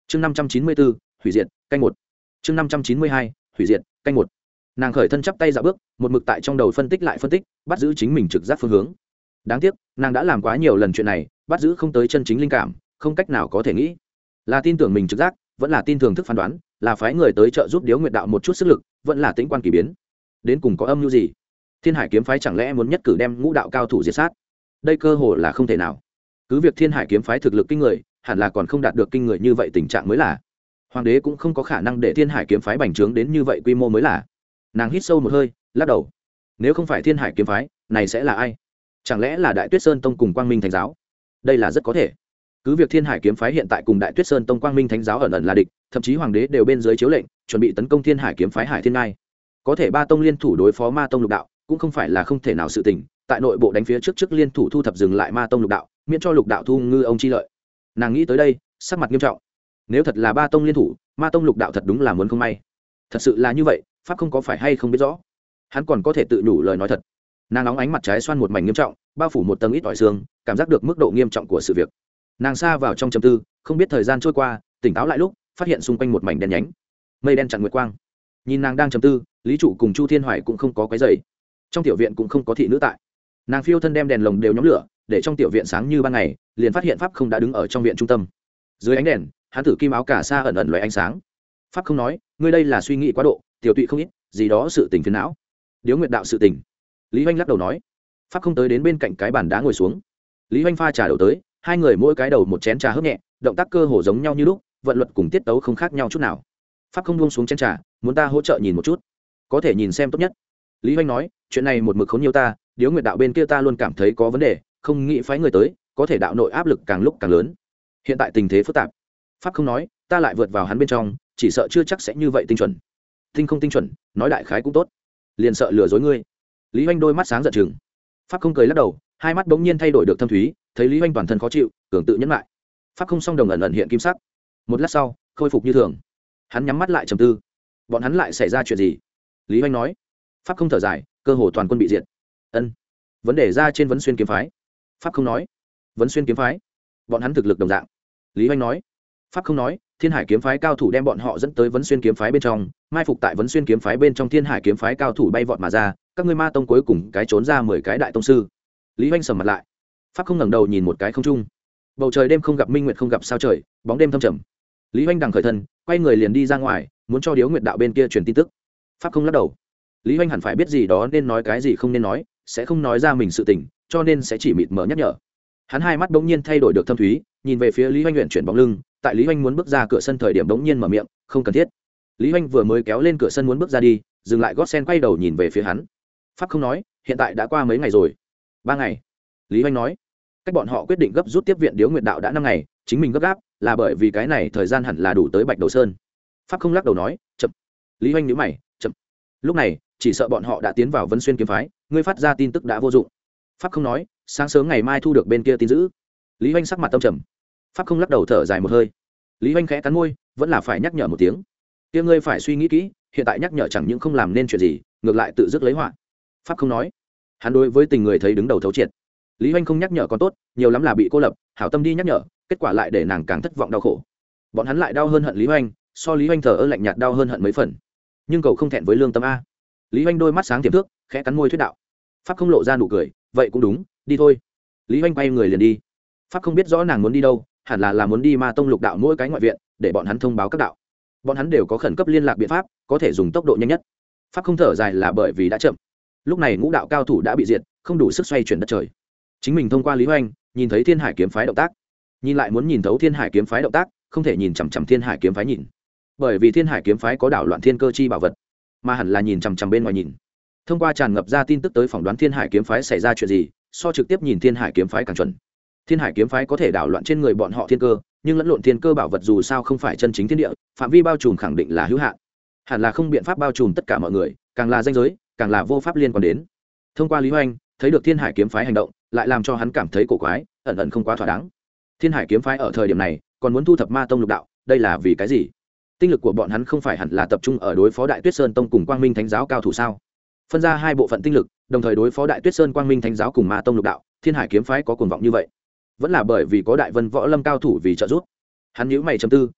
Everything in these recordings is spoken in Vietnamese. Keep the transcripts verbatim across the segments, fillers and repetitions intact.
chương năm trăm chín mươi bốn hủy diệt canh một chương năm trăm chín mươi hai hủy diệt canh một nàng khởi thân chắp tay dạo bước một mực tại trong đầu phân tích lại phân tích bắt giữ chính mình trực giác phương hướng. Đáng tiếc nàng đã làm quá nhiều lần chuyện này, bắt giữ không tới chân chính linh cảm, không cách nào có thể nghĩ là tin tưởng mình trực giác, vẫn là tin thường thức phán đoán, là phái người tới trợ giúp Điếu Nguyệt đạo một chút sức lực, vẫn là tĩnh quan kỳ biến. Đến cùng có âm mưu gì? Thiên Hải kiếm phái chẳng lẽ muốn nhất cử đem ngũ đạo cao thủ diệt sát? Đây cơ hội là không thể nào. Cứ việc Thiên Hải kiếm phái thực lực kinh người, hẳn là còn không đạt được kinh người như vậy tình trạng mới là. Hoàng đế cũng không có khả năng để Thiên Hải kiếm phái bành trướng đến như vậy quy mô mới là. Nàng hít sâu một hơi, lắc đầu. Nếu không phải Thiên Hải kiếm phái, này sẽ là ai? Chẳng lẽ là Đại Tuyết Sơn tông cùng Quang Minh thánh giáo? Đây là rất có thể. Cứ việc Thiên Hải kiếm phái hiện tại cùng Đại Tuyết Sơn tông Quang Minh thánh giáo ẩn ẩn là địch, thậm chí hoàng đế đều bên dưới chiếu lệnh, chuẩn bị tấn công Thiên Hải kiếm phái Hải Thiên Ngai. Có thể ba tông liên thủ đối phó Ma tông lục đạo, cũng không phải là không thể nào sự tình, tại nội bộ đánh phía trước trước liên thủ thu thập dừng lại Ma tông lục đạo, miễn cho lục đạo thu ngư ông chi lợi. Nàng nghĩ tới đây, sắc mặt nghiêm trọng. Nếu thật là ba tông liên thủ, Ma tông lục đạo thật đúng là muốn không may. Thật sự là như vậy, pháp không có phải hay không biết rõ. Hắn còn có thể tự nhủ lời nói thật. Nàng nóng ánh mặt trái xoan một mảnh nghiêm trọng, bao phủ một tầng ít ỏi xương, cảm giác được mức độ nghiêm trọng của sự việc. Nàng xa vào trong trầm tư, không biết thời gian trôi qua, tỉnh táo lại lúc phát hiện xung quanh một mảnh đen nhánh, mây đen chặn nguyệt quang. Nhìn nàng đang trầm tư, Lý Trụ cùng Chu Thiên Hoài cũng không có quấy rầy. Trong tiểu viện cũng không có thị nữ tại. Nàng phiêu thân đem đèn lồng đều nhóm lửa, để trong tiểu viện sáng như ban ngày, liền phát hiện pháp không đã đứng ở trong viện trung tâm. Dưới ánh đèn, hắn thử kim áo cả sa ẩn ẩn lóe ánh sáng. Pháp không nói, ngươi đây là suy nghĩ quá độ, tiểu tụy không ít, gì đó sự tình phiền não. Điếu Nguyệt đạo sự tình. Lý Hoành lắc đầu nói. Pháp không tới đến bên cạnh cái bàn đá ngồi xuống. Lý Hoành pha trà đầu tới, hai người mỗi cái đầu một chén trà hớp nhẹ, động tác cơ hồ giống nhau như lúc, vận luật cùng tiết tấu không khác nhau chút nào. Pháp không buông xuống chén trà, muốn ta hỗ trợ nhìn một chút, có thể nhìn xem tốt nhất. Lý Hoành nói, chuyện này một mực khốn nhiều ta, Điếu Nguyệt đạo bên kia ta luôn cảm thấy có vấn đề, không nghĩ phái người tới, có thể đạo nội áp lực càng lúc càng lớn. Hiện tại tình thế phức tạp. Pháp không nói, ta lại vượt vào hắn bên trong, chỉ sợ chưa chắc sẽ như vậy tinh chuẩn. Tinh không tinh chuẩn, nói đại khái cũng tốt, liền sợ lừa dối ngươi. Lý Hoành đôi mắt sáng giận chừng. Pháp không cười lắc đầu, hai mắt bỗng nhiên thay đổi được thâm thúy, thấy Lý Hoành toàn thân khó chịu, cường tự nhẫn lại. Pháp không song đồng ẩn ẩn hiện kim sắc. Một lát sau, khôi phục như thường. Hắn nhắm mắt lại trầm tư. Bọn hắn lại xảy ra chuyện gì? Lý Hoành nói. Pháp không thở dài, cơ hồ toàn quân bị diệt. Ân. Vấn đề ra trên Vấn Xuyên kiếm phái. Pháp không nói. Vấn Xuyên kiếm phái, bọn hắn thực lực đồng dạng. Lý Hoành nói. Pháp không nói, Thiên Hải kiếm phái cao thủ đem bọn họ dẫn tới Vấn Xuyên kiếm phái bên trong, mai phục tại Vấn Xuyên kiếm phái bên trong. Thiên Hải kiếm phái cao thủ bay vọt mà ra, các ngươi Ma tông cuối cùng cái trốn ra mười cái đại tông sư. Lý Hoành sầm mặt lại. Pháp không ngẩng đầu nhìn một cái không trung. Bầu trời đêm không gặp minh nguyệt, không gặp sao trời, bóng đêm thâm trầm. Lý Hoành đằng khởi thân, quay người liền đi ra ngoài, muốn cho Điếu Nguyệt đạo bên kia truyền tin tức. Pháp không lắc đầu. Lý Hoành hẳn phải biết gì đó nên nói cái gì không nên nói, sẽ không nói ra mình sự tình, cho nên sẽ chỉ mịt mờ nhắc nhở. Hắn hai mắt bỗng nhiên thay đổi được thâm thúy, nhìn về phía Lý Hoành luyện chuyển bóng lưng, tại Lý Hoành muốn bước ra cửa sân thời điểm bỗng nhiên mở miệng, không cần thiết. Lý Hoành vừa mới kéo lên cửa sân muốn bước ra đi, dừng lại gót sen quay đầu nhìn về phía hắn. Pháp không nói, hiện tại đã qua mấy ngày rồi. Ba ngày. Lý Hoành nói, cách bọn họ quyết định gấp rút tiếp viện Điếu Nguyệt đạo đã năm ngày, chính mình gấp gáp là bởi vì cái này thời gian hẳn là đủ tới Bạch Đầu Sơn. Pháp không lắc đầu nói, chậm. Lý Hoành nhíu mày, chậm. Lúc này chỉ sợ bọn họ đã tiến vào Vấn Xuyên kiếm phái, ngươi phát ra tin tức đã vô dụng. Pháp không nói, sáng sớm ngày mai thu được bên kia tin dữ. Lý Hoành sắc mặt tâm trầm. Pháp không lắc đầu thở dài một hơi. Lý Hoành khẽ cắn môi, vẫn là phải nhắc nhở một tiếng. Kia ngươi phải suy nghĩ kỹ, hiện tại nhắc nhở chẳng những không làm nên chuyện gì, ngược lại tự dứt lấy họa. Pháp không nói, hắn đối với tình người thấy đứng đầu thấu triệt. Lý Hoành không nhắc nhở còn tốt, nhiều lắm là bị cô lập, hảo tâm đi nhắc nhở, kết quả lại để nàng càng thất vọng đau khổ. Bọn hắn lại đau hơn hận Lý Hoành, so Lý Hoành thờ ơ lạnh nhạt đau hơn hận mấy phần. Nhưng cậu không thẹn với lương tâm a. Lý Hoành đôi mắt sáng tiềm thước, khẽ cắn môi thuyết đạo. Pháp không lộ ra nụ cười, vậy cũng đúng, đi thôi. Lý Hoành quay người liền đi. Pháp không biết rõ nàng muốn đi đâu, hẳn là là muốn đi Ma tông lục đạo mỗi cái ngoại viện, để bọn hắn thông báo các đạo. Bọn hắn đều có khẩn cấp liên lạc biện pháp, có thể dùng tốc độ nhanh nhất. Pháp không thở dài là bởi vì đã chậm. Lúc này ngũ đạo cao thủ đã bị diệt, không đủ sức xoay chuyển đất trời. Chính mình thông qua Lý Hoành, nhìn thấy Thiên Hải kiếm phái động tác, nhìn lại muốn nhìn thấu Thiên Hải kiếm phái động tác, không thể nhìn chằm chằm Thiên Hải kiếm phái nhìn. Bởi vì Thiên Hải kiếm phái có đảo loạn thiên cơ chi bảo vật, mà hẳn là nhìn chằm chằm bên ngoài nhìn. Thông qua tràn ngập ra tin tức tới phỏng đoán Thiên Hải kiếm phái xảy ra chuyện gì, so trực tiếp nhìn Thiên Hải kiếm phái càng chuẩn. Thiên Hải kiếm phái có thể đảo loạn trên người bọn họ thiên cơ, nhưng lẫn lộn thiên cơ bảo vật dù sao không phải chân chính thiên địa, phạm vi bao trùm khẳng định là hữu hạn, hẳn là không biện pháp bao trùm tất cả mọi người, càng là danh giới, càng là vô pháp liên quan đến. Thông qua Lý Hoành, thấy được Thiên Hải kiếm phái hành động, lại làm cho hắn cảm thấy cổ quái, ẩn ẩn không quá thỏa đáng. Thiên Hải kiếm phái ở thời điểm này còn muốn thu thập Ma tông lục đạo, đây là vì cái gì? Tinh lực của bọn hắn không phải hẳn là tập trung ở đối phó Đại Tuyết Sơn tông cùng Quang Minh thánh giáo cao thủ sao? Phân ra hai bộ phận tinh lực, đồng thời đối phó Đại Tuyết Sơn Quang Minh thánh giáo cùng Ma tông lục đạo, Thiên Hải kiếm phái có cuồng vọng như vậy, vẫn là bởi vì có Đại Vân võ lâm cao thủ vì trợ giúp. Hắn nhíu mày trầm tư,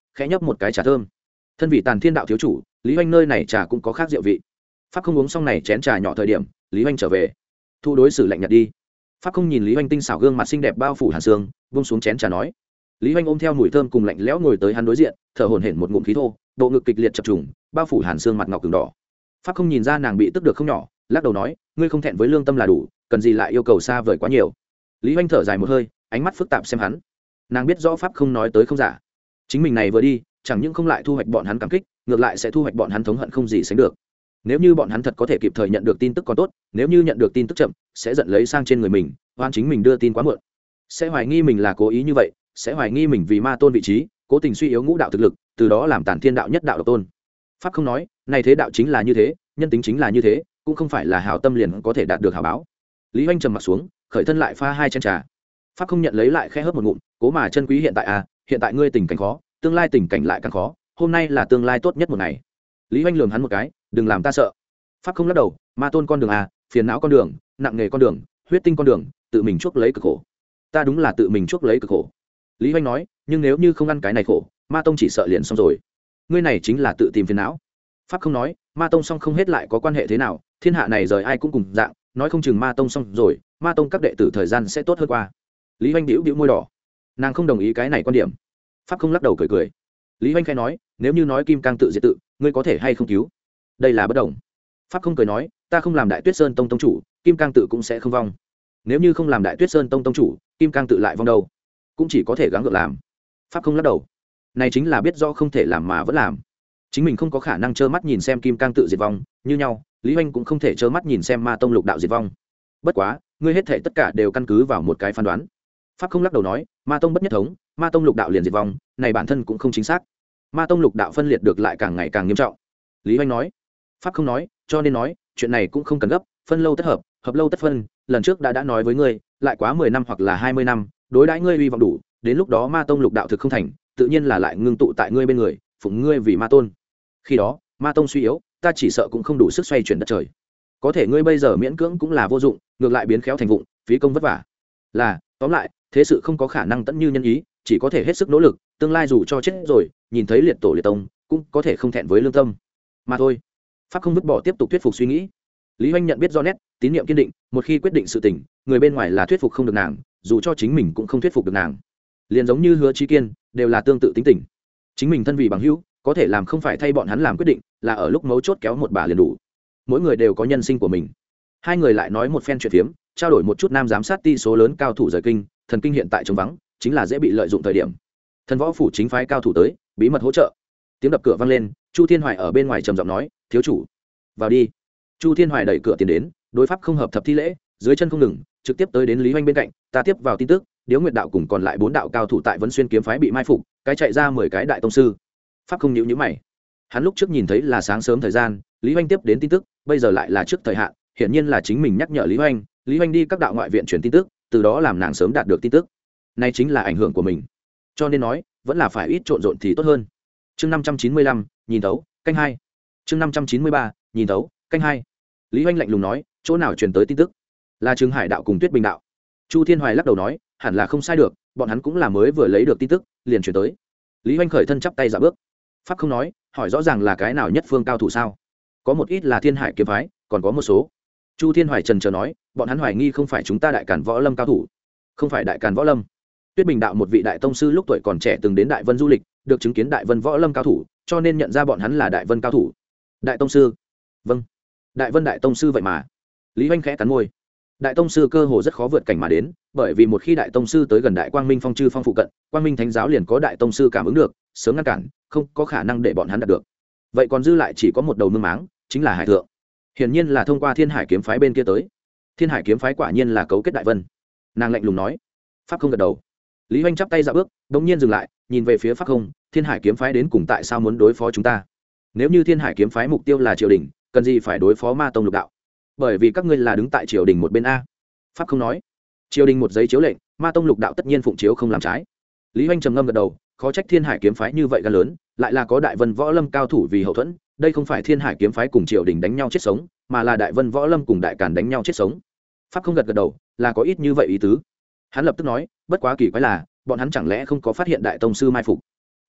khẽ nhấp một cái trà thơm. Thân vị Tàn Thiên đạo thiếu chủ, Lý Hoành nơi này trà cũng có khác diệu vị. Pháp không uống xong này chén trà nhỏ thời điểm, Lý Hoành trở về, thu đối xử lạnh nhạt đi. Pháp không nhìn Lý Hoành tinh xảo gương mặt xinh đẹp bao phủ hàn xương, buông xuống chén trà nói. Lý Hoành ôm theo mùi thơm cùng lạnh lẽo ngồi tới hắn đối diện, thở hổn hển một ngụm khí thô, độ ngực kịch liệt chập trùng, bao phủ hàn xương mặt ngọc cứng đỏ. Pháp không nhìn ra nàng bị tức được không nhỏ, lắc đầu nói, ngươi không thẹn với lương tâm là đủ, cần gì lại yêu cầu xa vời quá nhiều. Lý Hoành thở dài một hơi, ánh mắt phức tạp xem hắn. Nàng biết rõ Pháp không nói tới không giả, chính mình này vừa đi, chẳng những không lại thu hoạch bọn hắn cảm kích, ngược lại sẽ thu hoạch bọn hắn thống hận không gì sánh được. Nếu như bọn hắn thật có thể kịp thời nhận được tin tức còn tốt, nếu như nhận được tin tức chậm, sẽ giận lấy sang trên người mình, oan chính mình đưa tin quá muộn, sẽ hoài nghi mình là cố ý như vậy, sẽ hoài nghi mình vì ma tôn vị trí, cố tình suy yếu ngũ đạo thực lực, từ đó làm Tản Thiên đạo nhất đạo độc tôn. Pháp không nói, này thế đạo chính là như thế, nhân tính chính là như thế, cũng không phải là hảo tâm liền có thể đạt được hảo báo. Lý Hoành trầm mặt xuống, khởi thân lại pha hai chén trà. Pháp không nhận lấy lại khẽ hớp một ngụm, cố mà chân quý hiện tại à, hiện tại ngươi tình cảnh khó, tương lai tình cảnh lại càng khó, hôm nay là tương lai tốt nhất một ngày. Lý Hoành lườm hắn một cái, đừng làm ta sợ. Pháp không lắc đầu, ma tôn con đường à, phiền não con đường, nặng nghề con đường, huyết tinh con đường, tự mình chuốc lấy cực khổ. Ta đúng là tự mình chuốc lấy cực khổ. Lý Hoành nói, nhưng nếu như không ăn cái này khổ, ma tông chỉ sợ liền xong rồi. Ngươi này chính là tự tìm phiền não. Pháp không nói, ma tông xong không hết lại có quan hệ thế nào, thiên hạ này rời ai cũng cùng dạng, nói không chừng ma tông xong rồi, ma tông các đệ tử thời gian sẽ tốt hơn qua. Lý Hoành bĩu bĩu môi đỏ, nàng không đồng ý cái này quan điểm. Pháp không lắc đầu cười cười. Lý Hoành khẽ nói, nếu như nói kim cang tự diệt tự, ngươi có thể hay không cứu? Đây là bất đồng. Pháp không cười nói, ta không làm Đại Tuyết Sơn tông tông chủ, kim cang tự cũng sẽ không vong. Nếu như không làm Đại Tuyết Sơn tông tông chủ, kim cang tự lại vong đâu, cũng chỉ có thể gắng gượng làm. Pháp không lắc đầu, này chính là biết do không thể làm mà vẫn làm. Chính mình không có khả năng trơ mắt nhìn xem kim cang tự diệt vong, như nhau, Lý Hoành cũng không thể trơ mắt nhìn xem ma tông lục đạo diệt vong. Bất quá, ngươi hết thể tất cả đều căn cứ vào một cái phán đoán. Pháp không lắc đầu nói, ma tông bất nhất thống, ma tông lục đạo liền diệt vong, này bản thân cũng không chính xác. Ma tông lục đạo phân liệt được lại càng ngày càng nghiêm trọng. Lý Hoành nói. Pháp không nói, cho nên nói, chuyện này cũng không cần gấp, phân lâu tất hợp, hợp lâu tất phân, lần trước đã đã nói với ngươi, lại quá mười năm hoặc là hai mươi năm, đối đãi ngươi uy vọng đủ, đến lúc đó ma tông lục đạo thực không thành, tự nhiên là lại ngưng tụ tại ngươi bên người, phụng ngươi vì ma tôn. Khi đó, ma tông suy yếu, ta chỉ sợ cũng không đủ sức xoay chuyển đất trời. Có thể ngươi bây giờ miễn cưỡng cũng là vô dụng, ngược lại biến khéo thành vụng, phí công vất vả. Là, tóm lại, thế sự không có khả năng tận như nhân ý, chỉ có thể hết sức nỗ lực, tương lai dù cho chết rồi, nhìn thấy liệt tổ liệt tông, cũng có thể không thẹn với lương tâm. Mà thôi. Pháp không vứt bỏ tiếp tục thuyết phục suy nghĩ. Lý Hoành nhận biết do nét, tín niệm kiên định, một khi quyết định sự tình, người bên ngoài là thuyết phục không được nàng, dù cho chính mình cũng không thuyết phục được nàng. Liền giống như Hứa Chí Kiên, đều là tương tự tính tình. Chính mình thân vì bằng hữu, có thể làm không phải thay bọn hắn làm quyết định, là ở lúc mấu chốt kéo một bà liền đủ. Mỗi người đều có nhân sinh của mình. Hai người lại nói một phen chuyện phiếm, trao đổi một chút nam giám sát ti số lớn cao thủ rời kinh, thần kinh hiện tại trống vắng, chính là dễ bị lợi dụng thời điểm. Thần võ phủ chính phái cao thủ tới, bí mật hỗ trợ. Tiếng đập cửa vang lên, Chu Thiên Hoài ở bên ngoài trầm giọng nói, thiếu chủ, vào đi. Chu Thiên Hoài đẩy cửa tiến đến, đối pháp không hợp thập thi lễ, dưới chân không ngừng, trực tiếp tới đến Lý Hoành bên cạnh, ta tiếp vào tin tức, Điếu Nguyệt đạo cùng còn lại bốn đạo cao thủ tại Vân Xuyên kiếm phái bị mai phục, cái chạy ra mười cái đại tông sư. Pháp không nhíu nhíu mày. Hắn lúc trước nhìn thấy là sáng sớm thời gian, Lý Hoành tiếp đến tin tức, bây giờ lại là trước thời hạn, hiển nhiên là chính mình nhắc nhở Lý Hoành, Lý Hoành đi các đạo ngoại viện truyền tin tức, từ đó làm nàng sớm đạt được tin tức. Này chính là ảnh hưởng của mình. Cho nên nói, vẫn là phải ít trộn rộn thì tốt hơn. Chương năm trăm chín mươi lăm, nhìn thấu, canh hai. Chương năm trăm chín mươi ba, nhìn thấu, canh hai. Lý Hoành lạnh lùng nói, chỗ nào truyền tới tin tức? Là Trừng Hải đạo cùng Tuyết Bình đạo. Chu Thiên Hoài lắc đầu nói, hẳn là không sai được, bọn hắn cũng là mới vừa lấy được tin tức, liền truyền tới. Lý Hoành khởi thân chắp tay dạ bước. Pháp không nói, hỏi rõ ràng là cái nào nhất phương cao thủ sao? Có một ít là Thiên Hải kiếm phái, còn có một số. Chu Thiên Hoài trần chờ nói, bọn hắn hoài nghi không phải chúng ta Đại Càn Võ Lâm cao thủ. Không phải Đại Càn Võ Lâm. Tuyết Bình đạo một vị đại tông sư lúc tuổi còn trẻ từng đến Đại Vân du lịch, được chứng kiến Đại Vân Võ Lâm cao thủ, cho nên nhận ra bọn hắn là Đại Vân cao thủ. Đại tông sư? Vâng. Đại Vân đại tông sư vậy mà. Lý Hoành khẽ cắn môi. Đại tông sư cơ hồ rất khó vượt cảnh mà đến, bởi vì một khi đại tông sư tới gần Đại Quang Minh Phong chư phong phụ cận, Quang Minh Thánh giáo liền có đại tông sư cảm ứng được, sớm ngăn cản, không có khả năng để bọn hắn đạt được. Vậy còn dư lại chỉ có một đầu mương máng, chính là Hải thượng. Hiển nhiên là thông qua Thiên Hải kiếm phái bên kia tới. Thiên Hải kiếm phái quả nhiên là cấu kết Đại Vân. Nàng lạnh lùng nói. Pháp không gật đầu. Lý Hoành chắp tay dạo bước, đột nhiên dừng lại, nhìn về phía Pháp không, Thiên Hải kiếm phái đến cùng tại sao muốn đối phó chúng ta? Nếu như Thiên Hải kiếm phái mục tiêu là triều đình, cần gì phải đối phó ma tông lục đạo? Bởi vì các ngươi là đứng tại triều đình một bên a. Pháp không nói. Triều đình một giấy chiếu lệnh, ma tông lục đạo tất nhiên phụng chiếu không làm trái. Lý Hoành trầm ngâm gật đầu, khó trách Thiên Hải kiếm phái như vậy gan lớn, lại là có Đại Vân Võ Lâm cao thủ vì hậu thuẫn, đây không phải Thiên Hải kiếm phái cùng triều đình đánh nhau chết sống, mà là Đại Vân Võ Lâm cùng Đại Càn đánh nhau chết sống. Pháp không gật gật đầu, là có ít như vậy ý tứ. Hắn lập tức nói, bất quá kỳ quái là, bọn hắn chẳng lẽ không có phát hiện đại tông sư mai phục?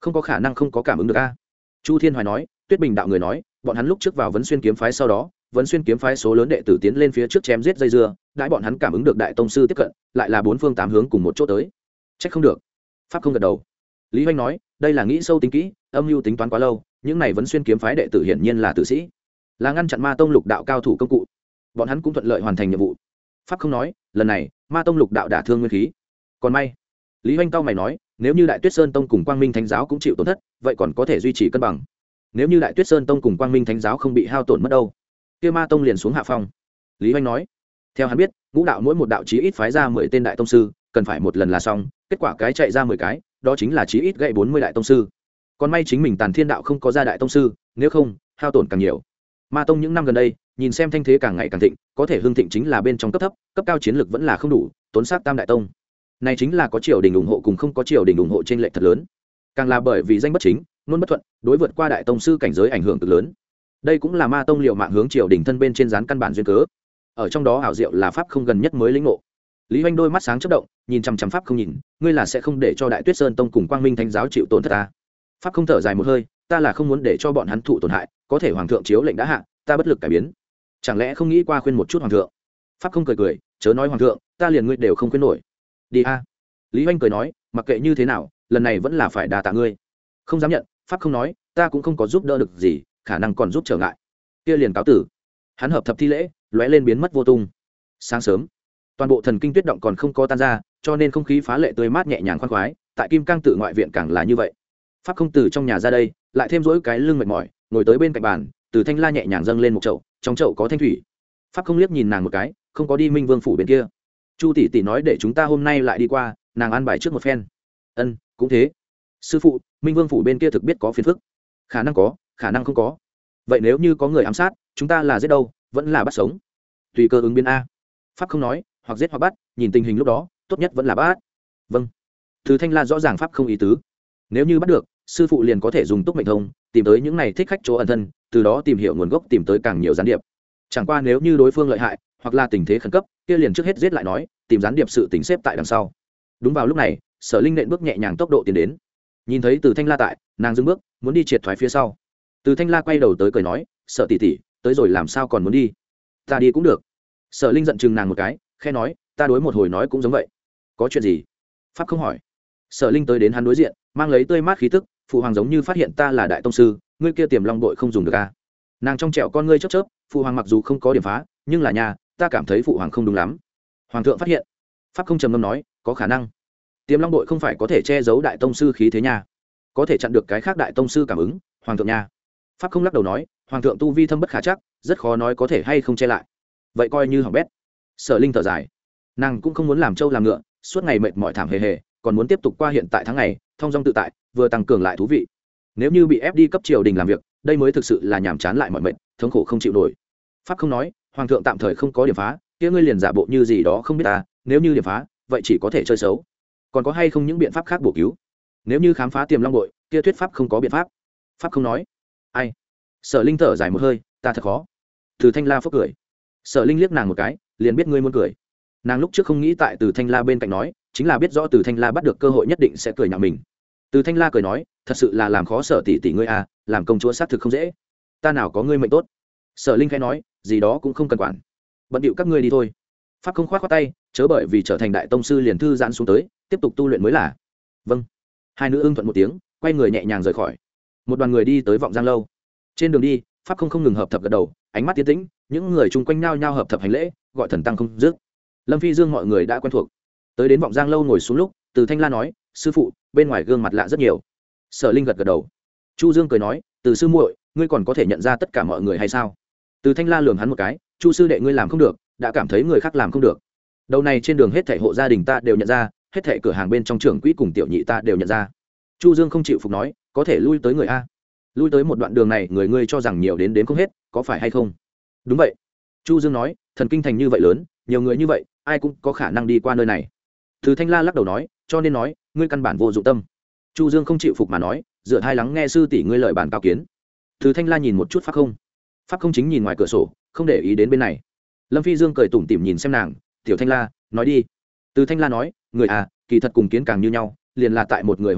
không có khả năng không có cảm ứng được a. Chu Thiên Hoài nói. Tuyết Bình đạo người nói, bọn hắn lúc trước vào Vấn Xuyên kiếm phái, sau đó Vấn Xuyên kiếm phái số lớn đệ tử tiến lên phía trước chém giết dây dưa, đãi bọn hắn cảm ứng được đại tông sư tiếp cận, lại là bốn phương tám hướng cùng một chỗ tới. Trách không được. Pháp không gật đầu. Lý Hoành nói, đây là nghĩ sâu tính kỹ, âm mưu tính toán quá lâu, những này Vấn Xuyên kiếm phái đệ tử hiển nhiên là tử sĩ, là ngăn chặn Ma tông lục đạo cao thủ công cụ. Bọn hắn cũng thuận lợi hoàn thành nhiệm vụ. Pháp không nói, lần này Ma tông lục đạo đả thương nguyên khí. Còn may. Lý Hoành cao mày nói, nếu như Đại Tuyết Sơn tông cùng Quang Minh Thánh giáo cũng chịu tổn thất, vậy còn có thể duy trì cân bằng. Nếu như Đại Tuyết Sơn tông cùng Quang Minh Thánh giáo không bị hao tổn mất đâu, kia Ma tông liền xuống hạ phong. Lý Hoành nói, theo hắn biết, ngũ đạo mỗi một đạo chí ít phái ra mười tên đại tông sư, cần phải một lần là xong, kết quả cái chạy ra mười cái, đó chính là chí ít gãy bốn mươi đại tông sư. Còn may chính mình Tàn Thiên đạo không có ra đại tông sư, nếu không, hao tổn càng nhiều. Ma tông những năm gần đây, nhìn xem thanh thế càng ngày càng thịnh, có thể hưng thịnh chính là bên trong cấp thấp, cấp cao chiến lược vẫn là không đủ, tốn sát tam đại tông. Này chính là có triều đình ủng hộ cùng không có triều đình ủng hộ trên lệch thật lớn. Càng là bởi vì danh bất chính, luôn bất thuận, đối vượt qua đại tông sư cảnh giới ảnh hưởng cực lớn. Đây cũng là Ma tông liều mạng hướng triều đình thân bên trên dán căn bản duyên cớ. Ở trong đó ảo diệu là pháp không gần nhất mới lĩnh ngộ. Lý Hoành đôi mắt sáng chớp động, nhìn chằm chằm pháp không nhìn, ngươi là sẽ không để cho Đại Tuyết Sơn tông cùng Quang Minh Thánh giáo chịu tổn thất ta. Pháp không thở dài một hơi, ta là không muốn để cho bọn hắn thụ tổn hại, có thể hoàng thượng chiếu lệnh đã hạ, ta bất lực cải biến. Chẳng lẽ không nghĩ qua khuyên một chút hoàng thượng? Pháp không cười cười, chớ nói hoàng thượng, ta liền ngươi đều không khuyên nổi. Đi a. Lý Hoành cười nói, mặc kệ như thế nào, lần này vẫn là phải đa tạ ngươi. Không dám nhận, pháp không nói, ta cũng không có giúp đỡ được gì, khả năng còn giúp trở ngại. Kia liền cáo tử. Hắn hợp thập thi lễ, lóe lên biến mất vô tung. Sáng sớm, toàn bộ thần kinh tuyết động còn không có tan ra, cho nên không khí phá lệ tươi mát nhẹ nhàng khoan khoái, tại Kim Cang tự ngoại viện càng là như vậy. Pháp không từ trong nhà ra đây, lại thêm dỗi cái lưng mệt mỏi, ngồi tới bên cạnh bàn, từ thanh la nhẹ nhàng dâng lên một chậu, trong chậu có thanh thủy. Pháp không liếc nhìn nàng một cái, không có đi Minh Vương phủ bên kia. Chu tỷ tỷ nói để chúng ta hôm nay lại đi qua, nàng ăn bài trước một phen. Ân, cũng thế. Sư phụ, Minh Vương phủ bên kia thực biết có phiền phức. Khả năng có, khả năng không có. Vậy nếu như có người ám sát, chúng ta là giết đâu, vẫn là bắt sống? Tùy cơ ứng biến a. Pháp không nói, hoặc giết hoặc bắt, nhìn tình hình lúc đó, tốt nhất vẫn là bắt. Vâng. Thứ thanh la rõ ràng pháp không ý tứ. Nếu như bắt được, sư phụ liền có thể dùng túc mệnh thông, tìm tới những này thích khách chỗ ẩn thân, từ đó tìm hiểu nguồn gốc, tìm tới càng nhiều gián điệp. Chẳng qua nếu như đối phương lợi hại, hoặc là tình thế khẩn cấp, kia liền trước hết giết lại nói, tìm gián điệp sự tính xếp tại đằng sau. Đúng vào lúc này, Sở Linh nện bước nhẹ nhàng tốc độ tiến đến. Nhìn thấy Từ Thanh La tại, nàng dừng bước, muốn đi triệt thoái phía sau. Từ Thanh La quay đầu tới cười nói, "Sở tỷ tỷ, tới rồi làm sao còn muốn đi? Ta đi cũng được." Sở Linh giận chừng nàng một cái, khẽ nói, "Ta đối một hồi nói cũng giống vậy. Có chuyện gì?" Pháp không hỏi. Sở Linh tới đến hắn đối diện, mang lấy tươi mát khí tức, "Phụ hoàng giống như phát hiện ta là đại tông sư, ngươi kia Tiềm Long đội không dùng được à?" Nàng trong trẻo con ngươi chớp chớp, "Phụ hoàng mặc dù không có điểm phá, nhưng là nhà, ta cảm thấy phụ hoàng không đúng lắm." Hoàng thượng phát hiện. Pháp không trầm ngâm nói, "Có khả năng. Tiềm Long đội không phải có thể che giấu đại tông sư khí thế nha, có thể chặn được cái khác đại tông sư cảm ứng, hoàng thượng nha." Pháp không lắc đầu nói, "Hoàng thượng tu vi thâm bất khả chắc, rất khó nói có thể hay không che lại. Vậy coi như hỏng bét." Sở Linh thở dài, nàng cũng không muốn làm trâu làm ngựa, suốt ngày mệt mỏi thảm hề hề, còn muốn tiếp tục qua hiện tại tháng ngày, thông dong tự tại, vừa tăng cường lại thú vị. Nếu như bị ép đi cấp triều đình làm việc, đây mới thực sự là nhàm chán lại mọi mệt, thống khổ không chịu nổi. Pháp không nói, "Hoàng thượng tạm thời không có điểm phá, kia ngươi liền giả bộ như gì đó không biết ta, nếu như điểm phá, vậy chỉ có thể chơi xấu. Còn có hay không những biện pháp khác bổ cứu? Nếu như khám phá Tiềm Long đội, kia thuyết pháp không có biện pháp." Pháp không nói. "Ai?" Sở Linh thở dài một hơi, "Ta thật khó." Từ Thanh La phốc cười. Sở Linh liếc nàng một cái, liền biết ngươi muốn cười. Nàng lúc trước không nghĩ tại Từ Thanh La bên cạnh nói, chính là biết rõ Từ Thanh La bắt được cơ hội nhất định sẽ cười nhạo mình. Từ Thanh La cười nói, "Thật sự là làm khó Sở tỷ tỷ ngươi à, làm công chúa xác thực không dễ. Ta nào có ngươi mệnh tốt." Sở Linh khẽ nói, "Gì đó cũng không cần quản, bận điệu các ngươi đi thôi." Pháp không khoát khoát tay, chớ bởi vì trở thành đại tông sư liền thư giãn xuống tới, tiếp tục tu luyện mới là. Vâng. Hai nữ ưng thuận một tiếng, quay người nhẹ nhàng rời khỏi. Một đoàn người đi tới Vọng Giang lâu. Trên đường đi, Pháp không không ngừng hợp thập gật đầu, ánh mắt tiến tĩnh, những người chung quanh nhao nhao hợp thập hành lễ, gọi thần tăng không dứt. Lâm Phi Dương mọi người đã quen thuộc. Tới đến Vọng Giang lâu ngồi xuống lúc, Từ Thanh La nói, "Sư phụ, bên ngoài gương mặt lạ rất nhiều." Sở Linh gật gật đầu. Chu Dương cười nói, "Từ sư muội, ngươi còn có thể nhận ra tất cả mọi người hay sao?" Từ Thanh La lườm hắn một cái, "Chu sư đệ ngươi làm không được, đã cảm thấy người khác làm không được. Đầu này trên đường hết thảy hộ gia đình ta đều nhận ra, hết thảy cửa hàng bên trong trưởng quỹ cùng tiểu nhị ta đều nhận ra." Chu Dương không chịu phục nói, "Có thể lui tới người a. Lui tới một đoạn đường này, người ngươi cho rằng nhiều đến đến không hết, có phải hay không?" "Đúng vậy." Chu Dương nói, "Thần kinh thành như vậy lớn, nhiều người như vậy, ai cũng có khả năng đi qua nơi này." Từ Thanh La lắc đầu nói, "Cho nên nói, ngươi căn bản vô dụng tâm." Chu Dương không chịu phục mà nói, "Dựa hai lắng nghe sư tỷ ngươi lời bàn cao kiến." Từ Thanh La nhìn một chút Pháp không. Pháp không chính nhìn ngoài cửa sổ, không để ý đến bên này. Lâm Phi Dương cười tủm tỉm nhìn xem nàng, "Tiểu Thanh La, nói đi." Từ Thanh La nói, "Người à, kỳ thật cùng kiến càng như nhau, liền là tại một người hoạt động,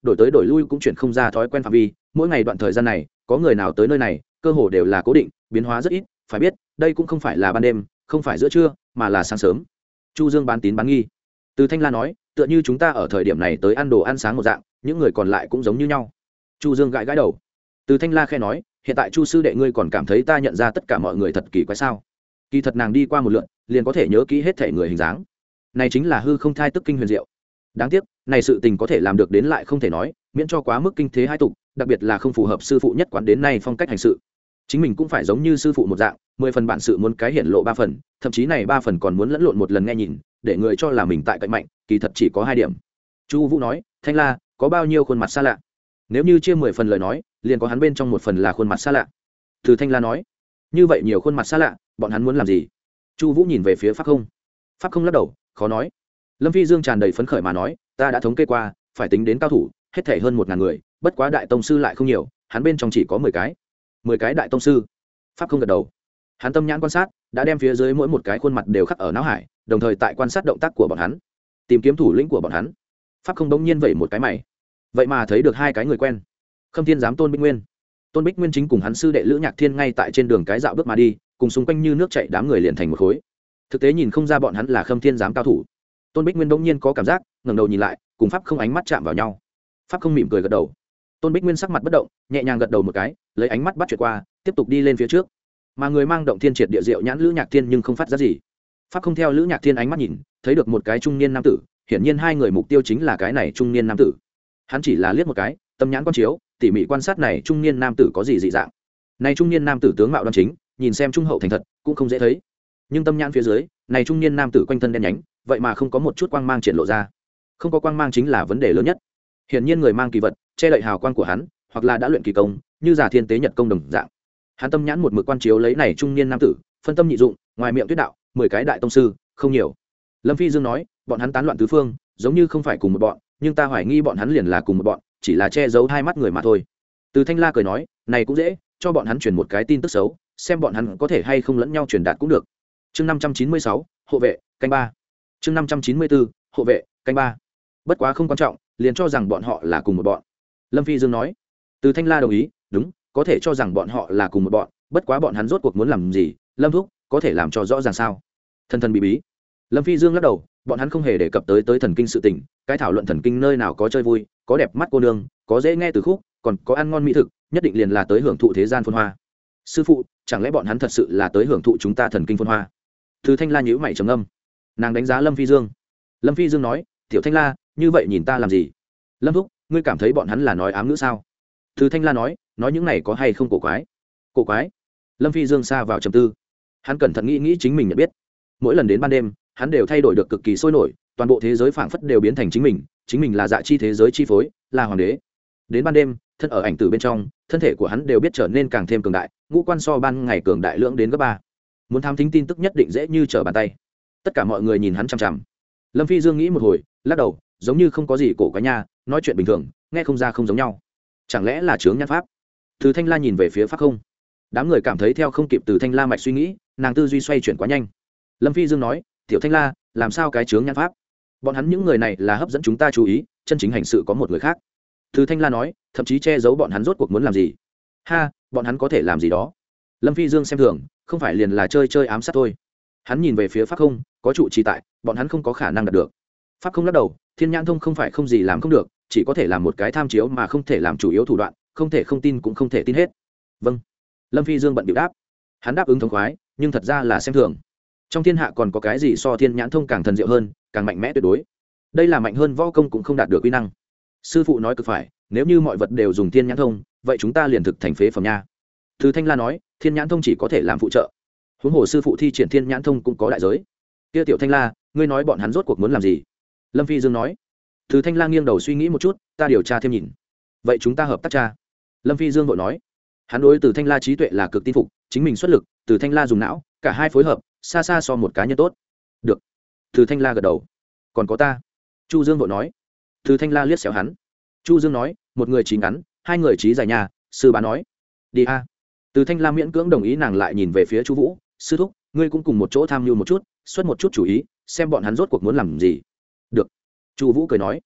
đổi tới đổi lui cũng chuyển không ra thói quen phạm vi, mỗi ngày đoạn thời gian này có người nào tới nơi này cơ hồ đều là cố định, biến hóa rất ít. Phải biết đây cũng không phải là ban đêm, không phải giữa trưa, mà là sáng sớm. Chu Dương bán tín bán nghi. Từ Thanh La nói, tựa như chúng ta ở thời điểm này tới ăn đồ ăn sáng một dạng, những người còn lại cũng giống như nhau. Chu Dương gãi gãi đầu. Từ Thanh La khẽ nói, hiện tại Chu sư đệ ngươi còn cảm thấy ta nhận ra tất cả mọi người thật kỳ quái sao? Kỳ thật nàng đi qua một lượt liền có thể nhớ kỹ hết thể người hình dáng. Này chính là hư không thai tức kinh huyền diệu. Đáng tiếc này sự tình có thể làm được đến lại không thể nói, miễn cho quá mức kinh thế hai tục, đặc biệt là không phù hợp sư phụ nhất quán đến nay phong cách hành sự. Chính mình cũng phải giống như sư phụ một dạng, mười phần bản sự muốn cái hiển lộ ba phần, thậm chí này ba phần còn muốn lẫn lộn một lần nghe nhìn, để người cho là mình tại cạnh mạnh, kỳ thật chỉ có hai điểm. Chu Vũ nói, Thanh La, có bao nhiêu khuôn mặt xa lạ? Nếu như chia mười phần lời nói, liền có hắn bên trong một phần là khuôn mặt xa lạ. Từ Thanh La nói, như vậy nhiều khuôn mặt xa lạ, bọn hắn muốn làm gì? Chu Vũ nhìn về phía Pháp Không. Pháp Không lắc đầu, khó nói. Lâm Phi Dương tràn đầy phấn khởi mà nói, ta đã thống kê qua, phải tính đến cao thủ, hết thảy hơn một ngàn người, bất quá đại tông sư lại không nhiều, hắn bên trong chỉ có mười cái. Mười cái đại tông sư. Pháp Không gật đầu. Hắn tâm nhãn quan sát, đã đem phía dưới mỗi một cái khuôn mặt đều khắc ở não hải, đồng thời tại quan sát động tác của bọn hắn, tìm kiếm thủ lĩnh của bọn hắn. Pháp Không bỗng nhiên vẩy một cái mày, vậy mà thấy được hai cái người quen. Khâm Thiên giám Tôn Bích Nguyên. Tôn Bích Nguyên chính cùng hắn sư đệ Lữ Nhạc Thiên ngay tại trên đường cái dạo bước mà đi, cùng xung quanh như nước chảy đám người liền thành một khối. Thực tế nhìn không ra bọn hắn là Khâm Thiên giám cao thủ. Tôn Bích Nguyên bỗng nhiên có cảm giác, ngẩng đầu nhìn lại, cùng Pháp Không ánh mắt chạm vào nhau. Pháp Không mỉm cười gật đầu. Tôn Bích Nguyên sắc mặt bất động, nhẹ nhàng gật đầu một cái, lấy ánh mắt bắt chuyện qua, tiếp tục đi lên phía trước. Mà người mang động thiên triệt địa diệu nhãn Lữ Nhạc Thiên nhưng không phát ra gì. Pháp Không theo Lữ Nhạc Thiên ánh mắt nhìn, thấy được một cái trung niên nam tử, hiển nhiên hai người mục tiêu chính là cái này trung niên nam tử. Hắn chỉ là liếc một cái, tâm nhãn quan chiếu, tỉ mỉ quan sát này trung niên nam tử có gì dị dạng. Này trung niên nam tử tướng mạo đoan chính, nhìn xem trung hậu thành thật, cũng không dễ thấy. Nhưng tâm nhãn phía dưới, này trung niên nam tử quanh thân đen nhánh, vậy mà không có một chút quang mang triển lộ ra. Không có quang mang chính là vấn đề lớn nhất. Hiển nhiên người mang kỳ vật, che đậy hào quang của hắn, hoặc là đã luyện kỳ công, như giả thiên tế nhật công đồng dạng. Hắn tâm nhãn một mực quan chiếu lấy này trung niên nam tử, phân tâm nhị dụng, ngoài miệng tuyết đạo, mười cái đại tông sư, không nhiều. Lâm Phi Dương nói, bọn hắn tán loạn tứ phương, giống như không phải cùng một bọn, nhưng ta hoài nghi bọn hắn liền là cùng một bọn, chỉ là che giấu hai mắt người mà thôi. Từ Thanh La cười nói, này cũng dễ, cho bọn hắn truyền một cái tin tức xấu, xem bọn hắn có thể hay không lẫn nhau truyền đạt cũng được. Chương năm trăm chín mươi sáu, hộ vệ, canh ba. Chương năm trăm chín mươi bốn, hộ vệ, canh ba. Bất quá không quan trọng, liền cho rằng bọn họ là cùng một bọn. Lâm Phi Dương nói. Từ Thanh La đồng ý, đúng, có thể cho rằng bọn họ là cùng một bọn, bất quá bọn hắn rốt cuộc muốn làm gì, Lâm thúc, có thể làm cho rõ ràng sao? Thần thần bí bí. Lâm Phi Dương lắc đầu, bọn hắn không hề đề cập tới tới thần kinh sự tình, cái thảo luận thần kinh nơi nào có chơi vui, có đẹp mắt cô nương, có dễ nghe từ khúc, còn có ăn ngon mỹ thực, nhất định liền là tới hưởng thụ thế gian phồn hoa. Sư phụ, chẳng lẽ bọn hắn thật sự là tới hưởng thụ chúng ta thần kinh phồn hoa? Từ Thanh La nhíu mày trầm ngâm. Nàng đánh giá Lâm Phi Dương. Lâm Phi Dương nói, tiểu Thanh La, như vậy nhìn ta làm gì? Lâm thúc, ngươi cảm thấy bọn hắn là nói ám ngữ sao? Từ Thanh La nói, nói những này có hay không cổ quái? Cổ quái? Lâm Phi Dương xa vào trầm tư. Hắn cẩn thận nghĩ nghĩ chính mình nhận biết. Mỗi lần đến ban đêm, hắn đều thay đổi được cực kỳ sôi nổi, toàn bộ thế giới phảng phất đều biến thành chính mình, chính mình là dạ chi thế giới chi phối, là hoàng đế. Đến ban đêm, thân ở ảnh tử bên trong, thân thể của hắn đều biết trở nên càng thêm cường đại, ngũ quan so ban ngày cường đại lưỡng đến gấp ba. Muốn thám thính tin tức nhất định dễ như trở bàn tay. Tất cả mọi người nhìn hắn chằm chằm. Lâm Phi Dương nghĩ một hồi, lắc đầu, giống như không có gì cổ quái nha, nói chuyện bình thường, nghe không ra không giống nhau. Chẳng lẽ là chướng nhãn pháp? Từ Thanh La nhìn về phía Pháp Không. Đám người cảm thấy theo không kịp Từ Thanh La mạch suy nghĩ, nàng tư duy xoay chuyển quá nhanh. Lâm Phi Dương nói, tiểu Thanh La, làm sao cái chướng nhãn pháp? Bọn hắn những người này là hấp dẫn chúng ta chú ý, chân chính hành sự có một người khác. Từ Thanh La nói, thậm chí che giấu bọn hắn rốt cuộc muốn làm gì. Ha, bọn hắn có thể làm gì đó. Lâm Phi Dương xem thường, không phải liền là chơi chơi ám sát thôi. Hắn nhìn về phía Pháp Không, có trụ trì tại, bọn hắn không có khả năng đạt được. Pháp Không lắc đầu, thiên nhãn thông không phải không gì làm không được, chỉ có thể làm một cái tham chiếu mà không thể làm chủ yếu thủ đoạn, không thể không tin cũng không thể tin hết. Vâng. Lâm Phi Dương bận bịu đáp. Hắn đáp ứng thống khoái, nhưng thật ra là xem thường. Trong thiên hạ còn có cái gì so thiên nhãn thông càng thần diệu hơn, càng mạnh mẽ tuyệt đối. Đây là mạnh hơn võ công cũng không đạt được uy năng. Sư phụ nói cực phải, nếu như mọi vật đều dùng thiên nhãn thông, vậy chúng ta liền thực thành phế phẩm nha. Từ Thanh La nói, thiên nhãn thông chỉ có thể làm phụ trợ. Huống hồ sư phụ thi triển thiên nhãn thông cũng có đại giới. Kia tiểu Thanh La, ngươi nói bọn hắn rốt cuộc muốn làm gì? Lâm Phi Dương nói. Từ Thanh La nghiêng đầu suy nghĩ một chút, ta điều tra thêm nhìn. Vậy chúng ta hợp tác tra. Lâm Phi Dương vội nói. Hắn đối Từ Thanh La trí tuệ là cực tin phục, chính mình xuất lực, Từ Thanh La dùng não, cả hai phối hợp, xa xa so một cá nhân tốt. Được. Từ Thanh La gật đầu. Còn có ta. Chu Dương vội nói. Từ Thanh La liếc xéo hắn. Chu Dương nói, một người trí ngắn, hai người trí dài nhà, sư bá nói. Đi a. Từ Thanh La miễn cưỡng đồng ý, nàng lại nhìn về phía Chu Vũ, sư thúc, ngươi cũng cùng một chỗ tham mưu một chút, xuất một chút chủ ý, xem bọn hắn rốt cuộc muốn làm gì. Được. Chu Vũ cười nói.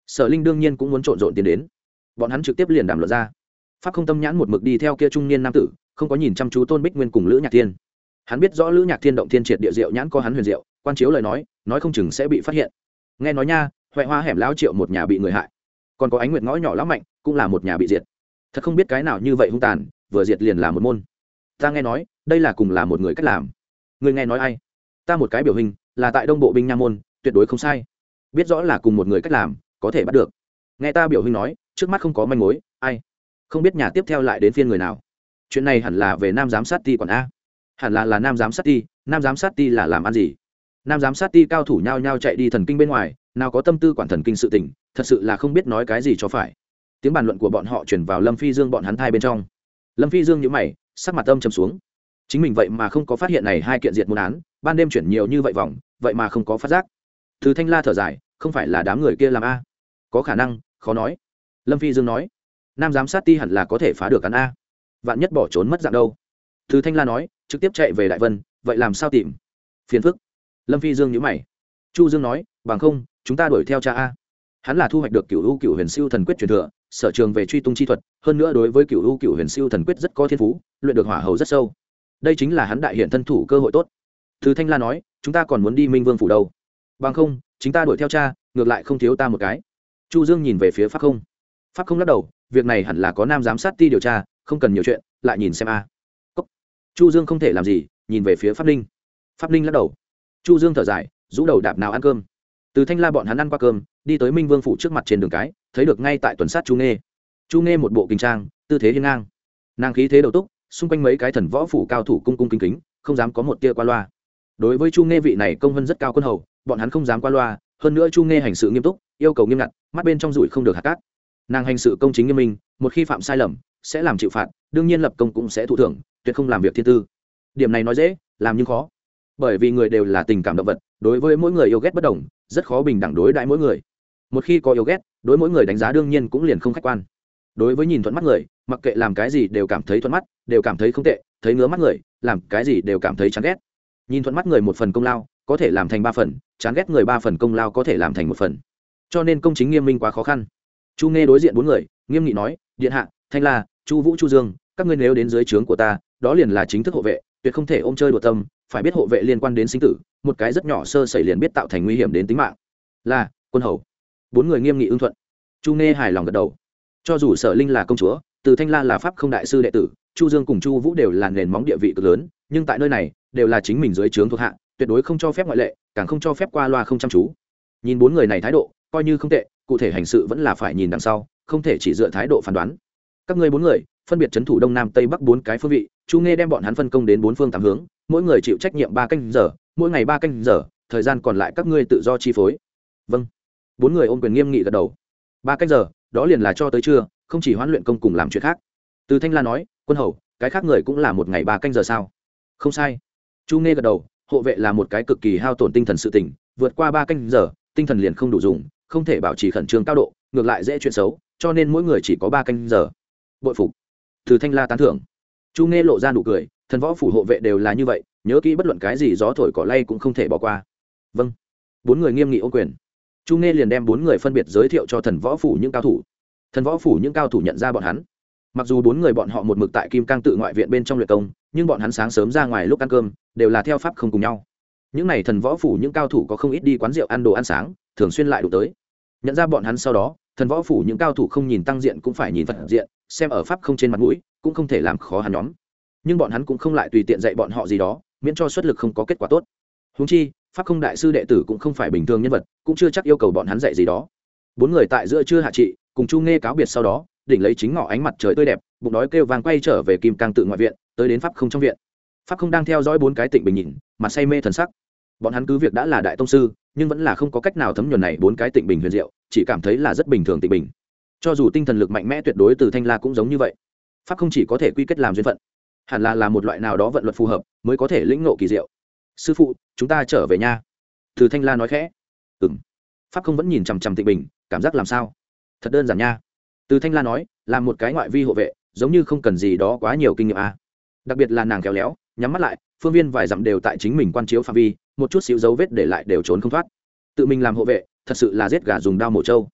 Sở Linh đương nhiên cũng muốn trộn rộn tiến đến, bọn hắn trực tiếp liền đàm luận ra. Pháp Không tâm nhãn một mực đi theo kia trung niên nam tử, không có nhìn chăm chú Tôn Bích Nguyên cùng Lữ Nhạc Thiên. Hắn biết rõ Lữ Nhạc Thiên động thiên triệt địa diệu nhãn có hắn huyền diệu, quan chiếu lời nói, nói không chừng sẽ bị phát hiện. Nghe nói nha, Hoại Hoa hẻm lão Triệu một nhà bị người hại, còn có Ánh Nguyệt ngõ nhỏ lão Mạnh, cũng là một nhà bị diệt. Thật không biết cái nào như vậy hung tàn, vừa diệt liền là một môn. Ta nghe nói, đây là cùng là một người cách làm. Người nghe nói ai? Ta một cái biểu hình, là tại Đông Bộ binh nha môn, tuyệt đối không sai. Biết rõ là cùng một người cách làm, có thể bắt được. Nghe ta biểu hình nói, trước mắt không có manh mối, ai? Không biết nhà tiếp theo lại đến phiên người nào. Chuyện này hẳn là về Nam giám sát ty quản a. Hẳn là là Nam giám sát ty, Nam giám sát ty là làm ăn gì? Nam giám sát ty cao thủ nhao nhao chạy đi thần kinh bên ngoài, nào có tâm tư quản thần kinh sự tình, thật sự là không biết nói cái gì cho phải. Tiếng bàn luận của bọn họ truyền vào Lâm Phi Dương bọn hắn thai bên trong. Lâm Phi Dương nhíu mày, sắc mặt âm trầm xuống. Chính mình vậy mà không có phát hiện này hai kiện diệt môn án, ban đêm chuyển nhiều như vậy vòng, vậy mà không có phát giác. Từ Thanh La thở dài, không phải là đám người kia làm a? Có khả năng, khó nói. Lâm Phi Dương nói, Nam giám sát ty hẳn là có thể phá được án a. Vạn nhất bỏ trốn mất dạng đâu? Từ Thanh La nói, trực tiếp chạy về Đại Vân, vậy làm sao tìm? Phiền phức. Lâm Phi Dương nhíu mày. Chu Dương nói, bằng không, chúng ta đuổi theo cha a. Hắn là thu hoạch được Cửu U Cửu Huyền Siêu Thần Quyết truyền thừa, sở trường về truy tung chi thuật, hơn nữa đối với Cửu U Cửu Huyền Siêu Thần Quyết rất có thiên phú, luyện được hỏa hầu rất sâu. Đây chính là hắn đại hiện thân thủ cơ hội tốt. Từ Thanh La nói, chúng ta còn muốn đi Minh Vương phủ đâu? Bằng không, chúng ta đuổi theo cha, ngược lại không thiếu ta một cái. Chu Dương nhìn về phía Pháp Không. Pháp Không lắc đầu, việc này hẳn là có Nam giám sát ty điều tra, không cần nhiều chuyện, lại nhìn xem a. Cốc. Chu Dương không thể làm gì, nhìn về phía Pháp Ninh. Pháp Ninh lắc đầu. Chu Dương thở dài, rũ đầu đạp nào ăn cơm. Từ Thanh La bọn hắn ăn qua cơm, đi tới Minh Vương phủ trước mặt trên đường cái, thấy được ngay tại tuần sát Chu Nghê. Chu Nghê một bộ kinh trang, tư thế hiên ngang, nàng khí thế đầu túc, xung quanh mấy cái thần võ phủ cao thủ cung cung kính kính, không dám có một tia qua loa. Đối với Chu Nghê vị này công vân rất cao quân hầu, bọn hắn không dám qua loa, hơn nữa Chu Nghê hành sự nghiêm túc, yêu cầu nghiêm ngặt, mắt bên trong rủi không được hạt cát. Nàng hành sự công chính nghiêm minh, một khi phạm sai lầm, sẽ làm chịu phạt, đương nhiên lập công cũng sẽ thụ thưởng, tuyệt không làm việc thiên tư. Điểm này nói dễ, làm nhưng khó. Bởi vì người đều là tình cảm động vật, đối với mỗi người yêu ghét bất đồng, rất khó bình đẳng đối đãi mỗi người. Một khi có yêu ghét, đối mỗi người đánh giá đương nhiên cũng liền không khách quan. Đối với nhìn thuận mắt người, mặc kệ làm cái gì đều cảm thấy thuận mắt, đều cảm thấy không tệ, thấy ngứa mắt người, làm cái gì đều cảm thấy chán ghét. Nhìn thuận mắt người một phần công lao, có thể làm thành ba phần, chán ghét người ba phần công lao có thể làm thành một phần. Cho nên công chính nghiêm minh quá khó khăn. Chu Nghê đối diện bốn người, nghiêm nghị nói, điện hạ, Thanh La, Chu Vũ, Chu Dương, các ngươi nếu đến dưới trướng của ta, đó liền là chính thức hộ vệ, tuyệt không thể ôm chơi đùa tâm, phải biết hộ vệ liên quan đến sinh tử, một cái rất nhỏ sơ sẩy liền biết tạo thành nguy hiểm đến tính mạng. Là, quân hầu. Bốn người nghiêm nghị ưng thuận. Chu Nghê hài lòng gật đầu. Cho dù Sở Linh là công chúa, Từ Thanh La là pháp không đại sư đệ tử, Chu Dương cùng Chu Vũ đều là nền móng địa vị cực lớn, nhưng tại nơi này, đều là chính mình dưới trướng thuộc hạ, tuyệt đối không cho phép ngoại lệ, càng không cho phép qua loa không chăm chú. Nhìn bốn người này thái độ, coi như không tệ, cụ thể hành sự vẫn là phải nhìn đằng sau, không thể chỉ dựa thái độ phán đoán. Các ngươi bốn người, phân biệt trấn thủ đông nam tây bắc bốn cái phương vị, Chu Nghê đem bọn hắn phân công đến bốn phương tám hướng, mỗi người chịu trách nhiệm ba canh giờ, mỗi ngày ba canh giờ, thời gian còn lại các ngươi tự do chi phối. Vâng. Bốn người ôm quyền nghiêm nghị gật đầu. Ba canh giờ, đó liền là cho tới trưa, không chỉ hoãn luyện công cùng làm chuyện khác. Từ Thanh La nói, quân hầu, cái khác người cũng là một ngày ba canh giờ sao? Không sai. Chu Nghê gật đầu, hộ vệ là một cái cực kỳ hao tổn tinh thần sự tình, vượt qua ba canh giờ, tinh thần liền không đủ dùng, không thể bảo trì khẩn trương cao độ, ngược lại dễ chuyện xấu, cho nên mỗi người chỉ có ba canh giờ. Bội phục. Từ Thanh La tán thưởng. Chu Nghê lộ ra nụ cười, thần võ phủ hộ vệ đều là như vậy, nhớ kỹ bất luận cái gì gió thổi cỏ lay cũng không thể bỏ qua. Vâng. Bốn người nghiêm nghị ôm quyền. Chu Nghê liền đem bốn người phân biệt giới thiệu cho thần võ phủ những cao thủ. Thần võ phủ những cao thủ nhận ra bọn hắn. Mặc dù bốn người bọn họ một mực tại Kim Cang tự ngoại viện bên trong luyện công, nhưng bọn hắn sáng sớm ra ngoài lúc ăn cơm, đều là theo pháp không cùng nhau. Những này thần võ phủ những cao thủ có không ít đi quán rượu ăn đồ ăn sáng, thường xuyên lại đụng tới. Nhận ra bọn hắn sau đó, thần võ phủ những cao thủ không nhìn tăng diện cũng phải nhìn phật diện, xem ở pháp không trên mặt mũi, cũng không thể làm khó hắn nhóm. Nhưng bọn hắn cũng không lại tùy tiện dạy bọn họ gì đó, miễn cho xuất lực không có kết quả tốt. Huống chi, pháp không đại sư đệ tử cũng không phải bình thường nhân vật, cũng chưa chắc yêu cầu bọn hắn dạy gì đó. Bốn người tại giữa trưa hạ trị, cùng Chu Nghê cáo biệt sau đó, đỉnh lấy chính ngọ ánh mặt trời tươi đẹp, bụng đói kêu vang quay trở về Kim Cang tự ngoại viện, tới đến pháp không trong viện. Pháp không đang theo dõi bốn cái tịnh bình nhìn, mà say mê thần sắc. Bọn hắn cứ việc đã là đại tông sư, nhưng vẫn là không có cách nào thấm nhuần này bốn cái tịnh bình huyền diệu, chỉ cảm thấy là rất bình thường tịnh bình. Cho dù tinh thần lực mạnh mẽ tuyệt đối từ Thanh La cũng giống như vậy. Pháp không chỉ có thể quy kết làm duyên phận, hẳn là là một loại nào đó vận luật phù hợp, mới có thể lĩnh ngộ kỳ diệu. Sư phụ, chúng ta trở về nha. Từ Thanh La nói khẽ. Ừm. Pháp không vẫn nhìn chằm chằm tịnh bình, cảm giác làm sao? Thật đơn giản nha. Từ Thanh La nói, làm một cái ngoại vi hộ vệ, giống như không cần gì đó quá nhiều kinh nghiệm a. Đặc biệt là nàng khéo léo, nhắm mắt lại, phương viên vài dặm đều tại chính mình quan chiếu phạm vi, một chút xíu dấu vết để lại đều trốn không thoát. Tự mình làm hộ vệ, thật sự là giết gà dùng dao mổ trâu.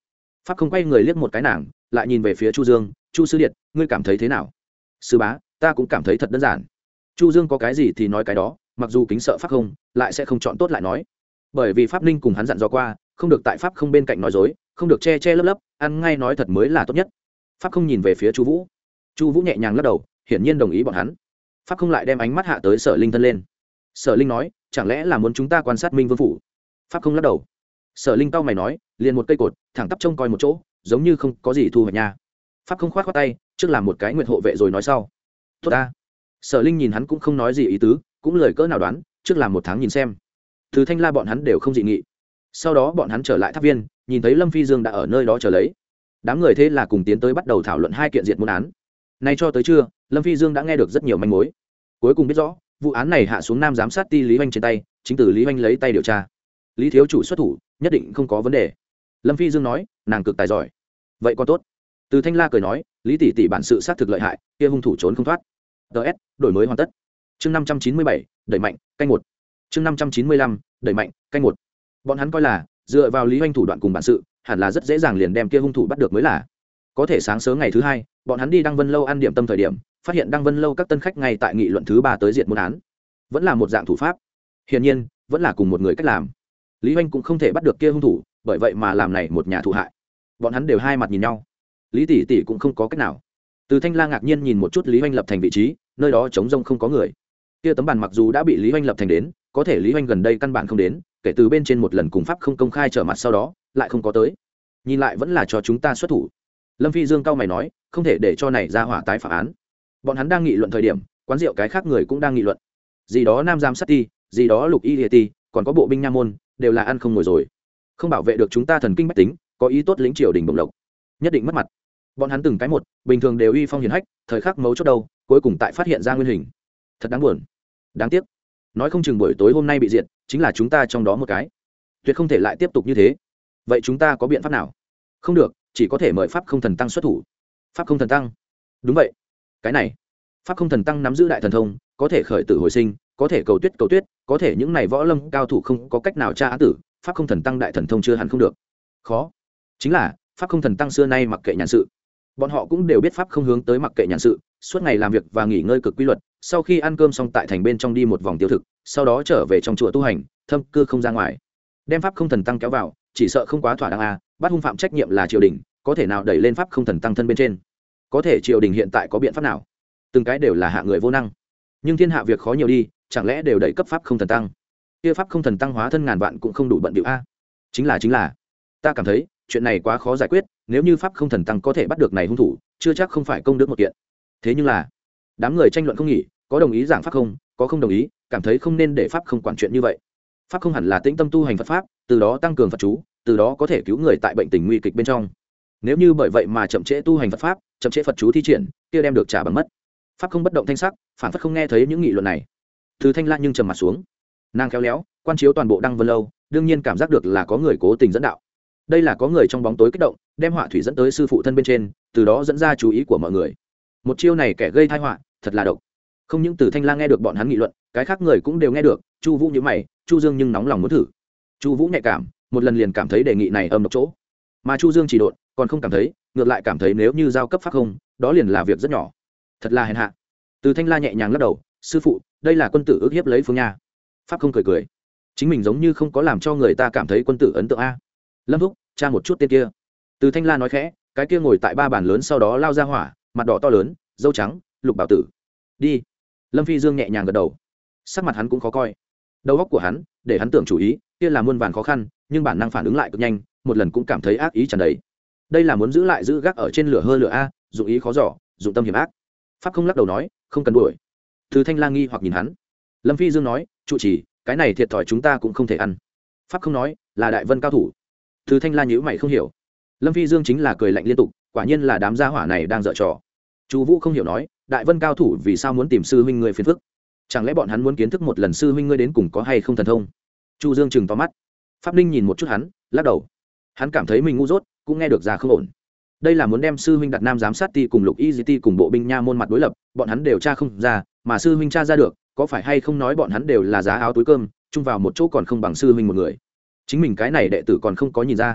pháp không quay người liếc một cái nàng, lại nhìn về phía chu dương. Chu sư điện, ngươi cảm thấy thế nào? Sư bá, ta cũng cảm thấy thật đơn giản. Chu dương có cái gì thì nói cái đó, mặc dù kính sợ pháp không, lại sẽ không chọn tốt lại nói. Bởi vì pháp ninh cùng hắn dặn dò qua, không được tại pháp không bên cạnh nói dối, không được che che lấp lấp, ăn ngay nói thật mới là tốt nhất. Pháp không nhìn về phía chu vũ. Chu vũ nhẹ nhàng lắc đầu, hiển nhiên đồng ý bọn hắn. Pháp không lại đem ánh mắt hạ tới Sở Linh thân lên. Sở Linh nói, chẳng lẽ là muốn chúng ta quan sát Minh Vương phủ? Pháp không lắc đầu. Sở Linh cau mày nói, liền một cây cột, thẳng tắp trông coi một chỗ, giống như không có gì thu hoạch nha. Pháp không khoát khoát tay, trước làm một cái nguyện hộ vệ rồi nói sau. Tốt ta. Sở Linh nhìn hắn cũng không nói gì ý tứ, cũng lời cỡ nào đoán, trước làm một tháng nhìn xem. Từ Thanh La bọn hắn đều không dị nghị. Sau đó bọn hắn trở lại tháp viên, nhìn thấy Lâm Phi Dương đã ở nơi đó chờ lấy. Đám người thế là cùng tiến tới bắt đầu thảo luận hai kiện diệt môn án. Nay cho tới trưa, Lâm Phi Dương đã nghe được rất nhiều manh mối. Cuối cùng biết rõ, vụ án này hạ xuống nam giám sát ti Lý Hoành trên tay, chính từ Lý Hoành lấy tay điều tra. Lý thiếu chủ xuất thủ, nhất định không có vấn đề. Lâm Phi Dương nói, nàng cực tài giỏi. Vậy còn tốt. Từ Thanh La cười nói, Lý tỷ tỷ bản sự sát thực lợi hại, kia hung thủ trốn không thoát. ts đổi mới hoàn tất. Chương năm trăm chín mươi bảy, đẩy mạnh, canh một. Chương năm trăm chín mươi lăm, đẩy mạnh, canh một. Bọn hắn coi là dựa vào Lý Hoành thủ đoạn cùng bản sự, hẳn là rất dễ dàng liền đem kia hung thủ bắt được mới là. Có thể sáng sớm ngày thứ hai, bọn hắn đi Đăng Vân lâu ăn điểm tâm thời điểm, phát hiện Đăng Vân lâu các tân khách ngay tại nghị luận thứ ba tới diệt môn án. Vẫn là một dạng thủ pháp. Hiển nhiên, vẫn là cùng một người cách làm. Lý Hoành cũng không thể bắt được kia hung thủ, bởi vậy mà làm này một nhà thụ hại. Bọn hắn đều hai mặt nhìn nhau. Lý tỷ tỷ cũng không có cách nào. Từ Thanh La ngạc nhiên nhìn một chút Lý Hoành lập thành vị trí, nơi đó trống rông không có người. Kia tấm bàn mặc dù đã bị Lý Hoành lập thành đến, có thể Lý Hoành gần đây căn bản không đến, kể từ bên trên một lần cùng pháp không công khai trở mặt sau đó, lại không có tới. Nhìn lại vẫn là cho chúng ta xuất thủ. Lâm Phi Dương cao mày nói, không thể để cho này ra hỏa tái phạm án. Bọn hắn đang nghị luận thời điểm, quán rượu cái khác người cũng đang nghị luận. Gì đó Nam Giám Sát Ti, gì đó Lục Y Liệt Ti, còn có bộ binh nha môn, đều là ăn không ngồi rồi. Không bảo vệ được chúng ta thần kinh bách tính, có ý tốt lĩnh triều đình bổng lộc, nhất định mất mặt. Bọn hắn từng cái một, bình thường đều uy phong hiển hách, thời khắc mấu chốt đâu, cuối cùng tại phát hiện ra nguyên hình. Thật đáng buồn. Đáng tiếc. Nói không chừng buổi tối hôm nay bị diệt, chính là chúng ta trong đó một cái. Tuyệt không thể lại tiếp tục như thế. Vậy chúng ta có biện pháp nào? Không được, chỉ có thể mời pháp không thần tăng xuất thủ. Pháp không thần tăng? Đúng vậy. Cái này, pháp không thần tăng nắm giữ đại thần thông, có thể khởi tử hồi sinh, có thể cầu tuyết cầu tuyết, có thể những này võ lâm cao thủ không có cách nào tra án tử, pháp không thần tăng đại thần thông chưa hẳn không được. Khó. Chính là, pháp không thần tăng xưa nay mặc kệ nhàn sự. Bọn họ cũng đều biết pháp không hướng tới mặc kệ nhàn sự, suốt ngày làm việc và nghỉ ngơi cực quy luật, sau khi ăn cơm xong tại thành bên trong đi một vòng tiêu thực, sau đó trở về trong chùa tu hành, thâm cư không ra ngoài. Đem pháp không thần tăng kéo vào, chỉ sợ không quá thỏa đáng a, bắt hung phạm trách nhiệm là triều đình, có thể nào đẩy lên pháp không thần tăng thân bên trên. Có thể triều đình hiện tại có biện pháp nào? Từng cái đều là hạ người vô năng. Nhưng thiên hạ việc khó nhiều đi, chẳng lẽ đều đẩy cấp pháp không thần tăng? Kia pháp không thần tăng hóa thân ngàn vạn cũng không đủ bận điệu a. Chính là chính là, ta cảm thấy, chuyện này quá khó giải quyết, nếu như pháp không thần tăng có thể bắt được này hung thủ, chưa chắc không phải công đức một kiện. Thế nhưng là, đám người tranh luận không nghỉ, có đồng ý giảng pháp không, có không đồng ý, cảm thấy không nên để pháp không quản chuyện như vậy. Pháp không hẳn là tĩnh tâm tu hành Phật pháp, từ đó tăng cường Phật chú, từ đó có thể cứu người tại bệnh tình nguy kịch bên trong. Nếu như bởi vậy mà chậm trễ tu hành Phật pháp, chậm trễ Phật chú thi triển, kia đem được trả bằng mất. Pháp không bất động thanh sắc, phản phất không nghe thấy những nghị luận này. Từ Thanh La nhưng trầm mặt xuống, nàng khéo léo quan chiếu toàn bộ Đăng Vân lâu, đương nhiên cảm giác được là có người cố tình dẫn đạo. Đây là có người trong bóng tối kích động, đem họa thủy dẫn tới sư phụ thân bên trên, từ đó dẫn ra chú ý của mọi người. Một chiêu này kẻ gây tai họa, thật là độc. Không những Từ Thanh La nghe được bọn hắn nghị luận, cái khác người cũng đều nghe được. Chu Vũ nhíu mày, Chu Dương nhưng nóng lòng muốn thử. Chu Vũ nhạy cảm, một lần liền cảm thấy đề nghị này âm độc chỗ, mà Chu Dương chỉ độn, còn không cảm thấy, ngược lại cảm thấy nếu như giao cấp pháp không, đó liền là việc rất nhỏ. Thật là hèn hạ. Từ Thanh La nhẹ nhàng lắc đầu, sư phụ, đây là quân tử ước hiếp lấy phương nha. Pháp không cười cười, chính mình giống như không có làm cho người ta cảm thấy quân tử ấn tượng a. Lâm thúc, tra một chút tên kia. Từ Thanh La nói khẽ, cái kia ngồi tại ba bàn lớn sau đó lao ra hỏa, mặt đỏ to lớn, dâu trắng, Lục Bảo Tử. Đi. Lâm Phi Dương nhẹ nhàng gật đầu, sắc mặt hắn cũng khó coi. Đầu óc của hắn để hắn tưởng chủ ý, kia là muôn vàn khó khăn, nhưng bản năng phản ứng lại cực nhanh, một lần cũng cảm thấy ác ý tràn đầy. Đây là muốn giữ lại giữ gác ở trên lửa hơ lửa a, dụng ý khó dò, dụng tâm hiểm ác. Pháp không lắc đầu nói, không cần đuổi. Từ Thanh La nghi hoặc nhìn hắn. Lâm Phi Dương nói, trụ trì, cái này thiệt thòi chúng ta cũng không thể ăn. Pháp không nói, là đại vân cao thủ. Từ Thanh La nhíu mày không hiểu. Lâm Phi Dương chính là cười lạnh liên tục, quả nhiên là đám gia hỏa này đang dở trò. Chu Vũ không hiểu nói, đại vân cao thủ vì sao muốn tìm sư huynh ngươi phiền phức? Chẳng lẽ bọn hắn muốn kiến thức một lần sư huynh ngươi đến cùng có hay không thần thông? Chu Dương trừng to mắt. Pháp Ninh nhìn một chút hắn, lắc đầu. Hắn cảm thấy mình ngu dốt, cũng nghe được ra không ổn. Đây là muốn đem sư huynh đặt Nam giám sát ti cùng Lục Y ti cùng bộ binh nha môn mặt đối lập, bọn hắn đều tra không ra, mà sư huynh tra ra được, có phải hay không nói bọn hắn đều là giá áo túi cơm, chung vào một chỗ còn không bằng sư huynh một người. Chính mình cái này đệ tử còn không có nhìn ra.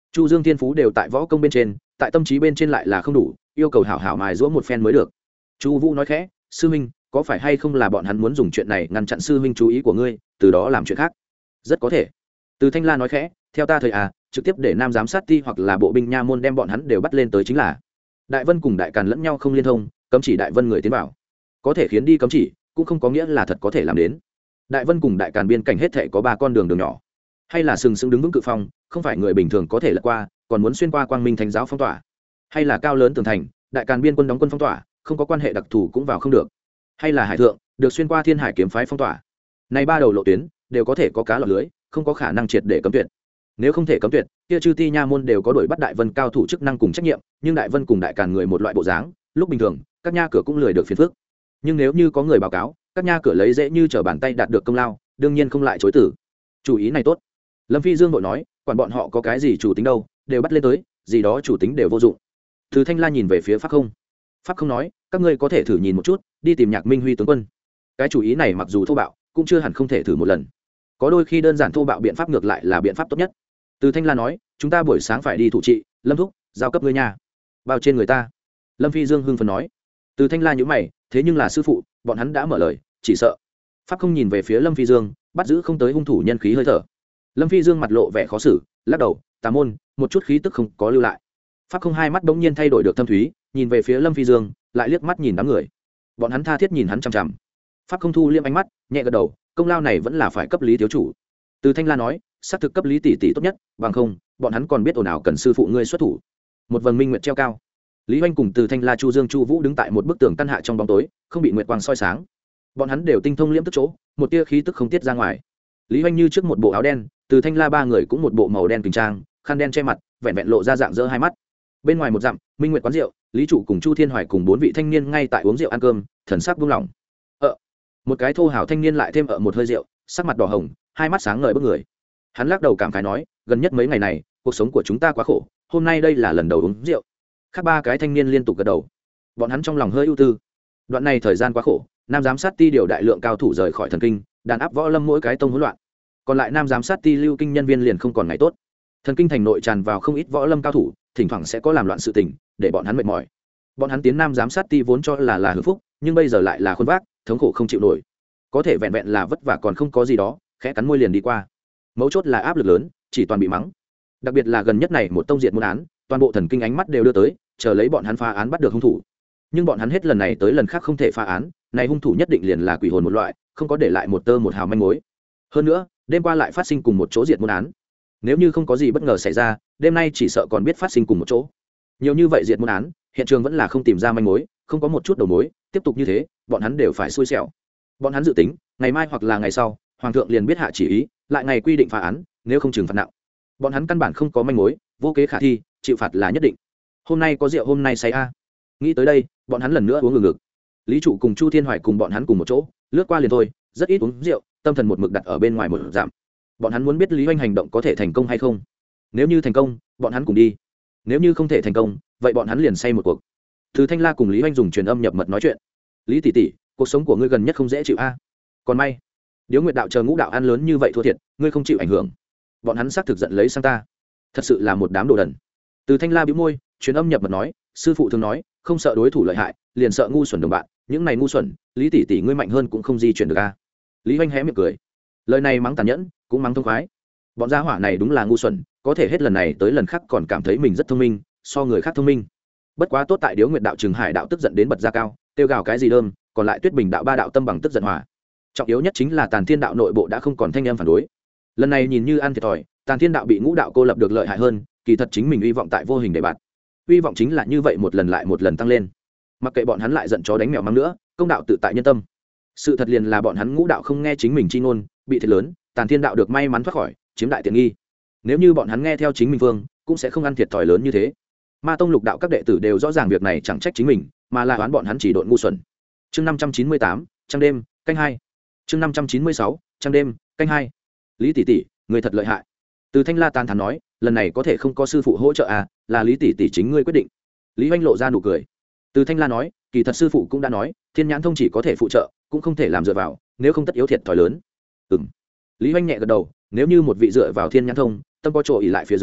Chu Dương thiên phú đều tại võ công bên trên, tại tâm trí bên trên lại là không đủ, yêu cầu hảo hảo mài giũa một phen mới được. Chu Vũ nói khẽ, sư huynh, có phải hay không là bọn hắn muốn dùng chuyện này ngăn chặn sư huynh chú ý của ngươi, từ đó làm chuyện khác? Rất có thể. Từ Thanh La nói khẽ, theo ta thời à, trực tiếp để nam giám sát ti hoặc là bộ binh nha môn đem bọn hắn đều bắt lên tới chính là. Đại Vân cùng Đại Càn lẫn nhau không liên thông, cấm chỉ Đại Vân người tiến vào. Có thể khiến đi cấm chỉ, cũng không có nghĩa là thật có thể làm đến. Đại Vân cùng Đại Càn biên cảnh hết thảy có ba con đường đường nhỏ, hay là sừng sững đứng vững cự phong, không phải người bình thường có thể lật qua, còn muốn xuyên qua Quang Minh Thánh giáo phong tỏa, hay là cao lớn tường thành, Đại Càn biên quân đóng quân phong tỏa, không có quan hệ đặc thù cũng vào không được, hay là hải thượng được xuyên qua Thiên Hải kiếm phái phong tỏa. Này ba đầu lộ tuyến đều có thể có cá lọt lưới, không có khả năng triệt để cấm tuyệt. Nếu không thể cấm tuyệt, kia chư ti nha môn đều có đuổi bắt Đại Vân cao thủ chức năng cùng trách nhiệm, nhưng Đại Vân cùng Đại Càn người một loại bộ dáng, lúc bình thường, các nha cửa cũng lười được phiền phức. Nhưng nếu như có người báo cáo, các nha cửa lấy dễ như trở bàn tay đạt được công lao, đương nhiên không lại chối từ. Chủ ý này tốt. Lâm Phi Dương vội nói, quản bọn họ có cái gì chủ tính đâu, đều bắt lên tới, gì đó chủ tính đều vô dụng. Từ Thanh La nhìn về phía Pháp Không. Pháp Không nói, các ngươi có thể thử nhìn một chút, đi tìm Nhạc Minh Huy tướng quân. Cái chủ ý này mặc dù thô bạo, cũng chưa hẳn không thể thử một lần. Có đôi khi đơn giản thô bạo biện pháp ngược lại là biện pháp tốt nhất. Từ Thanh La nói, chúng ta buổi sáng phải đi thủ trị, Lâm thúc, giao cấp ngươi nha. Bao trên người ta. Lâm Phi Dương hưng phấn nói. Từ Thanh La nhíu mày, thế nhưng là sư phụ, bọn hắn đã mở lời, chỉ sợ. Pháp Không nhìn về phía Lâm Phi Dương, bắt giữ không tới hung thủ nhân khí hơi thở. Lâm Phi Dương mặt lộ vẻ khó xử, lắc đầu, tà môn, một chút khí tức không có lưu lại. Pháp Không hai mắt bỗng nhiên thay đổi được thâm thúy, nhìn về phía Lâm Phi Dương, lại liếc mắt nhìn đám người. Bọn hắn tha thiết nhìn hắn chằm chằm. Pháp Không thu liêm ánh mắt, nhẹ gật đầu, công lao này vẫn là phải cấp Lý thiếu chủ. Từ Thanh La nói, xác thực cấp Lý tỷ tỷ tốt nhất, bằng không, bọn hắn còn biết ồn ào cần sư phụ ngươi xuất thủ. Một vầng minh nguyệt treo cao. Lý Hoành cùng Từ Thanh La, Chu Dương, Chu Vũ đứng tại một bức tường căn hạ trong bóng tối, không bị nguyệt quang soi sáng. Bọn hắn đều tinh thông liễm tức chỗ, một tia khí tức không tiết ra ngoài. Lý Hoành như trước một bộ áo đen, Từ Thanh La ba người cũng một bộ màu đen kình trang, khăn đen che mặt, vẹn vẹn lộ ra dạng dỡ hai mắt. Bên ngoài một dặm, Minh Nguyệt quán rượu, Lý Trụ cùng Chu Thiên Hoài cùng bốn vị thanh niên ngay tại uống rượu ăn cơm, thần sắc buông lỏng. Ờ, một cái thô hào thanh niên lại thêm ở một hơi rượu, sắc mặt đỏ hồng, hai mắt sáng ngời bức người. Hắn lắc đầu cảm khái nói, gần nhất mấy ngày này, cuộc sống của chúng ta quá khổ, hôm nay đây là lần đầu uống rượu. Khác ba cái thanh niên liên tục gật đầu. Bọn hắn trong lòng hơi ưu tư. Đoạn này thời gian quá khổ, nam giám sát ti điều đại lượng cao thủ rời khỏi thần kinh, đàn áp võ lâm mỗi cái tông hỗn loạn. Còn lại nam giám sát ti lưu kinh nhân viên liền không còn ngày tốt. Thần kinh thành nội tràn vào không ít võ lâm cao thủ, thỉnh thoảng sẽ có làm loạn sự tình, để bọn hắn mệt mỏi. Bọn hắn tiến nam giám sát ti vốn cho là là hưởng phúc, nhưng bây giờ lại là khuôn vác, thống khổ không chịu nổi. Có thể vẹn vẹn là vất vả còn không có gì đó, khẽ cắn môi liền đi qua. Mấu chốt là áp lực lớn, chỉ toàn bị mắng. Đặc biệt là gần nhất này một tông diệt môn án, toàn bộ thần kinh ánh mắt đều đưa tới, chờ lấy bọn hắn phá án bắt được hung thủ. Nhưng bọn hắn hết lần này tới lần khác không thể phá án, này hung thủ nhất định liền là quỷ hồn một loại, không có để lại một tơ một hào manh mối. Hơn nữa, đêm qua lại phát sinh cùng một chỗ diệt môn án. Nếu như không có gì bất ngờ xảy ra, đêm nay chỉ sợ còn biết phát sinh cùng một chỗ. Nhiều như vậy diệt môn án, hiện trường vẫn là không tìm ra manh mối, không có một chút đầu mối, tiếp tục như thế, bọn hắn đều phải xui xẻo. Bọn hắn dự tính, ngày mai hoặc là ngày sau, hoàng thượng liền biết hạ chỉ ý, lại ngày quy định phá án, nếu không trừng phạt nặng. Bọn hắn căn bản không có manh mối, vô kế khả thi, chịu phạt là nhất định. Hôm nay có rượu hôm nay say a. Nghĩ tới đây, bọn hắn lần nữa uống ngừng ngực. Lý Trụ cùng Chu Thiên Hoài cùng bọn hắn cùng một chỗ, lướt qua liền thôi, rất ít uống rượu, tâm thần một mực đặt ở bên ngoài một giảm. Bọn hắn muốn biết Lý Hoành hành động có thể thành công hay không. Nếu như thành công, bọn hắn cùng đi. Nếu như không thể thành công, vậy bọn hắn liền say một cuộc. Từ Thanh La cùng Lý Hoành dùng truyền âm nhập mật nói chuyện. Lý tỷ tỷ, cuộc sống của ngươi gần nhất không dễ chịu a. Còn may, Điếu Nguyệt đạo chờ ngũ đạo ăn lớn như vậy thua thiệt, ngươi không chịu ảnh hưởng. Bọn hắn xác thực giận lấy sang ta, thật sự là một đám đồ đần. Từ Thanh La bĩu môi, truyền âm nhập mật nói, sư phụ thường nói, không sợ đối thủ lợi hại, liền sợ ngu xuẩn đồng bạn, những này ngu xuẩn, Lý tỷ tỷ ngươi mạnh hơn cũng không di chuyển được a. Lý Hoành hé miệng cười. Lời này mắng tàn nhẫn, cũng mắng thông khoái. Bọn gia hỏa này đúng là ngu xuẩn, có thể hết lần này tới lần khác còn cảm thấy mình rất thông minh, so người khác thông minh. Bất quá tốt tại Điếu Nguyệt đạo Trừng Hải đạo tức giận đến bật ra cao, tiêu gào cái gì đơm, còn lại Tuyết Bình đạo ba đạo tâm bằng tức giận hòa. Trọng yếu nhất chính là Tàn Thiên đạo nội bộ đã không còn thanh âm phản đối. Lần này nhìn như ăn thiệt thòi, Tàn Thiên đạo bị ngũ đạo cô lập được lợi hại hơn, kỳ thật chính mình hy vọng tại vô hình để bạt. Hy vọng chính là như vậy một lần lại một lần tăng lên. Mặc kệ bọn hắn lại giận chó đánh mèo mắng nữa, công đạo tự tại nhân tâm. Sự thật liền là bọn hắn ngũ đạo không nghe chính mình chi ngôn, bị thiệt lớn, Tàn Thiên đạo được may mắn thoát khỏi, chiếm đại tiện nghi. Nếu như bọn hắn nghe theo chính mình phương, cũng sẽ không ăn thiệt thòi lớn như thế. Ma tông lục đạo các đệ tử đều rõ ràng việc này chẳng trách chính mình, mà là đoán bọn hắn chỉ độn ngu xuẩn. Chương năm trăm chín mươi tám, trăng đêm, canh hai. Chương năm trăm chín mươi sáu, trăng đêm, canh hai. Lý tỷ tỷ, người thật lợi hại. Từ Thanh La tán thán nói, lần này có thể không có sư phụ hỗ trợ à, là Lý tỷ tỷ chính ngươi quyết định. Lý Hoành lộ ra nụ cười. Từ Thanh La nói, kỳ thật sư phụ cũng đã nói, Thiên Nhãn Thông chỉ có thể phụ trợ, cũng không thể làm dựa vào, nếu không tất yếu thiệt thòi lớn. Ừm. Lý Hoành nhẹ gật đầu, nếu như một vị dựa vào Thiên Nhãn Thông, tâm có chỗ ỉ lại phía dưới,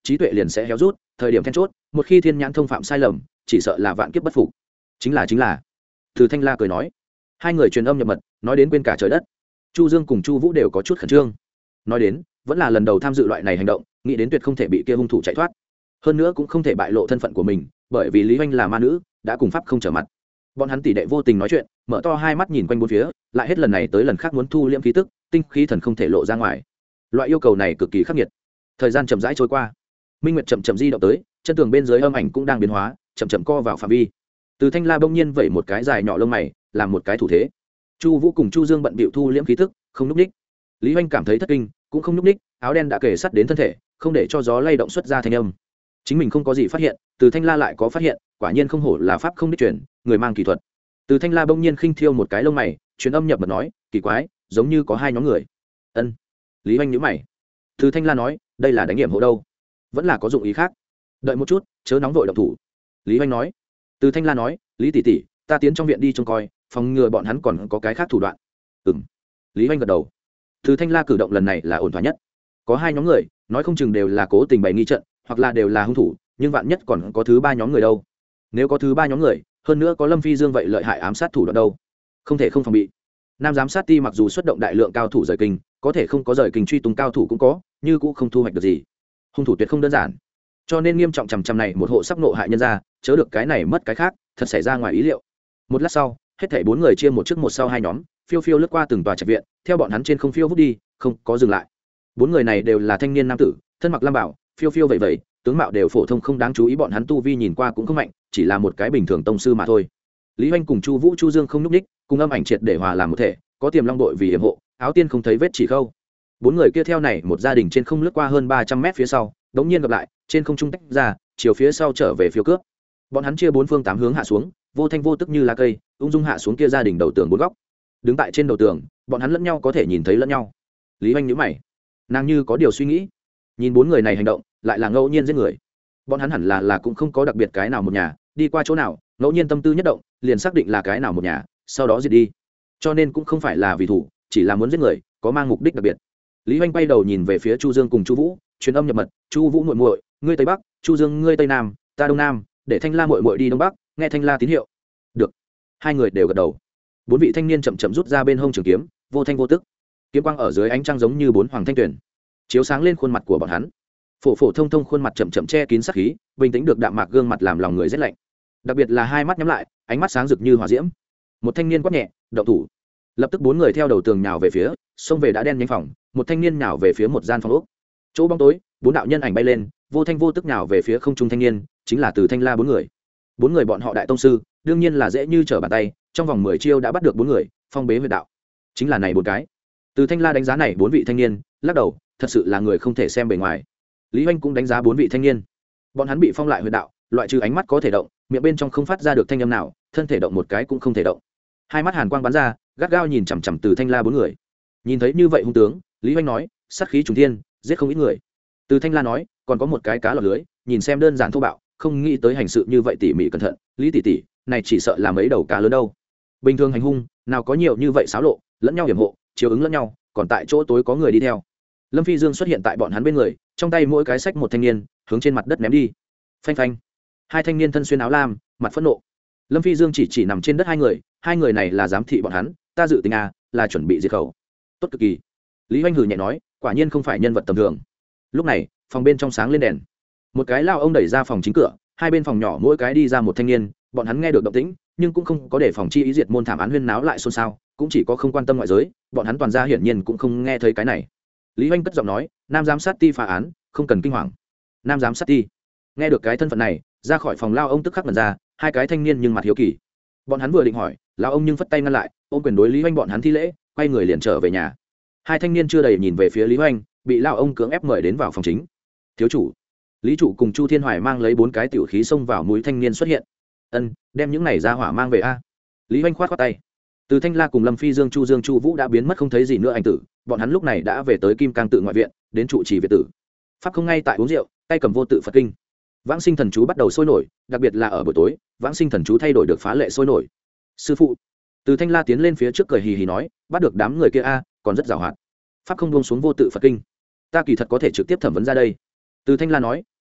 trí tuệ liền sẽ héo rút, thời điểm then chốt một khi thiên nhãn thông phạm sai lầm chỉ sợ là vạn kiếp bất phục. Chính là chính là Từ Thanh La cười nói. Hai người truyền âm nhập mật, nói đến quên cả trời đất. Chu Dương cùng Chu Vũ đều có chút khẩn trương. Nói đến, vẫn là lần đầu tham dự loại này hành động, nghĩ đến tuyệt không thể bị kia hung thủ chạy thoát. Hơn nữa cũng không thể bại lộ thân phận của mình, bởi vì Lý Hoành là ma nữ, đã cùng pháp không trở mặt. Bọn hắn tỷ đệ vô tình nói chuyện, mở to hai mắt nhìn quanh bốn phía, lại hết lần này tới lần khác muốn thu liễm khí tức, tinh khí thần không thể lộ ra ngoài. Loại yêu cầu này cực kỳ khắc nghiệt. Thời gian chậm rãi trôi qua, Minh Nguyệt chậm chậm di động tới, chân tường bên dưới âm ảnh cũng đang biến hóa, chậm chậm co vào phạm vi. Từ Thanh La bỗng nhiên vẩy một cái dài nhỏ lông mày, làm một cái thủ thế. Chu Vũ cùng Chu Dương bận bịu thu liễm khí tức, không núp ních. Lý Hoành cảm thấy thất kinh, cũng không núp ních, áo đen đã kề sát đến thân thể, không để cho gió lay động xuất ra thanh âm. Chính mình không có gì phát hiện, Từ Thanh La lại có phát hiện, quả nhiên không hổ là pháp không đích truyền, người mang kỳ thuật. Từ Thanh La bỗng nhiên khinh thiêu một cái lông mày, truyền âm nhập mật nói, kỳ quái, giống như có hai nhóm người. Ân. Lý Hoành nhíu mày. Từ Thanh La nói, đây là đánh nghiệm hộ đâu, vẫn là có dụng ý khác. Đợi một chút, chớ nóng vội động thủ. Lý Hoành nói. Từ Thanh La nói, Lý tỷ tỷ, ta tiến trong viện đi trông coi, phòng ngừa bọn hắn còn có cái khác thủ đoạn. Ừm. Lý Hoành gật đầu. Từ Thanh La cử động lần này là ổn thỏa nhất. Có hai nhóm người, nói không chừng đều là cố tình bày nghi trận, hoặc là đều là hung thủ, nhưng vạn nhất còn có thứ ba nhóm người đâu. Nếu có thứ ba nhóm người, hơn nữa có Lâm Phi Dương vậy lợi hại ám sát thủ đoạn đâu, không thể không phòng bị. Nam giám sát ti mặc dù xuất động đại lượng cao thủ rời kinh, có thể không có rời kinh truy tung cao thủ cũng có, nhưng cũng không thu hoạch được gì. Hung thủ tuyệt không đơn giản, cho nên nghiêm trọng chằm chằm này một hộ sắp nộ hại nhân ra, chớ được cái này mất cái khác, thật xảy ra ngoài ý liệu. Một lát sau, hết thảy bốn người chia một trước một sau hai nhóm, phiêu phiêu lướt qua từng tòa trạch viện, theo bọn hắn trên không phiêu vút đi, không có dừng lại. Bốn người này đều là thanh niên nam tử, thân mặc lam bảo, phiêu phiêu vậy vậy, tướng mạo đều phổ thông không đáng chú ý, bọn hắn tu vi nhìn qua cũng không mạnh, chỉ là một cái bình thường tông sư mà thôi. Lý Hoành cùng Chu Vũ, Chu Dương không nhúc nhích, cùng âm ảnh triệt để hòa làm một thể, có tiềm long đội vì yểm hộ, áo tiên không thấy vết chỉ khâu. Bốn người kia theo này một gia đình trên không lướt qua hơn ba trăm mét phía sau, đống nhiên gặp lại, trên không trung tách ra, chiều phía sau trở về phiêu cướp. Bọn hắn chia bốn phương tám hướng hạ xuống, vô thanh vô tức như lá cây, ung dung hạ xuống kia gia đình đầu tường bốn góc. Đứng tại trên đầu tường, bọn hắn lẫn nhau có thể nhìn thấy lẫn nhau. Lý Hoành nhíu mày, nàng như có điều suy nghĩ, nhìn bốn người này hành động, lại là ngẫu nhiên giết người. Bọn hắn hẳn là là cũng không có đặc biệt cái nào một nhà, đi qua chỗ nào, ngẫu nhiên tâm tư nhất động, liền xác định là cái nào một nhà, sau đó diệt đi. Cho nên cũng không phải là vì thủ, chỉ là muốn giết người, có mang mục đích đặc biệt. Lý Hoành quay đầu nhìn về phía Chu Dương cùng Chu Vũ, truyền âm nhập mật, Chu Vũ muội muội, ngươi tây bắc, Chu Dương ngươi tây nam, ta đông nam, để Thanh La muội muội đi đông bắc, nghe Thanh La tín hiệu. Được. Hai người đều gật đầu. Bốn vị thanh niên chậm chậm rút ra bên hông trường kiếm, vô thanh vô tức. Kiếm quang ở dưới ánh trăng giống như bốn hoàng thanh tuyển, chiếu sáng lên khuôn mặt của bọn hắn. Phổ phổ thông thông khuôn mặt chậm chậm che kín sát khí, bình tĩnh được đạm mạc gương mặt làm lòng người rét lạnh. Đặc biệt là hai mắt nhắm lại, ánh mắt sáng rực như hỏa diễm. Một thanh niên quát nhẹ, động thủ. Lập tức bốn người theo đầu tường nhào về phía, xông về đã đen nhánh phòng, một thanh niên nhào về phía một gian phòng ốc. Chỗ bóng tối, bốn đạo nhân ảnh bay lên, vô thanh vô tức nhào về phía không trung thanh niên, chính là Từ Thanh La bốn người. Bốn người bọn họ đại tông sư, đương nhiên là dễ như trở bàn tay, trong vòng mười chiêu đã bắt được bốn người, phong bế huyệt đạo. Chính là này bốn cái. Từ Thanh La đánh giá này bốn vị thanh niên, lắc đầu, thật sự là người không thể xem bề ngoài. Lý Hoành cũng đánh giá bốn vị thanh niên. Bọn hắn bị phong lại huyệt đạo, loại trừ ánh mắt có thể động, miệng bên trong không phát ra được thanh âm nào, thân thể động một cái cũng không thể động. Hai mắt hàn quang bắn ra, gắt gao nhìn chằm chằm Từ Thanh La bốn người. Nhìn thấy như vậy hung tướng, Lý Hoành nói, sát khí trùng thiên, giết không ít người. Từ Thanh La nói, còn có một cái cá lọt lưới, nhìn xem đơn giản thô bạo, không nghĩ tới hành sự như vậy tỉ mỉ cẩn thận. Lý tỷ tỷ, này chỉ sợ là mấy đầu cá lớn đâu. Bình thường hành hung, nào có nhiều như vậy xáo lộ, lẫn nhau hiểm hộ, chiếu ứng lẫn nhau, còn tại chỗ tối có người đi theo. Lâm Phi Dương xuất hiện tại bọn hắn bên người, trong tay mỗi cái xách một thanh niên, hướng trên mặt đất ném đi. Phanh phanh. Hai thanh niên thân xuyên áo lam, mặt phẫn nộ. Lâm Phi Dương chỉ chỉ nằm trên đất hai người, hai người này là giám thị bọn hắn, ta dự tính à, là chuẩn bị diệt khẩu. Tốt cực kỳ. Lý Hoành hừ nhẹ nói, quả nhiên không phải nhân vật tầm thường. Lúc này, phòng bên trong sáng lên đèn. Một cái lao ông đẩy ra phòng chính cửa, hai bên phòng nhỏ mỗi cái đi ra một thanh niên, bọn hắn nghe được động tĩnh, nhưng cũng không có để phòng chi ý diệt môn thảm án huyên náo lại xôn xao, cũng chỉ có không quan tâm ngoại giới, bọn hắn toàn ra hiển nhiên cũng không nghe thấy cái này. Lý Hoành cất giọng nói, nam giám sát ti phá án, không cần kinh hoàng. Nam giám sát ti. Nghe được cái thân phận này, ra khỏi phòng lao ông tức khắc lần ra, hai cái thanh niên nhưng mặt hiếu kỳ. Bọn hắn vừa định hỏi, lao ông nhưng phất tay ngăn lại, ôm quyền đối Lý Hoành bọn hắn thi lễ, quay người liền trở về nhà. Hai thanh niên chưa đầy nhìn về phía Lý Hoành, bị lao ông cưỡng ép mời đến vào phòng chính. Thiếu chủ. Lý chủ cùng Chu Thiên Hoài mang lấy bốn cái tiểu khí xông vào mũi thanh niên xuất hiện. Ân, đem những này ra hỏa mang về a. Lý Hoành khoát khoát tay. Từ Thanh La cùng Lâm Phi Dương, Chu Dương, Chu Vũ đã biến mất không thấy gì nữa anh tử, bọn hắn lúc này đã về tới Kim Cang tự ngoại viện, đến trụ trì viện tử. Pháp không ngay tại uống rượu, tay cầm vô tự Phật kinh. Vãng sinh thần chú bắt đầu sôi nổi, đặc biệt là ở buổi tối, Vãng sinh thần chú thay đổi được phá lệ sôi nổi. Sư phụ. Từ Thanh La tiến lên phía trước cười hì hì nói, bắt được đám người kia a, còn rất giàu hoạt. Pháp không buông xuống vô tự Phật kinh. Ta kỳ thật có thể trực tiếp thẩm vấn ra đây. Từ Thanh La nói,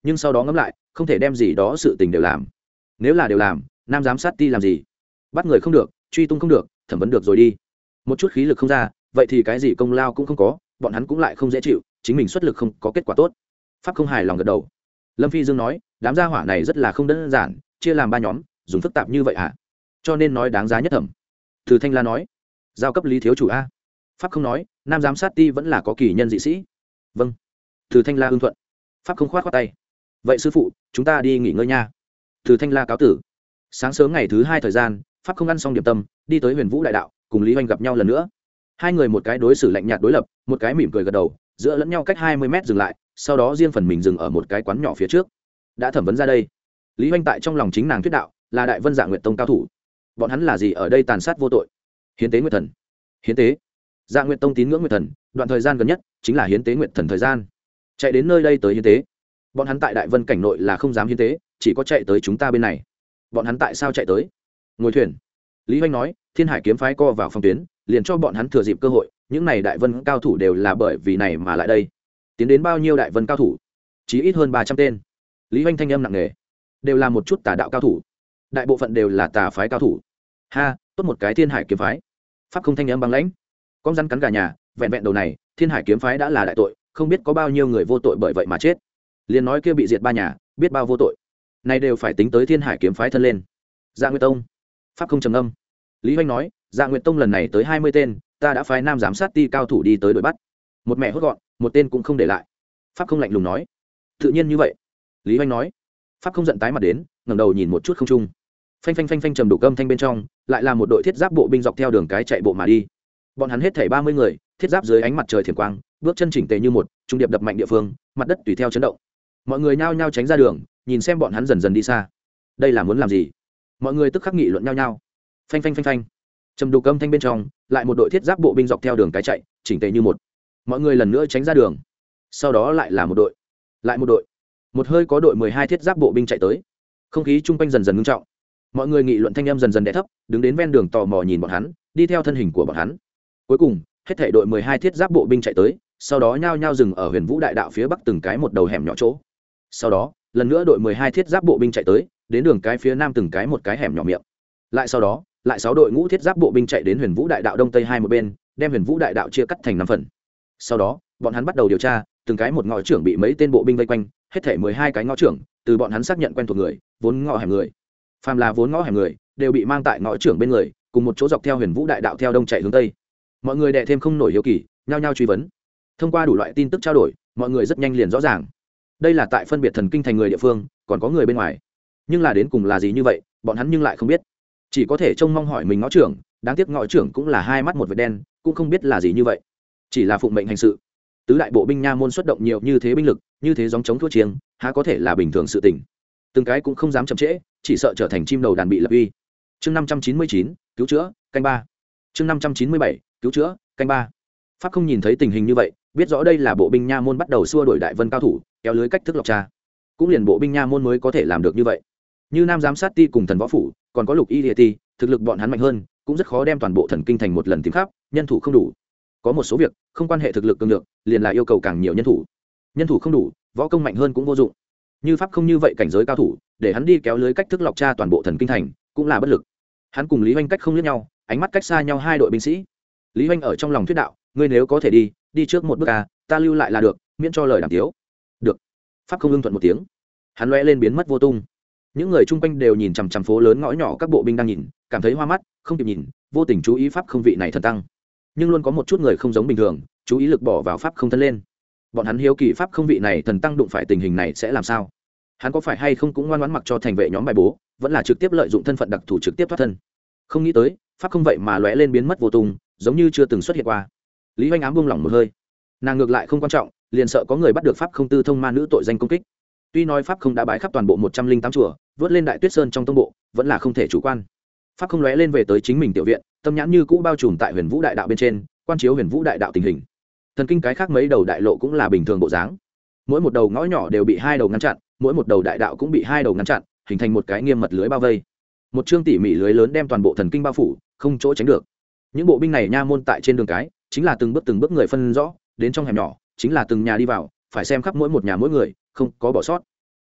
nhưng sau đó ngẫm lại không thể đem gì đó sự tình đều làm. Nếu là đều làm, nam giám sát ti làm gì? Bắt người không được, truy tung không được, thẩm vấn được rồi đi. Một chút khí lực không ra, vậy thì cái gì công lao cũng không có, bọn hắn cũng lại không dễ chịu, chính mình xuất lực không có kết quả tốt. Pháp không hài lòng gật đầu. Lâm Phi Dương nói, đám gia hỏa này rất là không đơn giản, chia làm ba nhóm, dùng phức tạp như vậy hả? Cho nên nói đáng giá nhất thẩm. Từ Thanh La nói, giao cấp Lý thiếu chủ a. Pháp không nói, nam giám sát ti vẫn là có kỳ nhân dị sĩ. Vâng. Từ Thanh La ưng thuận. Pháp không khoát khoát tay. Vậy sư phụ, chúng ta đi nghỉ ngơi nha. Từ Thanh La cáo tử. Sáng sớm ngày thứ hai thời gian, Pháp không ăn xong điểm tâm, đi tới Huyền Vũ đại đạo, cùng Lý Hoành gặp nhau lần nữa. Hai người một cái đối xử lạnh nhạt đối lập, một cái mỉm cười gật đầu, giữa lẫn nhau cách hai mươi mét dừng lại, sau đó riêng phần mình dừng ở một cái quán nhỏ phía trước. Đã thẩm vấn ra đây. Lý Hoành tại trong lòng chính nàng thuyết đạo, là Đại Vân Dạ Nguyệt Tông cao thủ. Bọn hắn là gì ở đây tàn sát vô tội? Hiến tế Nguyệt Thần. Hiến tế. Dạ Nguyệt Tông tín ngưỡng Nguyệt Thần, đoạn thời gian gần nhất chính là hiến tế Nguyệt Thần thời gian. Chạy đến nơi đây tới hiến tế. Bọn hắn tại Đại Vân cảnh nội là không dám hiến tế, chỉ có chạy tới chúng ta bên này. Bọn hắn tại sao chạy tới? Ngồi thuyền. Lý Hoành nói, Thiên Hải kiếm phái co vào phòng tuyến, liền cho bọn hắn thừa dịp cơ hội, những này Đại Vân cao thủ đều là bởi vì này mà lại đây. Tiến đến bao nhiêu Đại Vân cao thủ? Chỉ ít hơn ba trăm tên. Lý Hoành thanh âm nặng nề, đều là một chút tà đạo cao thủ, đại bộ phận đều là tà phái cao thủ. Ha, tốt một cái Thiên Hải kiếm phái. Pháp không thanh âm băng lãnh, con rắn cắn cả nhà, vẹn vẹn đầu này, Thiên Hải kiếm phái đã là đại tội, không biết có bao nhiêu người vô tội bởi vậy mà chết. Liền nói kia bị diệt ba nhà, biết bao vô tội, này đều phải tính tới Thiên Hải kiếm phái thân lên. Dạ Nguyệt Tông. Pháp không trầm âm. Lý Hoành nói, Dạ Nguyệt Tông lần này tới hai mươi tên, ta đã phái nam giám sát ti cao thủ đi tới đuổi bắt, một mẹ hốt gọn, một tên cũng không để lại. Pháp không lạnh lùng nói, tự nhiên như vậy. Lý Hoành nói. Pháp không giận tái mặt đến, ngẩng đầu nhìn một chút không trung. Phanh phanh phanh phanh trầm đủ âm thanh bên trong, lại là một đội thiết giáp bộ binh dọc theo đường cái chạy bộ mà đi. Bọn hắn hết thảy ba mươi người, thiết giáp dưới ánh mặt trời thiểm quang, bước chân chỉnh tề như một, trung điệp đập mạnh địa phương, mặt đất tùy theo chấn động. Mọi người nhao nhao tránh ra đường, nhìn xem bọn hắn dần dần đi xa. Đây là muốn làm gì? Mọi người tức khắc nghị luận nhao nhao. Phanh phanh phanh phanh. Trầm đủ âm thanh bên trong, lại một đội thiết giáp bộ binh dọc theo đường cái chạy, chỉnh tề như một. Mọi người lần nữa tránh ra đường. Sau đó lại là một đội, lại một đội. Một hơi có đội mười hai thiết giáp bộ binh chạy tới. Không khí chung quanh dần dần ngưng trọng. Mọi người nghị luận thanh âm dần dần đè thấp, đứng đến ven đường tò mò nhìn bọn hắn, đi theo thân hình của bọn hắn. Cuối cùng, hết thảy đội mười hai thiết giáp bộ binh chạy tới, sau đó nhao nhao dừng ở Huyền Vũ đại đạo phía bắc từng cái một đầu hẻm nhỏ chỗ. Sau đó, lần nữa đội mười hai thiết giáp bộ binh chạy tới, đến đường cái phía nam từng cái một cái hẻm nhỏ miệng. Lại sau đó, lại sáu đội ngũ thiết giáp bộ binh chạy đến Huyền Vũ đại đạo đông tây hai một bên, đem Huyền Vũ đại đạo chia cắt thành năm phần. Sau đó, bọn hắn bắt đầu điều tra, từng cái một ngõ trưởng bị mấy tên bộ binh vây quanh, hết thảy mười hai cái ngõ trưởng, từ bọn hắn xác nhận quen thuộc người, vốn ngõ hẻm người. Phàm là vốn ngõ hẻm người, đều bị mang tại ngõ trưởng bên người, cùng một chỗ dọc theo Huyền Vũ đại đạo theo đông chạy hướng tây. Mọi người đệ thêm không nổi hiếu kỳ, nhao nhao truy vấn. Thông qua đủ loại tin tức trao đổi, mọi người rất nhanh liền rõ ràng. Đây là tại phân biệt thần kinh thành người địa phương, còn có người bên ngoài. Nhưng là đến cùng là gì như vậy, bọn hắn nhưng lại không biết. Chỉ có thể trông mong hỏi mình ngõ trưởng, đáng tiếc ngõ trưởng cũng là hai mắt một vệt đen, cũng không biết là gì như vậy. Chỉ là phụng mệnh hành sự. Tứ đại bộ binh nha môn xuất động nhiều như thế binh lực, như thế gióng chống thua chiêng, há có thể là bình thường sự tình. Từng cái cũng không dám chậm trễ, chỉ sợ trở thành chim đầu đàn bị lập uy. Chương năm trăm chín mươi chín, cứu chữa, canh ba. Chương năm trăm chín mươi bảy, cứu chữa, canh ba. Pháp không nhìn thấy tình hình như vậy, biết rõ đây là bộ binh nha môn bắt đầu xua đuổi Đại Vân cao thủ, kéo lưới cách thức lọc tra. Cũng liền bộ binh nha môn mới có thể làm được như vậy. Như nam giám sát ti cùng thần võ phủ, còn có lục y địa ti, thực lực bọn hắn mạnh hơn, cũng rất khó đem toàn bộ thần kinh thành một lần tìm khắp, nhân thủ không đủ. Có một số việc không quan hệ thực lực cường lực, liền là yêu cầu càng nhiều nhân thủ. Nhân thủ không đủ, võ công mạnh hơn cũng vô dụng. Như Pháp không như vậy cảnh giới cao thủ, để hắn đi kéo lưới cách thức lọc tra toàn bộ thần kinh thành, cũng là bất lực. Hắn cùng Lý Hoành cách không liếc nhau, ánh mắt cách xa nhau hai đội binh sĩ. Lý Hoành ở trong lòng thuyết đạo, ngươi nếu có thể đi, đi trước một bước à, ta lưu lại là được, miễn cho lời đàm tiếu. Được. Pháp không ưng thuận một tiếng. Hắn lóe lên biến mất vô tung. Những người chung quanh đều nhìn chằm chằm phố lớn ngõ nhỏ các bộ binh đang nhìn, cảm thấy hoa mắt, không kịp nhìn, vô tình chú ý Pháp không vị này thần tăng. Nhưng luôn có một chút người không giống bình thường, chú ý lực bỏ vào Pháp không thân lên. Bọn hắn hiếu kỳ Pháp không vị này thần tăng đụng phải tình hình này sẽ làm sao? Hắn có phải hay không cũng ngoan ngoãn mặc cho thành vệ nhóm bài bố, vẫn là trực tiếp lợi dụng thân phận đặc thù trực tiếp thoát thân? Không nghĩ tới, Pháp không vậy mà lóe lên biến mất vô tung, giống như chưa từng xuất hiện qua. Lý Hoành ám buông lỏng một hơi. Nàng ngược lại không quan trọng, liền sợ có người bắt được Pháp không tư thông ma nữ tội danh công kích. Tuy nói Pháp không đã bái khắp toàn bộ một trăm linh tám chùa, vớt lên Đại Tuyết Sơn trong tông bộ, vẫn là không thể chủ quan. Pháp không lóe lên về tới chính mình tiểu viện, tâm nhãn như cũ bao trùm tại Huyền Vũ đại đạo bên trên, quan chiếu Huyền Vũ đại đạo tình hình. Thần kinh cái khác mấy đầu đại lộ cũng là bình thường bộ dáng. Mỗi một đầu ngõ nhỏ đều bị hai đầu ngăn chặn, mỗi một đầu đại đạo cũng bị hai đầu ngăn chặn, hình thành một cái nghiêm mật lưới bao vây. Một chương tỉ mỉ lưới lớn đem toàn bộ thần kinh bao phủ, không chỗ tránh được. Những bộ binh này nha môn tại trên đường cái, chính là từng bước từng bước người phân rõ, đến trong hẻm nhỏ, chính là từng nhà đi vào, phải xem khắp mỗi một nhà mỗi người, không có bỏ sót.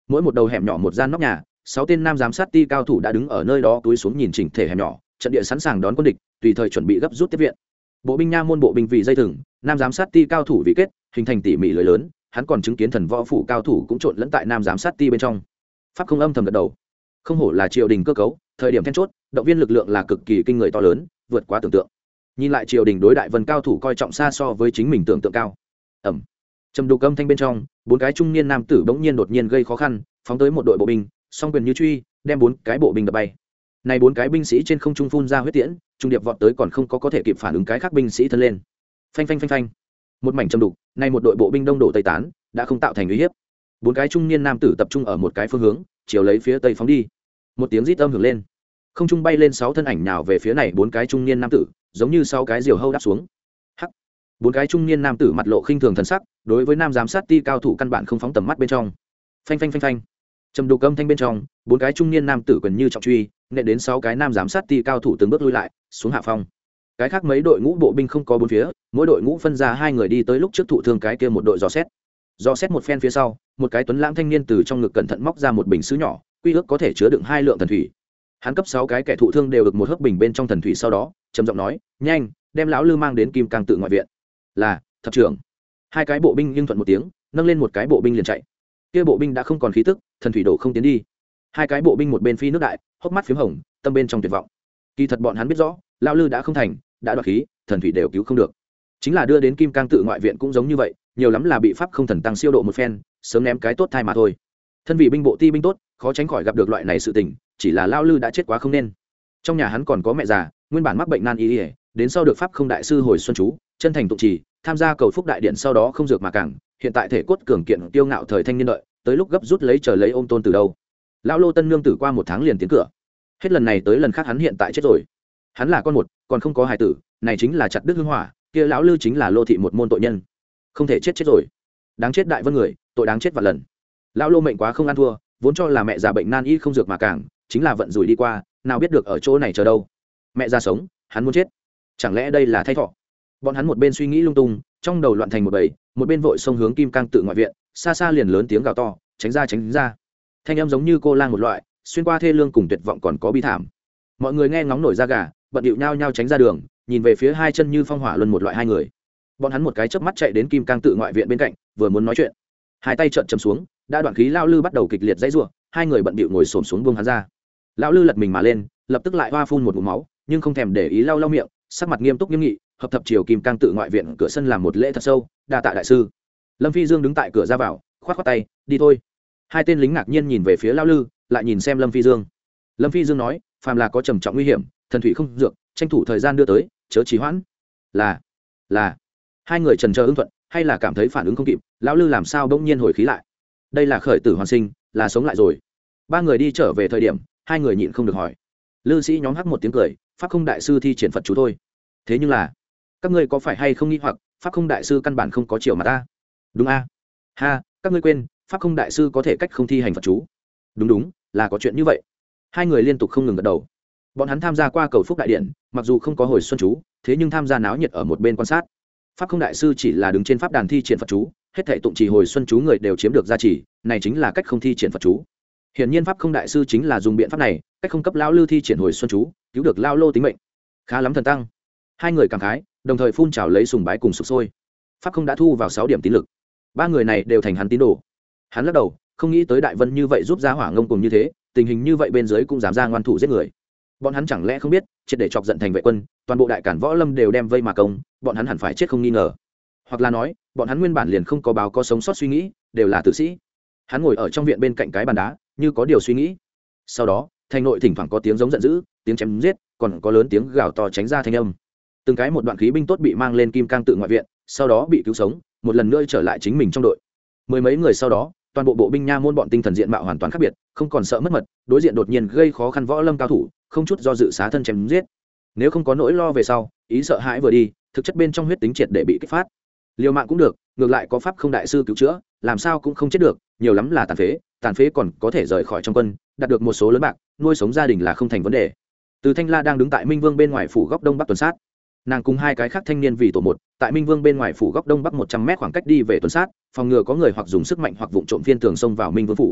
mỗi một đầu hẻm nhỏ một gian nóc nhà, sáu tên nam giám sát ti cao thủ đã đứng ở nơi đó túi xuống nhìn chỉnh thể hẻm nhỏ, trận địa sẵn sàng đón quân địch, tùy thời chuẩn bị gấp rút tiếp viện. Bộ binh nha môn bộ binh vì dây thừng, nam giám sát ti cao thủ vì kết, hình thành tỉ mỉ lưới lớn, hắn còn chứng kiến thần võ phủ cao thủ cũng trộn lẫn tại nam giám sát ti bên trong. Pháp không âm thầm gật đầu, không hổ là triều đình cơ cấu, thời điểm then chốt, động viên lực lượng là cực kỳ kinh người to lớn, vượt quá tưởng tượng. Nhìn lại triều đình đối đại vân cao thủ coi trọng xa so với chính mình tưởng tượng cao. Ẩm. Trầm đục âm thanh bên trong, bốn cái trung niên nam tử bỗng nhiên đột nhiên gây khó khăn, phóng tới một đội bộ binh, song quyền như truy, đem bốn cái bộ binh đập bay. Này bốn cái binh sĩ trên không trung phun ra huyết tiễn, trung điệp vọt tới còn không có có thể kịp phản ứng cái khác binh sĩ thân lên. Phanh phanh phanh phanh. Một mảnh trầm đục, này một đội bộ binh đông đổ tây tán, đã không tạo thành uy hiếp. Bốn cái trung niên nam tử tập trung ở một cái phương hướng, chiều lấy phía tây phóng đi. Một tiếng rít âm hưởng lên, không trung bay lên sáu thân ảnh nhào về phía này bốn cái trung niên nam tử, giống như sáu cái diều hâu đáp xuống. Hắc. Bốn cái trung niên nam tử mặt lộ khinh thường thần sắc, đối với nam giám sát ti cao thủ căn bản không phóng tầm mắt bên trong. Phanh phanh phanh phanh. Trầm đục âm thanh bên trong, bốn cái trung niên nam tử quyền như trọng truy, nện đến sáu cái nam giám sát ti cao thủ từng bước lui lại, xuống hạ phong. Cái khác mấy đội ngũ bộ binh không có bốn phía, mỗi đội ngũ phân ra hai người đi tới lúc trước thụ thương cái kia một đội dò xét. Dò xét một phen phía sau, một cái tuấn lãng thanh niên từ trong ngực cẩn thận móc ra một bình sứ nhỏ, quy ước có thể chứa đựng hai lượng thần thủy. Hắn cấp sáu cái kẻ thụ thương đều được một hớp bình bên trong thần thủy, sau đó trầm giọng nói, nhanh, đem lão lư mang đến kim cang tự ngoại viện. Là thập trưởng. Hai cái bộ binh nhưng thuận một tiếng, nâng lên một cái bộ binh liền chạy. Kia bộ binh đã không còn khí tức, thần thủy đổ không tiến đi. Hai cái bộ binh một bên phi nước đại, hốc mắt phím hồng, tâm bên trong tuyệt vọng. Kỳ thật bọn hắn biết rõ, lão lư đã không thành, đã đoạt khí, thần thủy đều cứu không được. Chính là đưa đến kim cang tự ngoại viện cũng giống như vậy, nhiều lắm là bị pháp không thần tăng siêu độ một phen, sớm ném cái tốt thai mà thôi. Thân vị binh bộ ti binh tốt, khó tránh khỏi gặp được loại này sự tình, chỉ là lão lư đã chết quá không nên. Trong nhà hắn còn có mẹ già, nguyên bản mắc bệnh nan y, đến sau được pháp không đại sư hồi xuân chú, chân thành tụng trì, tham gia cầu phúc đại điện, sau đó không dược mà càng, hiện tại thể cốt cường kiện tiêu ngạo thời thanh niên đợi, tới lúc gấp rút lấy chờ lấy ôm tôn từ đâu. Lão lô tân nương tử qua một tháng liền tiến cửa, hết lần này tới lần khác hắn hiện tại chết rồi. Hắn là con một, còn không có hài tử, này chính là chặt đứt hương hỏa, kia lão lư chính là lô thị một môn tội nhân, không thể chết chết rồi, đáng chết đại vân người, tội đáng chết vạn lần. Lão lô mệnh quá không ăn thua, vốn cho là mẹ già bệnh nan y không dược mà càng, chính là vận rủi đi qua, nào biết được ở chỗ này chờ đâu. Mẹ già sống, hắn muốn chết, chẳng lẽ đây là thay thọ? Bọn hắn một bên suy nghĩ lung tung, trong đầu loạn thành một bầy, một bên vội xông hướng kim cang tự ngoại viện, xa xa liền lớn tiếng gào to, tránh ra tránh ra. Thanh âm giống như cô lang một loại, xuyên qua thê lương cùng tuyệt vọng còn có bi thảm. Mọi người nghe ngóng nổi da gà, bận điệu nhao nhao tránh ra đường, nhìn về phía hai chân như phong hỏa luân một loại hai người. Bọn hắn một cái chớp mắt chạy đến kim cang tự ngoại viện bên cạnh, vừa muốn nói chuyện, hai tay trợn chầm xuống, đã đoạn khí lão lư bắt đầu kịch liệt dãy rủa, hai người bận điệu ngồi xổm xuống buông hắn ra. Lão lư lật mình mà lên, lập tức lại hoa phun một ngụm máu, nhưng không thèm để ý lau lau miệng, sắc mặt nghiêm túc nghiêm nghị, hợp thập triều kim cang tự ngoại viện cửa sân làm một lễ thật sâu, đa tạ đại sư. Lâm Phi Dương đứng tại cửa ra vào, khoát khoát tay, đi thôi. Hai tên lính ngạc nhiên nhìn về phía lão lư, lại nhìn xem Lâm Phi Dương. Lâm Phi Dương nói, phàm là có trầm trọng nguy hiểm, thần thủy không dược, tranh thủ thời gian đưa tới, chớ trì hoãn. Là, là. Hai người trần chờ ứng thuận, hay là cảm thấy phản ứng không kịp, lão lư làm sao bỗng nhiên hồi khí lại. Đây là khởi tử hoàn sinh, là sống lại rồi. Ba người đi trở về thời điểm, hai người nhịn không được hỏi. Lư sĩ nhóm hắc một tiếng cười, pháp không đại sư thi triển Phật chú thôi. Thế nhưng là, các ngươi có phải hay không nghi hoặc, pháp không đại sư căn bản không có chiều mà ta? Đúng a? Ha, các ngươi quên, pháp không đại sư có thể cách không thi hành Phật chú. Đúng đúng, là có chuyện như vậy. Hai người liên tục không ngừng gật đầu. Bọn hắn tham gia qua cầu phúc đại điện, mặc dù không có hồi xuân chú, thế nhưng tham gia náo nhiệt ở một bên quan sát. Pháp không đại sư chỉ là đứng trên pháp đàn thi triển Phật chú, hết thảy tụng trì hồi xuân chú người đều chiếm được gia trì, này chính là cách không thi triển Phật chú. Hiển nhiên pháp không đại sư chính là dùng biện pháp này, cách không cấp lão lư thi triển hồi xuân chú, cứu được lao lô tính mệnh. Khá lắm thần tăng. Hai người cảm khái, đồng thời phun trào lấy sùng bái cùng sục sôi. Pháp không đã thu vào sáu điểm tín lực, ba người này đều thành hắn tín đồ. Hắn lắc đầu, không nghĩ tới đại vân như vậy giúp ra hỏa ngông cùng như thế, tình hình như vậy bên dưới cũng dám ra ngoan thủ giết người. Bọn hắn chẳng lẽ không biết, triệt để chọc giận thành vệ quân, toàn bộ đại cản võ lâm đều đem vây mà công, bọn hắn hẳn phải chết không nghi ngờ. Hoặc là nói, bọn hắn nguyên bản liền không có báo có sống sót suy nghĩ, đều là tử sĩ. Hắn ngồi ở trong viện bên cạnh cái bàn đá, như có điều suy nghĩ. Sau đó, thành nội thỉnh thoảng có tiếng giống giận dữ, tiếng chém giết, còn có lớn tiếng gào to tránh ra thanh âm. Từng cái một đoạn khí binh tốt bị mang lên kim cang tự ngoại viện, sau đó bị cứu sống, một lần nữa trở lại chính mình trong đội. Mười mấy người sau đó, toàn bộ bộ binh nha môn bọn tinh thần diện mạo hoàn toàn khác biệt, không còn sợ mất mật, đối diện đột nhiên gây khó khăn võ lâm cao thủ, không chút do dự xá thân chém giết. Nếu không có nỗi lo về sau, ý sợ hãi vừa đi, thực chất bên trong huyết tính triệt để bị kích phát. Liều mạng cũng được, ngược lại có pháp không đại sư cứu chữa, làm sao cũng không chết được, nhiều lắm là tàn phế, tàn phế còn có thể rời khỏi trong quân, đạt được một số lớn bạc, nuôi sống gia đình là không thành vấn đề. Từ Thanh La đang đứng tại Minh Vương bên ngoài phủ góc đông bắc tuần sát, nàng cùng hai cái khác thanh niên vì tổ một, tại Minh Vương bên ngoài phủ góc đông bắc một trăm mét khoảng cách đi về tuần sát, phòng ngừa có người hoặc dùng sức mạnh hoặc vụng trộm viên tường xông vào Minh Vương phủ.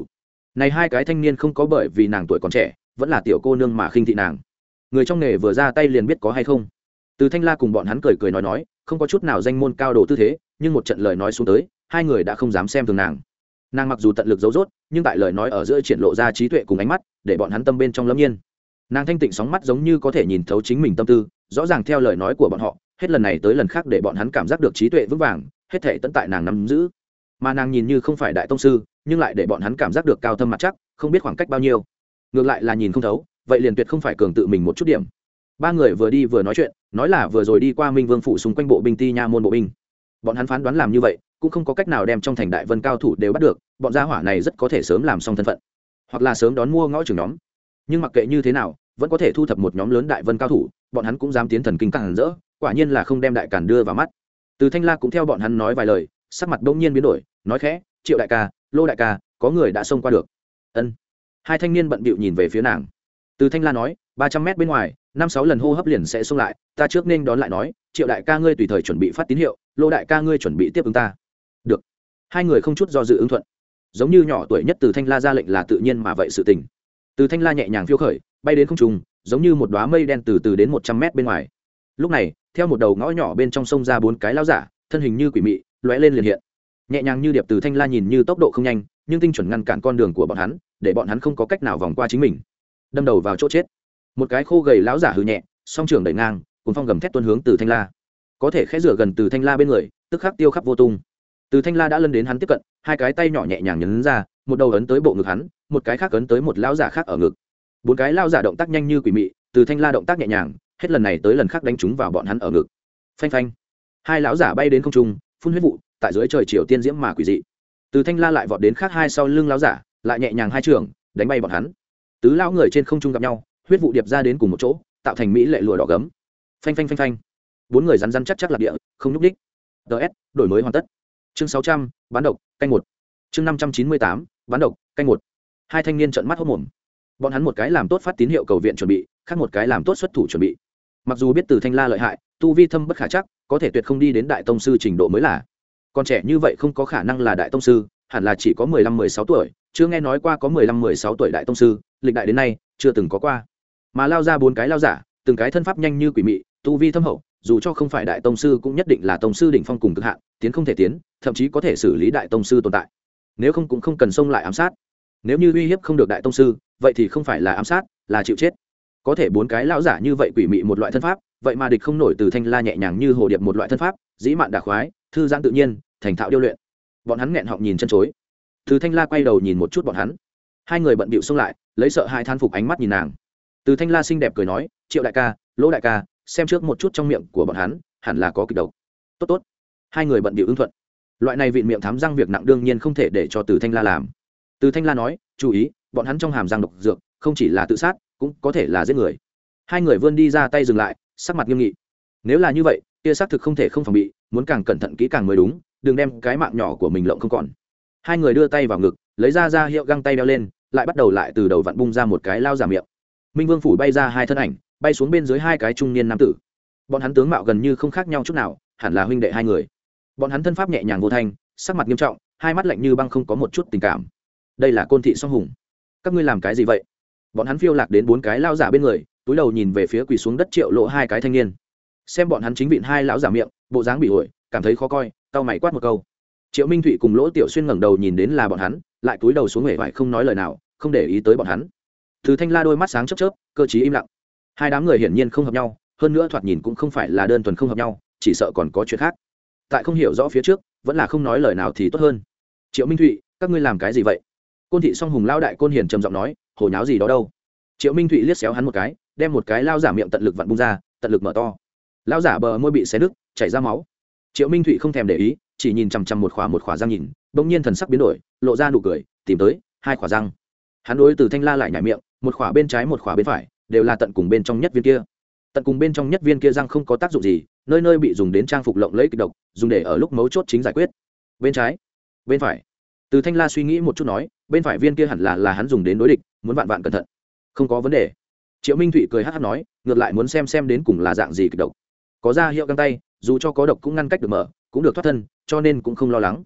này hai cái thanh niên không có bởi vì nàng tuổi còn trẻ vẫn là tiểu cô nương mà khinh thị nàng. Người trong nghề vừa ra tay liền biết có hay không. Từ Thanh La cùng bọn hắn cười cười nói nói, không có chút nào danh môn cao đồ tư thế, nhưng một trận lời nói xuống tới, hai người đã không dám xem thường nàng. Nàng mặc dù tận lực giấu giốt, nhưng tại lời nói ở giữa triển lộ ra trí tuệ cùng ánh mắt, để bọn hắn tâm bên trong lâm nhiên. Nàng thanh tịnh sóng mắt giống như có thể nhìn thấu chính mình tâm tư, rõ ràng theo lời nói của bọn họ, hết lần này tới lần khác để bọn hắn cảm giác được trí tuệ vững vàng, hết thảy tận tại nàng nắm giữ. Mà nàng nhìn như không phải đại tông sư, nhưng lại để bọn hắn cảm giác được cao thâm mặt chắc, không biết khoảng cách bao nhiêu. Ngược lại là nhìn không thấu, vậy liền tuyệt không phải cường tự mình một chút điểm. Ba người vừa đi vừa nói chuyện, nói là vừa rồi đi qua Minh Vương phủ xung quanh bộ binh ti nha môn bộ binh. Bọn hắn phán đoán làm như vậy, cũng không có cách nào đem trong thành đại vân cao thủ đều bắt được, bọn gia hỏa này rất có thể sớm làm xong thân phận, hoặc là sớm đón mua ngõ trưởng nhóm. Nhưng mặc kệ như thế nào, vẫn có thể thu thập một nhóm lớn đại vân cao thủ, bọn hắn cũng dám tiến thần kinh càng rỡ, quả nhiên là không đem đại càn đưa vào mắt. Từ Thanh La cũng theo bọn hắn nói vài lời, sắc mặt bỗng nhiên biến đổi, nói khẽ, Triệu đại ca, Lô đại ca, có người đã xông qua được. Ân. Hai thanh niên bận bịu nhìn về phía nàng. Từ Thanh La nói, ba trăm mét bên ngoài, năm sáu lần hô hấp liền sẽ xông lại, ta trước nên đón lại nói, Triệu đại ca ngươi tùy thời chuẩn bị phát tín hiệu, Lô đại ca ngươi chuẩn bị tiếp ứng ta. Được. Hai người không chút do dự ứng thuận. Giống như nhỏ tuổi nhất Từ Thanh La ra lệnh là tự nhiên mà vậy sự tình. Từ Thanh La nhẹ nhàng phiêu khởi, bay đến không trung, giống như một đóa mây đen từ từ đến một trăm mét bên ngoài. Lúc này, theo một đầu ngõ nhỏ bên trong sông ra bốn cái lão giả, thân hình như quỷ mị, lóe lên liền hiện. Nhẹ nhàng như điệp. Từ Thanh La nhìn như tốc độ không nhanh, nhưng tinh chuẩn ngăn cản con đường của bọn hắn, để bọn hắn không có cách nào vòng qua chính mình, đâm đầu vào chỗ chết. Một cái khô gầy lão giả hừ nhẹ, song trường đẩy ngang, cùng phong gầm thét tuôn hướng Từ Thanh La. Có thể khẽ rửa gần Từ Thanh La bên người, tức khắc tiêu khắp vô tung. Từ Thanh La đã lân đến hắn tiếp cận, hai cái tay nhỏ nhẹ nhàng nhấn ra, một đầu ấn tới bộ ngực hắn, một cái khác ấn tới một lão giả khác ở ngực. Bốn cái lão giả động tác nhanh như quỷ mị, Từ Thanh La động tác nhẹ nhàng, hết lần này tới lần khác đánh trúng vào bọn hắn ở ngực. Phanh phanh. Hai lão giả bay đến không trung, phun huyết vụ, tại dưới trời chiều tiên diễm mà quỷ dị. Từ Thanh La lại vọt đến khác hai sau lưng lão giả, lại nhẹ nhàng hai trường, đánh bay bọn hắn. Tứ lão người trên không trung gặp nhau, huyết vụ điệp ra đến cùng một chỗ, tạo thành mỹ lệ lụa đỏ gấm. Phanh phanh phanh phanh. Bốn người rắn rắn chắc chắc lạc địa, không nhúc đích. ds đổi mới hoàn tất. Chương sáu trăm, bán độc, canh một. Chương năm trăm chín mươi tám, bán độc, canh một. Hai thanh niên trợn mắt hốt mồm. Bọn hắn một cái làm tốt phát tín hiệu cầu viện chuẩn bị, khác một cái làm tốt xuất thủ chuẩn bị. Mặc dù biết Từ Thanh La lợi hại, tu vi thâm bất khả chắc, có thể tuyệt không đi đến đại tông sư trình độ mới là. Còn trẻ như vậy không có khả năng là đại tông sư, hẳn là chỉ có mười lăm mười sáu tuổi, chưa nghe nói qua có mười lăm mười sáu tuổi đại tông sư, lịch đại đến nay chưa từng có qua. Mà lao ra bốn cái lao giả, từng cái thân pháp nhanh như quỷ mị, tu vi thâm hậu, dù cho không phải đại tông sư cũng nhất định là tông sư đỉnh phong cùng cực hạn, tiến không thể tiến, thậm chí có thể xử lý đại tông sư tồn tại. Nếu không cũng không cần xông lại ám sát. Nếu như uy hiếp không được đại tông sư, vậy thì không phải là ám sát, là chịu chết. Có thể bốn cái lão giả như vậy quỷ mị một loại thân pháp, vậy mà địch không nổi Từ Thanh La nhẹ nhàng như hồ điệp một loại thân pháp, dĩ mạn đả khoái, thư giãn tự nhiên, thành thạo điêu luyện. Bọn hắn nghẹn họng nhìn chân chối. Từ Thanh La quay đầu nhìn một chút bọn hắn, hai người bận bịu xông lại, lấy sợ hai than phục ánh mắt nhìn nàng. Từ Thanh La xinh đẹp cười nói, Triệu đại ca, Lỗ đại ca, xem trước một chút trong miệng của bọn hắn, hẳn là có kịch độc. Tốt tốt. Hai người bận bịu ứng thuận. Loại này vịn miệng thám răng việc nặng đương nhiên không thể để cho Từ Thanh La làm. Từ Thanh La nói, chú ý, bọn hắn trong hàm răng độc dược, không chỉ là tự sát, cũng có thể là giết người. Hai người vươn đi ra tay dừng lại, sắc mặt nghiêm nghị. Nếu là như vậy, kia xác thực không thể không phòng bị, muốn càng cẩn thận kỹ càng mới đúng, đừng đem cái mạng nhỏ của mình lộng không còn. Hai người đưa tay vào ngực, lấy ra ra hiệu găng tay đeo lên, lại bắt đầu lại từ đầu vặn bung ra một cái lao giả miệng. Minh Vương phủ bay ra hai thân ảnh, bay xuống bên dưới hai cái trung niên nam tử. Bọn hắn tướng mạo gần như không khác nhau chút nào, hẳn là huynh đệ hai người. Bọn hắn thân pháp nhẹ nhàng vô thanh, sắc mặt nghiêm trọng, hai mắt lạnh như băng không có một chút tình cảm. Đây là Côn thị Song Hùng. Các ngươi làm cái gì vậy? Bọn hắn phiêu lạc đến bốn cái lao giả bên người, túi đầu nhìn về phía quỳ xuống đất Triệu Lộ hai cái thanh niên. Xem bọn hắn chính vịn hai lão giả miệng, bộ dáng bị ổi, cảm thấy khó coi, cau mày quát một câu. Triệu Minh Thụy cùng Lỗ Tiểu Xuyên ngẩng đầu nhìn đến là bọn hắn, lại túi đầu xuống hề vải không nói lời nào, không để ý tới bọn hắn. Từ Thanh La đôi mắt sáng chớp chớp, cơ trí im lặng. Hai đám người hiển nhiên không hợp nhau, hơn nữa thoạt nhìn cũng không phải là đơn thuần không hợp nhau, chỉ sợ còn có chuyện khác. Tại không hiểu rõ phía trước, vẫn là không nói lời nào thì tốt hơn. Triệu Minh Thụy, các ngươi làm cái gì vậy? Côn thị Song Hùng lao đại Côn Hiền trầm giọng nói, hồ nháo gì đó đâu? Triệu Minh Thụy liếc xéo hắn một cái, đem một cái lao giả miệng tận lực vặn bung ra, tận lực mở to. Lao giả bờ môi bị xé nứt, chảy ra máu. Triệu Minh Thụy không thèm để ý, chỉ nhìn chằm chằm một khỏa một khỏa răng nhìn, bỗng nhiên thần sắc biến đổi, lộ ra nụ cười, tìm tới hai khỏa răng. Hắn đối Từ Thanh La lại nhảy miệng, một khỏa bên trái một khỏa bên phải, đều là tận cùng bên trong nhất viên kia. Tận cùng bên trong nhất viên kia răng không có tác dụng gì, nơi nơi bị dùng đến trang phục lộng lẫy kịch độc, dùng để ở lúc mấu chốt chính giải quyết. Bên trái, bên phải. Từ Thanh La suy nghĩ một chút nói, bên phải viên kia hẳn là là hắn dùng đến đối địch, muốn vạn vạn cẩn thận. Không có vấn đề. Triệu Minh Thụy cười hắc hắc nói, ngược lại muốn xem xem đến cùng là dạng gì kịch độc. Có ra hiệu găng tay, dù cho có độc cũng ngăn cách được mở, cũng được thoát thân, cho nên cũng không lo lắng.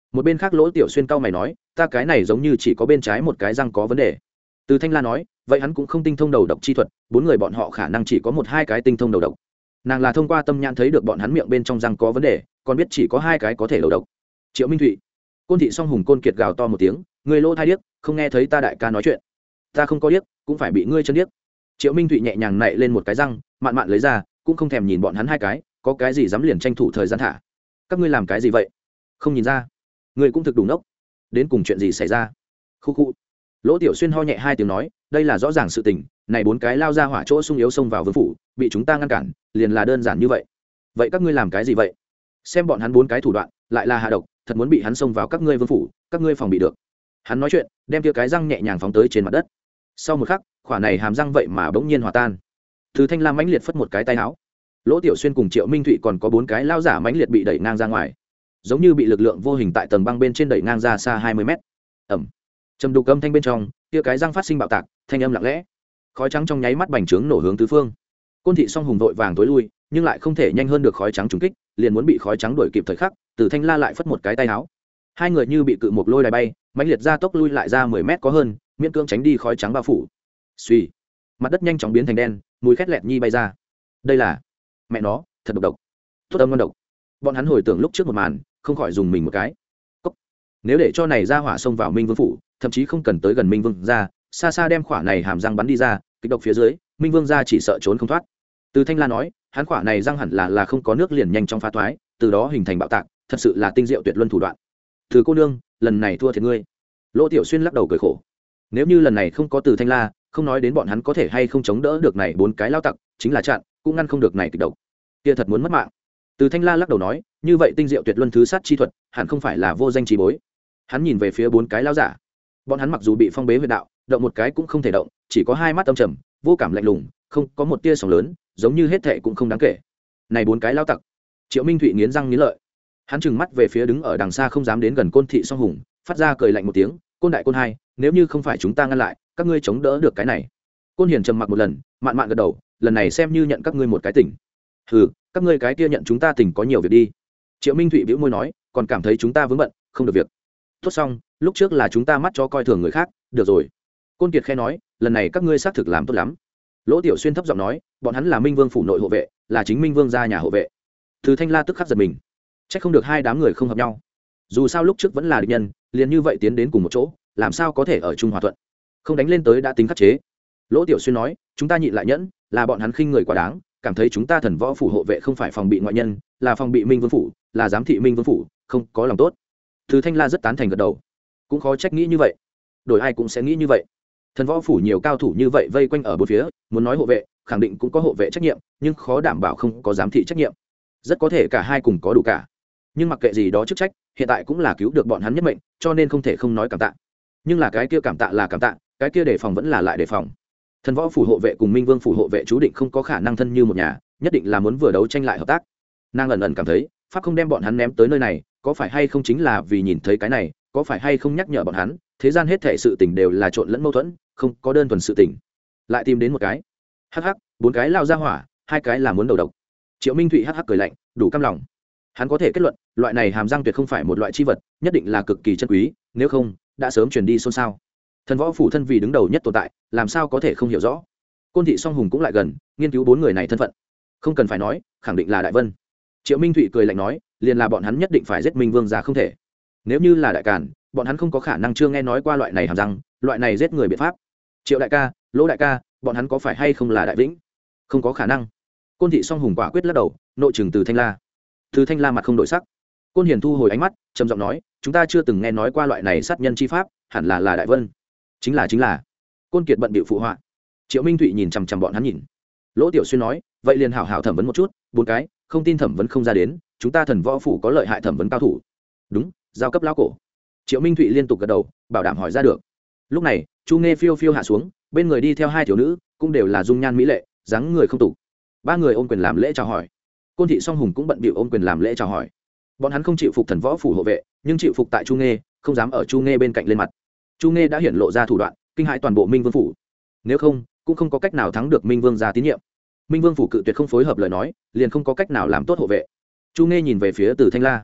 Một bên khác Lỗ Tiểu Xuyên cau mày nói, ta cái này giống như chỉ có bên trái một cái răng có vấn đề. Từ Thanh La nói, vậy hắn cũng không tinh thông đầu độc chi thuật, bốn người bọn họ khả năng chỉ có một hai cái tinh thông đầu độc. Nàng là thông qua tâm nhãn thấy được bọn hắn miệng bên trong răng có vấn đề, còn biết chỉ có hai cái có thể đầu độc. Triệu Minh Thụy, Côn Thị Song Hùng Côn Kiệt gào to một tiếng, người lỗ thai điếc, không nghe thấy ta đại ca nói chuyện. Ta không có điếc, cũng phải bị ngươi chân điếc. Triệu Minh Thụy nhẹ nhàng nạy lên một cái răng, mạn mạn lấy ra, cũng không thèm nhìn bọn hắn hai cái, có cái gì dám liền tranh thủ thời gian thả. Các ngươi làm cái gì vậy? Không nhìn ra? Ngươi cũng thực đủ nốc. Đến cùng chuyện gì xảy ra? Khu khu. Lỗ Tiểu Xuyên ho nhẹ hai tiếng nói, đây là rõ ràng sự tình, này bốn cái lao ra hỏa chỗ sung yếu xông vào vương phủ, bị chúng ta ngăn cản, liền là đơn giản như vậy. Vậy các ngươi làm cái gì vậy? Xem bọn hắn bốn cái thủ đoạn, lại là hạ độc, thật muốn bị hắn xông vào các ngươi vương phủ, các ngươi phòng bị được. Hắn nói chuyện, đem kia cái răng nhẹ nhàng phóng tới trên mặt đất. Sau một khắc, khỏa này hàm răng vậy mà bỗng nhiên hòa tan. Từ Thanh Lam mãnh liệt phất một cái tay áo. Lỗ Tiểu Xuyên cùng Triệu Minh Thụy còn có bốn cái lao giả mãnh liệt bị đẩy ngang ra ngoài, giống như bị lực lượng vô hình tại tầng băng bên trên đẩy ngang ra xa hai mươi mét. Ầm. Trầm đục âm thanh bên trong, kia cái răng phát sinh bạo tạc, thanh âm lặng lẽ. Khói trắng trong nháy mắt bành trướng nổ hướng tứ phương. Côn Thị Song Hùng vội vàng tối lui, nhưng lại không thể nhanh hơn được khói trắng trúng kích, liền muốn bị khói trắng đuổi kịp thời khắc, Từ Thanh La lại phất một cái tay áo. Hai người như bị cự một lôi đài bay, mãnh liệt ra tốc lui lại ra mười mét có hơn, miễn cưỡng tránh đi khói trắng bao phủ. Suy, mặt đất nhanh chóng biến thành đen, mùi khét lẹt nhi bay ra. Đây là, mẹ nó, thật độc độc. Tốt âm ngon độc. Bọn hắn hồi tưởng lúc trước một màn, không khỏi dùng mình một cái. Cốc. Nếu để cho này ra hỏa xông vào Minh Vương phủ, thậm chí không cần tới gần Minh Vương ra, xa xa đem khỏa này hàm răng bắn đi ra, kịch độc phía dưới, Minh Vương ra chỉ sợ trốn không thoát. Từ Thanh La nói, hắn khỏa này răng hẳn là là không có nước liền nhanh chóng phá toái, từ đó hình thành bạo tạc, thật sự là tinh diệu tuyệt luân thủ đoạn. Từ cô nương, lần này thua thiệt ngươi. Lỗ Tiểu Xuyên lắc đầu cười khổ. Nếu như lần này không có Từ Thanh La, không nói đến bọn hắn có thể hay không chống đỡ được này bốn cái lao tặc, chính là chặn, cũng ngăn không được này kịch độc. Kia thật muốn mất mạng. Từ Thanh La lắc đầu nói, như vậy tinh diệu tuyệt luân thứ sát chi thuật, hẳn không phải là vô danh trí bối. Hắn nhìn về phía bốn cái lao giả. Bọn hắn mặc dù bị phong bế huyệt đạo, động một cái cũng không thể động, chỉ có hai mắt âm trầm, vô cảm lạnh lùng, không có một tia sóng lớn, giống như hết thệ cũng không đáng kể. Này bốn cái lao tặc. Triệu Minh Thụy nghiến răng nghiến lợi. Hắn trừng mắt về phía đứng ở đằng xa không dám đến gần Côn Thị Song Hùng, phát ra cười lạnh một tiếng, Côn đại côn hai, nếu như không phải chúng ta ngăn lại, các ngươi chống đỡ được cái này. Côn Hiền trầm mặc một lần, mạn mạn gật đầu, lần này xem như nhận các ngươi một cái tỉnh. Hừ, các ngươi cái kia nhận chúng ta tỉnh có nhiều việc đi. Triệu Minh Thụy bĩu môi nói, còn cảm thấy chúng ta vướng bận, không được việc. Tốt xong, lúc trước là chúng ta mắt cho coi thường người khác, được rồi. Côn Kiệt khẽ nói, lần này các ngươi xác thực làm tốt lắm. Lỗ Tiểu Xuyên thấp giọng nói, bọn hắn là Minh Vương phủ nội hộ vệ, là chính Minh Vương gia nhà hộ vệ. Từ Thanh La tức khắc giật mình, chắc không được hai đám người không hợp nhau. Dù sao lúc trước vẫn là địch nhân, liền như vậy tiến đến cùng một chỗ, làm sao có thể ở chung hòa thuận. Không đánh lên tới đã tính khắc chế. Lỗ Tiểu Xuyên nói, chúng ta nhịn lại nhẫn, là bọn hắn khinh người quá đáng, cảm thấy chúng ta Thần Võ phủ hộ vệ không phải phòng bị ngoại nhân, là phòng bị Minh Vương phủ, là giám thị Minh Vương phủ, không có lòng tốt. Từ Thanh La rất tán thành gật đầu, cũng khó trách nghĩ như vậy, đổi ai cũng sẽ nghĩ như vậy. Thần Võ phủ nhiều cao thủ như vậy vây quanh ở bốn phía, muốn nói hộ vệ, khẳng định cũng có hộ vệ trách nhiệm, nhưng khó đảm bảo không có giám thị trách nhiệm. Rất có thể cả hai cùng có đủ cả. Nhưng mặc kệ gì đó chức trách, hiện tại cũng là cứu được bọn hắn nhất mệnh, cho nên không thể không nói cảm tạ. Nhưng là cái kia cảm tạ là cảm tạ, cái kia đề phòng vẫn là lại đề phòng. Thần Võ phủ hộ vệ cùng Minh Vương phủ hộ vệ chú định không có khả năng thân như một nhà, nhất định là muốn vừa đấu tranh lại hợp tác. Nàng ẩn ẩn cảm thấy, pháp không đem bọn hắn ném tới nơi này, có phải hay không chính là vì nhìn thấy cái này, có phải hay không nhắc nhở bọn hắn, thế gian hết thảy sự tình đều là trộn lẫn mâu thuẫn, không có đơn thuần sự tình. Lại tìm đến một cái. Hắc hắc, bốn cái lao ra hỏa, hai cái là muốn đầu độc. Triệu Minh Thụy hắc hắc cười lạnh, đủ căm lòng. Hắn có thể kết luận, loại này hàm răng tuyệt không phải một loại chi vật, nhất định là cực kỳ chân quý, nếu không, đã sớm truyền đi xôn xao. Thần Võ phủ thân vì đứng đầu nhất tồn tại, làm sao có thể không hiểu rõ. Côn Thị Song Hùng cũng lại gần, nghiên cứu bốn người này thân phận. Không cần phải nói, khẳng định là Đại Vân. Triệu Minh Thụy cười lạnh nói, liền là bọn hắn nhất định phải giết Minh Vương ra không thể. Nếu như là Đại Càn, bọn hắn không có khả năng chưa nghe nói qua loại này hàm răng, loại này giết người biện pháp. Triệu đại ca, Lỗ đại ca, bọn hắn có phải hay không là Đại Vĩnh? Không có khả năng. Côn Thị Song Hùng quả quyết lắc đầu, nội trừng Từ Thanh La. Từ Thanh La mặt không đổi sắc. Côn Hiền thu hồi ánh mắt, trầm giọng nói, chúng ta chưa từng nghe nói qua loại này sát nhân chi pháp, hẳn là là Đại Vân. Chính là chính là. Côn Kiệt bận bịu phụ họa. Triệu Minh Thụy nhìn chằm chằm bọn hắn nhìn. Lỗ Tiểu Xuyên nói, vậy liền hảo hảo thẩm vấn một chút, bốn cái, không tin thẩm vấn không ra đến, chúng ta Thần Võ phủ có lợi hại thẩm vấn cao thủ. Đúng, giao cấp lão cổ. Triệu Minh Thụy liên tục gật đầu, bảo đảm hỏi ra được. Lúc này, Chu Nghe phiêu phiêu hạ xuống, bên người đi theo hai thiếu nữ, cũng đều là dung nhan mỹ lệ, dáng người không tục. Ba người ôm quyền làm lễ chào hỏi. Côn Thị Song Hùng cũng bận bịu ôm quyền làm lễ chào hỏi. Bọn hắn không chịu phục Thần Võ phủ hộ vệ, nhưng chịu phục tại Chu Nghe, không dám ở Chu Nghe bên cạnh lên mặt. Chu Nghe đã hiển lộ ra thủ đoạn, kinh hãi toàn bộ Minh Vương phủ. Nếu không, cũng không có cách nào thắng được Minh Vương gia tín nhiệm. Minh Vương phủ cự tuyệt không phối hợp lời nói, liền không có cách nào làm tốt hộ vệ. Chu Nghe nhìn về phía Từ Thanh La.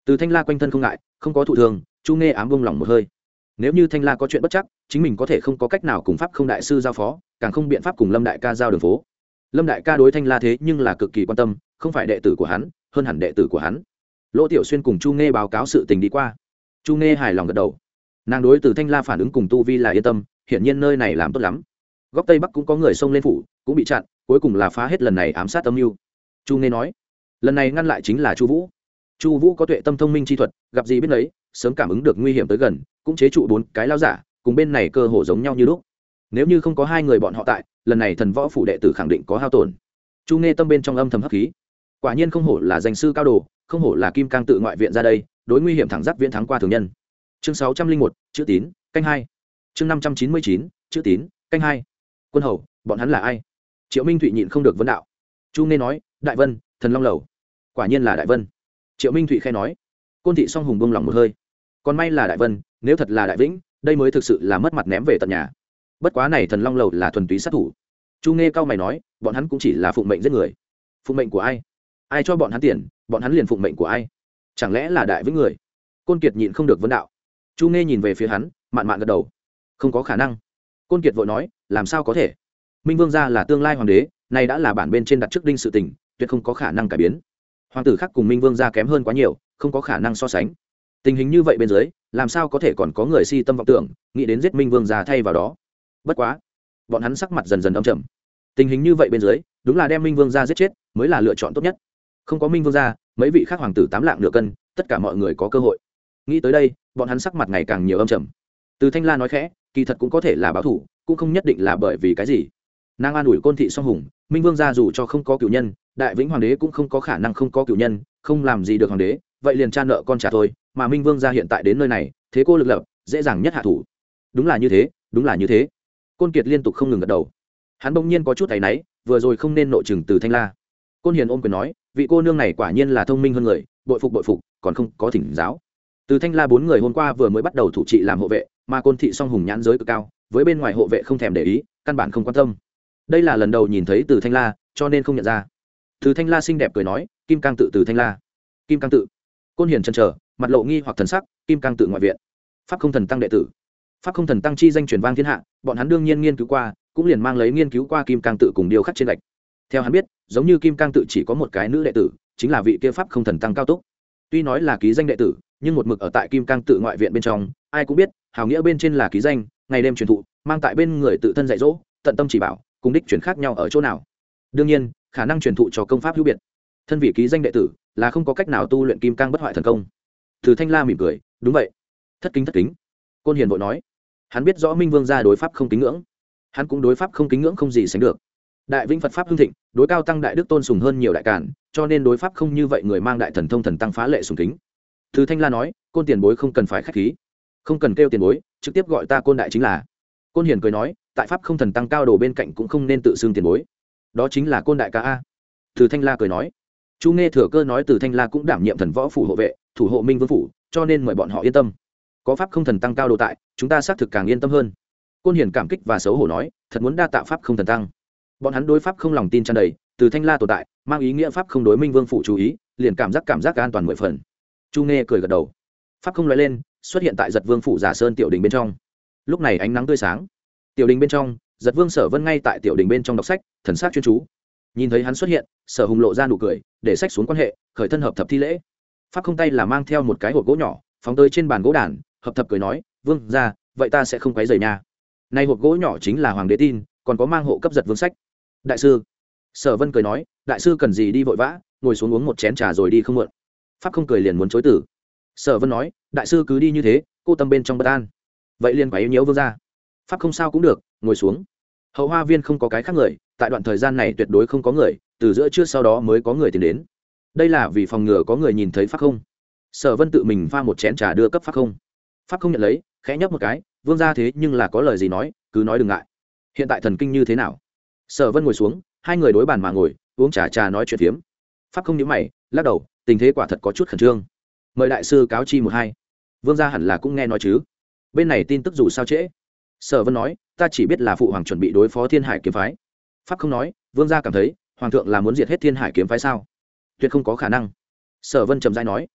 Từ Thanh La quanh thân không ngại, không có thụ thường, Chu Nghe ám bông lòng một hơi. Nếu như Thanh La có chuyện bất chắc, chính mình có thể không có cách nào cùng pháp không đại sư giao phó, càng không biện pháp cùng Lâm đại ca giao đường phố. Lâm đại ca đối Thanh La thế nhưng là cực kỳ quan tâm, không phải đệ tử của hắn, hơn hẳn đệ tử của hắn. Lỗ Tiểu Xuyên cùng Chu Nghe báo cáo sự tình đi qua. Chu Nghe hài lòng gật đầu. Nàng đối Từ Thanh La phản ứng cùng tu vi là yên tâm, hiển nhiên nơi này làm tốt lắm. Góc tây bắc cũng có người xông lên phủ, cũng bị chặn, cuối cùng là phá hết lần này ám sát âm mưu. Chu Nghe nói, lần này ngăn lại chính là Chu Vũ. Chu Vũ có tuệ tâm thông minh chi thuật, gặp gì biết lấy, sớm cảm ứng được nguy hiểm tới gần, cũng chế trụ bốn cái lao giả, cùng bên này cơ hồ giống nhau như lúc. Nếu như không có hai người bọn họ tại, lần này thần võ phủ đệ tử khẳng định có hao tổn. Chu Nghe tâm bên trong âm thầm hấp khí. Quả nhiên không hổ là danh sư cao đồ, không hổ là kim cang tự ngoại viện ra đây, đối nguy hiểm thẳng giác viễn thắng qua thường nhân. Chương sáu trăm linh một, chữ tín, canh hai. Chương năm trăm chín mươi chín, chữ tín, canh hai. Quân hầu, bọn hắn là ai? Triệu Minh Thụy nhịn không được vấn đạo. Chu Nghe nói, Đại Vân, Thần Long lầu. Quả nhiên là Đại Vân. Triệu Minh Thụy khẽ nói. Côn thị song hùng buông lòng một hơi. Còn may là Đại Vân, nếu thật là Đại Vĩnh, đây mới thực sự là mất mặt ném về tận nhà. Bất quá này Thần Long lầu là thuần túy sát thủ. Chu Nghe cao mày nói, bọn hắn cũng chỉ là phụng mệnh giết người. Phụng mệnh của ai? Ai cho bọn hắn tiền, bọn hắn liền phụng mệnh của ai? Chẳng lẽ là Đại Vĩnh người? Côn Kiệt nhịn không được vấn đạo. Chu Nghe nhìn về phía hắn, mạn mạn gật đầu. Không có khả năng. Côn Kiệt vội nói, làm sao có thể? Minh Vương gia là tương lai hoàng đế, này đã là bản bên trên đặt trước đinh sự tình, tuyệt không có khả năng cải biến. Hoàng tử khác cùng Minh Vương gia kém hơn quá nhiều, không có khả năng so sánh. Tình hình như vậy bên dưới, làm sao có thể còn có người si tâm vọng tưởng, nghĩ đến giết Minh Vương gia thay vào đó? Bất quá, bọn hắn sắc mặt dần dần âm trầm. Tình hình như vậy bên dưới, đúng là đem Minh Vương gia giết chết, mới là lựa chọn tốt nhất. Không có Minh Vương gia, mấy vị khác hoàng tử tám lạng nửa cân, tất cả mọi người có cơ hội. Nghĩ tới đây, bọn hắn sắc mặt ngày càng nhiều âm trầm. Từ Thanh La nói khẽ, kỳ thật cũng có thể là báo thủ, cũng không nhất định là bởi vì cái gì. Nàng an ủi Côn thị song hùng, Minh Vương gia dù cho không có cửu nhân, Đại Vĩnh hoàng đế cũng không có khả năng không có cửu nhân, không làm gì được hoàng đế, vậy liền cha nợ con trả thôi, mà Minh Vương gia hiện tại đến nơi này, thế cô lực lập, dễ dàng nhất hạ thủ. Đúng là như thế, đúng là như thế. Côn Kiệt liên tục không ngừng gật đầu. Hắn bỗng nhiên có chút áy náy, vừa rồi không nên nội trừng Từ Thanh La. Côn Hiền ôm quyền nói, vị cô nương này quả nhiên là thông minh hơn người, bội phục bội phục, còn không có thỉnh giáo. Từ Thanh La bốn người hôm qua vừa mới bắt đầu thủ trị làm hộ vệ, mà Côn thị song hùng nhãn giới cực cao, với bên ngoài hộ vệ không thèm để ý, căn bản không quan tâm. Đây là lần đầu nhìn thấy Từ Thanh La, cho nên không nhận ra. Từ Thanh La xinh đẹp cười nói, Kim Cang tự Từ Thanh La. Kim Cang tự. Côn Hiền chần chờ, mặt lộ nghi hoặc thần sắc, Kim Cang tự ngoại viện. Pháp không thần tăng đệ tử. Pháp không thần tăng chi danh truyền vang thiên hạ, bọn hắn đương nhiên nghiên cứu qua, cũng liền mang lấy nghiên cứu qua Kim Cang tự cùng điêu khắc trên gạch. Theo hắn biết, giống như Kim Cang tự chỉ có một cái nữ đệ tử, chính là vị kia Pháp không thần tăng cao túc. Tuy nói là ký danh đệ tử, nhưng một mực ở tại Kim Cang tự ngoại viện bên trong, ai cũng biết, hào nghĩa bên trên là ký danh, ngày đêm truyền thụ, mang tại bên người tự thân dạy dỗ, tận tâm chỉ bảo, cùng đích chuyển khác nhau ở chỗ nào. Đương nhiên, khả năng truyền thụ cho công pháp hữu biệt. Thân vị ký danh đệ tử, là không có cách nào tu luyện Kim Cang bất hoại thần công. Từ Thanh La mỉm cười, đúng vậy. Thất kính thất kính. Côn Hiền vội nói, hắn biết rõ Minh Vương gia đối pháp không kính ngưỡng, hắn cũng đối pháp không kính ngưỡng không gì sánh được. Đại Vĩnh Phật pháp hưng thịnh, đối cao tăng đại đức tôn sùng hơn nhiều đại cản, cho nên đối pháp không như vậy người mang đại thần thông thần tăng phá lệ sùng kính. Từ Thanh La nói, Côn tiền bối không cần phải khách khí, không cần kêu tiền bối, trực tiếp gọi ta Côn đại chính là. Côn Hiền cười nói, tại pháp không thần tăng cao đồ bên cạnh cũng không nên tự xưng tiền bối, đó chính là Côn đại ca a. Từ Thanh La cười nói, Chu Nghe thừa cơ nói Từ Thanh La cũng đảm nhiệm thần võ phủ hộ vệ, thủ hộ Minh Vương phủ, cho nên mời bọn họ yên tâm. Có pháp không thần tăng cao đồ tại, chúng ta xác thực càng yên tâm hơn. Côn Hiền cảm kích và xấu hổ nói, thật muốn đa tạ pháp không thần tăng. Bọn hắn đối pháp không lòng tin tràn đầy, Từ Thanh La tồn tại, mang ý nghĩa pháp không đối Minh Vương phủ chú ý, liền cảm giác cảm giác an toàn mười phần. Chu Nghe cười gật đầu. Pháp không lóe lên, xuất hiện tại Giật Vương phủ Giả Sơn tiểu đình bên trong. Lúc này ánh nắng tươi sáng. Tiểu đình bên trong, Giật Vương Sở Vân ngay tại tiểu đình bên trong đọc sách, thần sắc chuyên chú. Nhìn thấy hắn xuất hiện, Sở Hùng lộ ra nụ cười, để sách xuống quan hệ, khởi thân hợp thập thi lễ. Pháp không tay là mang theo một cái hộp gỗ nhỏ, phóng tới trên bàn gỗ đàn, hợp thập cười nói, "Vương gia, vậy ta sẽ không quấy rầy nha." Này hộp gỗ nhỏ chính là hoàng đế tin, còn có mang hộ cấp Giật Vương sách. Đại sư, Sở Vân cười nói, đại sư cần gì đi vội vã, ngồi xuống uống một chén trà rồi đi không muộn. Pháp không cười liền muốn chối từ. Sở Vân nói, đại sư cứ đi như thế, cô tâm bên trong bất an. Vậy liền quấy nhiễu vương gia. Pháp không sao cũng được, ngồi xuống. Hậu hoa viên không có cái khác người, tại đoạn thời gian này tuyệt đối không có người, từ giữa trưa sau đó mới có người tìm đến. Đây là vì phòng ngừa có người nhìn thấy Pháp không. Sở Vân tự mình pha một chén trà đưa cấp Pháp không. Pháp không nhận lấy, khẽ nhấp một cái, vương gia thế nhưng là có lời gì nói, cứ nói đừng ngại. Hiện tại thần kinh như thế nào? Sở Vân ngồi xuống, hai người đối bàn mà ngồi, uống trà trà nói chuyện phiếm. Pháp không nhíu mày, lắc đầu, tình thế quả thật có chút khẩn trương. Mời đại sư cáo chi một hai. Vương gia hẳn là cũng nghe nói chứ? Bên này tin tức dù sao trễ. Sở Vân nói, ta chỉ biết là phụ hoàng chuẩn bị đối phó Thiên Hải kiếm phái. Pháp không nói, vương gia cảm thấy, hoàng thượng là muốn diệt hết Thiên Hải kiếm phái sao? Tuyệt không có khả năng. Sở Vân trầm rãi nói.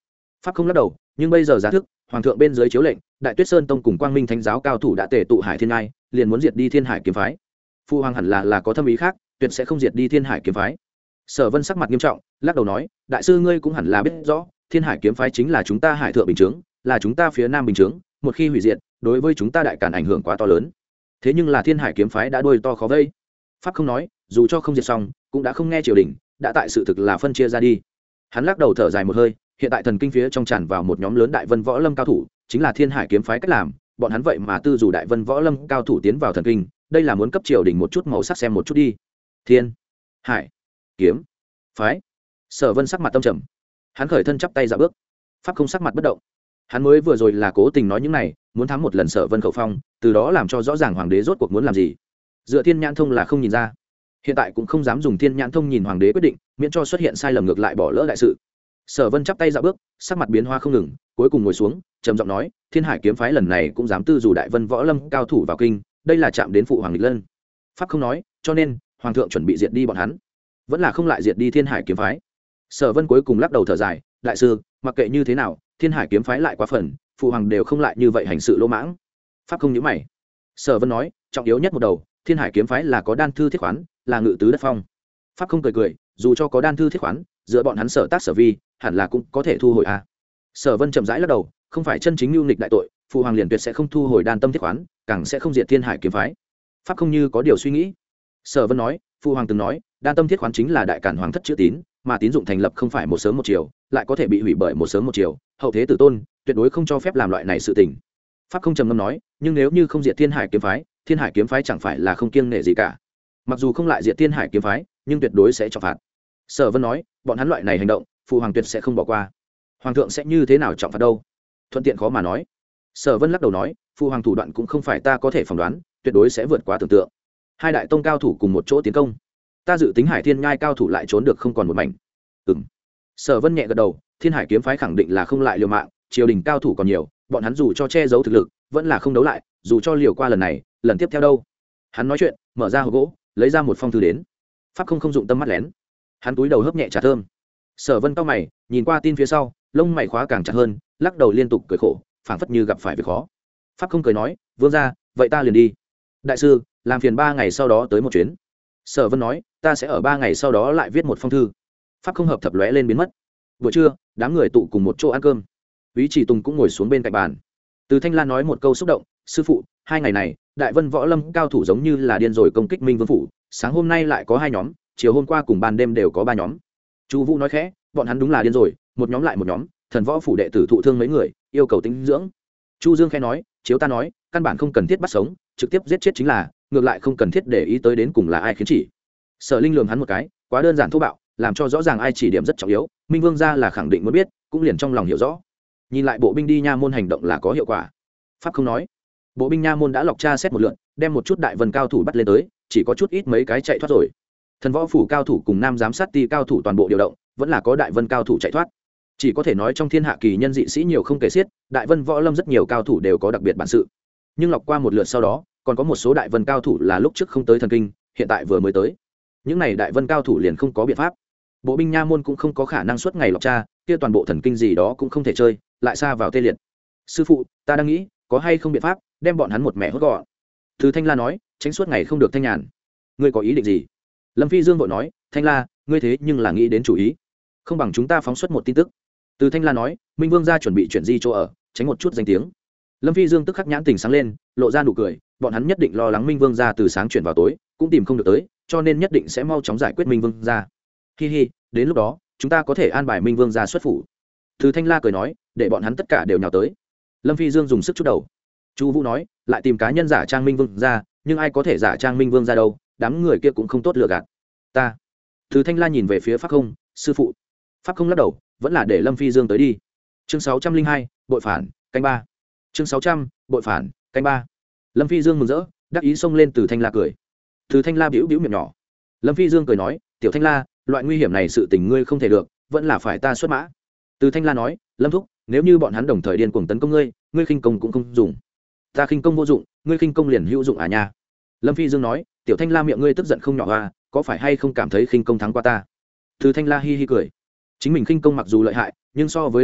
pháp không lắc đầu, nhưng bây giờ giá thức hoàng thượng bên dưới chiếu lệnh, đại tuyết sơn tông cùng quang minh thánh giáo cao thủ đã tề tụ hải thiên ngai, liền muốn diệt đi thiên hải kiếm phái. Phu hoàng hẳn là là có thâm ý khác, tuyệt sẽ không diệt đi thiên hải kiếm phái. Sở Vân sắc mặt nghiêm trọng, lắc đầu nói, đại sư ngươi cũng hẳn là biết rõ, thiên hải kiếm phái chính là chúng ta hải thượng bình chướng, là chúng ta phía nam bình chướng, một khi hủy diệt, đối với chúng ta đại càn ảnh hưởng quá to lớn. Thế nhưng là thiên hải kiếm phái đã đuôi to khó vây. Pháp không nói, dù cho không diệt xong, cũng đã không nghe triều đình, đã tại sự thực là phân chia ra đi. Hắn lắc đầu thở dài một hơi, hiện tại thần kinh phía trong tràn vào một nhóm lớn đại vân võ lâm cao thủ, chính là thiên hải kiếm phái cách làm, bọn hắn vậy mà tư dù đại vân võ lâm cao thủ tiến vào thần kinh, đây là muốn cấp triều đình một chút màu sắc xem một chút đi. Thiên hải kiếm phái. Sở Vân sắc mặt tâm trầm, hắn khởi thân chắp tay dạo bước. Pháp không sắc mặt bất động, hắn mới vừa rồi là cố tình nói những này, muốn thắng một lần Sở Vân khẩu phong, từ đó làm cho rõ ràng hoàng đế rốt cuộc muốn làm gì. Dựa thiên nhãn thông là không nhìn ra, hiện tại cũng không dám dùng thiên nhãn thông nhìn hoàng đế quyết định, miễn cho xuất hiện sai lầm ngược lại bỏ lỡ đại sự. Sở Vân chắp tay dạo bước, sắc mặt biến hóa không ngừng, cuối cùng ngồi xuống, trầm giọng nói, thiên hải kiếm phái lần này cũng dám tư dù đại vân võ lâm cao thủ vào kinh, đây là chạm đến phụ hoàng nghịch lân. Pháp không nói, cho nên hoàng thượng chuẩn bị diệt đi bọn hắn, vẫn là không lại diệt đi thiên hải kiếm phái. Sở Vân cuối cùng lắc đầu thở dài, đại sư, mặc kệ như thế nào, thiên hải kiếm phái lại quá phần, phụ hoàng đều không lại như vậy hành sự lỗ mãng. Pháp không nhíu mày. Sở Vân nói, trọng yếu nhất một đầu, thiên hải kiếm phái là có đan thư thiết khoán, là ngự tứ đất phong. Pháp không cười cười, dù cho có đan thư thiết khoán, giữa bọn hắn sở tác sở vi, hẳn là cũng có thể thu hồi a. À. Sở Vân chậm rãi lắc đầu, không phải chân chính nhu nghịch đại tội, phụ hoàng liền tuyệt sẽ không thu hồi đan tâm thiết khoán, càng sẽ không diệt thiên hải kiếm phái. Pháp không như có điều suy nghĩ. Sở Vân nói, phụ hoàng từng nói, đan tâm thiết khoán chính là đại cản hoàng thất chữ tín, mà tín dụng thành lập không phải một sớm một chiều, lại có thể bị hủy bởi một sớm một chiều, hậu thế tử tôn tuyệt đối không cho phép làm loại này sự tình. Pháp không trầm ngâm nói, nhưng nếu như không diệt thiên hải kiếm phái, thiên hải kiếm phái chẳng phải là không kiêng nể gì cả. Mặc dù không lại diệt thiên hải kiếm phái, nhưng tuyệt đối sẽ trọng phạt. Sở Vân nói, bọn hắn loại này hành động, phụ hoàng tuyệt sẽ không bỏ qua. Hoàng thượng sẽ như thế nào trọng phạt đâu? Thuận tiện khó mà nói. Sở Vân lắc đầu nói, phụ hoàng thủ đoạn cũng không phải ta có thể phỏng đoán, tuyệt đối sẽ vượt quá tưởng tượng. Hai đại tông cao thủ cùng một chỗ tiến công, ta dự tính hải thiên nhai cao thủ lại trốn được không còn một mảnh. Ừm. Sở Vân nhẹ gật đầu, thiên hải kiếm phái khẳng định là không lại liều mạng, triều đình cao thủ còn nhiều, bọn hắn dù cho che giấu thực lực, vẫn là không đấu lại, dù cho liều qua lần này, lần tiếp theo đâu. Hắn nói chuyện, mở ra hộp gỗ, lấy ra một phong thư đến. Pháp không không dụng tâm mắt lén, hắn túi đầu hớp nhẹ trà thơm. Sở Vân cau mày, nhìn qua tin phía sau, lông mày khóa càng chặt hơn, lắc đầu liên tục cười khổ, phảng phất như gặp phải việc khó. Pháp không cười nói, vương gia, vậy ta liền đi. Đại sư, làm phiền ba ngày sau đó tới một chuyến. Sở Vân nói, ta sẽ ở ba ngày sau đó lại viết một phong thư. Pháp không hợp thập lóe lên biến mất. Buổi trưa, đám người tụ cùng một chỗ ăn cơm. Úy Chỉ Tùng cũng ngồi xuống bên cạnh bàn. Từ Thanh Lan nói một câu xúc động, sư phụ, hai ngày này, Đại Vân võ lâm cao thủ giống như là điên rồi công kích Minh Vương phủ, sáng hôm nay lại có hai nhóm, chiều hôm qua cùng ban đêm đều có ba nhóm. Chu Vũ nói khẽ, bọn hắn đúng là điên rồi, một nhóm lại một nhóm, thần võ phủ đệ tử thụ thương mấy người, yêu cầu tĩnh dưỡng. Chu Dương khẽ nói, chiếu ta nói, căn bản không cần thiết bắt sống, trực tiếp giết chết chính là, ngược lại không cần thiết để ý tới đến cùng là ai khiến chỉ. Sở Linh lườm hắn một cái, quá đơn giản thô bạo, làm cho rõ ràng ai chỉ điểm rất trọng yếu, Minh Vương gia là khẳng định muốn biết, cũng liền trong lòng hiểu rõ. Nhìn lại bộ binh đi nha môn hành động là có hiệu quả. Pháp không nói, bộ binh nha môn đã lọc tra xét một lượt, đem một chút đại vân cao thủ bắt lên tới, chỉ có chút ít mấy cái chạy thoát rồi. Thần võ phủ cao thủ cùng nam giám sát ti cao thủ toàn bộ điều động, vẫn là có đại vân cao thủ chạy thoát. Chỉ có thể nói trong thiên hạ kỳ nhân dị sĩ nhiều không kể xiết, đại vân võ lâm rất nhiều cao thủ đều có đặc biệt bản sự. Nhưng lọc qua một lượt sau đó, còn có một số đại vân cao thủ là lúc trước không tới thần kinh, hiện tại vừa mới tới. Những này đại vân cao thủ liền không có biện pháp. Bộ binh nha môn cũng không có khả năng suốt ngày lọc tra, kia toàn bộ thần kinh gì đó cũng không thể chơi, lại xa vào tê liệt. Sư phụ, ta đang nghĩ, có hay không biện pháp đem bọn hắn một mẹ hốt gọn. Từ Thanh La nói, tránh suốt ngày không được thanh nhàn. Ngươi có ý định gì? Lâm Phi Dương vội nói, Thanh La, ngươi thế nhưng là nghĩ đến chủ ý, không bằng chúng ta phóng xuất một tin tức. Từ Thanh La nói, Minh Vương gia chuẩn bị chuyển di chỗ ở, tránh một chút danh tiếng. Lâm Phi Dương tức khắc nhãn tình sáng lên, lộ ra nụ cười, bọn hắn nhất định lo lắng Minh Vương gia từ sáng chuyển vào tối, cũng tìm không được tới, cho nên nhất định sẽ mau chóng giải quyết Minh Vương gia. Hi hi, đến lúc đó, chúng ta có thể an bài Minh Vương gia xuất phủ. Từ Thanh La cười nói, để bọn hắn tất cả đều nhào tới. Lâm Phi Dương dùng sức chút đầu. Chu Vũ nói, lại tìm cá nhân giả trang Minh Vương gia, nhưng ai có thể giả trang Minh Vương gia đâu, đám người kia cũng không tốt lừa gạt. Ta. Từ Thanh La nhìn về phía Pháp Không, sư phụ. Pháp Không lắc đầu, vẫn là để Lâm Phi Dương tới đi. Chương sáu trăm linh hai, bội phản, canh ba. Chương sáu trăm, bội phản, canh ba. Lâm Phi Dương mừng rỡ, đắc ý xông lên Từ Thanh La cười. Từ Thanh La bĩu bĩu miệng nhỏ. Lâm Phi Dương cười nói, tiểu Thanh La, loại nguy hiểm này sự tình ngươi không thể được, vẫn là phải ta xuất mã. Từ Thanh La nói, Lâm thúc, nếu như bọn hắn đồng thời điên cuồng tấn công ngươi, ngươi khinh công cũng không dùng. Ta khinh công vô dụng, ngươi khinh công liền hữu dụng à nha. Lâm Phi Dương nói, tiểu Thanh La miệng ngươi tức giận không nhỏ hoa, có phải hay không cảm thấy khinh công thắng qua ta? Từ Thanh La hi hi cười. Chính mình khinh công mặc dù lợi hại, nhưng so với Lâm thúc,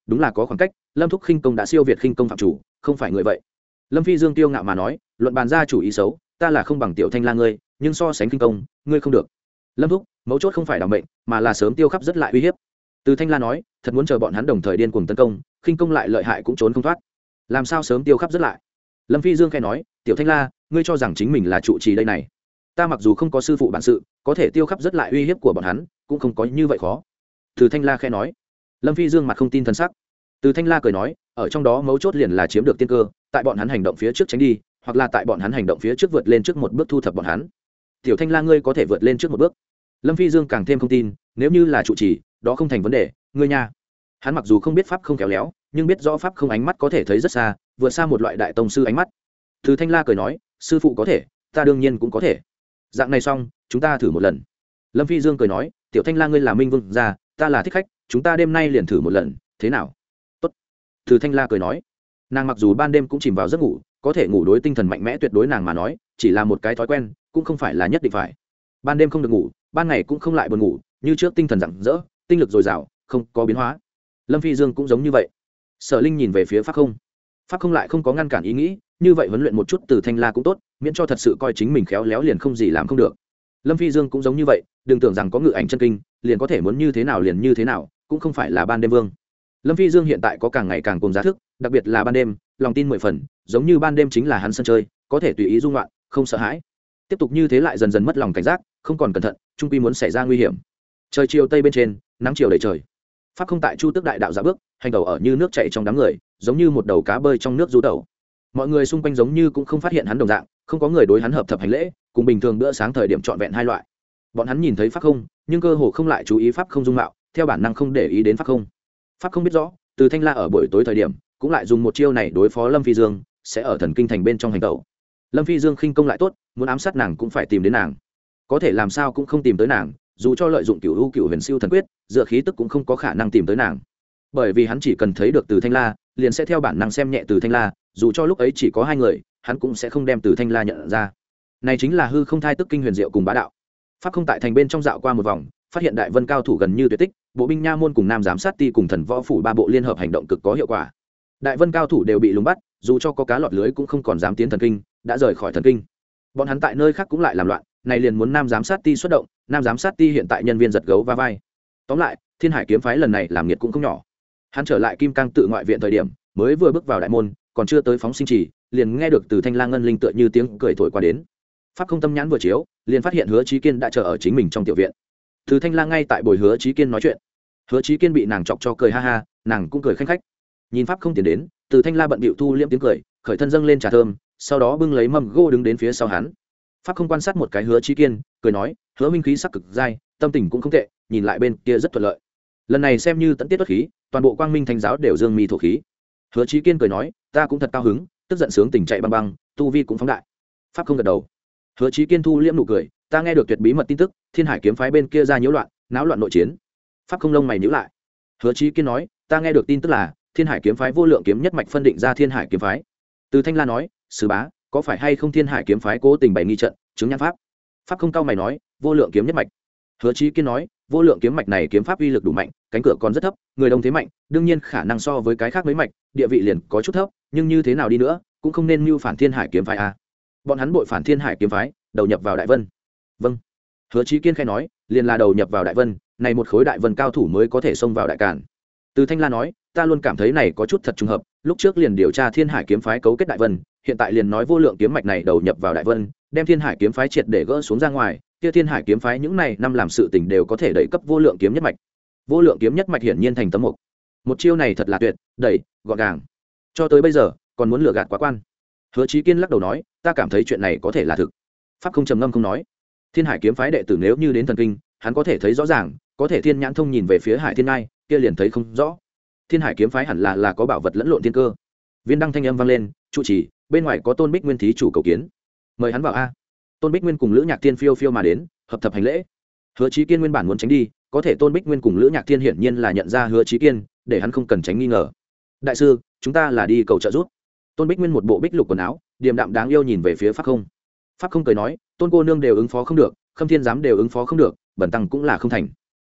đúng là có khoảng cách, lâm thúc khinh công đã siêu việt khinh công phạm chủ, không phải người vậy. Lâm Phi Dương tiêu ngạo mà nói, luận bàn ra chủ ý xấu, ta là không bằng Tiểu Thanh La ngươi, nhưng so sánh khinh công, ngươi không được. Lâm thúc, mấu chốt không phải đảm mệnh, mà là sớm tiêu khắp rất lại uy hiếp. Từ Thanh La nói, thật muốn chờ bọn hắn đồng thời điên cuồng tấn công, khinh công lại lợi hại cũng trốn không thoát. Làm sao sớm tiêu khắp rất lại? Lâm Phi Dương khẽ nói, Tiểu Thanh La, ngươi cho rằng chính mình là trụ trì đây này? Ta mặc dù không có sư phụ bản sự, có thể tiêu khắp rất lại uy hiếp của bọn hắn, cũng không có như vậy khó. Từ Thanh La khẽ nói. Lâm Phi Dương mặt không tin thần sắc. Từ Thanh La cười nói, ở trong đó mấu chốt liền là chiếm được tiên cơ, tại bọn hắn hành động phía trước tránh đi, hoặc là tại bọn hắn hành động phía trước vượt lên trước một bước thu thập bọn hắn. Tiểu Thanh La ngươi có thể vượt lên trước một bước. Lâm Phi Dương càng thêm không tin, nếu như là trụ trì, đó không thành vấn đề, ngươi nha. Hắn mặc dù không biết pháp không khéo léo, nhưng biết rõ pháp không ánh mắt có thể thấy rất xa, vượt xa một loại đại tông sư ánh mắt. Từ Thanh La cười nói, sư phụ có thể, ta đương nhiên cũng có thể. Dạng này xong, chúng ta thử một lần. Lâm Phi Dương cười nói, Tiểu Thanh La ngươi là minh vương gia, ta là thích khách, chúng ta đêm nay liền thử một lần, thế nào? Tốt. Từ Thanh La cười nói, nàng mặc dù ban đêm cũng chìm vào giấc ngủ, có thể ngủ đối tinh thần mạnh mẽ tuyệt đối nàng mà nói, chỉ là một cái thói quen, cũng không phải là nhất định phải. Ban đêm không được ngủ, ban ngày cũng không lại buồn ngủ, như trước tinh thần rạng rỡ, tinh lực dồi dào, không có biến hóa. Lâm Phi Dương cũng giống như vậy. Sở Linh nhìn về phía Pháp Không, Pháp Không lại không có ngăn cản ý nghĩ, như vậy huấn luyện một chút Từ Thanh La cũng tốt, miễn cho thật sự coi chính mình khéo léo liền không gì làm không được. Lâm Phi Dương cũng giống như vậy, đừng tưởng rằng có ngự ảnh chân kinh, liền có thể muốn như thế nào liền như thế nào, cũng không phải là ban đêm vương. Lâm Phi Dương hiện tại có càng ngày càng cùng giá thức, đặc biệt là ban đêm, lòng tin mười phần, giống như ban đêm chính là hắn sân chơi, có thể tùy ý dung loạn, không sợ hãi. Tiếp tục như thế lại dần dần mất lòng cảnh giác, không còn cẩn thận, trung quy muốn xảy ra nguy hiểm. Trời chiều tây bên trên, nắng chiều đầy trời. Pháp Không tại Chu Tước đại đạo dạo bước, hành đầu ở như nước chảy trong đám người, giống như một đầu cá bơi trong nước du tẩu. Mọi người xung quanh giống như cũng không phát hiện hắn đồng dạng, không có người đối hắn hợp thập hành lễ, cùng bình thường bữa sáng thời điểm trọn vẹn hai loại. Bọn hắn nhìn thấy Pháp Không, nhưng cơ hồ không lại chú ý Pháp Không dung mạo, theo bản năng không để ý đến Pháp Không. Pháp Không biết rõ, Từ Thanh La ở buổi tối thời điểm, cũng lại dùng một chiêu này đối phó Lâm Phi Dương, sẽ ở thần kinh thành bên trong hành động. Lâm Phi Dương khinh công lại tốt, muốn ám sát nàng cũng phải tìm đến nàng. Có thể làm sao cũng không tìm tới nàng, dù cho lợi dụng Cửu U Cửu Huyền Siêu thần quyết, dựa khí tức cũng không có khả năng tìm tới nàng. Bởi vì hắn chỉ cần thấy được Từ Thanh La, liền sẽ theo bản năng xem nhẹ Từ Thanh La, dù cho lúc ấy chỉ có hai người, hắn cũng sẽ không đem Từ Thanh La nhận ra. Này chính là hư không thai tức kinh huyền diệu cùng bá đạo. Pháp Không tại thành bên trong dạo qua một vòng, phát hiện Đại Vân cao thủ gần như tuyệt tích, bộ binh nha môn cùng Nam giám sát ti cùng thần võ phủ ba bộ liên hợp hành động cực có hiệu quả. Đại Vân cao thủ đều bị lùng bắt, dù cho có cá lọt lưới cũng không còn dám tiến thần kinh, đã rời khỏi thần kinh. Bọn hắn tại nơi khác cũng lại làm loạn, này liền muốn Nam giám sát ti xuất động, Nam giám sát ti hiện tại nhân viên giật gấu va vai. Tóm lại, Thiên Hải kiếm phái lần này làm nghiệt cũng không nhỏ. Hắn trở lại Kim Cang tự ngoại viện thời điểm, mới vừa bước vào đại môn, còn chưa tới phóng sinh trì, liền nghe được Từ Thanh La ngân linh tựa như tiếng cười thổi qua đến. Pháp Không tâm nhãn vừa chiếu, liền phát hiện Hứa Chí Kiên đã chờ ở chính mình trong tiểu viện. Từ Thanh La ngay tại bồi Hứa Chí Kiên nói chuyện. Hứa Chí Kiên bị nàng chọc cho cười ha ha, nàng cũng cười khanh khách. Nhìn Pháp Không tiến đến, Từ Thanh La bận bịu thu liễm tiếng cười, khởi thân dâng lên trà thơm, sau đó bưng lấy mâm gỗ đứng đến phía sau hắn. Pháp Không quan sát một cái Hứa Chí Kiên, cười nói, Hứa minh khí sắc cực dai, tâm tình cũng không tệ, nhìn lại bên kia rất thuận lợi. Lần này xem như tận tiết tuất khí, toàn bộ Quang Minh Thánh giáo đều dương mi thổ khí. Hứa Chí Kiên cười nói, ta cũng thật cao hứng, tức giận sướng tình chạy băng băng, tu vi cũng phóng đại. Pháp Không gật đầu. Hứa Chí Kiên thu liễm nụ cười, ta nghe được tuyệt bí mật tin tức, Thiên Hải kiếm phái bên kia ra nhiễu loạn, náo loạn nội chiến. Pháp Không lông mày nhíu lại. Hứa Chí Kiên nói, ta nghe được tin tức là Thiên Hải kiếm phái vô lượng kiếm nhất mạch phân định ra Thiên Hải kiếm phái. Từ Thanh La nói, sứ bá, có phải hay không Thiên Hải kiếm phái cố tình bày nghi trận, chứng nhãn pháp? Pháp Không cao mày nói, vô lượng kiếm nhất mạch. Hứa Chí Kiên nói, vô lượng kiếm mạch này kiếm pháp uy lực đủ mạnh, cánh cửa còn rất thấp, người đông thế mạnh, đương nhiên khả năng so với cái khác mấy mạch, địa vị liền có chút thấp, nhưng như thế nào đi nữa, cũng không nên mưu phản Thiên Hải kiếm phái a. Bọn hắn bội phản Thiên Hải kiếm phái, đầu nhập vào Đại Vân. Vâng. Hứa Chí Kiên khẽ nói, liền là đầu nhập vào Đại Vân, này một khối Đại Vân cao thủ mới có thể xông vào đại càn. Từ Thanh La nói, ta luôn cảm thấy này có chút thật trùng hợp, lúc trước liền điều tra Thiên Hải kiếm phái cấu kết Đại Vân, hiện tại liền nói vô lượng kiếm mạch này đầu nhập vào Đại Vân, đem Thiên Hải kiếm phái triệt để gỡ xuống ra ngoài, kia Thiên Hải kiếm phái những này năm làm sự tình đều có thể đẩy cấp vô lượng kiếm nhất mạch. Vô lượng kiếm nhất mạch hiển nhiên thành tấm mục. Một chiêu này thật là tuyệt, đẩy, gọn gàng. Cho tới bây giờ, còn muốn lừa gạt quá quan. Hứa Chí Kiên lắc đầu nói, ta cảm thấy chuyện này có thể là thực. Pháp Không trầm ngâm không nói. Thiên Hải kiếm phái đệ tử nếu như đến thần kinh, hắn có thể thấy rõ ràng, có thể thiên nhãn thông nhìn về phía Hải Thiên Ngai, kia liền thấy không rõ. Thiên Hải kiếm phái hẳn là là có bảo vật lẫn lộn thiên cơ. Viên đăng thanh âm vang lên, trụ trì, bên ngoài có Tôn Bích Nguyên thí chủ cầu kiến. Mời hắn vào a. Tôn Bích Nguyên cùng Lữ Nhạc Thiên phiêu phiêu mà đến, hợp thập hành lễ. Hứa Chí Kiên nguyên bản muốn tránh đi, có thể Tôn Bích Nguyên cùng Lữ Nhạc Thiên hiển nhiên là nhận ra Hứa Chí Kiên, để hắn không cần tránh nghi ngờ. Đại sư, chúng ta là đi cầu trợ giúp. Tôn Bích Nguyên một bộ bích lục quần áo, điềm đạm đáng yêu nhìn về phía Pháp Không. Pháp Không cười nói, Tôn cô nương đều ứng phó không được, Khâm Thiên giám đều ứng phó không được, bẩn tăng cũng là không thành.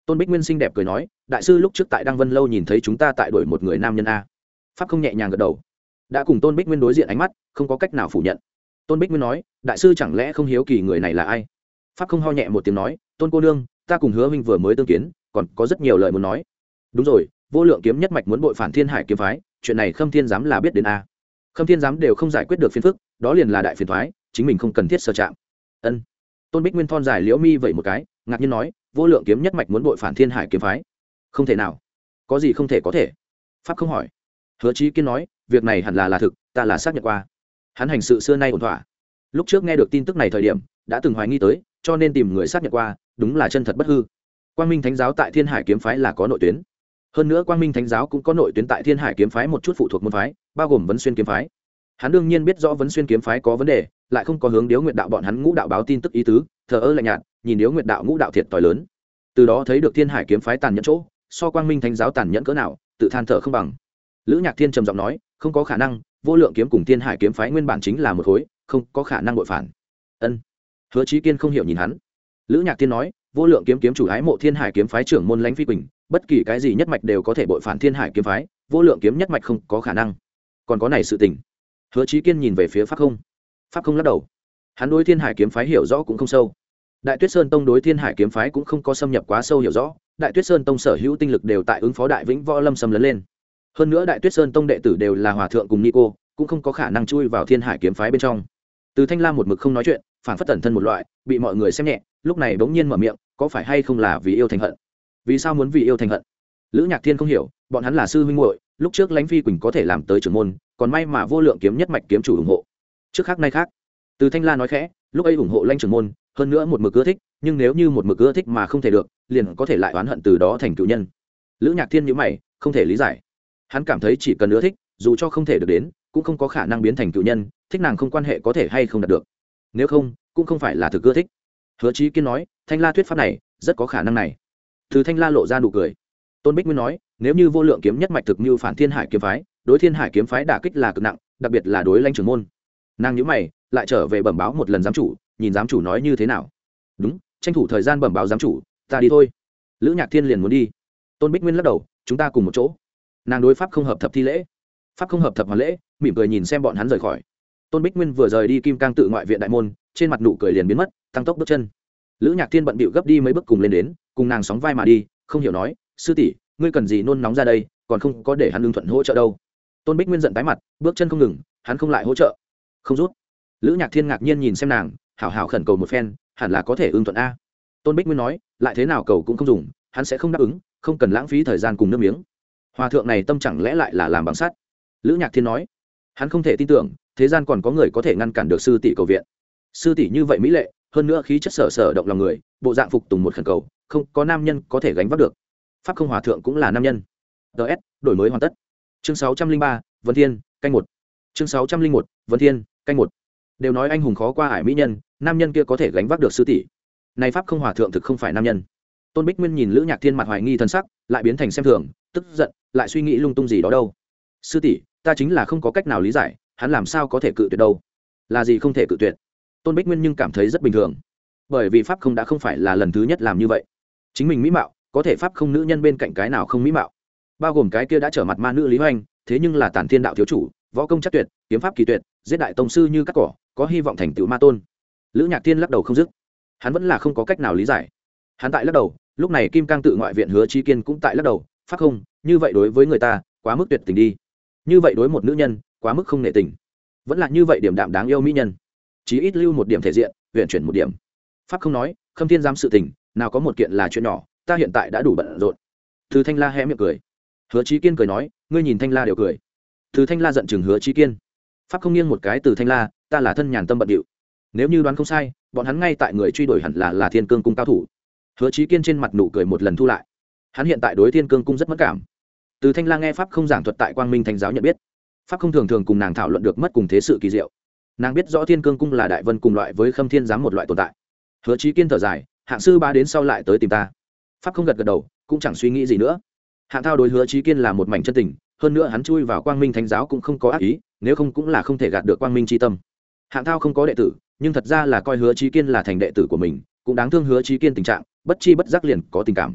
Tôn Bích Nguyên xinh đẹp cười nói, đại sư lúc trước tại Đăng Vân lâu nhìn thấy chúng ta tại đuổi một người nam nhân a. Pháp không nhẹ nhàng gật đầu, đã cùng Tôn Bích Nguyên đối diện ánh mắt, không có cách nào phủ nhận. Tôn Bích Nguyên nói, đại sư chẳng lẽ không hiếu kỳ người này là ai? Pháp không ho nhẹ một tiếng nói, Tôn cô nương, ta cùng Hứa huynh vừa mới tương kiến, còn có rất nhiều lời muốn nói. Đúng rồi, vô lượng kiếm nhất mạch muốn bội phản Thiên Hải kiếm phái, chuyện này Khâm Thiên giám là biết đến a. Khâm Thiên giám đều không giải quyết được phiền phức, đó liền là đại phiền toái, chính mình không cần thiết sơ chạm. Ân. Tôn Bích Nguyên thon dài liễu mi vậy một cái, ngạc nhiên nói, vô lượng kiếm nhất mạch muốn bội phản Thiên Hải kiếm phái, không thể nào. Có gì không thể có thể? Pháp không hỏi. Hứa Chí Kiên nói, việc này hẳn là là thực, ta là xác nhận qua. Hắn hành sự xưa nay ổn thỏa, lúc trước nghe được tin tức này thời điểm đã từng hoài nghi tới, cho nên tìm người xác nhận qua, đúng là chân thật bất hư. Quang Minh Thánh giáo tại Thiên Hải kiếm phái là có nội tuyến, hơn nữa Quang Minh Thánh giáo cũng có nội tuyến tại Thiên Hải kiếm phái một chút phụ thuộc môn phái, bao gồm Vấn Xuyên kiếm phái. Hắn đương nhiên biết rõ Vấn Xuyên kiếm phái có vấn đề, lại không có hướng Điếu Nguyệt đạo bọn hắn ngũ đạo báo tin tức ý tứ, thờ ơ lạnh nhạt, nhìn Điếu Nguyệt đạo ngũ đạo thiệt tỏi lớn. Từ đó thấy được Thiên Hải kiếm phái tàn nhẫn chỗ, so Quang Minh Thánh giáo tàn nhẫn cỡ nào, tự than thở không bằng. Lữ Nhạc Thiên trầm giọng nói, không có khả năng, vô lượng kiếm cùng Thiên Hải kiếm phái nguyên bản chính là một khối, không có khả năng bội phản. Ân. Hứa Chí Kiên không hiểu nhìn hắn. Lữ Nhạc Thiên nói, vô lượng kiếm kiếm chủ ái mộ Thiên Hải kiếm phái trưởng môn Lãnh Phi Quỳnh, bất kỳ cái gì nhất mạch đều có thể bội phản Thiên Hải kiếm phái, vô lượng kiếm nhất mạch không có khả năng. Còn có này sự tình. Hứa Chí Kiên nhìn về phía Pháp Không. Pháp Không lắc đầu. Hắn đối Thiên Hải kiếm phái hiểu rõ cũng không sâu. Đại Tuyết Sơn Tông đối Thiên Hải kiếm phái cũng không có xâm nhập quá sâu hiểu rõ, Đại Tuyết Sơn Tông sở hữu tinh lực đều tại ứng phó Đại Vĩnh Võ Lâm xâm lấn lên. Hơn nữa Đại Tuyết Sơn Tông đệ tử đều là hòa thượng cùng ni cô, cũng không có khả năng chui vào Thiên Hải kiếm phái bên trong. Từ Thanh Lam một mực không nói chuyện, phản phất tẩn thân một loại, bị mọi người xem nhẹ, lúc này bỗng nhiên mở miệng, có phải hay không là vì yêu thành hận? Vì sao muốn vì yêu thành hận? Lữ Nhạc Thiên không hiểu, bọn hắn là sư huynh muội, lúc trước Lãnh Phi Quỳnh có thể làm tới trưởng môn, còn may mà vô lượng kiếm nhất mạch kiếm chủ ủng hộ. Trước khác nay khác. Từ Thanh La nói khẽ, lúc ấy ủng hộ Lãnh trưởng môn, hơn nữa một mực ưa thích, nhưng nếu như một mực ưa thích mà không thể được, liền có thể lại oán hận từ đó thành cựu nhân. Lữ Nhạc Thiên nhíu mày, không thể lý giải. Hắn cảm thấy chỉ cần ưa thích, dù cho không thể được đến, cũng không có khả năng biến thành cựu nhân, thích nàng không quan hệ có thể hay không đạt được. Nếu không, cũng không phải là thực ưa thích. Hứa Chí Kiên nói, Thanh La thuyết pháp này, rất có khả năng này. Từ Thanh La lộ ra nụ cười. Tôn Bích Nguyên nói, nếu như vô lượng kiếm nhất mạch thực như phản Thiên Hải kiếm phái, đối Thiên Hải kiếm phái đả kích là cực nặng, đặc biệt là đối Lãnh trưởng môn. Nàng nhíu mày, lại trở về bẩm báo một lần giám chủ, nhìn giám chủ nói như thế nào. Đúng, tranh thủ thời gian bẩm báo giám chủ, ta đi thôi. Lữ Nhạc Thiên liền muốn đi. Tôn Bích Nguyên lắc đầu, chúng ta cùng một chỗ. Nàng đối pháp không hợp thập thi lễ, pháp không hợp thập hoàn lễ, mỉm cười nhìn xem bọn hắn rời khỏi. Tôn Bích Nguyên vừa rời đi Kim Cang tự ngoại viện đại môn, trên mặt nụ cười liền biến mất, tăng tốc bước chân. Lữ Nhạc Thiên bận bịu gấp đi mấy bước cùng lên đến, cùng nàng sóng vai mà đi, không hiểu nói, sư tỷ, ngươi cần gì nôn nóng ra đây, còn không có để hắn lương thuận hỗ trợ đâu. Tôn Bích Nguyên giận tái mặt, bước chân không ngừng, hắn không lại hỗ trợ, không rút. Lữ Nhạc Thiên ngạc nhiên nhìn xem nàng, hảo hảo khẩn cầu một phen, hẳn là có thể ưng thuận a. Tôn Bích Nguyên nói, lại thế nào cầu cũng không dùng, hắn sẽ không đáp ứng, không cần lãng phí thời gian cùng nước miếng. Hòa thượng này tâm chẳng lẽ lại là làm bằng sắt? Lữ Nhạc Thiên nói, hắn không thể tin tưởng, thế gian còn có người có thể ngăn cản được sư tỷ cầu viện. Sư tỷ như vậy mỹ lệ, hơn nữa khí chất sở sở động lòng người, bộ dạng phục tùng một khẩn cầu, không có nam nhân có thể gánh vác được. Pháp không hòa thượng cũng là nam nhân. ds đổi mới hoàn tất. Chương sáu trăm linh ba, Vân Thiên, canh một. Chương sáu trăm linh một, Vân Thiên, canh một. Đều nói anh hùng khó qua ải mỹ nhân, nam nhân kia có thể gánh vác được sư tỷ. Này pháp không hòa thượng thực không phải nam nhân. Tôn Bích Nguyên nhìn Lữ Nhạc Thiên mặt hoài nghi thân sắc, lại biến thành xem thường, tức giận, lại suy nghĩ lung tung gì đó đâu. Sư tỷ, ta chính là không có cách nào lý giải, hắn làm sao có thể cự tuyệt đâu? Là gì không thể cự tuyệt? Tôn Bích Nguyên nhưng cảm thấy rất bình thường, bởi vì pháp không đã không phải là lần thứ nhất làm như vậy. Chính mình mỹ mạo, có thể pháp không nữ nhân bên cạnh cái nào không mỹ mạo? Bao gồm cái kia đã trở mặt ma nữ Lý Hoành, thế nhưng là Tản Thiên đạo thiếu chủ, võ công chắc tuyệt, kiếm pháp kỳ tuyệt, giết đại tông sư như cắt cỏ, có hy vọng thành tựu ma tôn. Lữ Nhạc Thiên lắc đầu không dứt, hắn vẫn là không có cách nào lý giải. Hắn tại lắc đầu, lúc này Kim Cang tự ngoại viện Hứa Chí Kiên cũng tại lắc đầu, pháp không, như vậy đối với người ta, quá mức tuyệt tình đi. Như vậy đối một nữ nhân, quá mức không nể tình. Vẫn là như vậy điểm đạm đáng yêu mỹ nhân, chí ít lưu một điểm thể diện, huyền chuyển một điểm. Pháp không nói, Khâm Thiên giám sự tình, nào có một kiện là chuyện nhỏ, ta hiện tại đã đủ bận rộn. Từ Thanh La hé miệng cười. Hứa Chí Kiên cười nói, ngươi nhìn Thanh La đều cười. Từ Thanh La giận chừng Hứa Chí Kiên. Pháp không nghiêng một cái từ Thanh La, ta là thân nhàn tâm bận điệu. Nếu như đoán không sai, bọn hắn ngay tại người truy đuổi hẳn là là Thiên Cương cung cao thủ. Hứa Chí Kiên trên mặt nụ cười một lần thu lại. Hắn hiện tại đối Thiên Cương cung rất mất cảm. Từ Thanh La nghe pháp không giảng thuật tại Quang Minh Thánh giáo nhận biết, pháp không thường thường cùng nàng thảo luận được mất cùng thế sự kỳ diệu. Nàng biết rõ Thiên Cương cung là đại vân cùng loại với Khâm Thiên giám một loại tồn tại. Hứa Chí Kiên thở dài, hạng sư ba đến sau lại tới tìm ta. Pháp không gật gật đầu, cũng chẳng suy nghĩ gì nữa. Hạng Thao đối Hứa Chí Kiên là một mảnh chân tình, hơn nữa hắn chui vào Quang Minh Thánh giáo cũng không có ác ý, nếu không cũng là không thể gạt được Quang Minh chi tâm. Hạng Thao không có đệ tử, nhưng thật ra là coi Hứa Chí Kiên là thành đệ tử của mình, cũng đáng thương Hứa Chí Kiên tình trạng, bất chi bất giác liền có tình cảm.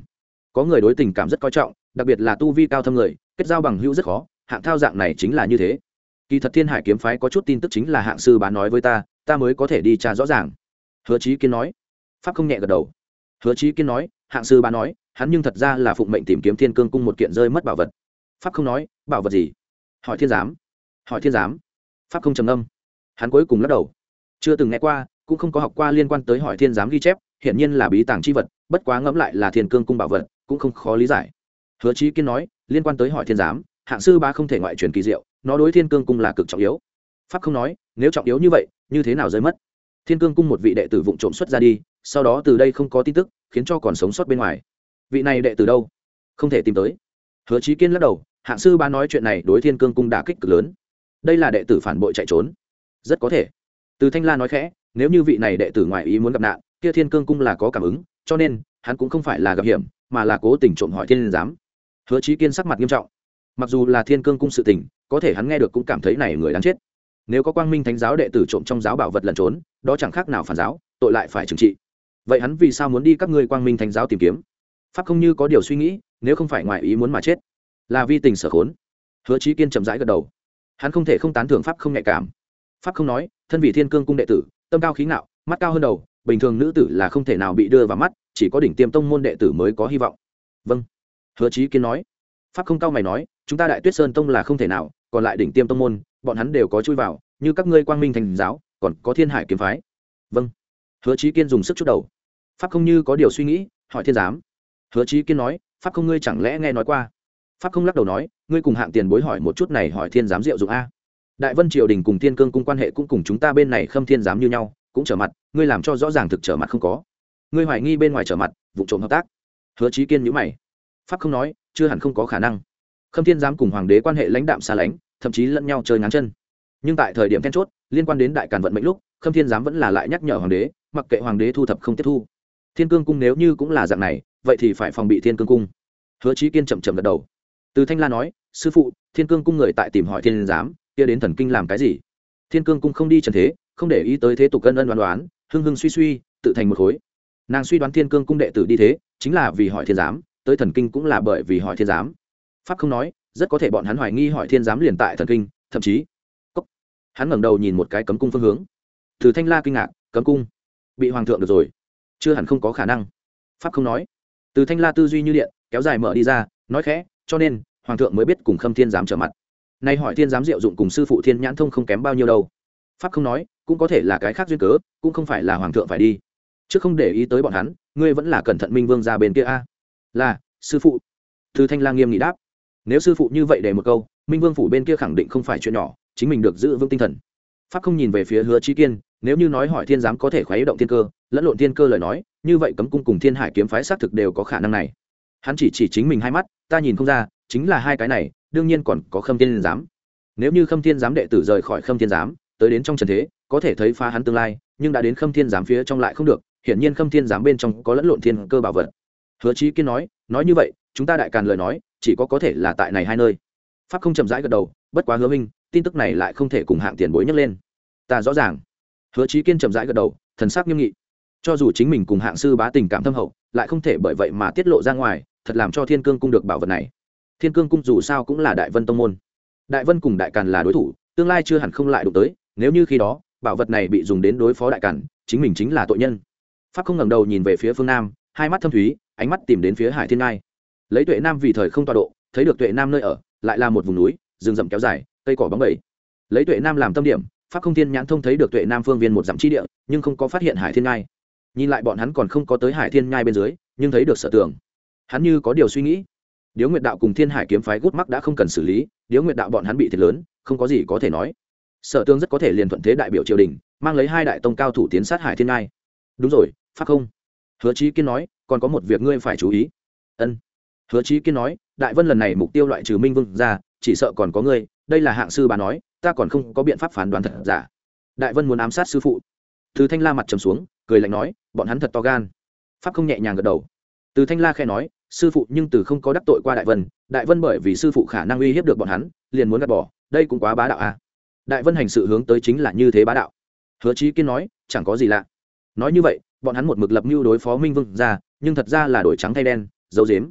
có người đối tình cảm rất coi trọng, đặc biệt là tu vi cao thâm người, kết giao bằng hữu rất khó, hạng thao dạng này chính là như thế. Kỳ thật thiên hải kiếm phái có chút tin tức chính là hạng sư bá nói với ta, ta mới có thể đi tra rõ ràng. Hứa Chí Kiên nói. Pháp không nhẹ gật đầu. Hứa Chí Kiên nói, hạng sư bá nói, hắn nhưng thật ra là phụng mệnh tìm kiếm thiên cương cung một kiện rơi mất bảo vật. Pháp không nói, bảo vật gì? Hỏi thiên giám. Hỏi thiên giám. Pháp không trầm ngâm. Hắn cuối cùng lắc đầu. Chưa từng nghe qua, cũng không có học qua liên quan tới hỏi thiên giám ghi chép, hiển nhiên là bí tàng chi vật, bất quá ngẫm lại là thiên cương cung bảo vật, cũng không khó lý giải. Hứa Chí Kiên nói, liên quan tới hỏi thiên giám, hạng sư bá không thể ngoại truyền kỳ diệu, nó đối thiên cương cung là cực trọng yếu. Pháp không nói, nếu trọng yếu như vậy, như thế nào rơi mất? Thiên cương cung một vị đệ tử vụng trộm xuất ra đi, sau đó từ đây không có tin tức, khiến cho còn sống sót bên ngoài. Vị này đệ tử đâu? Không thể tìm tới. Hứa Chí Kiên lắc đầu, hạng sư bá nói chuyện này đối thiên cương cung đả kích cực lớn. Đây là đệ tử phản bội chạy trốn. Rất có thể. Từ Thanh La nói khẽ, nếu như vị này đệ tử ngoại ý muốn gặp nạn, kia thiên cương cung là có cảm ứng, cho nên hắn cũng không phải là gặp hiểm, mà là cố tình trộm hỏi thiên giám. Hứa Chí Kiên sắc mặt nghiêm trọng. Mặc dù là thiên cương cung sự tình, có thể hắn nghe được cũng cảm thấy này người đáng chết. Nếu có quang minh thánh giáo đệ tử trộm trong giáo bảo vật lẩn trốn, đó chẳng khác nào phản giáo, tội lại phải trừng trị. Vậy hắn vì sao muốn đi các ngươi quang minh thánh giáo tìm kiếm? Pháp không như có điều suy nghĩ, nếu không phải ngoại ý muốn mà chết, là vi tình sở khốn. Hứa Chí Kiên chậm rãi gật đầu. Hắn không thể không tán thưởng pháp không nhạy cảm. Pháp không nói, thân vị thiên cương cung đệ tử, tâm cao khí ngạo, mắt cao hơn đầu, bình thường nữ tử là không thể nào bị đưa vào mắt, chỉ có đỉnh tiêm tông môn đệ tử mới có hy vọng. Vâng. Hứa Chí Kiên nói. Pháp không cao mày nói, chúng ta Đại Tuyết Sơn tông là không thể nào, còn lại đỉnh tiêm tông môn, bọn hắn đều có chui vào, như các ngươi quang minh thành giáo, còn có thiên hải kiếm phái. Vâng. Hứa Chí Kiên dùng sức chút đầu. Pháp không như có điều suy nghĩ, hỏi thiên giám. Hứa Chí Kiên nói, pháp không ngươi chẳng lẽ nghe nói qua? Pháp không lắc đầu nói, ngươi cùng hạng tiền bối hỏi một chút này, hỏi thiên giám diệu dụng a. Đại Vân triều đình cùng thiên cương cung quan hệ cũng cùng chúng ta bên này khâm thiên giám như nhau, cũng trở mặt, ngươi làm cho rõ ràng thực trở mặt không có. Ngươi hoài nghi bên ngoài trở mặt, vụ trộm hợp tác. Hứa Chí Kiên nhíu mày. Pháp không nói, chưa hẳn không có khả năng. Khâm thiên giám cùng hoàng đế quan hệ lãnh đạm xa lánh, thậm chí lẫn nhau chơi ngáng chân. Nhưng tại thời điểm then chốt, liên quan đến đại càn vận mệnh lúc, khâm thiên giám vẫn là lại nhắc nhở hoàng đế, mặc kệ hoàng đế thu thập không tiếp thu. Thiên cương cung nếu như cũng là dạng này, vậy thì phải phòng bị thiên cương cung. Hứa Chí Kiên chậm chậm gật đầu. Từ Thanh La nói, sư phụ, thiên cương cung người tại tìm hỏi thiên giám, kia đến thần kinh làm cái gì? Thiên cương cung không đi trần thế, không để ý tới thế tục cân ân đoán đoán, hưng hưng suy suy, tự thành một khối. Nàng suy đoán thiên cương cung đệ tử đi thế, chính là vì hỏi thiên giám, tới thần kinh cũng là bởi vì hỏi thiên giám. Pháp không nói, rất có thể bọn hắn hoài nghi hỏi thiên giám liền tại thần kinh, thậm chí Cốc. Hắn ngẩng đầu nhìn một cái cấm cung phương hướng. Từ Thanh La kinh ngạc, cấm cung bị hoàng thượng được rồi, chưa hẳn không có khả năng. Pháp không nói. Từ Thanh La tư duy như điện, kéo dài mở đi ra, nói khẽ, cho nên hoàng thượng mới biết cùng khâm thiên giám trở mặt. Nay hỏi thiên giám diệu dụng cùng sư phụ thiên nhãn thông không kém bao nhiêu đâu. Pháp không nói, cũng có thể là cái khác duyên cớ, cũng không phải là hoàng thượng phải đi. Chứ không để ý tới bọn hắn, ngươi vẫn là cẩn thận minh vương ra bên kia a. Là sư phụ. Từ Thanh La nghiêm nghị đáp. Nếu sư phụ như vậy để một câu, minh vương phủ bên kia khẳng định không phải chuyện nhỏ, chính mình được giữ vững tinh thần. Pháp không nhìn về phía Hứa Chí Kiên, nếu như nói hỏi thiên giám có thể khuấy động thiên cơ, lẫn lộn thiên cơ lời nói, như vậy cấm cung cùng thiên hải kiếm phái xác thực đều có khả năng này. Hắn chỉ chỉ chính mình hai mắt, ta nhìn không ra, chính là hai cái này, đương nhiên còn có khâm thiên giám. Nếu như khâm thiên giám đệ tử rời khỏi khâm thiên giám, tới đến trong trần thế, có thể thấy phá hắn tương lai, nhưng đã đến khâm thiên giám phía trong lại không được, hiển nhiên khâm thiên giám bên trong có lẫn lộn thiên cơ bảo vật. Hứa Chí Kiên nói, nói như vậy, chúng ta đại càn lời nói, chỉ có có thể là tại này hai nơi. Pháp không chậm rãi gật đầu, bất quá Hứa minh, tin tức này lại không thể cùng hạng tiền bối nhắc lên. Ta rõ ràng. Hứa Chí Kiên chậm rãi gật đầu, thần sắc nghiêm nghị. Cho dù chính mình cùng hạng sư bá tình cảm thâm hậu, lại không thể bởi vậy mà tiết lộ ra ngoài, thật làm cho thiên cương cung được bảo vật này. Thiên cương cung dù sao cũng là đại vân tông môn, đại vân cùng đại càn là đối thủ, tương lai chưa hẳn không lại đụng tới, nếu như khi đó bảo vật này bị dùng đến đối phó đại càn, chính mình chính là tội nhân. Pháp không ngẩng đầu nhìn về phía phương nam, hai mắt thâm thúy, ánh mắt tìm đến phía hải thiên ngai. Lấy Tuệ Nam vì thời không tọa độ, thấy được Tuệ Nam nơi ở lại là một vùng núi, rừng rậm kéo dài, cây cỏ bóng bẩy. Lấy Tuệ Nam làm tâm điểm, Pháp không thiên nhãn thông thấy được Tuệ Nam phương viên một dặm chi địa, nhưng không có phát hiện hải thiên ngai. Nhìn lại bọn hắn còn không có tới hải thiên ngai bên dưới, nhưng thấy được Sở Tường. Hắn như có điều suy nghĩ. Điếu Nguyệt đạo cùng Thiên Hải kiếm phái gút mắc đã không cần xử lý, Điếu Nguyệt đạo bọn hắn bị thiệt lớn, không có gì có thể nói. Sở Tường rất có thể liền thuận thế đại biểu triều đình, mang lấy hai đại tông cao thủ tiến sát hải thiên ngai. Đúng rồi, Pháp không. Hứa Chí Kiên nói, còn có một việc ngươi phải chú ý. Ân. Hứa Chí Kiên nói, Đại Vân lần này mục tiêu loại trừ Minh Vương ra, chỉ sợ còn có ngươi, đây là hạng sư bà nói, ta còn không có biện pháp phán đoán thật giả. Đại Vân muốn ám sát sư phụ. Từ Thanh La mặt trầm xuống, cười lạnh nói, bọn hắn thật to gan. Pháp không nhẹ nhàng gật đầu. Từ Thanh La khẽ nói, sư phụ nhưng từ không có đắc tội qua Đại Vân, Đại Vân bởi vì sư phụ khả năng uy hiếp được bọn hắn, liền muốn gạt bỏ, đây cũng quá bá đạo à. Đại Vân hành sự hướng tới chính là như thế bá đạo. Hứa Chí Kiên nói, chẳng có gì lạ. Nói như vậy, bọn hắn một mực lập mưu đối phó Minh Vương ra, nhưng thật ra là đổi trắng thay đen, giấu giếm.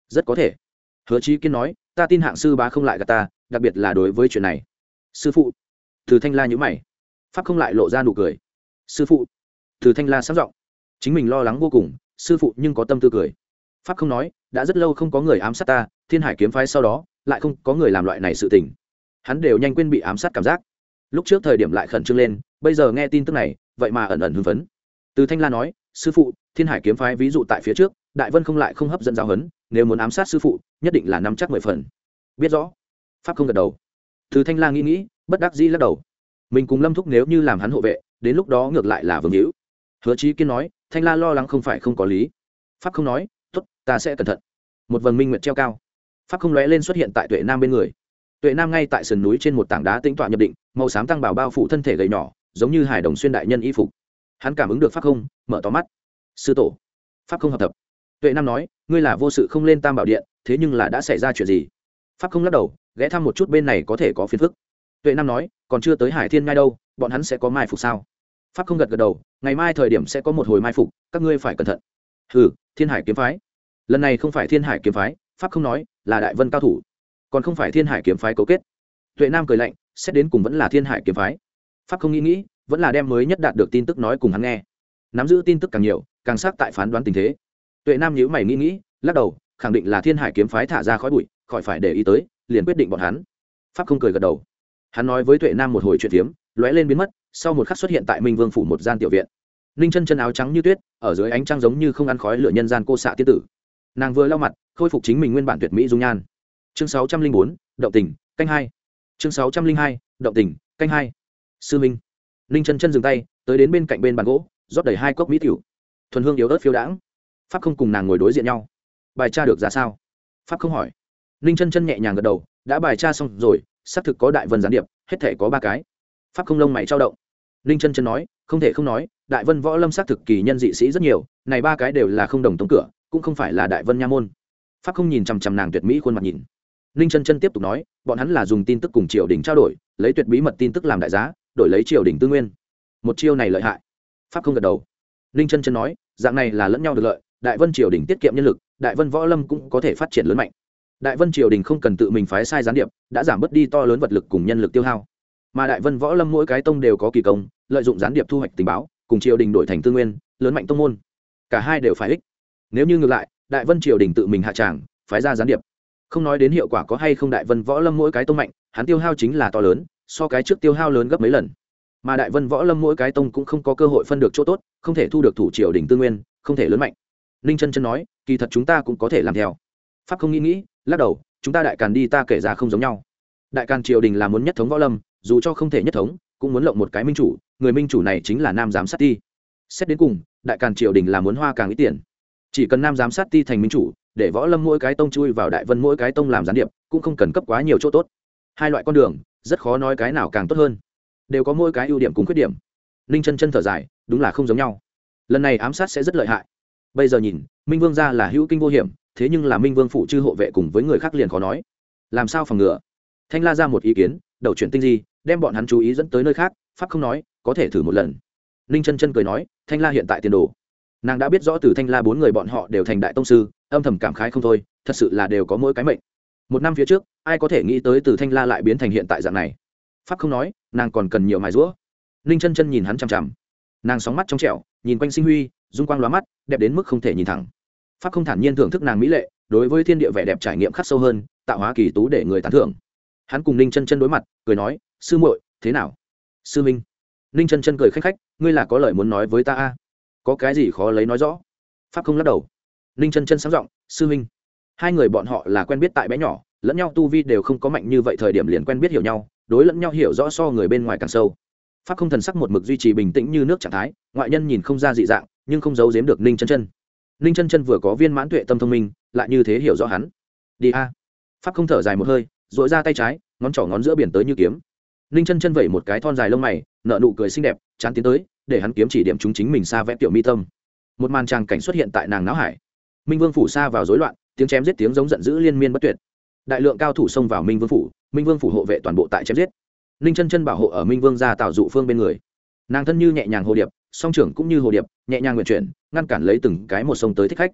rất có thể. Hứa Chí Kiên nói, ta tin hạng sư bá không lại gạt ta, đặc biệt là đối với chuyện này. Sư phụ. Từ Thanh La nhíu mày. Pháp không lại lộ ra nụ cười. Sư phụ. Từ Thanh La sáng giọng, chính mình lo lắng vô cùng, sư phụ nhưng có tâm tư cười. Pháp không nói, đã rất lâu không có người ám sát ta, Thiên Hải kiếm phái sau đó lại không có người làm loại này sự tình. Hắn đều nhanh quên bị ám sát cảm giác. Lúc trước thời điểm lại khẩn trương lên, bây giờ nghe tin tức này, vậy mà ẩn ẩn hưng phấn. Từ Thanh La nói, sư phụ, Thiên Hải kiếm phái ví dụ tại phía trước, Đại Vân không lại không hấp dẫn giáo huấn, nếu muốn ám sát sư phụ, nhất định là nắm chắc mười phần. Biết rõ. Pháp không gật đầu. Từ Thanh La nghĩ nghĩ, bất đắc dĩ lắc đầu. Mình cùng Lâm Thúc nếu như làm hắn hộ vệ, đến lúc đó ngược lại là vương hữu. Hứa Chí Kiên nói, Thanh La lo lắng không phải không có lý. Pháp không nói, tốt, ta sẽ cẩn thận. Một vầng minh nguyệt treo cao, Pháp không lóe lên xuất hiện tại Tuệ Nam bên người. Tuệ Nam ngay tại sườn núi trên một tảng đá tĩnh tọa nhập định, màu xám tăng bảo bao phủ thân thể gầy nhỏ, giống như hải đồng xuyên đại nhân y phục. Hắn cảm ứng được Pháp không, mở to mắt. Sư tổ. Pháp không hợp thập. Tuệ Nam nói, ngươi là vô sự không lên Tam Bảo Điện, thế nhưng là đã xảy ra chuyện gì? Pháp không lắc đầu, ghé thăm một chút bên này có thể có phiền phức. Tuệ Nam nói, còn chưa tới Hải Thiên ngay đâu, bọn hắn sẽ có mai phục sao? Pháp không gật gật đầu, ngày mai thời điểm sẽ có một hồi mai phục, các ngươi phải cẩn thận. Hừ, Thiên Hải kiếm phái. Lần này không phải Thiên Hải kiếm phái, Pháp không nói, là Đại Vân cao thủ, còn không phải Thiên Hải kiếm phái cấu kết. Tuệ Nam cười lạnh, xét đến cùng vẫn là Thiên Hải kiếm phái. Pháp không nghĩ nghĩ, vẫn là đem mới nhất đạt được tin tức nói cùng hắn nghe. Nắm giữ tin tức càng nhiều, càng xác tại phán đoán tình thế. Tuệ Nam nhíu mày nghĩ nghĩ, lắc đầu, khẳng định là Thiên Hải kiếm phái thả ra khói bụi, khỏi phải để ý tới, liền quyết định bọn hắn. Pháp không cười gật đầu. Hắn nói với Tuệ Nam một hồi chuyện phiếm, lóe lên biến mất, sau một khắc xuất hiện tại Minh Vương phủ một gian tiểu viện. Ninh Chân Chân áo trắng như tuyết, ở dưới ánh trăng giống như không ăn khói lửa nhân gian cô xạ tiên tử. Nàng vừa lau mặt, khôi phục chính mình nguyên bản tuyệt mỹ dung nhan. Chương sáu trăm linh bốn, động tình, canh hai. Chương sáu trăm linh hai, động tình, canh hai. Sư Minh. Ninh Chân Chân dừng tay, tới đến bên cạnh bên bàn gỗ, rót đầy hai cốc mỹ tiểu. Thuần hương yếu ớt phiêu đãng. Pháp không cùng nàng ngồi đối diện nhau. Bài tra được ra sao? Pháp không hỏi. Ninh Chân Chân nhẹ nhàng gật đầu, đã bài tra xong rồi, xác thực có Đại Vân gián điệp, hết thể có ba cái. Pháp không lông mày trao động. Ninh Chân Chân nói, không thể không nói, Đại Vân võ lâm xác thực kỳ nhân dị sĩ rất nhiều, này ba cái đều là không đồng tông cửa, cũng không phải là Đại Vân nha môn. Pháp không nhìn chằm chằm nàng tuyệt mỹ khuôn mặt nhìn. Ninh Chân Chân tiếp tục nói, bọn hắn là dùng tin tức cùng triều đình trao đổi, lấy tuyệt bí mật tin tức làm đại giá, đổi lấy triều đình tư nguyên. Một chiêu này lợi hại. Pháp không gật đầu. Ninh Chân Chân nói, dạng này là lẫn nhau được lợi, Đại Vân triều đình tiết kiệm nhân lực, Đại Vân võ lâm cũng có thể phát triển lớn mạnh. Đại Vân triều đình không cần tự mình phái sai gián điệp, đã giảm bớt đi to lớn vật lực cùng nhân lực tiêu hao. Mà Đại Vân võ lâm mỗi cái tông đều có kỳ công, lợi dụng gián điệp thu hoạch tình báo, cùng triều đình đổi thành tư nguyên, lớn mạnh tông môn. Cả hai đều phải ích. Nếu như ngược lại, Đại Vân triều đình tự mình hạ tràng, phái ra gián điệp, không nói đến hiệu quả có hay không, Đại Vân võ lâm mỗi cái tông mạnh, hắn tiêu hao chính là to lớn, so cái trước tiêu hao lớn gấp mấy lần. Mà Đại Vân võ lâm mỗi cái tông cũng không có cơ hội phân được chỗ tốt, không thể thu được thủ triều đình tư nguyên, không thể lớn mạnh. Ninh Chân Chân nói, kỳ thật chúng ta cũng có thể làm theo. Pháp không nghĩ nghĩ, lắc đầu, chúng ta đại càn đi ta kể ra không giống nhau. Đại càn triều đình là muốn nhất thống võ lâm, dù cho không thể nhất thống, cũng muốn lộng một cái minh chủ, người minh chủ này chính là nam giám sát ti. Xét đến cùng, đại càn triều đình là muốn hoa càng ít tiền, chỉ cần nam giám sát ti thành minh chủ, để võ lâm mỗi cái tông chui vào Đại Vân mỗi cái tông làm gián điệp, cũng không cần cấp quá nhiều chỗ tốt. Hai loại con đường, rất khó nói cái nào càng tốt hơn, đều có mỗi cái ưu điểm cùng khuyết điểm. Ninh Chân Chân thở dài, đúng là không giống nhau. Lần này ám sát sẽ rất lợi hại. Bây giờ nhìn, Minh Vương gia là hữu kinh vô hiểm, thế nhưng là Minh Vương phụ chư hộ vệ cùng với người khác liền khó nói. Làm sao phòng ngừa? Thanh La ra một ý kiến, đầu chuyển tinh di, đem bọn hắn chú ý dẫn tới nơi khác. Pháp không nói, có thể thử một lần. Ninh Chân Chân cười nói, Thanh La hiện tại tiền đồ. Nàng đã biết rõ từ Thanh La bốn người bọn họ đều thành đại tông sư, âm thầm cảm khái không thôi, thật sự là đều có mỗi cái mệnh. Một năm phía trước, ai có thể nghĩ tới từ Thanh La lại biến thành hiện tại dạng này? Pháp không nói, nàng còn cần nhiều mài giũa. Ninh Chân Chân nhìn hắn chằm chằm, nàng sóng mắt trong trẻo, nhìn quanh sinh huy, dung quang lóa mắt, đẹp đến mức không thể nhìn thẳng. Pháp không thản nhiên thưởng thức nàng mỹ lệ, đối với thiên địa vẻ đẹp trải nghiệm khắc sâu hơn, tạo hóa kỳ tú để người tán thưởng. Hắn cùng Ninh Chân Chân đối mặt, cười nói, sư muội, thế nào? Sư minh. Ninh Chân Chân cười khách khách, ngươi là có lời muốn nói với ta a? Có cái gì khó lấy nói rõ? Pháp không lắc đầu. Ninh Chân Chân sáng giọng, sư minh. Hai người bọn họ là quen biết tại bé nhỏ, lẫn nhau tu vi đều không có mạnh như vậy, thời điểm liền quen biết hiểu nhau, đối lẫn nhau hiểu rõ so người bên ngoài càng sâu. Pháp không thần sắc một mực duy trì bình tĩnh như nước trạng thái, ngoại nhân nhìn không ra dị dạng, nhưng không giấu giếm được Ninh Chân Chân. Ninh Chân Chân vừa có viên mãn tuệ tâm thông minh, lại như thế hiểu rõ hắn. Đi a. Pháp không thở dài một hơi, duỗi ra tay trái, ngón trỏ ngón giữa biển tới như kiếm. Ninh Chân Chân vẩy một cái thon dài lông mày, nở nụ cười xinh đẹp, chán tiến tới, để hắn kiếm chỉ điểm chúng chính mình xa vẽ tiểu mi tâm. Một màn tràng cảnh xuất hiện tại nàng não hải. Minh Vương phủ xa vào rối loạn, tiếng chém giết tiếng giống giận dữ liên miên bất tuyệt. Đại lượng cao thủ xông vào Minh Vương phủ, Minh Vương phủ hộ vệ toàn bộ tại chém giết. Ninh Chân Chân bảo hộ ở Minh Vương gia Tào Dụ Phương bên người. Nàng thân như nhẹ nhàng hồ điệp, song trưởng cũng như hồ điệp, nhẹ nhàng nguyện chuyển, ngăn cản lấy từng cái một sông tới thích khách.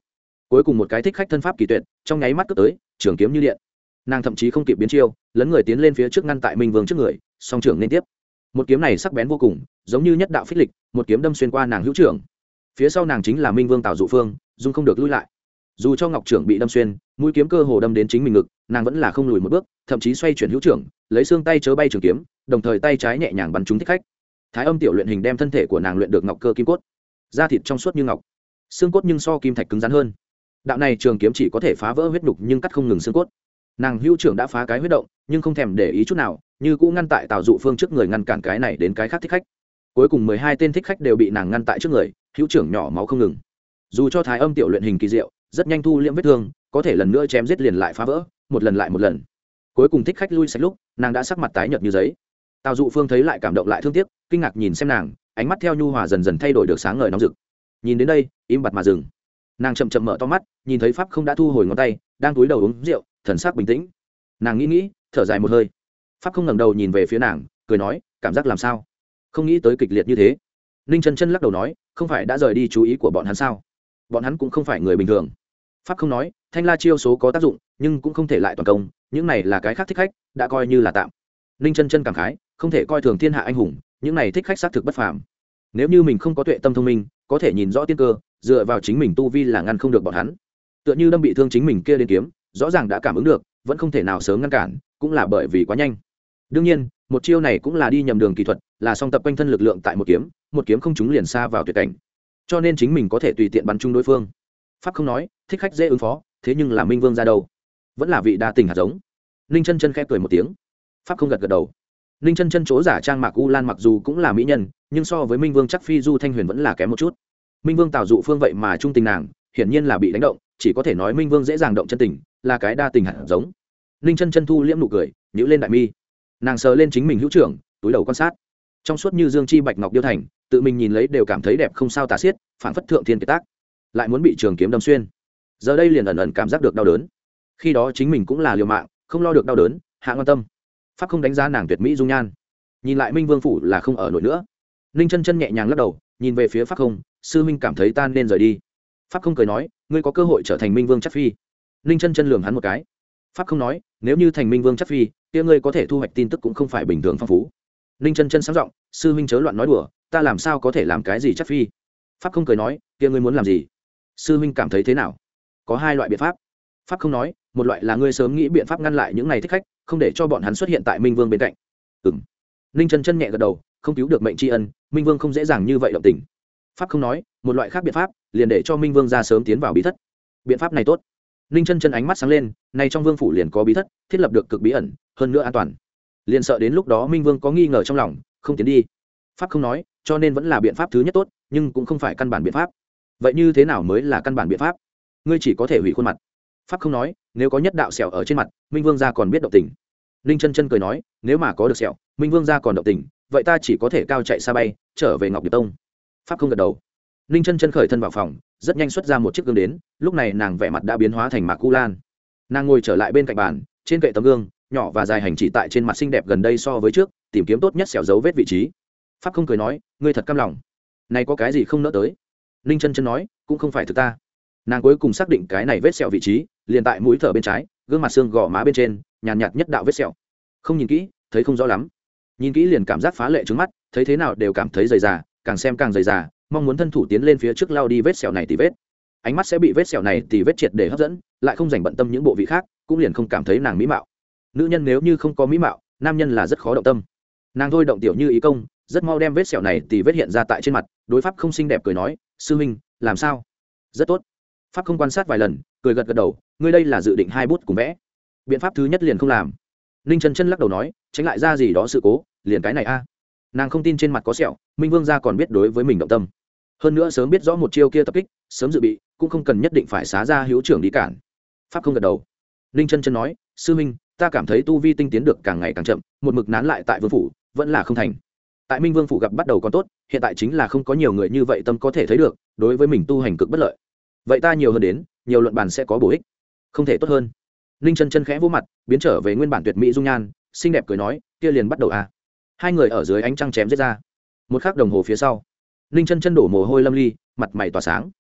cuối cùng một cái thích khách thân pháp kỳ tuyệt trong nháy mắt cướp tới trường kiếm như điện, nàng thậm chí không kịp biến chiêu lấn người tiến lên phía trước ngăn tại minh vương trước người, song trưởng liên tiếp. Một kiếm này sắc bén vô cùng, giống như nhất đạo phích lịch, một kiếm đâm xuyên qua nàng hữu trưởng. Phía sau nàng chính là minh vương Tào Dụ Phương, dung không được lui lại. Dù cho ngọc trưởng bị đâm xuyên, mũi kiếm cơ hồ đâm đến chính mình ngực, nàng vẫn là không lùi một bước, thậm chí xoay chuyển hữu trưởng, lấy xương tay chớ bay trường kiếm, đồng thời tay trái nhẹ nhàng bắn trúng thích khách. Thái Âm tiểu luyện hình đem thân thể của nàng luyện được ngọc cơ kim cốt, da thịt trong suốt như ngọc, xương cốt nhưng so kim thạch cứng rắn hơn. Đạo này trường kiếm chỉ có thể phá vỡ huyết nhục nhưng cắt không ngừng xương cốt. Nàng hữu trưởng đã phá cái huyết động, nhưng không thèm để ý chút nào, như cũ ngăn tại Tào Dụ Phương trước người, ngăn cản cái này đến cái khác thích khách. Cuối cùng mười hai tên thích khách đều bị nàng ngăn tại trước người, hữu trưởng nhỏ máu không ngừng. Dù cho Thái Âm tiểu luyện hình kỳ diệu, rất nhanh thu liễm vết thương, có thể lần nữa chém giết liền lại phá vỡ, một lần lại một lần. Cuối cùng thích khách lui sạch lúc, nàng đã sắc mặt tái nhợt như giấy. Tào Dụ Phương thấy lại cảm động lại thương tiếc, kinh ngạc nhìn xem nàng, ánh mắt theo nhu hòa dần dần thay đổi được sáng ngời nóng rực. Nhìn đến đây, im bặt mà dừng. Nàng chậm chậm mở to mắt, nhìn thấy Pháp Không đã thu hồi ngón tay, đang cúi đầu uống rượu, thần sắc bình tĩnh. Nàng nghĩ nghĩ, thở dài một hơi. Pháp Không ngẩng đầu nhìn về phía nàng, cười nói, cảm giác làm sao? Không nghĩ tới kịch liệt như thế. Ninh Chân Chân lắc đầu nói, không phải đã rời đi chú ý của bọn hắn sao? Bọn hắn cũng không phải người bình thường. Pháp Không nói, Thanh La chiêu số có tác dụng, nhưng cũng không thể lại toàn công, những này là cái khác thích khách, đã coi như là tạm. Ninh Chân Chân cảm khái, không thể coi thường thiên hạ anh hùng, những này thích khách xác thực bất phàm. Nếu như mình không có tuệ tâm thông minh, có thể nhìn rõ tiên cơ, dựa vào chính mình tu vi là ngăn không được bọn hắn. Tựa như đâm bị thương chính mình kia đến kiếm, rõ ràng đã cảm ứng được, vẫn không thể nào sớm ngăn cản, cũng là bởi vì quá nhanh. Đương nhiên, một chiêu này cũng là đi nhầm đường kỹ thuật, là song tập quanh thân lực lượng tại một kiếm, một kiếm không trúng liền xa vào tuyệt cảnh. Cho nên chính mình có thể tùy tiện bắn trúng đối phương. Pháp Không nói, thích khách dễ ứng phó, thế nhưng là Minh Vương ra đâu? Vẫn là vị đa tình hạt giống. Ninh Chân Chân khẽ cười một tiếng. Pháp Không gật gật đầu. Ninh Chân Chân chỗ giả trang Mạc U Lan mặc dù cũng là mỹ nhân, nhưng so với Minh Vương chắc phi Du Thanh Huyền vẫn là kém một chút. Minh Vương Tào Dụ Phương vậy mà trung tình nàng, hiển nhiên là bị đánh động, chỉ có thể nói Minh Vương dễ dàng động chân tình, là cái đa tình hạt giống. Ninh Chân Chân thu liễm nụ cười, nhíu lên đại mi. Nàng sờ lên chính mình hữu trưởng, túi đầu quan sát. Trong suốt như dương chi bạch ngọc điêu thành, tự mình nhìn lấy đều cảm thấy đẹp không sao tả xiết, phản phất thượng thiên kiệt tác. Lại muốn bị trường kiếm đâm xuyên. Giờ đây liền ẩn ẩn cảm giác được đau đớn. Khi đó chính mình cũng là liều mạng, không lo được đau đớn, hạ quan tâm. Pháp Không đánh giá nàng tuyệt mỹ dung nhan. Nhìn lại Minh Vương phủ là không ở nổi nữa. Ninh Chân Chân nhẹ nhàng lắc đầu, nhìn về phía Pháp Không, sư minh cảm thấy ta nên rời đi. Pháp Không cười nói, ngươi có cơ hội trở thành Minh Vương chắc phi. Ninh Chân Chân lườm hắn một cái. Pháp Không nói, nếu như thành Minh Vương chắc phi, kia ngươi có thể thu hoạch tin tức cũng không phải bình thường phong phú. Ninh Chân Chân sáng giọng, sư minh chớ loạn nói đùa, ta làm sao có thể làm cái gì chắc phi? Pháp Không cười nói, kia ngươi muốn làm gì? Sư minh cảm thấy thế nào? Có hai loại biện pháp. Pháp Không nói, một loại là ngươi sớm nghĩ biện pháp ngăn lại những này thích khách, không để cho bọn hắn xuất hiện tại Minh Vương bên cạnh. Ừm. Ninh Chân Chân nhẹ gật đầu, không cứu được mệnh tri ân, Minh Vương không dễ dàng như vậy động tình. Pháp Không nói, một loại khác biện pháp, liền để cho Minh Vương ra sớm tiến vào bí thất. Biện pháp này tốt. Ninh Chân Chân ánh mắt sáng lên, này trong vương phủ liền có bí thất, thiết lập được cực bí ẩn, hơn nữa an toàn. Liền sợ đến lúc đó Minh Vương có nghi ngờ trong lòng, không tiến đi. Pháp Không nói, cho nên vẫn là biện pháp thứ nhất tốt, nhưng cũng không phải căn bản biện pháp. Vậy như thế nào mới là căn bản biện pháp? Ngươi chỉ có thể hủy khuôn mặt. Pháp Không nói, nếu có nhất đạo sẹo ở trên mặt, Minh Vương gia còn biết động tình. Ninh Chân Chân cười nói, nếu mà có được sẹo, Minh Vương gia còn động tình, vậy ta chỉ có thể cao chạy xa bay, trở về Ngọc Điệp Tông. Pháp Không gật đầu. Ninh Chân Chân khởi thân vào phòng, rất nhanh xuất ra một chiếc gương đến, lúc này nàng vẻ mặt đã biến hóa thành Mạc U Lan. Nàng ngồi trở lại bên cạnh bàn, trên kệ tấm gương, nhỏ và dài hành chỉ tại trên mặt xinh đẹp gần đây so với trước, tìm kiếm tốt nhất sẹo dấu vết vị trí. Pháp Không cười nói, ngươi thật cam lòng. Này có cái gì không nỡ tới? Ninh Chân Chân nói, cũng không phải thực ta. Nàng cuối cùng xác định cái này vết sẹo vị trí, liền tại mũi thở bên trái, gương mặt xương gò má bên trên, nhàn nhạt, nhạt nhất đạo vết sẹo. Không nhìn kỹ, thấy không rõ lắm. Nhìn kỹ liền cảm giác phá lệ trước mắt, thấy thế nào đều cảm thấy dày dà, càng xem càng dày dà, mong muốn thân thủ tiến lên phía trước lao đi vết sẹo này tì vết. Ánh mắt sẽ bị vết sẹo này tì vết triệt để hấp dẫn, lại không dành bận tâm những bộ vị khác, cũng liền không cảm thấy nàng mỹ mạo. Nữ nhân nếu như không có mỹ mạo, nam nhân là rất khó động tâm. Nàng thôi động tiểu như ý công, rất mau đem vết sẹo này tì vết hiện ra tại trên mặt, đối Pháp Không xinh đẹp cười nói, sư huynh, làm sao? Rất tốt. Pháp Không quan sát vài lần, cười gật gật đầu, ngươi đây là dự định hai bút cùng vẽ. Biện pháp thứ nhất liền không làm. Ninh Chân Chân lắc đầu nói, tránh lại ra gì đó sự cố, liền cái này a. Nàng không tin trên mặt có sẹo, Minh Vương gia còn biết đối với mình động tâm. Hơn nữa sớm biết rõ một chiêu kia tập kích, sớm dự bị, cũng không cần nhất định phải xá ra hữu trưởng đi cản. Pháp Không gật đầu. Ninh Chân Chân nói, sư huynh, ta cảm thấy tu vi tinh tiến được càng ngày càng chậm, một mực nán lại tại vương phủ, vẫn là không thành. Tại Minh Vương phủ gặp bắt đầu còn tốt, hiện tại chính là không có nhiều người như vậy tâm có thể thấy được, đối với mình tu hành cực bất lợi. Vậy ta nhiều hơn đến, nhiều luận bàn sẽ có bổ ích, không thể tốt hơn. Ninh Chân Chân khẽ vỗ mặt, biến trở về nguyên bản tuyệt mỹ dung nhan, xinh đẹp cười nói, kia liền bắt đầu à. Hai người ở dưới ánh trăng chém giết ra. Một khắc đồng hồ phía sau, Ninh Chân Chân đổ mồ hôi lâm ly, mặt mày tỏa sáng.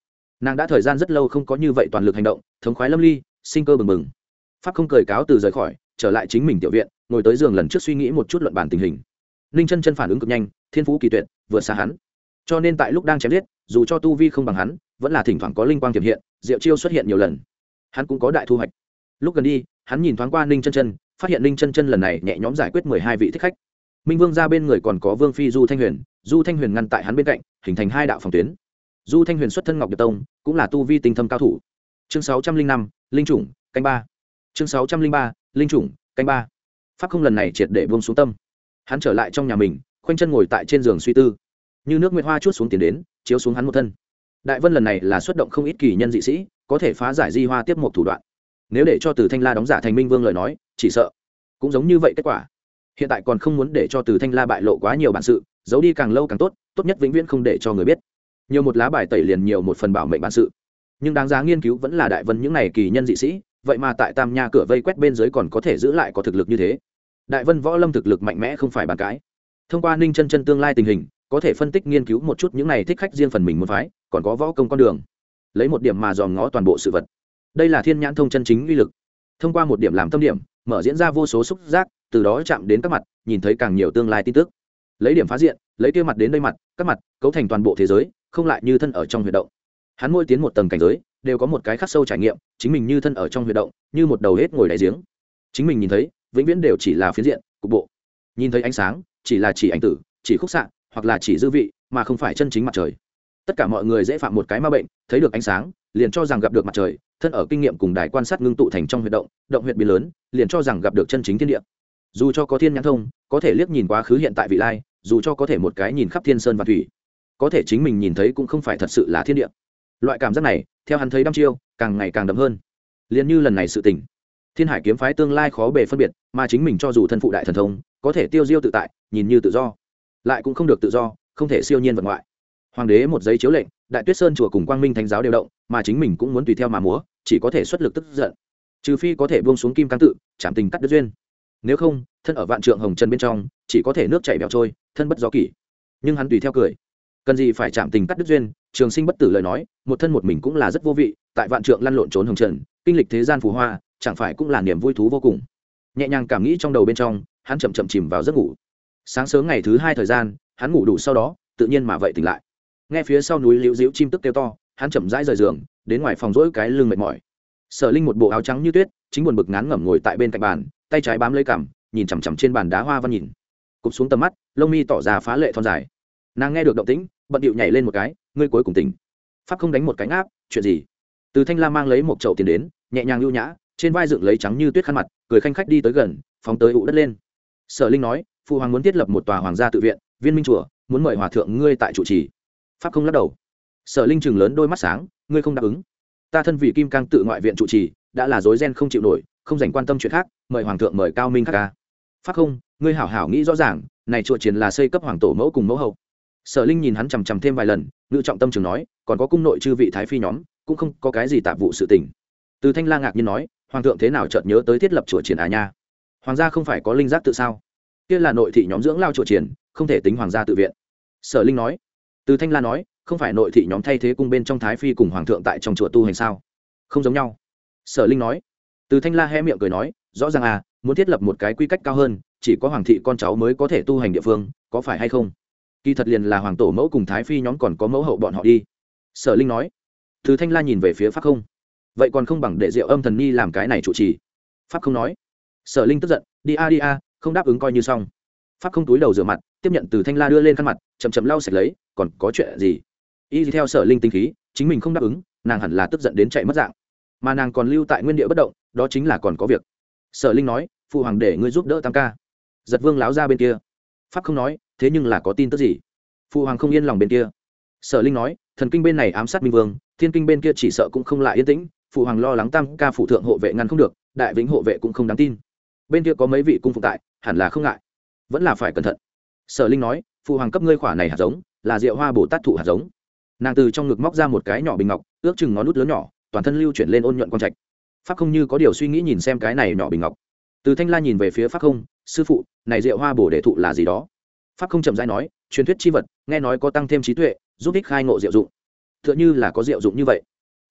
nàng đã thời gian rất lâu không có như vậy toàn lực hành động, thống khoái lâm ly, sinh cơ bừng bừng. Pháp không cười cáo từ rời khỏi, trở lại chính mình tiểu viện, ngồi tới giường lần trước suy nghĩ một chút luận bản tình hình. Ninh chân chân phản ứng cực nhanh, thiên phú kỳ tuyệt, vượt xa hắn, cho nên tại lúc đang chém giết, dù cho tu vi không bằng hắn, vẫn là thỉnh thoảng có linh quang tiềm hiện, diệu chiêu xuất hiện nhiều lần, hắn cũng có đại thu hoạch. Lúc gần đi, hắn nhìn thoáng qua Ninh chân chân, phát hiện Ninh chân chân lần này nhẹ nhõm giải quyết mười hai vị thích khách. Minh Vương ra bên người còn có Vương phi Du Thanh Huyền, Du Thanh Huyền ngăn tại hắn bên cạnh, hình thành hai đạo phòng tuyến. Du Thanh Huyền xuất thân Ngọc Điệp Tông, cũng là tu vi tinh thâm cao thủ. Chương sáu trăm linh năm, linh chủng, canh ba. Chương sáu trăm linh ba, linh chủng, canh ba. Pháp không lần này triệt để buông xuống tâm. Hắn trở lại trong nhà mình, khoanh chân ngồi tại trên giường suy tư. Như nước nguyệt hoa chút xuống tiền đến, chiếu xuống hắn một thân. Đại Vân lần này là xuất động không ít kỳ nhân dị sĩ, có thể phá giải di hoa tiếp một thủ đoạn. Nếu để cho Từ Thanh La đóng giả thành Minh Vương lời nói, chỉ sợ cũng giống như vậy kết quả. Hiện tại còn không muốn để cho Từ Thanh La bại lộ quá nhiều bản sự, giấu đi càng lâu càng tốt, tốt nhất vĩnh viễn không để cho người biết. Nhiều một lá bài tẩy liền nhiều một phần bảo mệnh bản sự. Nhưng đáng giá nghiên cứu vẫn là Đại Vân những này kỳ nhân dị sĩ, vậy mà tại Tam Nha cửa vây quét bên dưới còn có thể giữ lại có thực lực như thế. Đại Vân võ lâm thực lực mạnh mẽ không phải bàn cãi. Thông qua Ninh chân chân tương lai tình hình, có thể phân tích nghiên cứu một chút những này thích khách riêng phần mình muốn phái, còn có võ công con đường, lấy một điểm mà dòm ngó toàn bộ sự vật. Đây là thiên nhãn thông chân chính uy lực. Thông qua một điểm làm tâm điểm, mở diễn ra vô số xúc giác, từ đó chạm đến các mặt, nhìn thấy càng nhiều tương lai tin tức. Lấy điểm phá diện, lấy kia mặt đến đây mặt, các mặt cấu thành toàn bộ thế giới, không lại như thân ở trong huyệt động. Hắn mỗi tiến một tầng cảnh giới, đều có một cái khắc sâu trải nghiệm, chính mình như thân ở trong huyệt động, như một đầu hết ngồi đáy giếng. Chính mình nhìn thấy, vĩnh viễn đều chỉ là phiến diện, cục bộ. Nhìn thấy ánh sáng, chỉ là chỉ ảnh tử, chỉ khúc xạ, hoặc là chỉ dư vị, mà không phải chân chính mặt trời. Tất cả mọi người dễ phạm một cái ma bệnh, thấy được ánh sáng, liền cho rằng gặp được mặt trời, thân ở kinh nghiệm cùng đài quan sát ngưng tụ thành trong huyệt động, động huyệt biến lớn, liền cho rằng gặp được chân chính thiên địa. Dù cho có thiên nhãn thông, có thể liếc nhìn quá khứ hiện tại vị lai, dù cho có thể một cái nhìn khắp thiên sơn và thủy, có thể chính mình nhìn thấy cũng không phải thật sự là thiên địa. Loại cảm giác này, theo hắn thấy đăm chiêu, càng ngày càng đậm hơn. Liên như lần này sự tình, Thiên Hải kiếm phái tương lai khó bề phân biệt, mà chính mình cho dù thân phụ đại thần thông, có thể tiêu diêu tự tại, nhìn như tự do, lại cũng không được tự do, không thể siêu nhiên vật ngoại. Hoàng đế một giấy chiếu lệnh, Đại Tuyết Sơn chùa cùng Quang Minh Thánh giáo đều động, mà chính mình cũng muốn tùy theo mà múa, chỉ có thể xuất lực tức giận. Trừ phi có thể buông xuống kim cang tự, chạm tình cắt đứt duyên. Nếu không, thân ở vạn trượng hồng trần bên trong, chỉ có thể nước chảy bèo trôi, thân bất do kỷ. Nhưng hắn tùy theo cười, cần gì phải chạm tình cắt đứt duyên, trường sinh bất tử lời nói, một thân một mình cũng là rất vô vị, tại vạn trượng lăn lộn trốn hồng trần, kinh lịch thế gian phù hoa, chẳng phải cũng là niềm vui thú vô cùng. Nhẹ nhàng cảm nghĩ trong đầu bên trong, hắn chậm chậm chìm vào giấc ngủ. Sáng sớm ngày thứ hai thời gian, hắn ngủ đủ sau đó, tự nhiên mà vậy tỉnh lại. Nghe phía sau núi liễu diễu chim tức kêu to, hắn chậm rãi rời giường, đến ngoài phòng rỗi cái lưng mệt mỏi. Sở Linh một bộ áo trắng như tuyết, chính buồn bực ngán ngẩm ngồi tại bên cạnh bàn, tay trái bám lấy cằm, nhìn chằm chằm trên bàn đá hoa văn nhìn. Cụp xuống tầm mắt, lông mi tỏ ra phá lệ thon dài. Nàng nghe được động tĩnh, bận điệu nhảy lên một cái, ngươi cuối cùng tỉnh. Pháp không đánh một cái áp, chuyện gì? Từ Thanh La mang lấy một chậu tiền đến, nhẹ nhàng lưu nhã, trên vai dựng lấy trắng như tuyết khăn mặt, cười khanh khách đi tới gần, phóng tới ụ đất lên. Sở Linh nói, phụ hoàng muốn thiết lập một tòa hoàng gia tự viện, viên minh chùa, muốn mời hòa thượng ngươi tại trụ trì. Pháp không lắc đầu. Sở Linh chừng lớn đôi mắt sáng, ngươi không đáp ứng. Ta thân vì kim cang tự ngoại viện trụ trì, đã là rối ren không chịu nổi, không dành quan tâm chuyện khác, mời hoàng thượng mời cao minh khắc ca. Pháp không, ngươi hảo hảo nghĩ rõ ràng, này chùa triển là xây cấp hoàng tổ mẫu cùng mẫu hậu. Sở Linh nhìn hắn chằm chằm thêm vài lần, ngự trọng tâm trường nói, còn có cung nội chư vị thái phi nhóm, cũng không có cái gì tạp vụ sự tình. Từ Thanh La ngạc nhiên nói, hoàng thượng thế nào chợt nhớ tới thiết lập chùa triển à nha? Hoàng gia không phải có linh giác tự sao? Kia là nội thị nhóm dưỡng lao chùa triển, không thể tính hoàng gia tự viện. Sở Linh nói. Từ Thanh La nói, không phải nội thị nhóm thay thế cung bên trong thái phi cùng hoàng thượng tại trong chùa tu hành sao? Không giống nhau. Sở Linh nói. Từ Thanh La hé miệng cười nói, rõ ràng à, muốn thiết lập một cái quy cách cao hơn, chỉ có hoàng thị con cháu mới có thể tu hành địa phương, có phải hay không? Kỳ thật liền là hoàng tổ mẫu cùng thái phi nhóm còn có mẫu hậu bọn họ đi. Sở Linh nói. Từ Thanh La nhìn về phía Pháp không. Vậy còn không bằng để Diệu Âm thần nhi làm cái này trụ trì. Pháp không nói. Sở Linh tức giận, đi a đi a, không đáp ứng coi như xong. Pháp không túi đầu rửa mặt, tiếp nhận Từ Thanh La đưa lên khăn mặt, chậm chậm lau sạch lấy, còn có chuyện gì? Y theo Sở Linh tinh khí, chính mình không đáp ứng, nàng hẳn là tức giận đến chạy mất dạng, mà nàng còn lưu tại nguyên địa bất động, đó chính là còn có việc. Sở Linh nói, phụ hoàng để ngươi giúp đỡ tam ca. Giật Vương láo ra bên kia. Pháp không nói, thế nhưng là có tin tức gì? Phụ hoàng không yên lòng bên kia. Sở Linh nói, thần kinh bên này ám sát Minh Vương, thiên kinh bên kia chỉ sợ cũng không lại yên tĩnh, phụ hoàng lo lắng tam ca phụ thượng hộ vệ ngăn không được, đại vĩnh hộ vệ cũng không đáng tin. Bên kia có mấy vị cung phụ tại, hẳn là không ngại, vẫn là phải cẩn thận. Sở Linh nói, phụ hoàng cấp ngươi khỏa này hạt giống, là Diệu Hoa Bồ Tát thụ hạt giống. Nàng từ trong ngực móc ra một cái nhỏ bình ngọc, ước chừng ngón nút lớn nhỏ, toàn thân lưu chuyển lên ôn nhuận quang trạch. Pháp không như có điều suy nghĩ nhìn xem cái này nhỏ bình ngọc. Từ Thanh La nhìn về phía Pháp không, sư phụ, này Diệu Hoa Bồ Đề thụ là gì đó? Pháp không chậm rãi nói, truyền thuyết chi vật, nghe nói có tăng thêm trí tuệ, giúp ích khai ngộ diệu dụng. Tựa như là có diệu dụng như vậy.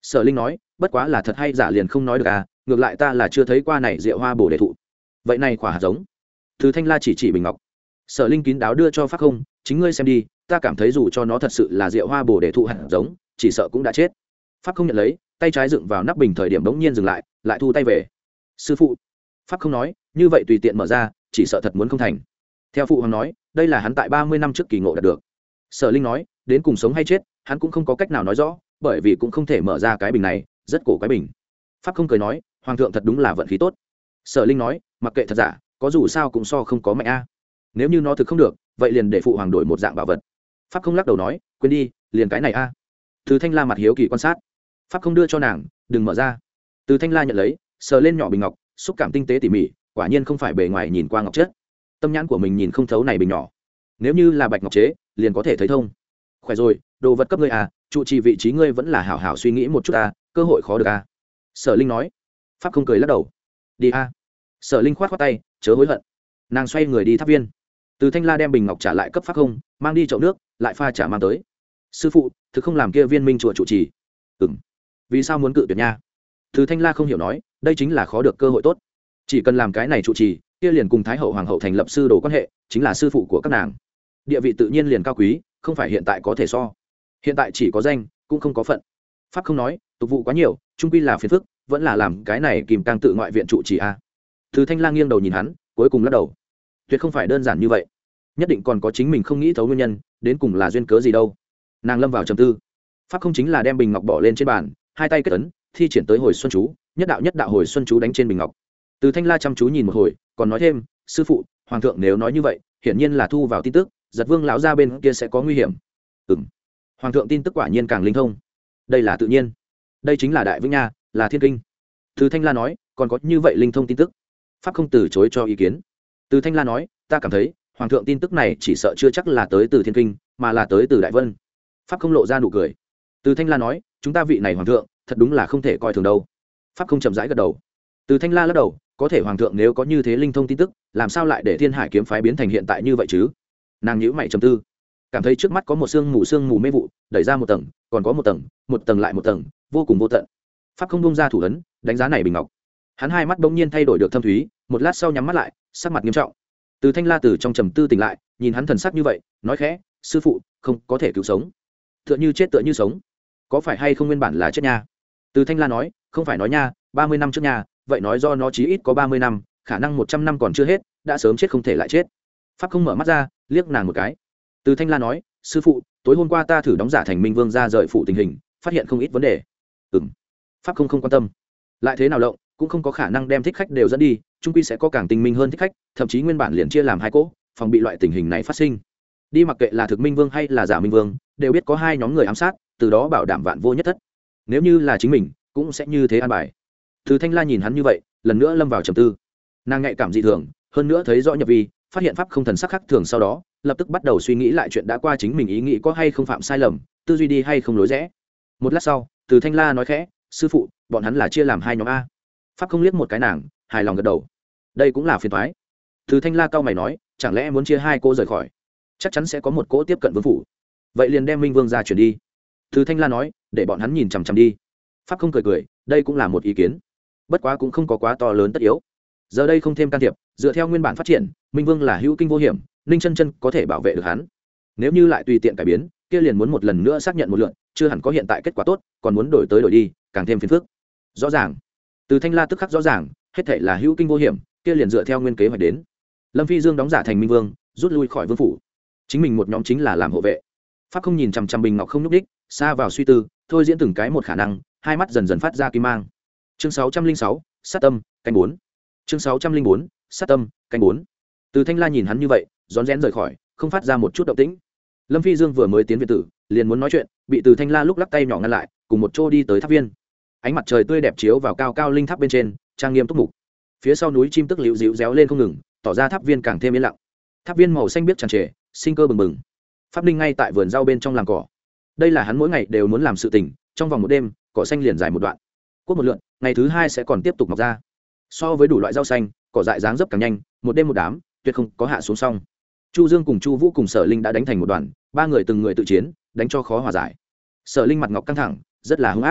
Sở Linh nói, bất quá là thật hay giả liền không nói được à, ngược lại ta là chưa thấy qua này rượu hoa bồ đề thụ. Vậy này quả hạt giống. Từ Thanh La chỉ chỉ bình ngọc. Sở Linh kín đáo đưa cho Pháp Không, chính ngươi xem đi, ta cảm thấy dù cho nó thật sự là rượu hoa bồ đề thụ hạt giống, chỉ sợ cũng đã chết. Pháp Không nhận lấy, tay trái dựng vào nắp bình thời điểm bỗng nhiên dừng lại, lại thu tay về. Sư phụ. Pháp Không nói, như vậy tùy tiện mở ra, chỉ sợ thật muốn không thành. Theo phụ hoàng nói, đây là hắn tại ba mươi năm trước kỳ ngộ đạt được. Sở Linh nói, đến cùng sống hay chết, hắn cũng không có cách nào nói rõ, bởi vì cũng không thể mở ra cái bình này, rất cổ quái bình. Pháp Không cười nói, hoàng thượng thật đúng là vận khí tốt. Sở Linh nói, mặc kệ thật giả, có dù sao cũng so không có mạnh a. Nếu như nó thực không được, vậy liền để phụ hoàng đổi một dạng bảo vật. Pháp Không lắc đầu nói, quên đi, liền cái này a. Từ Thanh La mặt hiếu kỳ quan sát. Pháp Không đưa cho nàng, đừng mở ra. Từ Thanh La nhận lấy, sờ lên nhỏ bình ngọc, xúc cảm tinh tế tỉ mỉ, quả nhiên không phải bề ngoài nhìn qua ngọc chất. Tâm nhãn của mình nhìn không thấu này bình nhỏ. Nếu như là bạch ngọc chế, liền có thể thấy thông. Khỏe rồi, đồ vật cấp ngươi à, trụ trì vị trí ngươi vẫn là hảo hảo suy nghĩ một chút à, cơ hội khó được à. Sở Linh nói. Pháp Không cười lắc đầu. Đi a. À. Sở Linh khoát khoát tay, chớ hối hận. Nàng xoay người đi tháp viên. Từ Thanh La đem bình ngọc trả lại cấp Pháp Không, mang đi chậu nước, lại pha trả mang tới. Sư phụ, thực không làm kia viên minh chùa trụ trì. Ừm. Vì sao muốn cự tuyệt nha? Từ Thanh La không hiểu nói, đây chính là khó được cơ hội tốt. Chỉ cần làm cái này trụ trì, kia liền cùng Thái hậu hoàng hậu thành lập sư đồ quan hệ, chính là sư phụ của các nàng. Địa vị tự nhiên liền cao quý, không phải hiện tại có thể so. Hiện tại chỉ có danh, cũng không có phận. Pháp Không nói, tục vụ quá nhiều, trung quy là phiền phức, vẫn là làm cái này kìm càng tự ngoại viện trụ trì a. Từ Thanh La nghiêng đầu nhìn hắn, cuối cùng lắc đầu. Tuyệt không phải đơn giản như vậy, nhất định còn có chính mình không nghĩ thấu nguyên nhân, đến cùng là duyên cớ gì đâu. Nàng lâm vào trầm tư. Pháp Không chính là đem bình ngọc bỏ lên trên bàn, hai tay kết ấn, thi triển tới hồi xuân chú, nhất đạo nhất đạo hồi xuân chú đánh trên bình ngọc. Từ Thanh La chăm chú nhìn một hồi, còn nói thêm, sư phụ, hoàng thượng nếu nói như vậy, hiển nhiên là thu vào tin tức, Giật Vương lão gia bên kia sẽ có nguy hiểm. Ừm. Hoàng thượng tin tức quả nhiên càng linh thông. Đây là tự nhiên. Đây chính là đại vĩnh nha, là thiên kinh. Từ Thanh La nói, còn có như vậy linh thông tin tức. Pháp Không từ chối cho ý kiến. Từ Thanh La nói, ta cảm thấy, hoàng thượng tin tức này chỉ sợ chưa chắc là tới từ thiên kinh, mà là tới từ đại vân. Pháp Không lộ ra nụ cười. Từ Thanh La nói, chúng ta vị này hoàng thượng, thật đúng là không thể coi thường đâu. Pháp Không chậm rãi gật đầu. Từ Thanh La lắc đầu, có thể hoàng thượng nếu có như thế linh thông tin tức, làm sao lại để Thiên Hải kiếm phái biến thành hiện tại như vậy chứ? Nàng nhíu mày trầm tư, cảm thấy trước mắt có một sương mù sương mù mê vụ, đẩy ra một tầng, còn có một tầng, một tầng lại một tầng, vô cùng vô tận. Pháp Không buông ra thủ ấn, đánh giá này bình ngọc. Hắn hai mắt bỗng nhiên thay đổi được thâm thúy, một lát sau nhắm mắt lại, sắc mặt nghiêm trọng. Từ Thanh La từ trong trầm tư tỉnh lại, nhìn hắn thần sắc như vậy, nói khẽ, sư phụ, không có thể cứu sống, tựa như chết tựa như sống, có phải hay không nguyên bản là chết nha? Từ Thanh La nói, không phải nói nha, ba mươi năm trước nha, vậy nói do nó chí ít có ba mươi năm, khả năng một trăm năm còn chưa hết, đã sớm chết không thể lại chết. Pháp Không mở mắt ra, liếc nàng một cái. Từ Thanh La nói, sư phụ, tối hôm qua ta thử đóng giả thành Minh Vương ra rời phụ tình hình, phát hiện không ít vấn đề. Ừm. Pháp Không không quan tâm. Lại thế nào lộng, cũng không có khả năng đem thích khách đều dẫn đi, chung quy sẽ có càng tinh minh hơn thích khách, thậm chí nguyên bản liền chia làm hai cỗ, phòng bị loại tình hình này phát sinh. Đi mặc kệ là thực Minh Vương hay là giả Minh Vương, đều biết có hai nhóm người ám sát, từ đó bảo đảm vạn vô nhất thất. Nếu như là chính mình, cũng sẽ như thế an bài. Từ Thanh La nhìn hắn như vậy, lần nữa lâm vào trầm tư. Nàng nhạy cảm dị thường, hơn nữa thấy rõ nhập vi, phát hiện Pháp Không thần sắc khác thường sau đó, lập tức bắt đầu suy nghĩ lại chuyện đã qua, chính mình ý nghĩ có hay không phạm sai lầm, tư duy đi hay không lối rẽ. Một lát sau, Từ Thanh La nói khẽ, sư phụ, bọn hắn là chia làm hai nhóm a. Pháp Không liếc một cái nàng, hài lòng gật đầu. Đây cũng là phiền toái. Từ Thanh La cao mày nói, chẳng lẽ muốn chia hai cô rời khỏi, chắc chắn sẽ có một cỗ tiếp cận vương phủ, vậy liền đem Minh Vương ra chuyển đi. Từ Thanh La nói, để bọn hắn nhìn chằm chằm đi. Pháp Không cười cười, đây cũng là một ý kiến, bất quá cũng không có quá to lớn tất yếu. Giờ đây không thêm can thiệp, dựa theo nguyên bản phát triển, Minh Vương là hữu kinh vô hiểm, Ninh Chân Chân có thể bảo vệ được hắn. Nếu như lại tùy tiện cải biến, kia liền muốn một lần nữa xác nhận một lượt, chưa hẳn có hiện tại kết quả tốt, còn muốn đổi tới đổi đi, càng thêm phiền phức. Rõ ràng. Từ Thanh La tức khắc rõ ràng, hết thảy là hữu kinh vô hiểm, kia liền dựa theo nguyên kế hoạch đến. Lâm Phi Dương đóng giả thành Minh Vương, rút lui khỏi vương phủ. Chính mình một nhóm chính là làm hộ vệ. Pháp Không nhìn chằm chằm bình ngọc không nhúc đích, xa vào suy tư, thôi diễn từng cái một khả năng, hai mắt dần dần phát ra kim mang. Chương sáu trăm linh sáu, sát tâm, canh bốn. Chương sáu trăm linh bốn, sát tâm, canh bốn. Từ Thanh La nhìn hắn như vậy, rón rén rời khỏi, không phát ra một chút động tĩnh. Lâm Phi Dương vừa mới tiến viện tử, liền muốn nói chuyện, bị Từ Thanh La lúc lắc tay nhỏ ngăn lại, cùng một chỗ đi tới tháp viên. Ánh mặt trời tươi đẹp chiếu vào cao cao linh tháp bên trên, trang nghiêm túc mục. Phía sau núi chim tức liễu díu réo lên không ngừng, tỏ ra tháp viên càng thêm yên lặng. Tháp viên màu xanh biếc tràn trề, sinh cơ bừng bừng. Pháp Ninh ngay tại vườn rau bên trong làng cỏ. Đây là hắn mỗi ngày đều muốn làm sự tình, trong vòng một đêm, cỏ xanh liền dài một đoạn. Cuốc một lượn, ngày thứ hai sẽ còn tiếp tục mọc ra. So với đủ loại rau xanh, cỏ dại dáng dấp càng nhanh, một đêm một đám, tuyệt không có hạ xuống xong. Chu Dương cùng Chu Vũ cùng Sở Linh đã đánh thành một đoàn, ba người từng người tự chiến, đánh cho khó hòa giải. Sở Linh mặt ngọc căng thẳng, rất là hung ác.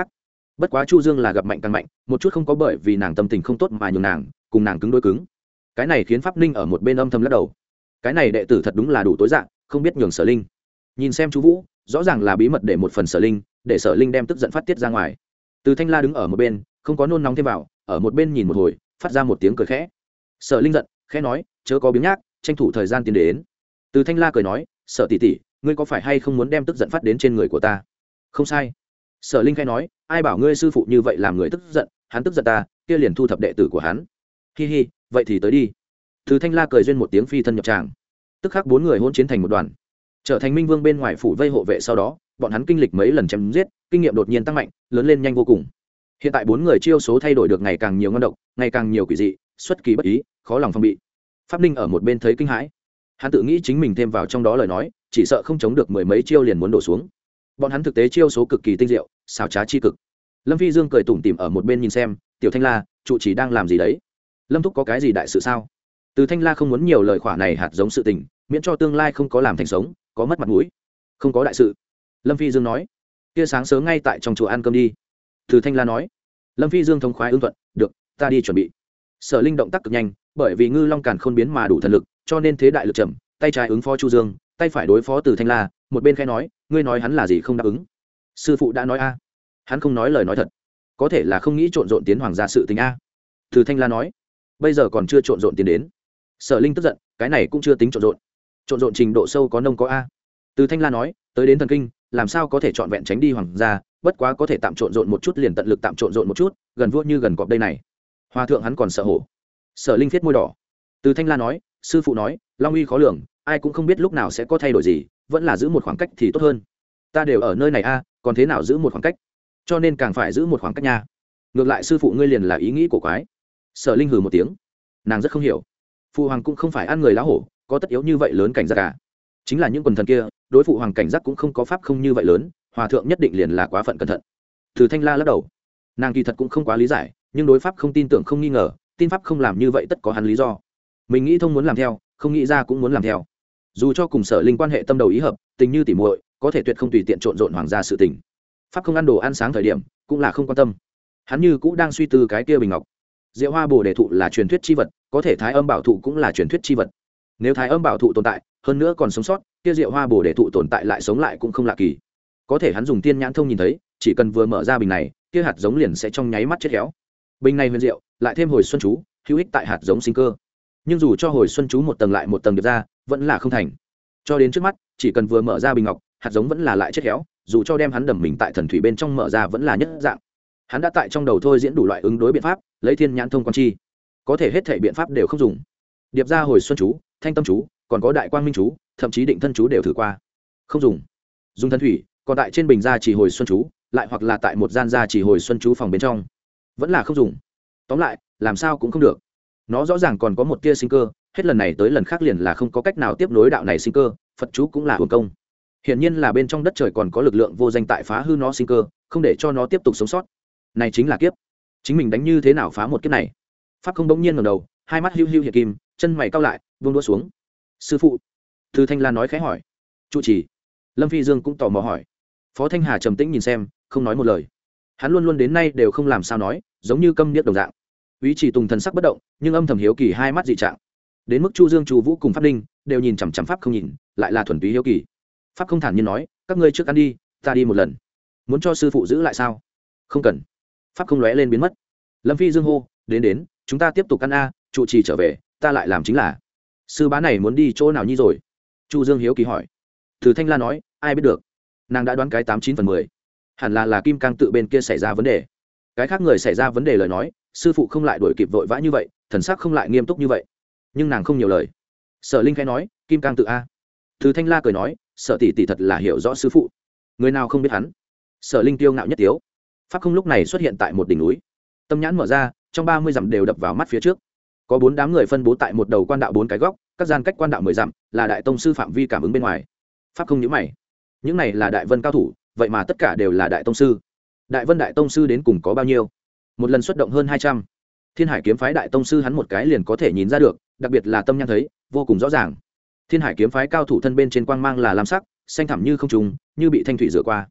bất quá chu dương là gặp mạnh càng mạnh, một chút không có bởi vì nàng tâm tình không tốt mà nhường nàng cùng nàng cứng đối cứng. Cái này khiến Pháp Ninh ở một bên âm thầm lắc đầu. Cái này đệ tử thật đúng là đủ tối dạng, không biết nhường Sở Linh. Nhìn xem Chu Vũ, rõ ràng là bí mật để một phần Sở Linh, để Sở Linh đem tức giận phát tiết ra ngoài. Từ Thanh La đứng ở một bên, không có nôn nóng thêm vào, ở một bên nhìn một hồi, phát ra một tiếng cười khẽ. Sở Linh giận, khẽ nói, chớ có biếng nhác, tranh thủ thời gian tiến đến. Từ Thanh La cười nói, Sở tỷ tỷ, ngươi có phải hay không muốn đem tức giận phát đến trên người của ta? Không sai. Sở Linh khẽ nói, ai bảo ngươi sư phụ như vậy làm người tức giận, hắn tức giận ta, kia liền thu thập đệ tử của hắn. Hi hi, vậy thì tới đi. Từ Thanh La cười duyên một tiếng phi thân nhập tràng. Tức khắc bốn người hỗn chiến thành một đoàn, trở thành minh vương bên ngoài phủ vây hộ vệ. Sau đó bọn hắn kinh lịch mấy lần chém giết, kinh nghiệm đột nhiên tăng mạnh, lớn lên nhanh vô cùng. Hiện tại bốn người chiêu số thay đổi được ngày càng nhiều ngon độc, ngày càng nhiều quỷ dị, xuất kỳ bất ý, khó lòng phòng bị. Pháp Ninh ở một bên thấy kinh hãi, hắn tự nghĩ chính mình thêm vào trong đó lời nói, chỉ sợ không chống được mười mấy chiêu liền muốn đổ xuống. Bọn hắn thực tế chiêu số cực kỳ tinh diệu, xảo trá chi cực. Lâm Phi Dương cười tủm tỉm ở một bên nhìn xem, tiểu Thanh La, trụ chỉ đang làm gì đấy? Lâm thúc có cái gì đại sự sao? Từ Thanh La không muốn nhiều lời khỏa này hạt giống sự tình, miễn cho tương lai không có làm thành sống, có mất mặt mũi. Không có đại sự. Lâm Phi Dương nói. Kia sáng sớm ngay tại trong chùa ăn cơm đi. Từ Thanh La nói. Lâm Phi Dương thông khoái ứng thuận, được, ta đi chuẩn bị. Sở Linh động tác cực nhanh, bởi vì Ngư Long Càn Khôn biến mà đủ thần lực, cho nên thế đại lực chậm, tay trái ứng phó Chu Dương, tay phải đối phó Từ Thanh La, một bên khẽ nói, ngươi nói hắn là gì không đáp ứng? Sư phụ đã nói a. Hắn không nói lời nói thật, có thể là không nghĩ trộn rộn tiến hoàng gia sự tình a. Từ Thanh La nói, bây giờ còn chưa trộn rộn tiến đến. Sở Linh tức giận, cái này cũng chưa tính trộn rộn. Trộn rộn trình độ sâu có nông có a. Từ Thanh La nói, tới đến thần kinh, làm sao có thể chọn vẹn tránh đi hoàng gia, bất quá có thể tạm trộn rộn một chút liền tận lực tạm trộn rộn một chút, gần vua như gần cọp đây này. Hòa thượng hắn còn sợ hổ. Sở Linh viết môi đỏ. Từ Thanh La nói, sư phụ nói, long uy khó lường, ai cũng không biết lúc nào sẽ có thay đổi gì, vẫn là giữ một khoảng cách thì tốt hơn. Ta đều ở nơi này a, còn thế nào giữ một khoảng cách? Cho nên càng phải giữ một khoảng cách nha. Ngược lại sư phụ ngươi liền là ý nghĩ của quái. Sở Linh hừ một tiếng, nàng rất không hiểu. Phụ hoàng cũng không phải ăn người lá hổ, có tất yếu như vậy lớn cảnh giác cả. Chính là những quần thần kia, đối phụ hoàng cảnh giác cũng không có pháp không như vậy lớn, hòa thượng nhất định liền là quá phận cẩn thận. Từ Thanh La lắc đầu, nàng kỳ thật cũng không quá lý giải, nhưng đối pháp không tin tưởng không nghi ngờ, tin pháp không làm như vậy tất có hắn lý do. Mình nghĩ thông muốn làm theo, không nghĩ ra cũng muốn làm theo. Dù cho cùng Sở Linh quan hệ tâm đầu ý hợp, tình như tỉ muội, có thể tuyệt không tùy tiện trộn rộn hoàng gia sự tình. Pháp không ăn đồ ăn sáng thời điểm, cũng là không quan tâm. Hắn như cũng đang suy tư cái kia bình ngọc. Diệu Hoa Bồ Đề thụ là truyền thuyết chi vật, có thể Thái Âm Bảo thụ cũng là truyền thuyết chi vật. Nếu Thái Âm Bảo thụ tồn tại, hơn nữa còn sống sót, kia Diệu Hoa Bồ Đề thụ tồn tại lại sống lại cũng không lạ kỳ. Có thể hắn dùng tiên nhãn thông nhìn thấy, chỉ cần vừa mở ra bình này, kia hạt giống liền sẽ trong nháy mắt chết héo. Bình này huyền diệu, lại thêm hồi xuân chú, hữu ích tại hạt giống sinh cơ. Nhưng dù cho hồi xuân chú một tầng lại một tầng được ra, vẫn là không thành. Cho đến trước mắt, chỉ cần vừa mở ra bình ngọc, hạt giống vẫn là lại chết héo, dù cho đem hắn đầm mình tại thần thủy bên trong mở ra vẫn là nhất dạng. Hắn đã tại trong đầu thôi diễn đủ loại ứng đối biện pháp, lấy thiên nhãn thông quan chi, có thể hết thảy biện pháp đều không dùng. Điệp ra hồi xuân chú, thanh tâm chú, còn có đại quang minh chú, thậm chí định thân chú đều thử qua, không dùng. Dùng thần thủy, còn tại trên bình gia chỉ hồi xuân chú, lại hoặc là tại một gian gia chỉ hồi xuân chú phòng bên trong, vẫn là không dùng. Tóm lại, làm sao cũng không được. Nó rõ ràng còn có một tia sinh cơ, hết lần này tới lần khác liền là không có cách nào tiếp nối đạo này sinh cơ, Phật chú cũng là hưởng công. Hiển nhiên là bên trong đất trời còn có lực lượng vô danh tại phá hư nó sinh cơ, không để cho nó tiếp tục sống sót. Này chính là kiếp. Chính mình đánh như thế nào phá một kiếp này? Pháp không bỗng nhiên ngẩng đầu, hai mắt hiu hiu hiện kim, chân mày cau lại, buông đũa xuống. Sư phụ. Thư Thanh Lan nói khẽ hỏi. Trụ trì. Lâm Phi Dương cũng tò mò hỏi. Phó Thanh Hà trầm tĩnh nhìn xem, không nói một lời. Hắn luôn luôn đến nay đều không làm sao nói, giống như câm điếc đồng dạng. Úy Chỉ Tùng thần sắc bất động, nhưng âm thầm hiếu kỳ hai mắt dị trạng. Đến mức Chu Dương, Chu Vũ cùng Pháp Ninh đều nhìn chằm chằm Pháp không nhìn, lại là thuần túy hiếu kỳ. Pháp không thản nhiên nói, các ngươi trước ăn đi, ta đi một lần. Muốn cho sư phụ giữ lại sao? Không cần. Pháp không lóe lên biến mất. Lâm Phi Dương hô, đến đến, chúng ta tiếp tục ăn a, trụ trì trở về, ta lại làm chính là. Sư bá này muốn đi chỗ nào nhi rồi? Chu Dương hiếu kỳ hỏi. Từ Thanh La nói, ai biết được. Nàng đã đoán cái tám chín phần mười. Hẳn là là Kim Cang tự bên kia xảy ra vấn đề. Cái khác người xảy ra vấn đề lời nói, sư phụ không lại đuổi kịp vội vã như vậy, thần sắc không lại nghiêm túc như vậy. Nhưng nàng không nhiều lời. Sở Linh khẽ nói, Kim Cang tự a. Từ Thanh La cười nói, Sở tỷ tỷ thật là hiểu rõ sư phụ. Người nào không biết hắn? Sở Linh tiêu ngạo nhất tiếu. Pháp không lúc này xuất hiện tại một đỉnh núi. Tâm nhãn mở ra, trong ba mươi dặm đều đập vào mắt phía trước. Có bốn đám người phân bố tại một đầu quan đạo bốn cái góc, các gian cách quan đạo mười dặm, là đại tông sư phạm vi cảm ứng bên ngoài. Pháp không nhíu mày. Những này là đại vân cao thủ, vậy mà tất cả đều là đại tông sư. Đại vân đại tông sư đến cùng có bao nhiêu? Một lần xuất động hơn hai trăm. Thiên Hải kiếm phái đại tông sư hắn một cái liền có thể nhìn ra được, đặc biệt là tâm nhãn thấy, vô cùng rõ ràng. Thiên Hải kiếm phái cao thủ thân bên trên quang mang là lam sắc, xanh thẳm như không trùng, như bị thanh thủy rửa qua.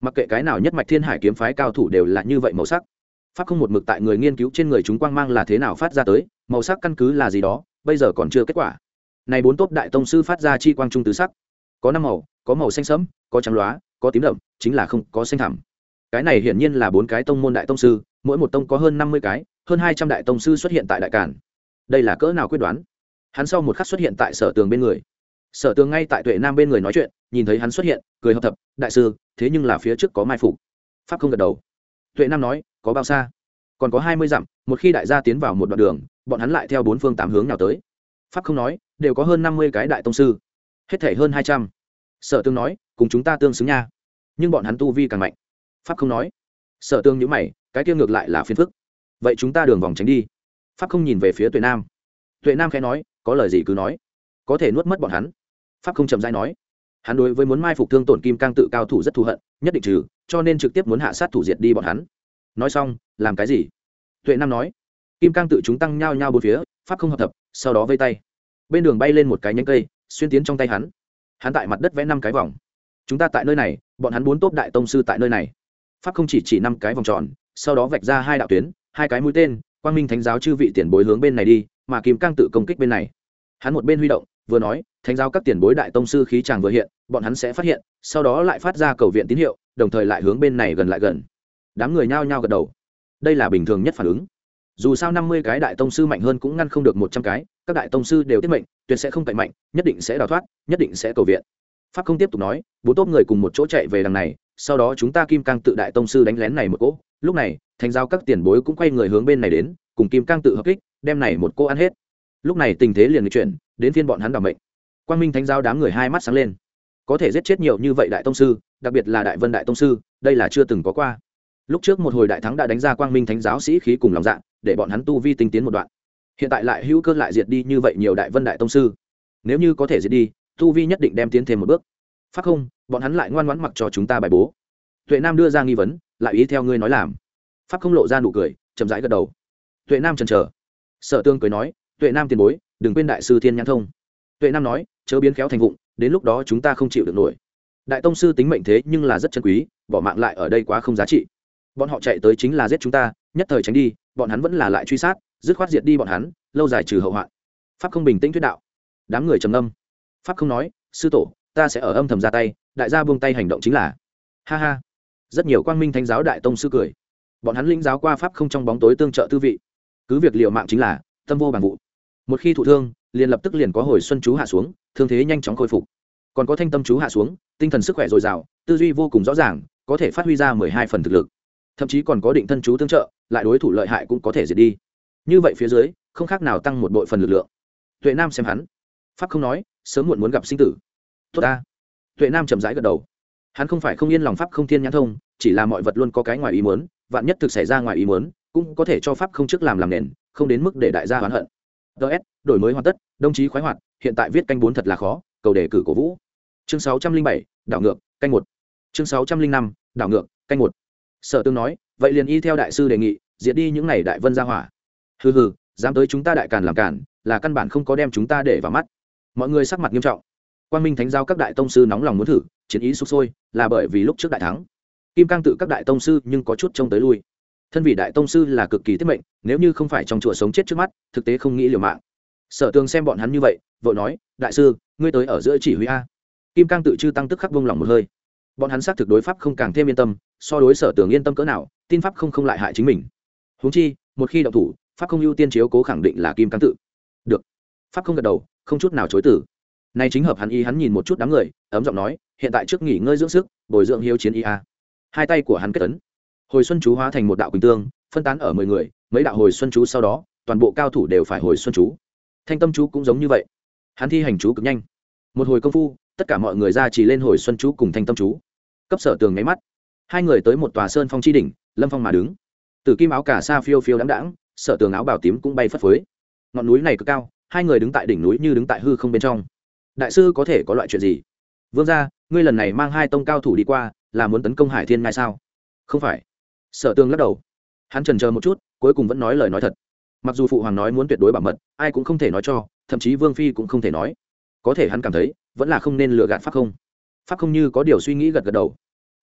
mặc kệ cái nào nhất mạch thiên hải kiếm phái cao thủ đều là như vậy màu sắc. Pháp không một mực tại người nghiên cứu trên người chúng quang mang là thế nào phát ra tới, màu sắc căn cứ là gì đó, bây giờ còn chưa kết quả. Này bốn tốp đại tông sư phát ra chi quang trung tứ sắc, có năm màu, có màu xanh sẫm, có trắng loá, có tím đậm, chính là không có xanh thẳm. Cái này hiển nhiên là bốn cái tông môn đại tông sư, mỗi một tông có hơn năm mươi cái, hơn hai trăm đại tông sư xuất hiện tại đại cản. Đây là cỡ nào quyết đoán. Hắn sau một khắc xuất hiện tại Sở Tường bên người. Sở Tường ngay tại Tuệ Nam bên người nói chuyện, nhìn thấy hắn xuất hiện, cười hợp thập, đại sư, thế nhưng là phía trước có mai phục. Pháp không gật đầu. Tuệ Nam nói, có bao xa? Còn có hai mươi dặm, một khi đại gia tiến vào một đoạn đường, bọn hắn lại theo bốn phương tám hướng nào tới. Pháp không nói, đều có hơn năm mươi cái đại tông sư, hết thảy hơn hai trăm. Sở Tường nói, cùng chúng ta tương xứng nha, nhưng bọn hắn tu vi càng mạnh. Pháp không nói. Sở Tường nhíu mày, cái kia ngược lại là phiền phức. Vậy chúng ta đường vòng tránh đi. Pháp không nhìn về phía Tuệ Nam. Tuệ Nam khẽ nói, có lời gì cứ nói, có thể nuốt mất bọn hắn. Pháp không chậm rãi nói, hắn đối với muốn mai phục thương tổn kim cang tự cao thủ rất thù hận, nhất định trừ, cho nên trực tiếp muốn hạ sát thủ diệt đi bọn hắn. Nói xong, làm cái gì? Tuệ Nam nói, kim cang tự chúng tăng nhau nhau bốn phía, Pháp không hợp thập, sau đó vây tay, bên đường bay lên một cái nhánh cây, xuyên tiến trong tay hắn. Hắn tại mặt đất vẽ năm cái vòng, chúng ta tại nơi này, bọn hắn bốn tốp đại tông sư tại nơi này. Pháp không chỉ chỉ năm cái vòng tròn, sau đó vạch ra hai đạo tuyến, hai cái mũi tên, quang minh thánh giáo chư vị tiền bối hướng bên này đi, mà kim cang tự công kích bên này. Hắn một bên huy động vừa nói, thánh giáo các tiền bối đại tông sư khí tràng vừa hiện, bọn hắn sẽ phát hiện, sau đó lại phát ra cầu viện tín hiệu, đồng thời lại hướng bên này gần lại gần. Đám người nhao nhao gật đầu, đây là bình thường nhất phản ứng. Dù sao năm mươi cái đại tông sư mạnh hơn cũng ngăn không được một trăm cái, các đại tông sư đều tiết mệnh, tuyệt sẽ không cậy mạnh, nhất định sẽ đào thoát, nhất định sẽ cầu viện. Pháp không tiếp tục nói, bốn tốp người cùng một chỗ chạy về đằng này, sau đó chúng ta kim cang tự đại tông sư đánh lén này một cỗ, lúc này thánh giáo các tiền bối cũng quay người hướng bên này đến, cùng kim cang tự hợp kích, đem này một cô ăn hết. Lúc này tình thế liền nghịch chuyển, đến phiên bọn hắn đảm mệnh. Quang minh thánh giáo đám người hai mắt sáng lên, có thể giết chết nhiều như vậy đại tông sư, đặc biệt là đại vân đại tông sư, đây là chưa từng có qua. Lúc trước một hồi đại thắng đã đánh ra quang minh thánh giáo sĩ khí cùng lòng dạ, để bọn hắn tu vi tinh tiến một đoạn. Hiện tại lại hữu cơ lại diệt đi như vậy nhiều đại vân đại tông sư, nếu như có thể diệt đi, tu vi nhất định đem tiến thêm một bước. Pháp không, bọn hắn lại ngoan ngoãn mặc cho chúng ta bài bố. Tuệ Nam đưa ra nghi vấn, lại ý theo ngươi nói làm. Pháp không lộ ra nụ cười, chậm rãi gật đầu. Tuệ Nam chần chờ. Sở Tương cười nói, Tuệ Nam tiền bối, đừng quên đại sư Thiên Nhãn Thông. Tuệ Nam nói, chớ biến khéo thành vụng, đến lúc đó chúng ta không chịu được nổi. Đại tông sư tính mệnh thế nhưng là rất chân quý, bỏ mạng lại ở đây quá không giá trị. Bọn họ chạy tới chính là giết chúng ta, nhất thời tránh đi, bọn hắn vẫn là lại truy sát, dứt khoát diệt đi bọn hắn, lâu dài trừ hậu hoạn. Pháp không bình tĩnh thuyết đạo. Đám người trầm ngâm. Pháp không nói, sư tổ, ta sẽ ở âm thầm ra tay, đại gia buông tay hành động chính là. Ha ha. Rất nhiều quang minh thánh giáo đại tông sư cười. Bọn hắn lĩnh giáo qua pháp không trong bóng tối tương trợ tư vị, cứ việc liều mạng chính là tâm vô bằng vụ. Một khi thụ thương, liền lập tức liền có hồi xuân chú hạ xuống, thương thế nhanh chóng khôi phục. Còn có thanh tâm chú hạ xuống, tinh thần sức khỏe dồi dào, tư duy vô cùng rõ ràng, có thể phát huy ra mười hai phần thực lực. Thậm chí còn có định thân chú tương trợ, lại đối thủ lợi hại cũng có thể diệt đi. Như vậy phía dưới, không khác nào tăng một bội phần lực lượng. Tuệ Nam xem hắn, pháp không nói, sớm muộn muốn gặp sinh tử. Tốt ta. Tuệ Nam chậm rãi gật đầu. Hắn không phải không yên lòng pháp không Thiên Nhãn Thông, chỉ là mọi vật luôn có cái ngoài ý muốn, vạn nhất thực xảy ra ngoài ý muốn, cũng có thể cho pháp không trước làm làm nền, không đến mức để đại gia oán hận. ds đổi mới hoàn tất, đồng chí khoái hoạt, hiện tại viết canh bốn thật là khó, cầu đề cử cổ vũ. Chương sáu trăm linh bảy, đảo ngược, canh một. Chương sáu trăm linh năm, đảo ngược, canh một. Sở Tương nói, vậy liền y theo đại sư đề nghị, diệt đi những này đại vân gia hỏa. Hừ hừ, dám tới chúng ta đại càn làm càn, là căn bản không có đem chúng ta để vào mắt. Mọi người sắc mặt nghiêm trọng. Quang Minh Thánh giáo các đại tông sư nóng lòng muốn thử, chiến ý sục sôi, là bởi vì lúc trước đại thắng. Kim Cang tự các đại tông sư nhưng có chút trông tới lui. Thân vị đại tông sư là cực kỳ tiết mệnh, nếu như không phải trong chùa sống chết trước mắt, thực tế không nghĩ liều mạng. Sở Tương xem bọn hắn như vậy, vội nói, đại sư, ngươi tới ở giữa chỉ huy a. Kim Cang tự chư tăng tức khắc buông lòng một hơi. Bọn hắn xác thực đối pháp không càng thêm yên tâm, so đối Sở Tương yên tâm cỡ nào, tin pháp không không lại hại chính mình. Huống chi, một khi động thủ, pháp không ưu tiên chiếu cố khẳng định là Kim Cang tự. Được. Pháp không gật đầu, không chút nào chối từ. Nay chính hợp hắn ý, hắn nhìn một chút đám người, ấm giọng nói, hiện tại trước nghỉ ngơi dưỡng sức, bồi dưỡng hiếu chiến ý a. Hai tay của hắn kết ấn, hồi xuân chú hóa thành một đạo quỳnh tương, phân tán ở mười người, mấy đạo hồi xuân chú sau đó, toàn bộ cao thủ đều phải hồi xuân chú. Thanh tâm chú cũng giống như vậy, hắn thi hành chú cực nhanh, một hồi công phu, tất cả mọi người ra chỉ lên hồi xuân chú cùng thanh tâm chú. Cấp Sở Tường nháy mắt, hai người tới một tòa sơn phong chi đỉnh, lâm phong mà đứng. Tử kim áo cả sa phiêu phiêu đãng đãng, Sở Tường áo bào tím cũng bay phất phới. Ngọn núi này cực cao, hai người đứng tại đỉnh núi như đứng tại hư không bên trong. Đại sư có thể có loại chuyện gì? Vương gia, ngươi lần này mang hai tông cao thủ đi qua, là muốn tấn công Hải Thiên Ngai sao? Không phải. Sở Tường lắc đầu. Hắn chần chờ một chút, cuối cùng vẫn nói lời nói thật. Mặc dù phụ hoàng nói muốn tuyệt đối bảo mật, ai cũng không thể nói cho, thậm chí Vương phi cũng không thể nói. Có thể hắn cảm thấy, vẫn là không nên lừa gạt pháp không. Pháp không như có điều suy nghĩ gật gật đầu.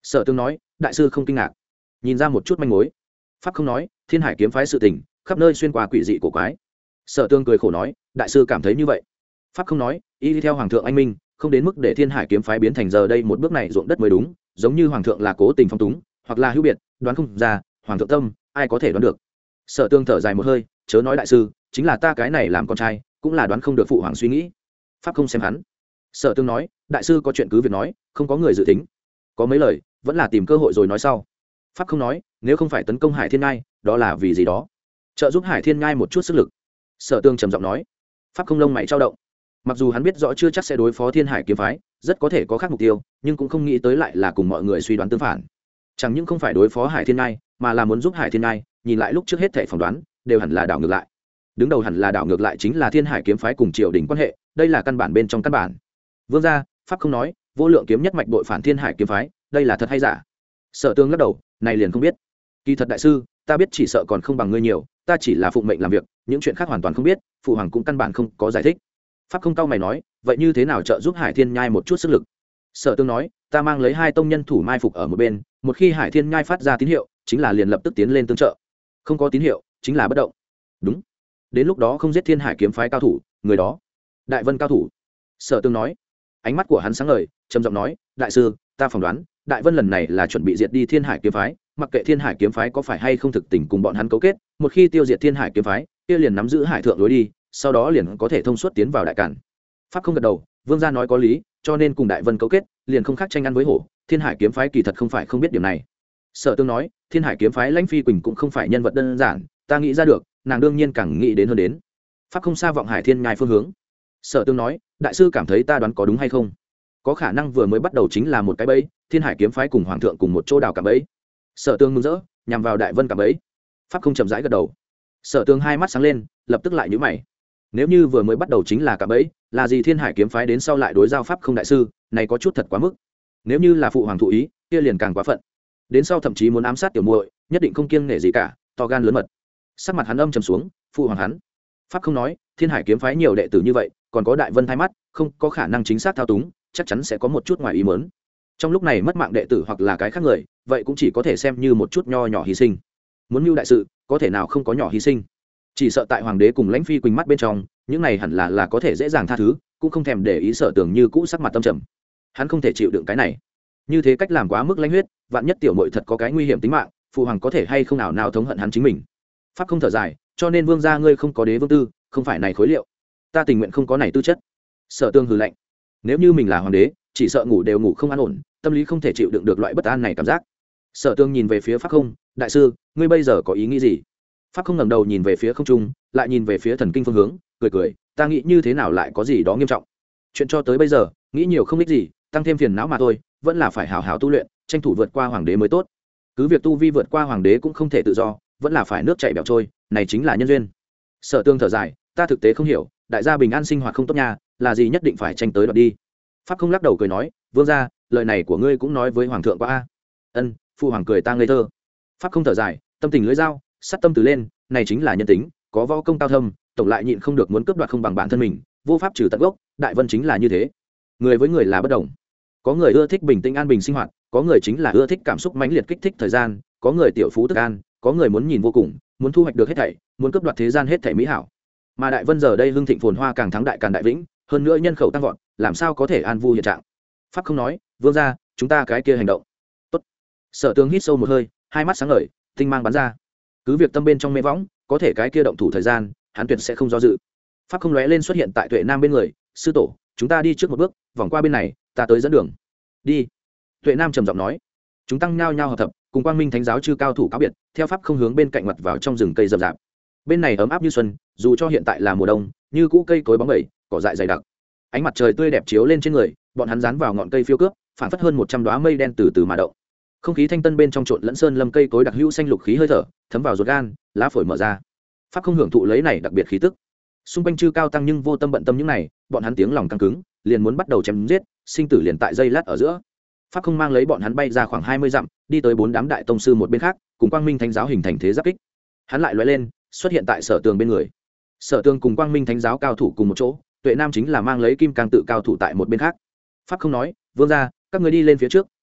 Sở Tương nói, đại sư không kinh ngạc, nhìn ra một chút manh mối. Pháp không nói, thiên hải kiếm phái sự tình khắp nơi xuyên qua quỷ dị cổ quái. Sở Tương cười khổ nói, đại sư cảm thấy như vậy. Pháp không nói, y theo hoàng thượng anh minh, không đến mức để thiên hải kiếm phái biến thành giờ đây một bước này ruộng đất mới đúng, giống như hoàng thượng là cố tình phong túng hoặc là hữu biệt, đoán không ra, hoàng thượng tâm ai có thể đoán được. Sở Tương thở dài một hơi, chớ nói đại sư, chính là ta cái này làm con trai cũng là đoán không được phụ hoàng suy nghĩ. Pháp không xem hắn. Sở Tương nói, đại sư có chuyện cứ việc nói, không có người dự tính, có mấy lời vẫn là tìm cơ hội rồi nói sau. Pháp không nói, nếu không phải tấn công Hải Thiên Ngai, đó là vì gì đó, trợ giúp Hải Thiên Ngai một chút sức lực. Sở Tương trầm giọng nói. Pháp không lông mày trao động, mặc dù hắn biết rõ chưa chắc sẽ đối phó thiên hải kiếm phái, rất có thể có khác mục tiêu, nhưng cũng không nghĩ tới lại là cùng mọi người suy đoán tương phản. Chẳng những không phải đối phó Hải Thiên Ngai, mà là muốn giúp Hải Thiên Ngai. Nhìn lại lúc trước hết thảy phỏng đoán đều hẳn là đảo ngược lại, đứng đầu hẳn là đảo ngược lại chính là thiên hải kiếm phái cùng triều đình quan hệ, đây là căn bản bên trong căn bản. Vương gia, Pháp không nói, vô lượng kiếm nhất mạch đội phản thiên hải kiếm phái, đây là thật hay giả? Sở Tương lắc đầu, này liền không biết. Kỳ thật đại sư, ta biết chỉ sợ còn không bằng ngươi nhiều, ta chỉ là phụng mệnh làm việc, những chuyện khác hoàn toàn không biết, phụ hoàng cũng căn bản không có giải thích. Pháp không cao mày nói, vậy như thế nào trợ giúp Hải Thiên Nhai một chút sức lực? Sở Tương nói, ta mang lấy hai tông nhân thủ mai phục ở một bên, một khi Hải Thiên Nhai phát ra tín hiệu, chính là liền lập tức tiến lên tương trợ, không có tín hiệu chính là bất động. Đúng, đến lúc đó không giết thiên hải kiếm phái cao thủ, người đó Đại Vân cao thủ. Sở Tương nói, ánh mắt của hắn sáng ngời, trầm giọng nói, đại sư, ta phỏng đoán Đại Vân lần này là chuẩn bị diệt đi thiên hải kiếm phái, mặc kệ thiên hải kiếm phái có phải hay không thực tình cùng bọn hắn cấu kết, một khi tiêu diệt thiên hải kiếm phái, kia liền nắm giữ hải thượng lối đi, sau đó liền có thể thông suốt tiến vào đại cản. Pháp không gật đầu, vương gia nói có lý, cho nên cùng Đại Vân cấu kết liền không khác tranh ăn với hổ, thiên hải kiếm phái kỳ thật không phải không biết điểm này. Sở Tương nói, thiên hải kiếm phái Lãnh Phi Quỳnh cũng không phải nhân vật đơn giản, ta nghĩ ra được, nàng đương nhiên càng nghĩ đến hơn đến. Pháp không xa vọng Hải Thiên Nhai phương hướng. Sở Tương nói, đại sư cảm thấy ta đoán có đúng hay không? Có khả năng vừa mới bắt đầu chính là một cái bẫy, thiên hải kiếm phái cùng hoàng thượng cùng một chỗ đào cả bẫy. Sở Tương mừng rỡ, nhằm vào Đại Vân cả bẫy. Pháp không chậm rãi gật đầu. Sở Tương hai mắt sáng lên, lập tức lại nhíu mày. Nếu như vừa mới bắt đầu chính là cả bẫy, là gì thiên hải kiếm phái đến sau lại đối giao pháp không đại sư, này có chút thật quá mức. Nếu như là phụ hoàng thụ ý, kia liền càng quá phận. Đến sau thậm chí muốn ám sát tiểu muội, nhất định không kiêng nể gì cả, to gan lớn mật. Sắc mặt hắn âm trầm xuống, phụ hoàng hắn. Pháp không nói, thiên hải kiếm phái nhiều đệ tử như vậy, còn có Đại Vân thay mắt, không có khả năng chính xác thao túng, chắc chắn sẽ có một chút ngoài ý muốn. Trong lúc này mất mạng đệ tử hoặc là cái khác người, vậy cũng chỉ có thể xem như một chút nho nhỏ hy sinh. Muốn mưu đại sự, có thể nào không có nhỏ hy sinh? Chỉ sợ tại hoàng đế cùng Lãnh Phi Quỳnh mắt bên trong, những này hẳn là là có thể dễ dàng tha thứ, cũng không thèm để ý. Sở Tưởng như cũ sắc mặt tâm trầm. Hắn không thể chịu đựng cái này. Như thế cách làm quá mức lãnh huyết, vạn nhất tiểu muội thật có cái nguy hiểm tính mạng, phụ hoàng có thể hay không nào nào thống hận hắn chính mình. Pháp không thở dài, cho nên vương gia ngươi không có đế vương tư, không phải này khối liệu, ta tình nguyện không có này tư chất. Sở Tương hừ lạnh, nếu như mình là hoàng đế, chỉ sợ ngủ đều ngủ không an ổn, tâm lý không thể chịu đựng được loại bất an này cảm giác. Sở Tương nhìn về phía Pháp không, đại sư, ngươi bây giờ có ý nghĩ gì? Pháp không ngẩng đầu nhìn về phía không trung, lại nhìn về phía thần kinh phương hướng, cười cười, ta nghĩ như thế nào lại có gì đó nghiêm trọng. Chuyện cho tới bây giờ, nghĩ nhiều không ích gì, tăng thêm phiền não mà thôi, vẫn là phải hào hào tu luyện, tranh thủ vượt qua hoàng đế mới tốt. Cứ việc tu vi vượt qua hoàng đế cũng không thể tự do, vẫn là phải nước chảy bẻo trôi, này chính là nhân duyên. Sở Tương thở dài, ta thực tế không hiểu, đại gia bình an sinh hoạt không tốt nha, là gì nhất định phải tranh tới đoạt đi. Pháp không lắc đầu cười nói, vương gia, lời này của ngươi cũng nói với hoàng thượng quá a. Ân, phụ hoàng cười ta ngây thơ. Pháp không thở dài, tâm tình lưỡi dao, sát tâm từ lên, này chính là nhân tính, có võ công cao thâm, tổng lại nhịn không được muốn cướp đoạt không bằng bản thân mình, vô pháp trừ tận gốc. Đại Vân chính là như thế, người với người là bất đồng. Có người ưa thích bình tĩnh an bình sinh hoạt, có người chính là ưa thích cảm xúc mãnh liệt kích thích thời gian, có người tiểu phú tức an, có người muốn nhìn vô cùng, muốn thu hoạch được hết thảy, muốn cướp đoạt thế gian hết thảy mỹ hảo. Mà Đại Vân giờ đây hưng thịnh phồn hoa càng thắng đại càn đại vĩnh, hơn nữa nhân khẩu tăng vọt, làm sao có thể an vui hiện trạng. Pháp không nói, vương gia, chúng ta cái kia hành động. Tốt. Sở Tương hít sâu một hơi, hai mắt sáng ngời, tinh mang bắn ra. Cứ việc tâm bên trong mê võng, có thể cái kia động thủ thời gian, hắn tuyệt sẽ không do dự. Pháp không lóe lên xuất hiện tại Tuệ Nam bên người, sư tổ, chúng ta đi trước một bước, vòng qua bên này, ta tới dẫn đường. Đi. Tuệ Nam trầm giọng nói. Chúng tăng nhao nhao hợp thập, cùng Quang Minh Thánh giáo chư cao thủ cáo biệt, theo pháp không hướng bên cạnh mặt vào trong rừng cây rậm rạp. Bên này ấm áp như xuân, dù cho hiện tại là mùa đông, như cũ cây cối bóng bẩy, cỏ dại dày đặc. Ánh mặt trời tươi đẹp chiếu lên trên người, bọn hắn dán vào ngọn cây phiêu cướp, phản phất hơn một trăm đóa mây đen từ từ mà động. Không khí thanh tân bên trong trộn lẫn sơn lâm cây cối đặc hữu xanh lục khí hơi thở, thấm vào ruột gan, lá phổi mở ra. Pháp không hưởng thụ lấy này đặc biệt khí tức. Xung quanh chư cao tăng nhưng vô tâm bận tâm những này, bọn hắn tiếng lòng căng cứng, liền muốn bắt đầu chém giết, sinh tử liền tại giây lát ở giữa. Pháp không mang lấy bọn hắn bay ra khoảng hai mươi dặm, đi tới bốn đám đại tông sư một bên khác, cùng Quang Minh Thánh giáo hình thành thế giáp kích. Hắn lại lóe lên, xuất hiện tại Sở Tường bên người. Sở Tường cùng Quang Minh Thánh giáo cao thủ cùng một chỗ, Tuệ Nam chính là mang lấy kim cang tự cao thủ tại một bên khác. Pháp không nói, vương gia, các người đi lên phía trước,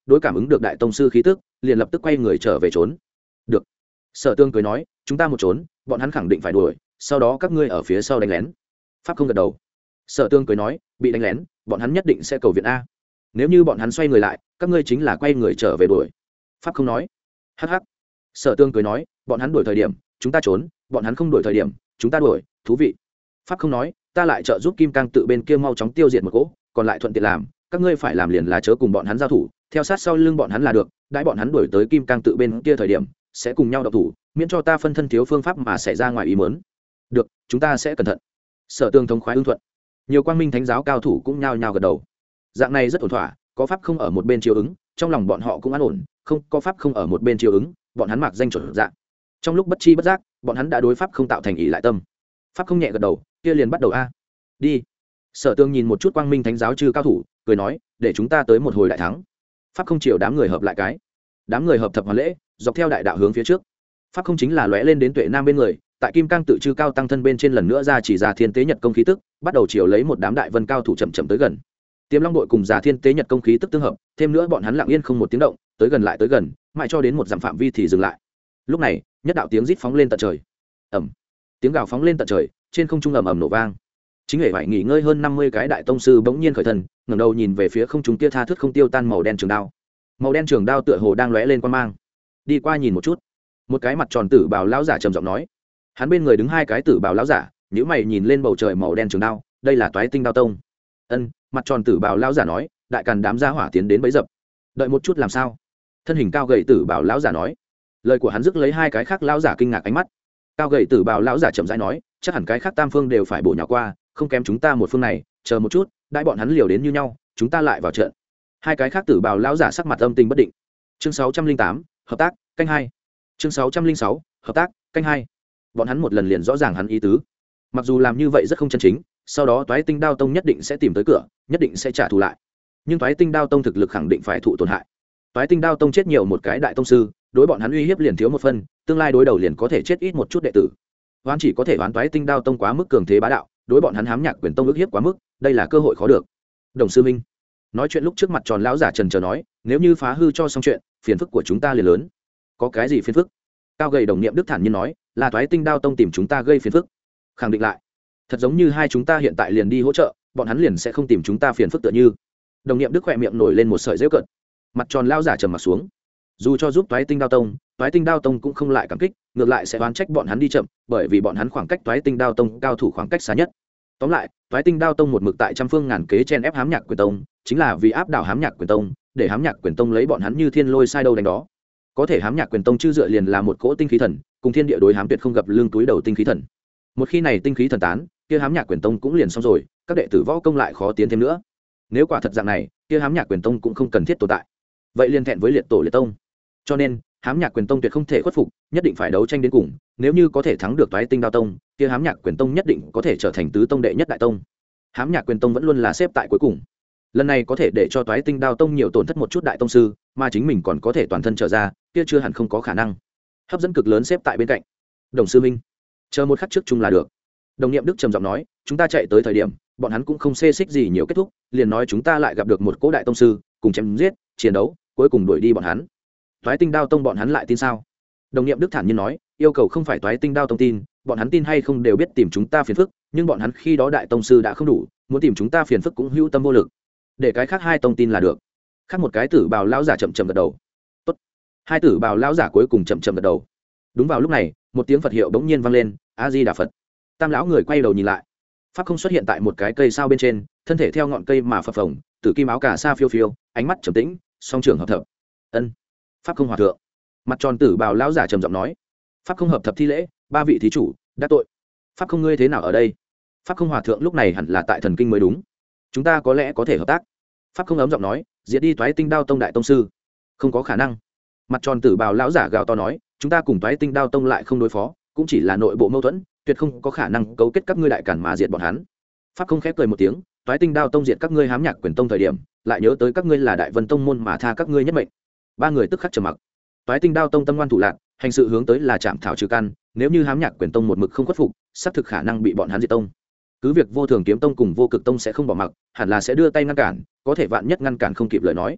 đối cảm ứng được đại tông sư khí tức liền lập tức quay người trở về trốn. Được. Sở Tương cười nói, chúng ta một trốn bọn hắn khẳng định phải đuổi, sau đó các ngươi ở phía sau đánh lén. Pháp không gật đầu. Sở Tương cười nói, bị đánh lén bọn hắn nhất định sẽ cầu viện a, nếu như bọn hắn xoay người lại các ngươi chính là quay người trở về đuổi. Pháp không nói. Hắc hắc. Sở Tương cười nói, bọn hắn đuổi thời điểm chúng ta trốn, bọn hắn không đuổi thời điểm chúng ta đuổi, thú vị. Pháp không nói, ta lại trợ giúp Kim Cang tự bên kia mau chóng tiêu diệt một cỗ, còn lại thuận tiện làm, các ngươi phải làm liền là chớ cùng bọn hắn giao thủ, theo sát sau lưng bọn hắn là được, đãi bọn hắn đuổi tới Kim Cang tự bên kia thời điểm sẽ cùng nhau độc thủ, miễn cho ta phân thân thiếu phương pháp mà xảy ra ngoài ý muốn. Được, chúng ta sẽ cẩn thận. Sở Tương thống khoái ưng thuận. Nhiều quang minh thánh giáo cao thủ cũng nhao nhao gật đầu. Dạng này rất ổn thỏa, có pháp không ở một bên chiếu ứng, trong lòng bọn họ cũng an ổn, không có pháp không ở một bên chiếu ứng, bọn hắn mặc danh chuẩn dạng. Trong lúc bất chi bất giác bọn hắn đã đối pháp không tạo thành ỷ lại tâm. Pháp không nhẹ gật đầu, kia liền bắt đầu a. Đi. Sở Tương nhìn một chút quang minh thánh giáo chư cao thủ, cười nói, để chúng ta tới một hồi đại thắng. Pháp không chịu đám người hợp lại cái. Đám người hợp thập hoàn lễ, dọc theo đại đạo hướng phía trước. Pháp không chính là lóe lên đến Tuệ Nam bên người, tại Kim Cang tự chư cao tăng thân bên trên lần nữa ra chỉ ra thiên tế nhật công khí tức, bắt đầu chiều lấy một đám đại vân cao thủ chậm chậm tới gần. Tiềm Long đội cùng Già Thiên Tế Nhật công khí tức tương hợp, thêm nữa bọn hắn lặng yên không một tiếng động, tới gần lại tới gần, mãi cho đến một dặm phạm vi thì dừng lại. Lúc này, nhất đạo tiếng rít phóng lên tận trời. Ầm. Tiếng gào phóng lên tận trời, trên không trung ầm ầm nổ vang. Chính hệ phải nghỉ ngơi hơn năm mươi cái đại tông sư bỗng nhiên khởi thần, ngẩng đầu nhìn về phía không trung kia tha thướt không tiêu tan màu đen trường đao. Màu đen trường đao tựa hồ đang lóe lên quang mang. Đi qua nhìn một chút. Một cái mặt tròn tử bào lão giả trầm giọng nói. Hắn bên người đứng hai cái tử bào lão giả, nhíu mày nhìn lên bầu trời màu đen trường đao, đây là Toái Tinh Đao Tông. Ân, mặt tròn tử bào lão giả nói, đại càn đám gia hỏa tiến đến bấy dập. Đợi một chút làm sao? Thân hình cao gầy tử bào lão giả nói. Lời của hắn rước lấy hai cái khác lão giả kinh ngạc ánh mắt. Cao gầy tử bào lão giả chậm rãi nói, chắc hẳn cái khác tam phương đều phải bổ nhào qua, không kém chúng ta một phương này, chờ một chút, đại bọn hắn liều đến như nhau, chúng ta lại vào trận. Hai cái khác tử bào lão giả sắc mặt âm tình bất định. Chương sáu trăm linh tám, hợp tác, canh hai. Chương sáu trăm linh sáu, hợp tác, canh hai. Bọn hắn một lần liền rõ ràng hắn ý tứ. Mặc dù làm như vậy rất không chân chính, sau đó Toái Tinh Đao Tông nhất định sẽ tìm tới cửa, nhất định sẽ trả thù lại. Nhưng Toái Tinh Đao Tông thực lực khẳng định phải thụ tổn hại. Toái Tinh Đao Tông chết nhiều một cái đại tông sư, đối bọn hắn uy hiếp liền thiếu một phần, tương lai đối đầu liền có thể chết ít một chút đệ tử. Hoán chỉ có thể đoán Toái Tinh Đao Tông quá mức cường thế bá đạo, đối bọn hắn hám nhạc quyền tông ức hiếp quá mức, đây là cơ hội khó được. Đồng sư minh nói chuyện lúc trước mặt tròn lão giả trần chờ nói, nếu như phá hư cho xong chuyện, phiền phức của chúng ta liền lớn. Có cái gì phiền phức? Cao gầy đồng niệm đức thản nhiên nói, là Toái Tinh Đao Tông tìm chúng ta gây phiền phức. Khẳng định lại, thật giống như hai chúng ta hiện tại liền đi hỗ trợ, bọn hắn liền sẽ không tìm chúng ta phiền phức tựa như. Đồng niệm đức khỏe miệng nổi lên một sợi rêu cận. Mặt tròn lão giả trầm mặt xuống. Dù cho giúp Toái Tinh Đao Tông, Toái Tinh Đao Tông cũng không lại cảm kích, ngược lại sẽ oán trách bọn hắn đi chậm, bởi vì bọn hắn khoảng cách Toái Tinh Đao Tông cao thủ khoảng cách xa nhất. Tóm lại, Toái Tinh Đao Tông một mực tại trăm phương ngàn kế chen ép Hám Nhạc Quyền Tông, chính là vì áp đảo Hám Nhạc Quyền Tông, để Hám Nhạc Quyền Tông lấy bọn hắn như thiên lôi sai đâu đánh đó. Có thể Hám Nhạc Quyền Tông chư dựa liền là một cỗ tinh khí thần, cùng thiên địa đối hám tuyệt không gặp lương túi đầu tinh khí thần. Một khi này tinh khí thần tán, kia Hám Nhạc Quyền Tông cũng liền xong rồi, các đệ tử võ công lại khó tiến thêm nữa. Nếu quả thật dạng này, kia Hám Nhạc Quyền Tông cũng không cần thiết tồn tại. Vậy liên thẹn với liệt tổ liệt tông. Cho nên, Hám Nhạc Quyền Tông tuyệt không thể khuất phục, nhất định phải đấu tranh đến cùng, nếu như có thể thắng được Toái Tinh Đao Tông, kia Hám Nhạc Quyền Tông nhất định có thể trở thành tứ tông đệ nhất đại tông. Hám Nhạc Quyền Tông vẫn luôn là xếp tại cuối cùng. Lần này có thể để cho Toái Tinh Đao Tông nhiều tổn thất một chút đại tông sư, mà chính mình còn có thể toàn thân trở ra, kia chưa hẳn không có khả năng. Hấp dẫn cực lớn xếp tại bên cạnh. Đồng sư minh, chờ một khắc trước chung là được. Đồng Niệm Đức trầm giọng nói, chúng ta chạy tới thời điểm, bọn hắn cũng không xê xích gì nhiều kết thúc, liền nói chúng ta lại gặp được một cỗ đại tông sư, cùng chém giết, chiến đấu, cuối cùng đuổi đi bọn hắn. Toái Tinh Đao Tông bọn hắn lại tin sao? Đồng Niệm Đức thản nhiên nói, yêu cầu không phải Toái Tinh Đao Tông tin, bọn hắn tin hay không đều biết tìm chúng ta phiền phức, nhưng bọn hắn khi đó đại tông sư đã không đủ, muốn tìm chúng ta phiền phức cũng hữu tâm vô lực. Để cái khác hai tông tin là được. Khác một cái tử bào lão giả chậm chậm gật đầu. Tốt. Hai tử bào lão giả cuối cùng chậm chậm gật đầu. Đúng vào lúc này, một tiếng Phật hiệu bỗng nhiên vang lên, A Di Đà Phật. Tam lão người quay đầu nhìn lại. Pháp không xuất hiện tại một cái cây sao bên trên, thân thể theo ngọn cây mà phập phồng, tử kim áo cà sa phiêu phiêu, ánh mắt trầm tĩnh, song trưởng hợp thập. Ân. Pháp không hòa thượng. Mặt tròn tử bào lão giả trầm giọng nói, pháp không hợp thập thi lễ, ba vị thí chủ đã tội. Pháp không ngươi thế nào ở đây? Pháp không hòa thượng lúc này hẳn là tại thần kinh mới đúng, chúng ta có lẽ có thể hợp tác. Pháp không ấm giọng nói, diệt đi Toái Tinh Đao Tông đại tông sư, không có khả năng. Mặt tròn tử bào lão giả gào to nói, chúng ta cùng Toái Tinh Đao Tông lại không đối phó, cũng chỉ là nội bộ mâu thuẫn, tuyệt không có khả năng cấu kết các ngươi đại cản mà diệt bọn hắn. Pháp không khép cười một tiếng, Toái Tinh Đao Tông diệt các ngươi Hám Nhạc Quyền Tông thời điểm, lại nhớ tới các ngươi là Đại Vân Tông môn mà tha các ngươi nhất mệnh. Ba người tức khắc trầm mặc. Toái Tinh Đao Tông tâm ngoan thủ lạc, hành sự hướng tới là chạm thảo trừ căn, nếu như Hám Nhạc Quyền Tông một mực không khuất phục, xác thực khả năng bị bọn hắn diệt tông. Cứ việc Vô Thường Kiếm Tông cùng Vô Cực Tông sẽ không bỏ mặc, hẳn là sẽ đưa tay ngăn cản, có thể vạn nhất ngăn cản không kịp lời nói.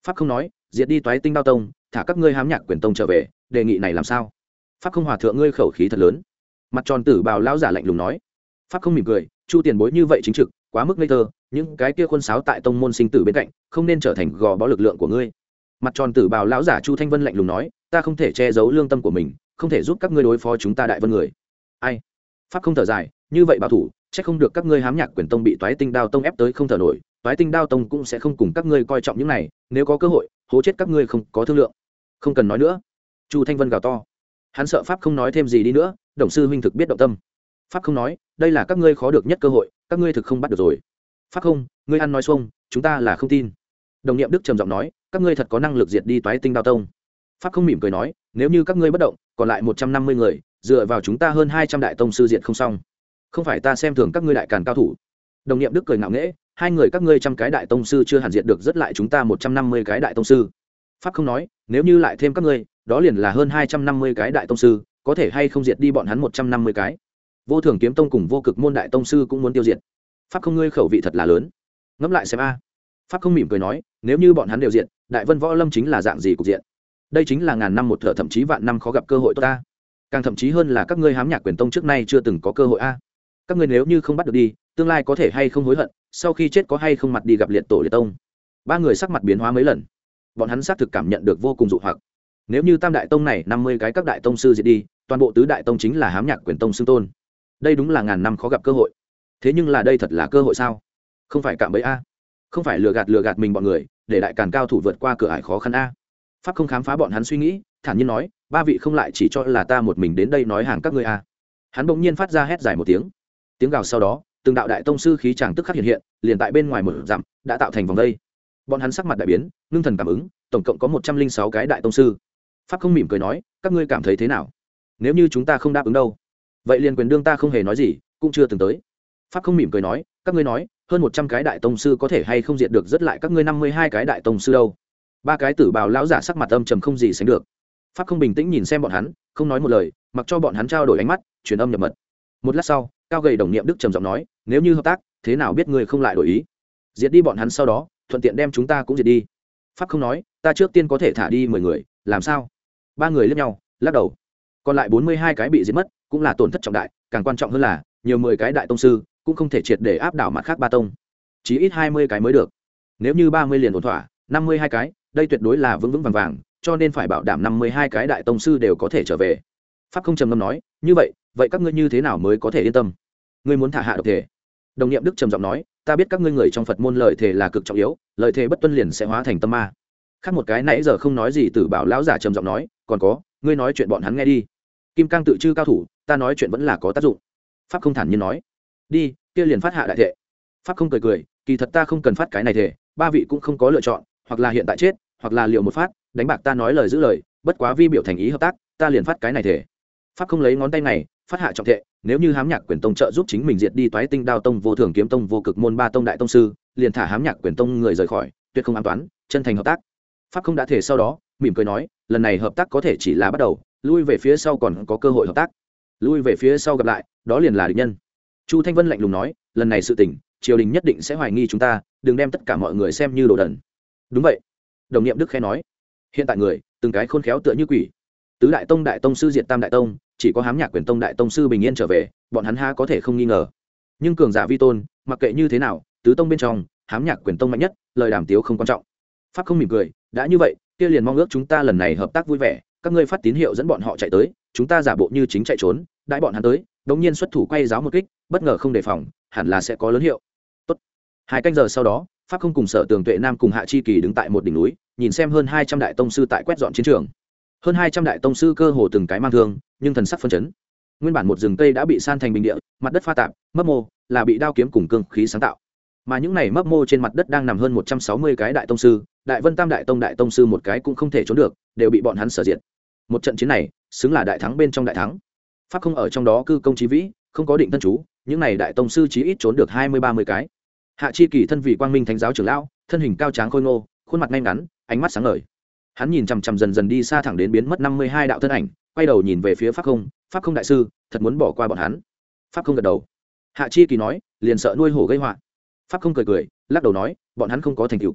pháp không nói, diệt đi toái tinh đao tông, thả các ngươi hám nhạc quyền tông trở về, đề nghị này làm sao? Pháp không hòa thượng ngươi khẩu khí thật lớn. Mặt tròn tử bào lão giả lạnh lùng nói. Pháp không mỉm cười, chu tiền bối như vậy chính trực, quá mức ngây thơ, những cái kia khuôn sáo tại tông môn sinh tử bên cạnh, không nên trở thành gò bó lực lượng của ngươi. Mặt tròn tử bào lão giả Chu Thanh Vân lạnh lùng nói, ta không thể che giấu lương tâm của mình, không thể giúp các ngươi đối phó chúng ta đại vân người. Ai? Pháp không thở dài, như vậy bảo thủ, chắc không được các ngươi hám nhạc quyền tông bị toái tinh đao tông ép tới không thở nổi, toái tinh đao tông cũng sẽ không cùng các ngươi coi trọng những này, nếu có cơ hội hố chết các ngươi không có thương lượng. Không cần nói nữa. Chu Thanh Vân gào to. Hắn sợ Pháp không nói thêm gì đi nữa, đồng sư huynh thực biết động tâm. Pháp không nói, đây là các ngươi khó được nhất cơ hội, các ngươi thực không bắt được rồi. Pháp không, ngươi ăn nói xuông, chúng ta là không tin. Đồng Niệm Đức trầm giọng nói, các ngươi thật có năng lực diệt đi toái tinh đao tông. Pháp không mỉm cười nói, nếu như các ngươi bất động, còn lại một trăm năm mươi người, dựa vào chúng ta hơn hai trăm đại tông sư diệt không xong. Không phải ta xem thường các ngươi đại càn cao thủ. Đồng Niệm Đức cười ngạo nghễ, hai người các ngươi trăm cái đại tông sư chưa hẳn diệt được, rất lại chúng ta một trăm năm mươi cái đại tông sư. Pháp không nói, nếu như lại thêm các ngươi, đó liền là hơn hai trăm năm mươi cái đại tông sư, có thể hay không diệt đi bọn hắn một trăm năm mươi cái. Vô Thường Kiếm Tông cùng Vô Cực môn đại tông sư cũng muốn tiêu diệt. Pháp không, ngươi khẩu vị thật là lớn. Ngẫm lại xem a. Pháp không mỉm cười nói, nếu như bọn hắn đều diệt, đại vân võ lâm chính là dạng gì cục diện? Đây chính là ngàn năm một thở, thậm chí vạn năm khó gặp cơ hội tốt ta. Càng thậm chí hơn là các ngươi hám nhạc quyền tông trước nay chưa từng có cơ hội a. Các ngươi nếu như không bắt được đi, tương lai có thể hay không hối hận, sau khi chết có hay không mặt đi gặp liệt tổ liệt tông. Ba người sắc mặt biến hóa mấy lần. Bọn hắn xác thực cảm nhận được vô cùng dụ hoặc. Nếu như tam đại tông này năm mươi cái các đại tông sư diệt đi, toàn bộ tứ đại tông chính là hám nhạc quyền tông xưng tôn. Đây đúng là ngàn năm khó gặp cơ hội. Thế nhưng là đây thật là cơ hội sao? Không phải cạm bẫy a, không phải lừa gạt lừa gạt mình bọn người, để đại càn cao thủ vượt qua cửa ải khó khăn a. Pháp không khám phá bọn hắn suy nghĩ, thản nhiên nói, ba vị không lại chỉ cho là ta một mình đến đây nói hàng các ngươi a. Hắn bỗng nhiên phát ra hét dài một tiếng. Tiếng gào sau đó, từng đạo đại tông sư khí chàng tức khắc hiện hiện, liền tại bên ngoài một dặm đã tạo thành vòng vây. Bọn hắn sắc mặt đại biến, ngưng thần cảm ứng, tổng cộng có một trăm linh sáu cái đại tông sư. Pháp không mỉm cười nói, các ngươi cảm thấy thế nào? Nếu như chúng ta không đáp ứng đâu, vậy liền quyền đương ta không hề nói gì, cũng chưa từng tới. Pháp không mỉm cười nói, các ngươi nói hơn một trăm cái đại tông sư có thể hay không diệt được, rất lại các ngươi năm mươi hai cái đại tông sư đâu. Ba cái tử bào lão giả sắc mặt âm trầm không gì sánh được. Pháp không bình tĩnh nhìn xem bọn hắn, không nói một lời, mặc cho bọn hắn trao đổi ánh mắt, truyền âm nhập mật. Một lát sau, cao gầy Đồng Niệm Đức trầm giọng nói, nếu như hợp tác, thế nào biết ngươi không lại đổi ý? Diệt đi bọn hắn sau đó, thuận tiện đem chúng ta cũng diệt đi. Pháp không nói, ta trước tiên có thể thả đi mười người, làm sao? Ba người liếc nhau, lắc đầu. Còn lại bốn mươi hai cái bị diệt mất, cũng là tổn thất trọng đại, càng quan trọng hơn là, nhiều mười cái đại tông sư cũng không thể triệt để áp đảo mặt khác ba tông, chí ít hai mươi cái mới được. Nếu như ba mươi liền ổn thỏa, năm mươi hai cái, đây tuyệt đối là vững vững vàng vàng, cho nên phải bảo đảm năm mươi hai cái đại tông sư đều có thể trở về. Pháp không trầm ngâm nói, như vậy, vậy các ngươi như thế nào mới có thể yên tâm? Ngươi muốn thả hạ độc thể? Đồng Niệm Đức trầm giọng nói, ta biết các ngươi người trong Phật môn lời thề là cực trọng yếu, lời thề bất tuân liền sẽ hóa thành tâm ma. Khác một cái nãy giờ không nói gì Tử Bảo lão giả trầm giọng nói, còn có, ngươi nói chuyện bọn hắn nghe đi. Kim Cang tự chư cao thủ, ta nói chuyện vẫn là có tác dụng. Pháp không thản nhiên nói, đi, kia liền phát hạ đại thệ. Pháp không cười cười, kỳ thật ta không cần phát cái này thề, ba vị cũng không có lựa chọn, hoặc là hiện tại chết, hoặc là liệu một phát, đánh bạc ta nói lời giữ lời, bất quá vi biểu thành ý hợp tác, ta liền phát cái này thề. Pháp không lấy ngón tay này phát hạ trọng thệ, nếu như hám nhạc quyền tông trợ giúp chính mình diệt đi toái tinh đao tông, vô thường kiếm tông, vô cực môn ba tông đại tông sư, liền thả hám nhạc quyền tông người rời khỏi, tuyệt không an toán, chân thành hợp tác. Pháp không đã thể sau đó, mỉm cười nói, lần này hợp tác có thể chỉ là bắt đầu, lui về phía sau còn có cơ hội hợp tác. Lui về phía sau gặp lại, đó liền là địch nhân. Chu Thanh Vân lạnh lùng nói, lần này sự tình, triều đình nhất định sẽ hoài nghi chúng ta, đừng đem tất cả mọi người xem như đồ đần. Đúng vậy. Đồng Niệm Đức khẽ nói, hiện tại người, từng cái khôn khéo tựa như quỷ. Tứ đại tông đại tông sư diệt tam đại tông, chỉ có hám nhạc quyền tông đại tông sư bình yên trở về, bọn hắn ha có thể không nghi ngờ. Nhưng cường giả vi tôn, mặc kệ như thế nào, tứ tông bên trong, hám nhạc quyền tông mạnh nhất, lời đàm tiếu không quan trọng. Pháp không mỉm cười, đã như vậy, kia liền mong ước chúng ta lần này hợp tác vui vẻ, các ngươi phát tín hiệu dẫn bọn họ chạy tới, chúng ta giả bộ như chính chạy trốn, đãi bọn hắn tới, đống nhiên xuất thủ quay giáo một kích, bất ngờ không đề phòng, hẳn là sẽ có lớn hiệu. Tốt. Hai canh giờ sau đó, Pháp không cùng Sở Tường Tuệ Nam cùng Hạ Chi Kỳ đứng tại một đỉnh núi, nhìn xem hơn hai trăm đại tông sư tại quét dọn chiến trường. Hơn hai trăm đại tông sư cơ hồ từng cái mang thương, nhưng thần sắc phân chấn. Nguyên bản một rừng cây đã bị san thành bình địa, mặt đất pha tạp, mấp mô, là bị đao kiếm cùng cương khí sáng tạo. Mà những này mấp mô trên mặt đất đang nằm hơn một trăm sáu mươi cái đại tông sư, Đại Vân Tam đại tông đại tông sư một cái cũng không thể trốn được, đều bị bọn hắn sở diệt. Một trận chiến này, xứng là đại thắng bên trong đại thắng. Pháp không ở trong đó cư công chí vĩ, không có định thân chú, những này đại tông sư chí ít trốn được hai mươi ba mươi cái. Hạ Chi Kỳ thân vị quang minh thánh giáo trưởng lão, thân hình cao tráng khôi ngô, khuôn mặt ngay ngắn, ánh mắt sáng ngời. Hắn nhìn chằm chằm dần dần đi xa thẳng đến biến mất năm mươi hai đạo thân ảnh, quay đầu nhìn về phía Pháp không, Pháp không đại sư, thật muốn bỏ qua bọn hắn. Pháp không gật đầu. Hạ Chi Kỳ nói, liền sợ nuôi hổ gây họa. Pháp không cười cười, lắc đầu nói, bọn hắn không có thành tựu.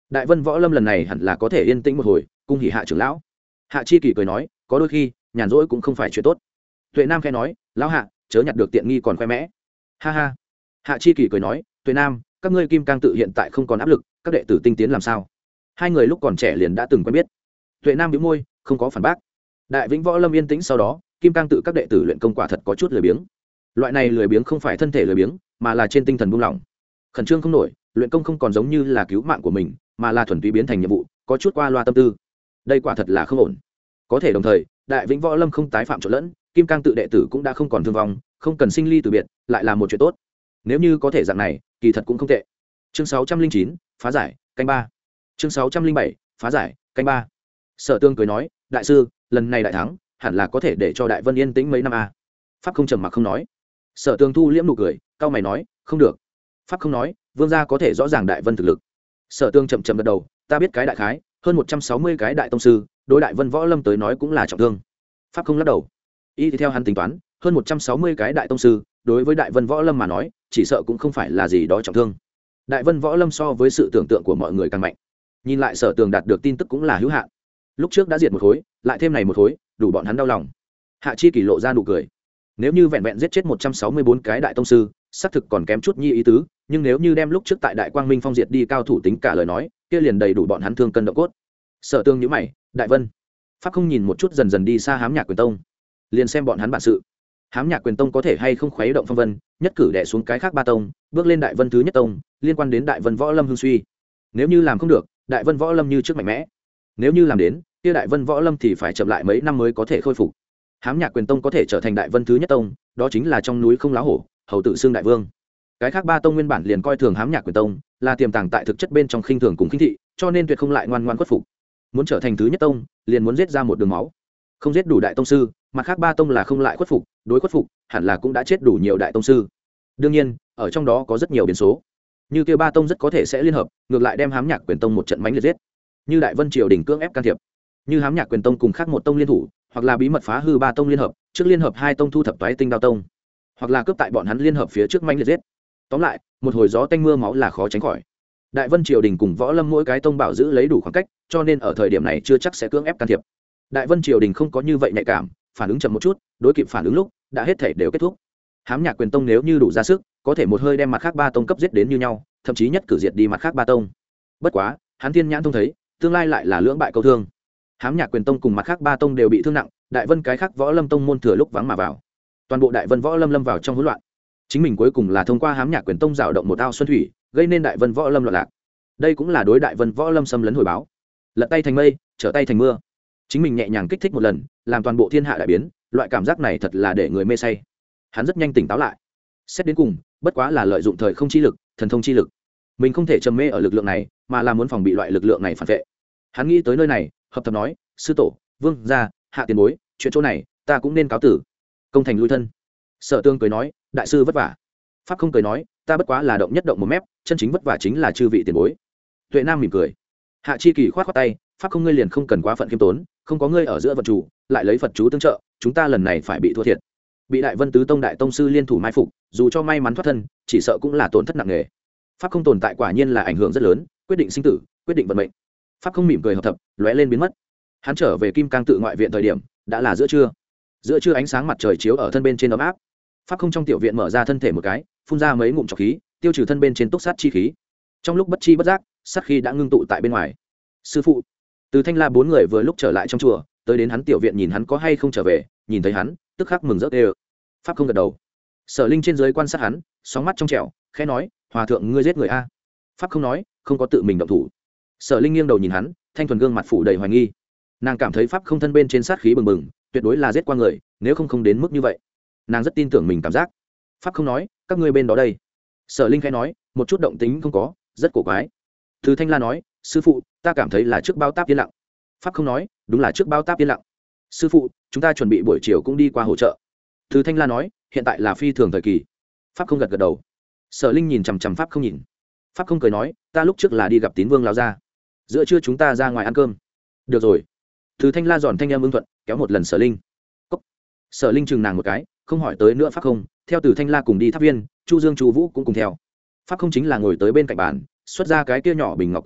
đại vân võ lâm lần này hẳn là có thể yên tĩnh một hồi, cung hỉ hạ trưởng lão. Hạ chi kỳ cười nói, có đôi khi nhàn rỗi cũng không phải chuyện tốt. Tuệ nam khẽ nói, lão hạ chớ nhặt được tiện nghi còn khoe mẽ. Ha ha. Hạ chi kỳ cười nói, Tuệ nam, các ngươi kim cang tự hiện tại không còn áp lực, các đệ tử tinh tiến làm sao? Hai người lúc còn trẻ liền đã từng quen biết. Tuệ nam bĩu môi, không có phản bác. Đại vĩnh võ lâm yên tĩnh sau đó, kim cang tự các đệ tử luyện công quả thật có chút lười biếng. Loại này lười biếng không phải thân thể lười biếng, mà là trên tinh thần buông lỏng, khẩn trương không nổi, luyện công không còn giống như là cứu mạng của mình, mà là thuần túy biến thành nhiệm vụ, có chút qua loa tâm tư. Đây quả thật là không ổn. Có thể đồng thời, đại vĩnh võ lâm không tái phạm trộn lẫn, kim cang tự đệ tử cũng đã không còn thương vong, không cần sinh ly từ biệt, lại là một chuyện tốt. Nếu như có thể dạng này, kỳ thật cũng không tệ. Chương sáu trăm linh chín, phá giải, canh ba. Chương sáu trăm linh bảy, phá giải, canh ba. Sở Tương cười nói, đại sư, lần này đại thắng, hẳn là có thể để cho Đại Vân yên tĩnh mấy năm a. Pháp không trầm mặc không nói. Sở Tương thu liễm nụ cười, cao mày nói, không được. Pháp không nói, vương gia có thể rõ ràng Đại Vân thực lực. Sở Tương chậm chậm gật đầu, ta biết cái đại khái, hơn một trăm sáu mươi cái đại tông sư, đối Đại Vân võ lâm tới nói cũng là trọng thương. Pháp không lắc đầu. Y thì theo hắn tính toán, hơn một trăm sáu mươi cái đại tông sư, đối với Đại Vân võ lâm mà nói, chỉ sợ cũng không phải là gì đó trọng thương. Đại Vân võ lâm so với sự tưởng tượng của mọi người càng mạnh. Nhìn lại Sở Tường đạt được tin tức cũng là hữu hạn. Lúc trước đã diệt một khối, lại thêm này một khối, đủ bọn hắn đau lòng. Hạ Chi Kỳ lộ ra nụ cười. Nếu như vẹn vẹn giết chết một trăm sáu mươi bốn cái đại tông sư, xác thực còn kém chút nhi ý tứ, nhưng nếu như đem lúc trước tại Đại Quang Minh Phong diệt đi cao thủ tính cả lời nói, kia liền đầy đủ bọn hắn thương cân động cốt. Sở Tương nhíu mày, Đại Vân. Pháp không nhìn một chút dần dần đi xa Hám Nhạc Quyền Tông, liền xem bọn hắn bản sự. Hám Nhạc Quyền Tông có thể hay không khuấy động phong vân, nhất cử đè xuống cái khác ba tông, bước lên Đại Vân thứ nhất tông, liên quan đến Đại Vân võ lâm hưng suy. Nếu như làm không được, Đại Vân võ lâm như trước mạnh mẽ. Nếu như làm đến, kia Đại Vân võ lâm thì phải chậm lại mấy năm mới có thể khôi phục. Hám Nhạc Quyền Tông có thể trở thành Đại Vân thứ nhất tông, đó chính là trong núi không lá hổ, hầu tự xưng đại vương. Cái khác ba tông nguyên bản liền coi thường Hám Nhạc Quyền Tông, là tiềm tàng tại thực chất bên trong khinh thường cùng khinh thị, cho nên tuyệt không lại ngoan ngoãn khuất phục. Muốn trở thành thứ nhất tông, liền muốn giết ra một đường máu. Không giết đủ đại tông sư, mặt khác ba tông là không lại khuất phục, đối khuất phục, hẳn là cũng đã chết đủ nhiều đại tông sư. Đương nhiên, ở trong đó có rất nhiều biến số. Như kia ba tông rất có thể sẽ liên hợp, ngược lại đem Hám Nhạc Quyền Tông một trận mãnh liệt giết. Như Đại Vân triều đình cưỡng ép can thiệp, như Hám Nhạc Quyền Tông cùng khác một tông liên thủ, hoặc là bí mật phá hư ba tông liên hợp, trước liên hợp hai tông thu thập toái tinh đao tông, hoặc là cướp tại bọn hắn liên hợp phía trước mãnh liệt giết. Tóm lại, một hồi gió tanh mưa máu là khó tránh khỏi. Đại Vân triều đình cùng võ lâm mỗi cái tông bảo giữ lấy đủ khoảng cách, cho nên ở thời điểm này chưa chắc sẽ cưỡng ép can thiệp. Đại Vân triều đình không có như vậy nhạy cảm, phản ứng chậm một chút, đối kịp phản ứng lúc đã hết thể đều kết thúc. Hám Nhạc Quyền Tông nếu như đủ ra sức, có thể một hơi đem mặt khác ba tông cấp giết đến như nhau, thậm chí nhất cử diệt đi mặt khác ba tông. Bất quá, hắn thiên nhãn thông thấy, tương lai lại là lưỡng bại câu thương. Hám Nhạc Quyền Tông cùng mặt khác ba tông đều bị thương nặng, Đại Vân cái khác võ lâm tông môn thừa lúc vắng mà vào, toàn bộ Đại Vân võ lâm lâm vào trong hỗn loạn. Chính mình cuối cùng là thông qua Hám Nhạc Quyền Tông rào động một ao xuân thủy, gây nên Đại Vân võ lâm loạn lạc. Đây cũng là đối Đại Vân võ lâm xâm lấn hồi báo. Lật tay thành mây, trở tay thành mưa. Chính mình nhẹ nhàng kích thích một lần, làm toàn bộ thiên hạ đại biến, loại cảm giác này thật là để người mê say. Hắn rất nhanh tỉnh táo lại. Xét đến cùng, bất quá là lợi dụng thời không chi lực, thần thông chi lực. Mình không thể trầm mê ở lực lượng này, mà là muốn phòng bị loại lực lượng này phản vệ. Hắn nghĩ tới nơi này, hợp thập nói, sư tổ, vương gia, hạ tiền bối, chuyện chỗ này, ta cũng nên cáo tử. Công thành lui thân. Sở Tương cười nói, đại sư vất vả. Pháp không cười nói, ta bất quá là động nhất động một mép, chân chính vất vả chính là chư vị tiền bối. Tuệ Nam mỉm cười. Hạ Chi Kỳ khoát khoát tay, Pháp không ngươi liền không cần quá phận khiêm tốn, không có ngươi ở giữa vận chủ, lại lấy Phật chú tương trợ, chúng ta lần này phải bị thua thiệt. Bị Đại Vân tứ tông đại tông sư liên thủ mai phục, dù cho may mắn thoát thân, chỉ sợ cũng là tổn thất nặng nề. Pháp không tồn tại quả nhiên là ảnh hưởng rất lớn, quyết định sinh tử, quyết định vận mệnh. Pháp không mỉm cười hợp thập, lóe lên biến mất. Hắn trở về Kim Cang tự ngoại viện thời điểm, đã là giữa trưa. Giữa trưa ánh sáng mặt trời chiếu ở thân bên trên ấm áp. Pháp không trong tiểu viện mở ra thân thể một cái, phun ra mấy ngụm trọc khí, tiêu trừ thân bên trên túc sát chi khí. Trong lúc bất chi bất giác, sát khí đã ngưng tụ tại bên ngoài. Sư phụ, Từ Thanh La bốn người vừa lúc trở lại trong chùa, tới đến hắn tiểu viện nhìn hắn có hay không trở về, nhìn thấy hắn, tức khắc mừng rỡ ê. Pháp không gật đầu. Sở Linh trên dưới quan sát hắn, sóng mắt trong trẻo, khẽ nói, hòa thượng ngươi giết người a. Pháp không nói, không có tự mình động thủ. Sở Linh nghiêng đầu nhìn hắn, thanh thuần gương mặt phủ đầy hoài nghi. Nàng cảm thấy pháp không thân bên trên sát khí bừng bừng, tuyệt đối là giết qua người, nếu không không đến mức như vậy. Nàng rất tin tưởng mình cảm giác. Pháp không nói, các ngươi bên đó đây. Sở Linh khẽ nói, một chút động tính không có, rất cổ quái. Từ Thanh La nói, sư phụ, ta cảm thấy là trước bao táp yên lặng. Pháp không nói, đúng là trước bao táp yên lặng. Sư phụ, chúng ta chuẩn bị buổi chiều cũng đi qua hỗ trợ. Từ Thanh La nói, hiện tại là phi thường thời kỳ. Pháp không gật gật đầu. Sở Linh nhìn chằm chằm Pháp không nhìn. Pháp không cười nói, ta lúc trước là đi gặp Tín Vương lão gia, giữa trưa chúng ta ra ngoài ăn cơm. Được rồi. Từ Thanh La giòn thanh em ưng thuận, kéo một lần Sở Linh. Cốc. Sở Linh chừng nàng một cái, không hỏi tới nữa Pháp không, theo Từ Thanh La cùng đi tháp viên, Chu Dương Chu Vũ cũng cùng theo. Pháp không chính là ngồi tới bên cạnh bàn, xuất ra cái kia nhỏ bình ngọc quan sát,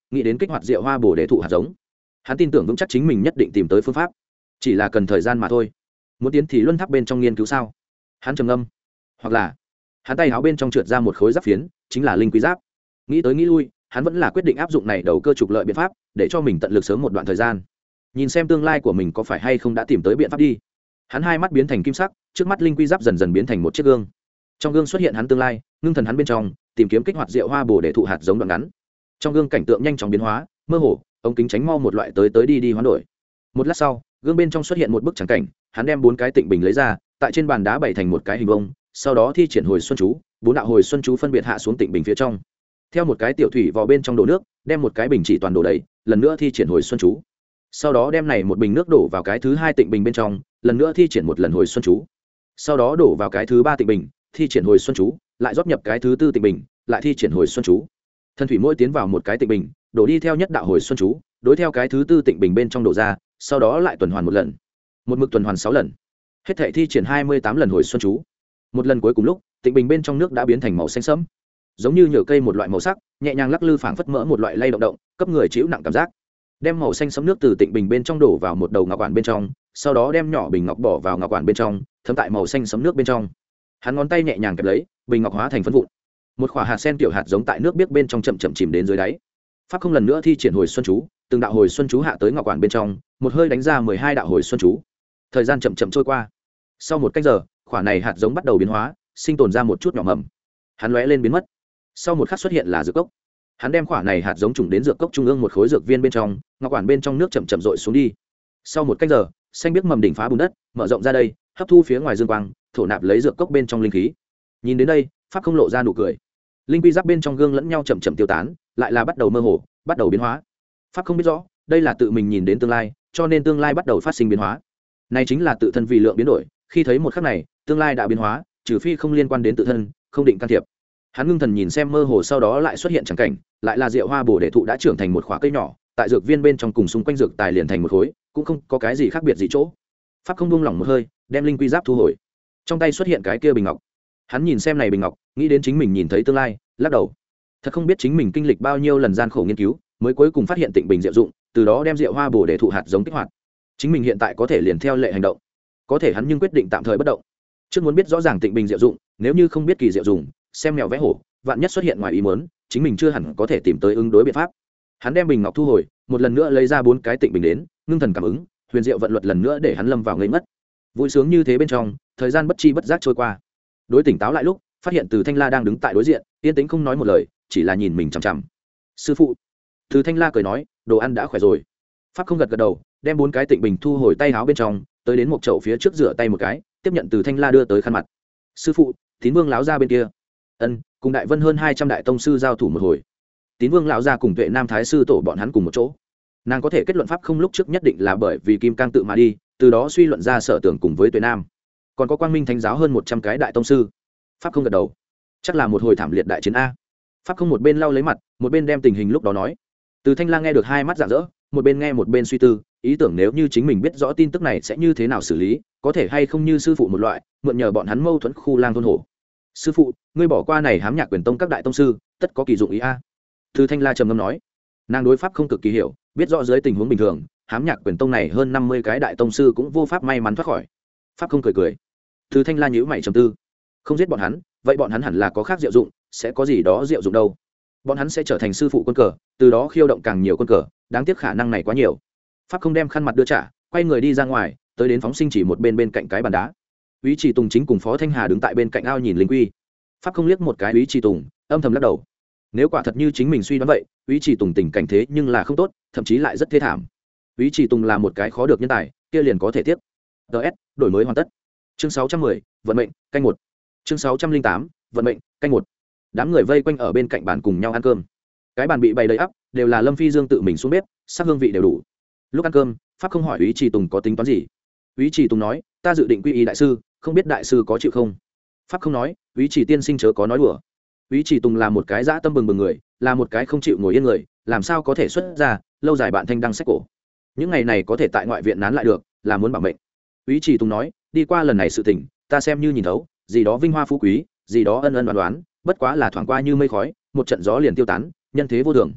nghĩ đến kích hoạt diệu hoa bồ đề thụ hạt giống. Hắn tin tưởng vững chắc chính mình nhất định tìm tới phương pháp, chỉ là cần thời gian mà thôi. Muốn tiến thì luân tháp bên trong nghiên cứu sao? Hắn trầm ngâm. Hoặc là hắn tay áo bên trong trượt ra một khối giáp phiến, chính là linh quý giáp. Nghĩ tới nghĩ lui, hắn vẫn là quyết định áp dụng này đầu cơ trục lợi biện pháp, để cho mình tận lực sớm một đoạn thời gian, nhìn xem tương lai của mình có phải hay không đã tìm tới biện pháp đi. Hắn hai mắt biến thành kim sắc, trước mắt linh quy giáp dần dần biến thành một chiếc gương. Trong gương xuất hiện hắn tương lai, ngưng thần hắn bên trong tìm kiếm kích hoạt diệu hoa bồ để thụ hạt giống đoạn ngắn. Trong gương cảnh tượng nhanh chóng biến hóa, mơ hồ, ống kính tránh mau một loại tới tới đi đi hoán đổi. Một lát sau, gương bên trong xuất hiện một bức trắng cảnh, hắn đem bốn cái tịnh bình lấy ra, tại trên bàn đá bày thành một cái hình vông, sau đó thi triển hồi xuân chú, bốn đạo hồi xuân chú phân biệt hạ xuống tịnh bình phía trong. Theo một cái tiểu thủy vào bên trong đổ nước, đem một cái bình chỉ toàn đổ đầy, lần nữa thi triển hồi xuân chú. Sau đó đem này một bình nước đổ vào cái thứ hai tịnh bình bên trong, lần nữa thi triển một lần hồi xuân chú. Sau đó đổ vào cái thứ ba tịnh bình, thi triển hồi xuân chú, lại rót nhập cái thứ tư tịnh bình, lại thi triển hồi xuân chú. Thân thủy mỗi tiến vào một cái tịnh bình, đổ đi theo nhất đạo hồi xuân chú, đối theo cái thứ tư tịnh bình bên trong đổ ra, sau đó lại tuần hoàn một lần. Một mực tuần hoàn sáu lần. Hết thảy thi triển hai mươi tám lần hồi xuân chú. Một lần cuối cùng lúc, tịnh bình bên trong nước đã biến thành màu xanh sẫm, giống như nhựa cây một loại màu sắc, nhẹ nhàng lắc lư phảng phất mỡ một loại lay động động, cấp người chịu nặng cảm giác. Đem màu xanh sẫm nước từ tịnh bình bên trong đổ vào một đầu ngọc quản bên trong, sau đó đem nhỏ bình ngọc bỏ vào ngọc quản bên trong, thấm tại màu xanh sẫm nước bên trong. Hắn ngón tay nhẹ nhàng kẹp lấy, bình ngọc hóa thành phấn vụn. Một quả hạt sen tiểu hạt giống tại nước biếc bên trong chậm chậm chìm đến dưới đáy. Pháp không lần nữa thi triển hồi xuân chú, từng đạo hồi xuân chú hạ tới ngọc quản bên trong, một hơi đánh ra mười hai đạo hồi xuân chú. Thời gian chậm chậm trôi qua. Sau một cách giờ, quả này hạt giống bắt đầu biến hóa, sinh tồn ra một chút nhỏ mầm. Hắn lóe lên biến mất. Sau một khắc xuất hiện là dược cốc. Hắn đem quả này hạt giống trùng đến dược cốc trung ương một khối dược viên bên trong, ngọc quản bên trong nước chậm chậm rội xuống đi. Sau một cách giờ, xanh biếc mầm đỉnh phá bùn đất, mở rộng ra đây, hấp thu phía ngoài dương quang, thổ nạp lấy dược cốc bên trong linh khí. Nhìn đến đây, pháp không lộ ra nụ cười. Linh quy giáp bên trong gương lẫn nhau chậm chậm tiêu tán, lại là bắt đầu mơ hồ, bắt đầu biến hóa. Pháp không biết rõ, đây là tự mình nhìn đến tương lai, cho nên tương lai bắt đầu phát sinh biến hóa. Này chính là tự thân vì lượng biến đổi, khi thấy một khắc này, tương lai đã biến hóa, trừ phi không liên quan đến tự thân, không định can thiệp. Hắn ngưng thần nhìn xem mơ hồ, sau đó lại xuất hiện chẳng cảnh, lại là diệu hoa bồ đề thụ đã trưởng thành một khóa cây nhỏ, tại dược viên bên trong cùng xung quanh dược tài liền thành một khối, cũng không có cái gì khác biệt gì chỗ. Pháp không buông lỏng một hơi, đem linh quy giáp thu hồi. Trong tay xuất hiện cái kia bình ngọc. Hắn nhìn xem này bình ngọc, nghĩ đến chính mình nhìn thấy tương lai, lắc đầu. Thật không biết chính mình kinh lịch bao nhiêu lần gian khổ nghiên cứu, mới cuối cùng phát hiện tịnh bình diệu dụng, từ đó đem diệu hoa bồ đề thụ hạt giống kích hoạt. Chính mình hiện tại có thể liền theo lệ hành động. Có thể hắn nhưng quyết định tạm thời bất động. Trước muốn biết rõ ràng tịnh bình diệu dụng, nếu như không biết kỳ diệu dùng, xem mèo vẽ hổ, vạn nhất xuất hiện ngoài ý muốn, chính mình chưa hẳn có thể tìm tới ứng đối biện pháp. Hắn đem bình ngọc thu hồi, một lần nữa lấy ra bốn cái tịnh bình đến, ngưng thần cảm ứng, huyền diệu vận luật lần nữa để hắn lâm vào ngây mất. Vui sướng như thế bên trong, thời gian bất chi bất giác trôi qua. Đối tỉnh táo lại lúc, phát hiện Từ Thanh La đang đứng tại đối diện, yên tĩnh không nói một lời, chỉ là nhìn mình chằm chằm. "Sư phụ." Từ Thanh La cười nói, "Đồ ăn đã khỏe rồi." Pháp không gật gật đầu, đem bốn cái tịnh bình thu hồi tay áo bên trong, tới đến một chậu phía trước rửa tay một cái, tiếp nhận Từ Thanh La đưa tới khăn mặt. "Sư phụ, Tín Vương lão gia bên kia." Ân, cùng Đại Vân hơn hai trăm đại tông sư giao thủ một hồi. Tín Vương lão gia cùng Tuệ Nam thái sư tổ bọn hắn cùng một chỗ. Nàng có thể kết luận Pháp không lúc trước nhất định là bởi vì Kim Cang tự mà đi, từ đó suy luận ra Sở Tưởng cùng với Tuệ Nam. Còn có Quang Minh thánh giáo hơn một trăm cái đại tông sư. Pháp không gật đầu. Chắc là một hồi thảm liệt đại chiến a. Pháp không một bên lau lấy mặt, một bên đem tình hình lúc đó nói. Từ Thanh La nghe được hai mắt rạng rỡ, một bên nghe một bên suy tư, ý tưởng nếu như chính mình biết rõ tin tức này sẽ như thế nào xử lý, có thể hay không như sư phụ một loại, mượn nhờ bọn hắn mâu thuẫn khu lang thôn hổ. "Sư phụ, ngươi bỏ qua này hám nhạc quyền tông các đại tông sư, tất có kỳ dụng ý a." Từ Thanh La trầm ngâm nói. Nàng đối pháp không cực kỳ hiểu, biết rõ dưới tình huống bình thường, hám nhạc quyền tông này hơn năm mươi cái đại tông sư cũng vô pháp may mắn thoát khỏi. Pháp không cười cười. Từ Thanh La nhíu mày trầm tư. Không giết bọn hắn, vậy bọn hắn hẳn là có khác diệu dụng, sẽ có gì đó diệu dụng đâu. Bọn hắn sẽ trở thành sư phụ quân cờ, từ đó khiêu động càng nhiều quân cờ, đáng tiếc khả năng này quá nhiều. Pháp không đem khăn mặt đưa trả, quay người đi ra ngoài, tới đến phóng sinh chỉ một bên bên cạnh cái bàn đá. Úy Chỉ Tùng chính cùng Phó Thanh Hà đứng tại bên cạnh ao nhìn linh quy. Pháp không liếc một cái Úy Chỉ Tùng, âm thầm lắc đầu. Nếu quả thật như chính mình suy đoán vậy, Úy Chỉ Tùng tình cảnh thế nhưng là không tốt, thậm chí lại rất thê thảm. Úy Chỉ Tùng là một cái khó được nhân tài, kia liền có thể tiếp. ds đổi mới hoàn tất. Chương sáu trăm mười, vận mệnh, canh một. Chương sáu trăm linh tám, vận mệnh, canh một. Đám người vây quanh ở bên cạnh bàn cùng nhau ăn cơm. Cái bàn bị bày đầy ắp, đều là Lâm Phi Dương tự mình xuống bếp, sắc hương vị đều đủ. Lúc ăn cơm, Pháp không hỏi Úy Chỉ Tùng có tính toán gì. Úy Chỉ Tùng nói, ta dự định quy y đại sư, không biết đại sư có chịu không. Pháp không nói, Úy Chỉ tiên sinh chớ có nói đùa. Úy Chỉ Tùng là một cái dã tâm bừng bừng người, là một cái không chịu ngồi yên người, làm sao có thể xuất ra lâu dài bạn thanh đăng sách cổ. Những ngày này có thể tại ngoại viện nán lại được, là muốn bảo mệnh. Úy Chỉ Tùng nói, đi qua lần này sự tình, ta xem như nhìn thấu, gì đó vinh hoa phú quý, gì đó ân ân đoán đoán, bất quá là thoảng qua như mây khói, một trận gió liền tiêu tán, nhân thế vô thường.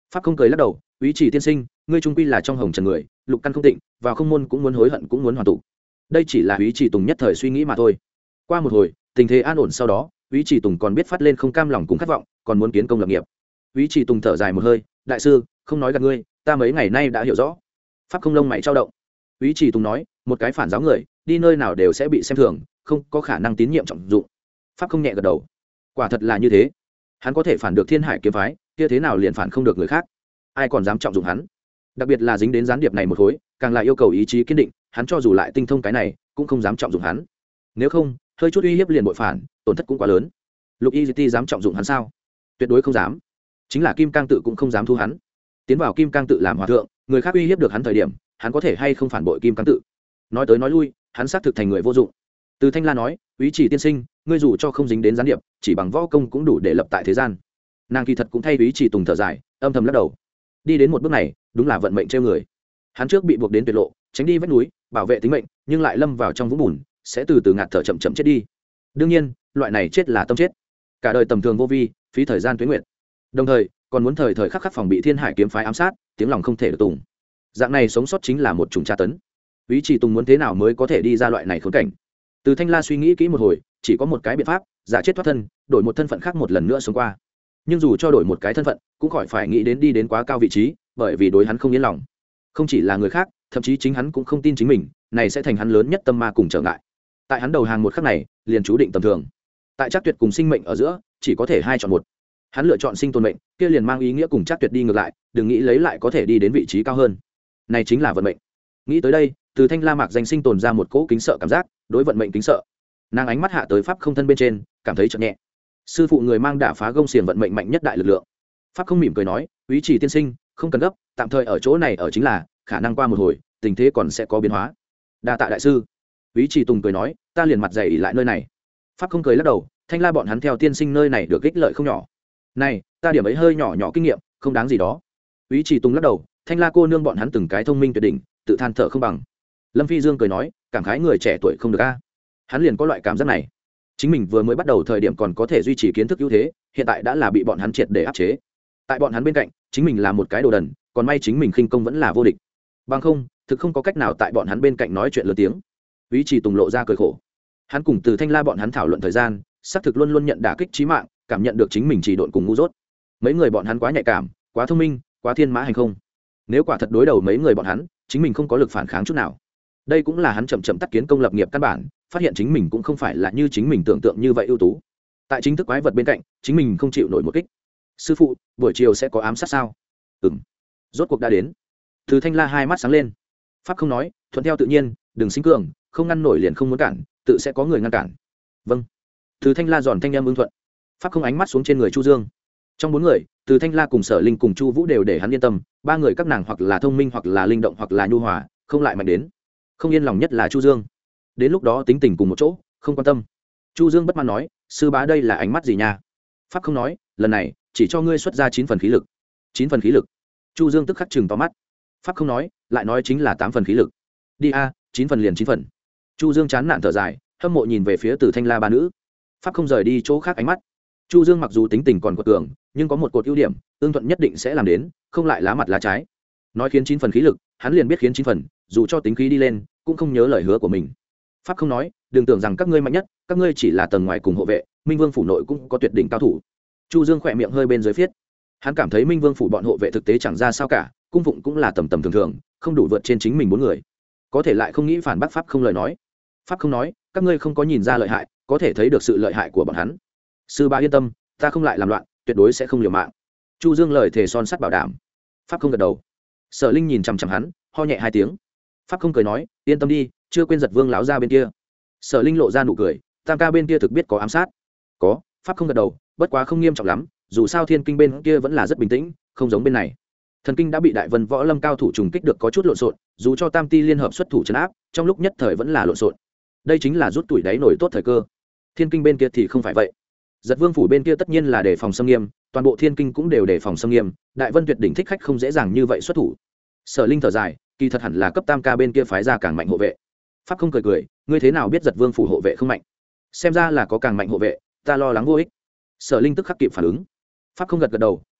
Pháp không cười lắc đầu, ý chỉ tiên sinh, ngươi trung quy là trong hồng trần người, lục căn không tịnh, vào không môn cũng muốn hối hận cũng muốn hoàn tụ. Đây chỉ là ý chỉ tùng nhất thời suy nghĩ mà thôi. Qua một hồi tình thế an ổn sau đó, ý chỉ tùng còn biết phát lên không cam lòng cùng khát vọng, còn muốn kiến công lập nghiệp. Ý chỉ tùng thở dài một hơi, đại sư, không nói gạt ngươi, ta mấy ngày nay đã hiểu rõ. Pháp không lông mày trao động. Ý chỉ tùng nói, một cái phản giáo người đi nơi nào đều sẽ bị xem thường, không có khả năng tín nhiệm trọng dụng. Pháp không nhẹ gật đầu, quả thật là như thế. Hắn có thể phản được Thiên Hải kiếm phái, kia thế nào liền phản không được người khác? Ai còn dám trọng dụng hắn? Đặc biệt là dính đến gián điệp này một khối, càng là yêu cầu ý chí kiên định, hắn cho dù lại tinh thông cái này cũng không dám trọng dụng hắn. Nếu không hơi chút uy hiếp liền bội phản, tổn thất cũng quá lớn. Lục Y Ti dám trọng dụng hắn sao? Tuyệt đối không dám. Chính là Kim Cang tự cũng không dám thu hắn. Tiến vào Kim Cang tự làm hòa thượng, người khác uy hiếp được hắn thời điểm, hắn có thể hay không phản bội Kim Cang tự? Nói tới nói lui, hắn xác thực thành người vô dụng. Từ Thanh La nói, "Úy Chỉ tiên sinh, ngươi dù cho không dính đến gián điệp, chỉ bằng võ công cũng đủ để lập tại thế gian." Nàng kỳ thật cũng thay Úy Chỉ Tùng thở dài, âm thầm lắc đầu. Đi đến một bước này, đúng là vận mệnh trêu người. Hắn trước bị buộc đến tuyệt lộ, tránh đi vách núi, bảo vệ tính mệnh, nhưng lại lâm vào trong vũng bùn, sẽ từ từ ngạt thở chậm chậm chết đi. Đương nhiên, loại này chết là tâm chết. Cả đời tầm thường vô vi, phí thời gian tuế nguyệt. Đồng thời, còn muốn thời thời khắc khắc phòng bị Thiên Hải kiếm phái ám sát, tiếng lòng không thể được tùng. Dạng này sống sót chính là một chủng tra tấn. Úy Chỉ Tùng muốn thế nào mới có thể đi ra loại này khốn cảnh? Từ Thanh La suy nghĩ kỹ một hồi, chỉ có một cái biện pháp, giả chết thoát thân, đổi một thân phận khác một lần nữa sống qua. Nhưng dù cho đổi một cái thân phận, cũng khỏi phải nghĩ đến đi đến quá cao vị trí, bởi vì đối hắn không yên lòng. Không chỉ là người khác, thậm chí chính hắn cũng không tin chính mình, này sẽ thành hắn lớn nhất tâm ma cùng trở ngại. Tại hắn đầu hàng một khắc này, liền chú định tầm thường. Tại Trác Tuyệt cùng sinh mệnh ở giữa, chỉ có thể hai chọn một. Hắn lựa chọn sinh tồn mệnh, kia liền mang ý nghĩa cùng Trác Tuyệt đi ngược lại, đừng nghĩ lấy lại có thể đi đến vị trí cao hơn. Này chính là vận mệnh. Nghĩ tới đây, Từ Thanh La Mạc danh sinh tồn ra một cỗ kính sợ cảm giác, đối vận mệnh kính sợ. Nàng ánh mắt hạ tới pháp không thân bên trên, cảm thấy chợt nhẹ. Sư phụ người mang đả phá gông xiềng vận mệnh mạnh nhất đại lực lượng. Pháp không mỉm cười nói, "Úy Chỉ tiên sinh, không cần gấp, tạm thời ở chỗ này ở chính là, khả năng qua một hồi, tình thế còn sẽ có biến hóa." Đa tạ đại sư. Úy Chỉ Tùng cười nói, "Ta liền mặt dày ỉ lại nơi này." Pháp không cười lắc đầu, Thanh La bọn hắn theo tiên sinh nơi này được ích lợi không nhỏ. "Này, ta điểm ấy hơi nhỏ nhỏ kinh nghiệm, không đáng gì đó." Úy Chỉ Tùng lắc đầu, Thanh La cô nương bọn hắn từng cái thông minh tuyệt đỉnh, tự than thở không bằng. Lâm Phi Dương cười nói, cảm khái người trẻ tuổi không được a. Hắn liền có loại cảm giác này. Chính mình vừa mới bắt đầu thời điểm còn có thể duy trì kiến thức ưu thế, hiện tại đã là bị bọn hắn triệt để áp chế. Tại bọn hắn bên cạnh, chính mình là một cái đồ đần, còn may chính mình khinh công vẫn là vô địch. Bằng không, thực không có cách nào tại bọn hắn bên cạnh nói chuyện lớn tiếng. Úy Chỉ Tùng lộ ra cười khổ. Hắn cùng Từ Thanh La bọn hắn thảo luận thời gian, xác thực luôn luôn nhận đả kích chí mạng, cảm nhận được chính mình chỉ độn cùng ngu dốt. Mấy người bọn hắn quá nhạy cảm, quá thông minh, quá thiên mã hành không. Nếu quả thật đối đầu mấy người bọn hắn, chính mình không có lực phản kháng chút nào. Đây cũng là hắn chậm chậm tắt kiến công lập nghiệp căn bản, phát hiện chính mình cũng không phải là như chính mình tưởng tượng như vậy ưu tú. Tại chính thức quái vật bên cạnh, chính mình không chịu nổi một kích. Sư phụ, buổi chiều sẽ có ám sát sao? Ừm. Rốt cuộc đã đến. Từ Thanh La hai mắt sáng lên. Pháp không nói, thuận theo tự nhiên, đừng sinh cường, không ngăn nổi liền không muốn cản, tự sẽ có người ngăn cản. Vâng. Từ Thanh La giòn thanh em ứng thuận. Pháp không ánh mắt xuống trên người Chu Dương. Trong bốn người, Từ Thanh La cùng Sở Linh cùng Chu Vũ đều để hắn yên tâm, ba người các nàng hoặc là thông minh hoặc là linh động hoặc là nhu hòa, không lại mạnh đến. Không yên lòng nhất là Chu Dương. Đến lúc đó tính tình cùng một chỗ, không quan tâm. Chu Dương bất mãn nói, sư bá đây là ánh mắt gì nha? Pháp không nói, lần này chỉ cho ngươi xuất ra chín phần khí lực. Chín phần khí lực. Chu Dương tức khắc chừng to mắt. Pháp không nói, lại nói chính là tám phần khí lực. Đi a, chín phần liền chín phần. Chu Dương chán nản thở dài, hâm mộ nhìn về phía Từ Thanh La ba nữ. Pháp không rời đi chỗ khác ánh mắt. Chu Dương mặc dù tính tình còn quật cường, nhưng có một cột ưu điểm, tương thuận nhất định sẽ làm đến, không lại lá mặt lá trái. Nói khiến chín phần khí lực, hắn liền biết khiến chín phần, dù cho tính khí đi lên, cũng không nhớ lời hứa của mình. Pháp không nói, đừng tưởng rằng các ngươi mạnh nhất, các ngươi chỉ là tầng ngoài cùng hộ vệ, Minh Vương phủ nội cũng có tuyệt đỉnh cao thủ. Chu Dương khỏe miệng hơi bên dưới phiết. Hắn cảm thấy Minh Vương phủ bọn hộ vệ thực tế chẳng ra sao cả, cung phụng cũng là tầm tầm thường thường, không đủ vượt trên chính mình bốn người. Có thể lại không nghĩ phản bác Pháp không lời nói. Pháp không nói, các ngươi không có nhìn ra lợi hại, có thể thấy được sự lợi hại của bọn hắn. Sư bá yên tâm, ta không lại làm loạn, tuyệt đối sẽ không liều mạng. Chu Dương lời thề son sắt bảo đảm. Pháp không gật đầu. Sở Linh nhìn chằm chằm hắn, ho nhẹ hai tiếng. Pháp không cười nói, yên tâm đi, chưa quên Giật Vương lão ra bên kia. Sở Linh lộ ra nụ cười, tam ca bên kia thực biết có ám sát. Có. Pháp không gật đầu, bất quá không nghiêm trọng lắm, dù sao Thiên Kinh bên kia vẫn là rất bình tĩnh, không giống bên này. Thần Kinh đã bị Đại Vân Võ Lâm cao thủ trùng kích được có chút lộn xộn, dù cho Tam Ti liên hợp xuất thủ trấn áp, trong lúc nhất thời vẫn là lộn xộn. Đây chính là rút tuổi đáy nổi tốt thời cơ. Thiên Kinh bên kia thì không phải vậy. Giật Vương phủ bên kia tất nhiên là đề phòng xâm nghiêm, toàn bộ Thiên Kinh cũng đều đề phòng xâm nghiêm, Đại Vân tuyệt đỉnh thích khách không dễ dàng như vậy xuất thủ. Sở Linh thở dài, kỳ thật hẳn là cấp tam ca bên kia phái ra càng mạnh hộ vệ. Pháp không cười cười, ngươi thế nào biết Giật Vương phủ hộ vệ không mạnh? Xem ra là có càng mạnh hộ vệ, ta lo lắng vô ích. Sở Linh tức khắc kịp phản ứng. Pháp không gật gật đầu,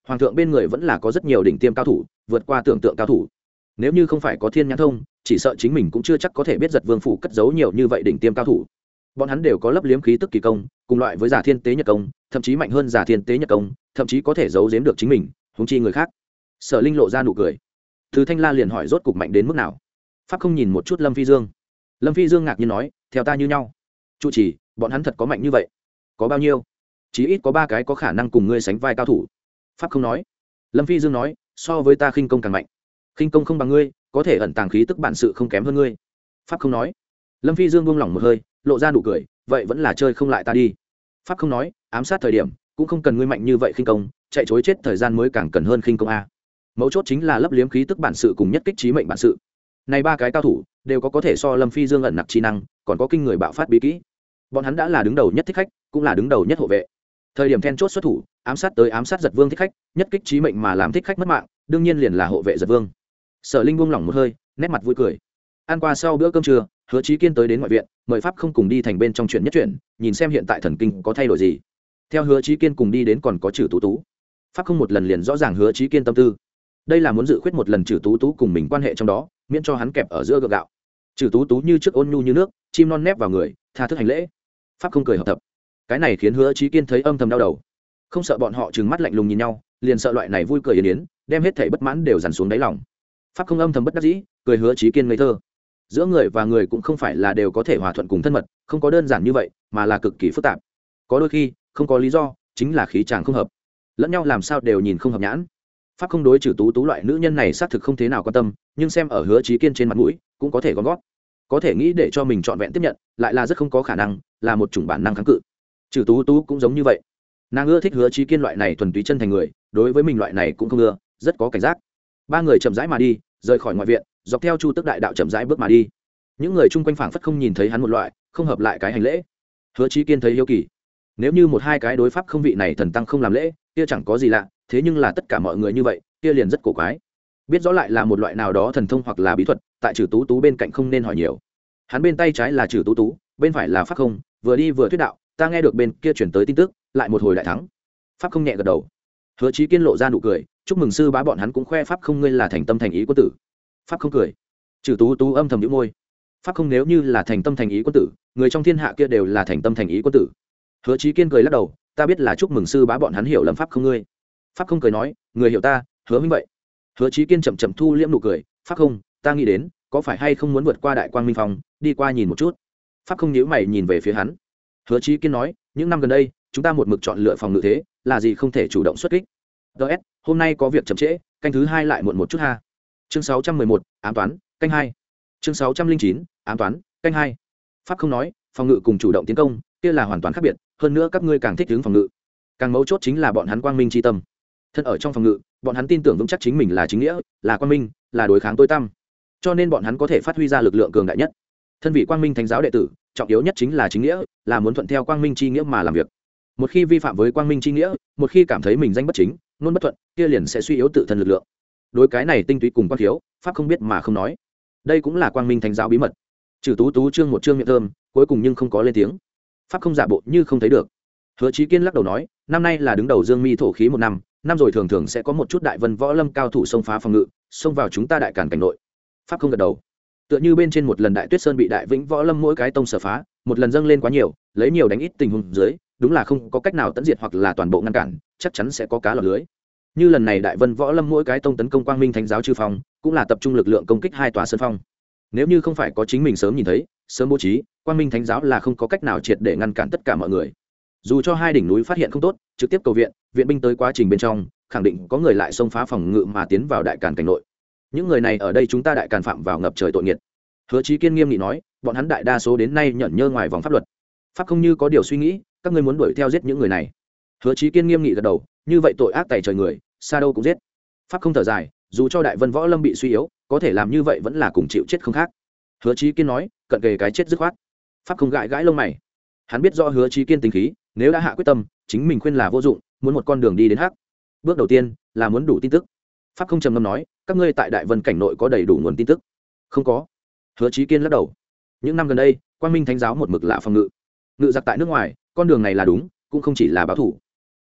hoàng thượng bên người vẫn là có rất nhiều đỉnh tiêm cao thủ vượt qua tưởng tượng cao thủ. Nếu như không phải có thiên nhãn thông, chỉ sợ chính mình cũng chưa chắc có thể biết giật vương phủ cất giấu nhiều như vậy đỉnh tiêm cao thủ. Bọn hắn đều có lấp liếm khí tức kỳ công, cùng loại với giả thiên tế nhật công, thậm chí mạnh hơn giả thiên tế nhật công, thậm chí có thể giấu giếm được chính mình, huống chi người khác. Sở Linh lộ ra nụ cười. Từ Thanh La liền hỏi rốt cục mạnh đến mức nào. Pháp không nhìn một chút Lâm Phi Dương. Lâm Phi Dương ngạc nhiên nói, theo ta như nhau. Trụ trì, bọn hắn thật có mạnh như vậy? Có bao nhiêu? Chí ít có ba cái có khả năng cùng ngươi sánh vai cao thủ. Pháp không nói. Lâm Phi Dương nói, so với ta khinh công càng mạnh. Khinh công không bằng ngươi, có thể ẩn tàng khí tức bản sự không kém hơn ngươi. Pháp không nói. Lâm Phi Dương buông lỏng một hơi, lộ ra nụ cười, vậy vẫn là chơi không lại ta đi. Pháp không nói, ám sát thời điểm cũng không cần ngươi mạnh như vậy khinh công, chạy chối chết thời gian mới càng cần hơn khinh công a. Mấu chốt chính là lấp liếm khí tức bản sự cùng nhất kích trí mệnh bản sự. Này ba cái cao thủ đều có có thể so Lâm Phi Dương ẩn nặc chi năng, còn có kinh người bạo phát bí kỹ. Bọn hắn đã là đứng đầu nhất thích khách, cũng là đứng đầu nhất hộ vệ. Thời điểm then chốt xuất thủ, ám sát tới ám sát giật vương thích khách, nhất kích trí mệnh mà làm thích khách mất mạng, đương nhiên liền là hộ vệ giật vương. Sở Linh buông lỏng một hơi, nét mặt vui cười. Ăn qua sau bữa cơm trưa, Hứa Chí Kiên tới đến ngoại viện, mời Pháp không cùng đi thành bên trong chuyện nhất chuyện, nhìn xem hiện tại thần kinh có thay đổi gì. Theo Hứa Chí Kiên cùng đi đến còn có Trử Tú Tú. Pháp không một lần liền rõ ràng Hứa Chí Kiên tâm tư. Đây là muốn dự khuyết một lần Trử Tú Tú cùng mình quan hệ trong đó, miễn cho hắn kẹp ở giữa gượng gạo. Trử Tú Tú như trước ôn nhu như nước, chim non nép vào người, tha thức hành lễ. Pháp không cười hợp tập. Cái này khiến Hứa Chí Kiên thấy âm thầm đau đầu. Không sợ bọn họ trừng mắt lạnh lùng nhìn nhau, liền sợ loại này vui cười yến yến, đem hết thảy bất mãn đều dằn xuống đáy lòng. Pháp không âm thầm bất đắc dĩ, cười Hứa Chí Kiên ngây thơ. Giữa người và người cũng không phải là đều có thể hòa thuận cùng thân mật, không có đơn giản như vậy, mà là cực kỳ phức tạp. Có đôi khi không có lý do, chính là khí chàng không hợp, lẫn nhau làm sao đều nhìn không hợp nhãn. Pháp không đối Trử Tú Tú loại nữ nhân này xác thực không thế nào quan tâm, nhưng xem ở Hứa Chí Kiên trên mặt mũi, cũng có thể gom gót. Có thể nghĩ để cho mình trọn vẹn tiếp nhận, lại là rất không có khả năng, là một chủng bản năng kháng cự. Trử Tú Tú cũng giống như vậy. Nàng ưa thích Hứa Chí Kiên loại này thuần túy chân thành người, đối với mình loại này cũng không ưa, rất có cảnh giác. Ba người chậm rãi mà đi, rời khỏi ngoại viện, dọc theo Chu Tức đại đạo chậm rãi bước mà đi. Những người chung quanh phảng phất không nhìn thấy hắn một loại, không hợp lại cái hành lễ. Hứa Chí Kiên thấy hiếu kỳ, nếu như một hai cái đối pháp không vị này thần tăng không làm lễ, kia chẳng có gì lạ, thế nhưng là tất cả mọi người như vậy, kia liền rất cổ quái. Biết rõ lại là một loại nào đó thần thông hoặc là bí thuật, tại Trử Tú Tú bên cạnh không nên hỏi nhiều. Hắn bên tay trái là Trử Tú Tú, bên phải là pháp không, vừa đi vừa thuyết đạo, ta nghe được bên kia chuyển tới tin tức, lại một hồi đại thắng. Pháp không nhẹ gật đầu. Hứa Chí Kiên lộ ra nụ cười, chúc mừng sư bá, bọn hắn cũng khoe pháp không ngươi là thành tâm thành ý quân tử. Pháp không cười. Trử Tú Tú âm thầm nhíu môi. Pháp không nếu như là thành tâm thành ý quân tử, người trong thiên hạ kia đều là thành tâm thành ý quân tử. Hứa Chí Kiên cười lắc đầu, ta biết là chúc mừng sư bá bọn hắn hiểu lầm pháp không ngươi. Pháp không cười nói, người hiểu ta, hứa minh vậy. Hứa Chí Kiên chậm chậm thu liễm nụ cười, pháp không, ta nghĩ đến, có phải hay không muốn vượt qua đại quang minh phòng, đi qua nhìn một chút. Pháp không nhíu mày nhìn về phía hắn. Hứa Chí Kiên nói, những năm gần đây, chúng ta một mực chọn lựa phòng ngự thế, là gì không thể chủ động xuất kích. ds hôm nay có việc chậm trễ, canh thứ hai lại muộn một chút ha. Chương sáu trăm mười một, ám toán, canh hai. Chương sáu trăm linh chín, ám toán, canh hai. Pháp không nói, phòng ngự cùng chủ động tiến công, kia là hoàn toàn khác biệt, hơn nữa các ngươi càng thích hướng phòng ngự. Càng mấu chốt chính là bọn hắn quang minh chi tâm. Thân ở trong phòng ngự, bọn hắn tin tưởng vững chắc chính mình là chính nghĩa, là quang minh, là đối kháng tối tăm. Cho nên bọn hắn có thể phát huy ra lực lượng cường đại nhất. Thân vị quang minh thánh giáo đệ tử, trọng yếu nhất chính là chính nghĩa, là muốn thuận theo quang minh chi nghĩa mà làm việc. Một khi vi phạm với quang minh chi nghĩa, một khi cảm thấy mình danh bất chính, luôn bất thuận, kia liền sẽ suy yếu tự thân lực lượng. Đối cái này tinh túy cùng quan thiếu, pháp không biết mà không nói. Đây cũng là quang minh thánh giáo bí mật. Trừ Tú Tú trương một trương miệng thơm, cuối cùng nhưng không có lên tiếng. Pháp không giả bộ như không thấy được. Hứa Chí Kiên lắc đầu nói, năm nay là đứng đầu dương mi thổ khí một năm, năm rồi thường thường sẽ có một chút đại vân võ lâm cao thủ xông phá phòng ngự, xông vào chúng ta đại càn cảnh nội. Pháp không gật đầu. Tựa như bên trên một lần đại tuyết sơn bị đại vĩnh võ lâm mỗi cái tông sở phá, một lần dâng lên quá nhiều, lấy nhiều đánh ít tình huống dưới, đúng là không có cách nào tận diệt hoặc là toàn bộ ngăn cản, chắc chắn sẽ có cá lọt lưới. Như lần này đại vân võ lâm mỗi cái tông tấn công quang minh thánh giáo chư phong, cũng là tập trung lực lượng công kích hai tòa sơn phong. Nếu như không phải có chính mình sớm nhìn thấy, sớm bố trí, quang minh thánh giáo là không có cách nào triệt để ngăn cản tất cả mọi người. Dù cho hai đỉnh núi phát hiện không tốt, trực tiếp cầu viện, viện binh tới quá trình bên trong, khẳng định có người lại xông phá phòng ngự mà tiến vào đại càn cảnh nội. Những người này ở đây chúng ta đại càn phạm vào ngập trời tội nghiệt. Hứa Chí Kiên nghiêm nghị nói, bọn hắn đại đa số đến nay nhận nhơ ngoài vòng pháp luật. Pháp không như có điều suy nghĩ, các ngươi muốn đuổi theo giết những người này. Hứa Chí Kiên nghiêm nghị gật đầu, như vậy tội ác tày trời người, xa đâu cũng giết. Pháp không thở dài, dù cho đại vân võ lâm bị suy yếu, có thể làm như vậy vẫn là cùng chịu chết không khác. Hứa Chí Kiên nói, cận kề cái chết dứt khoát. Pháp không gãi gãi lông mày. Hắn biết rõ Hứa Chí Kiên tính khí, nếu đã hạ quyết tâm, chính mình khuyên là vô dụng, muốn một con đường đi đến hắc. Bước đầu tiên là muốn đủ tin tức. Pháp không trầm ngâm nói, các ngươi tại đại vân cảnh nội có đầy đủ nguồn tin tức? Không có. Hứa Chí Kiên lắc đầu. Những năm gần đây, quang minh thánh giáo một mực lạ phòng ngự, ngự giặc tại nước ngoài, con đường này là đúng, cũng không chỉ là báo thủ.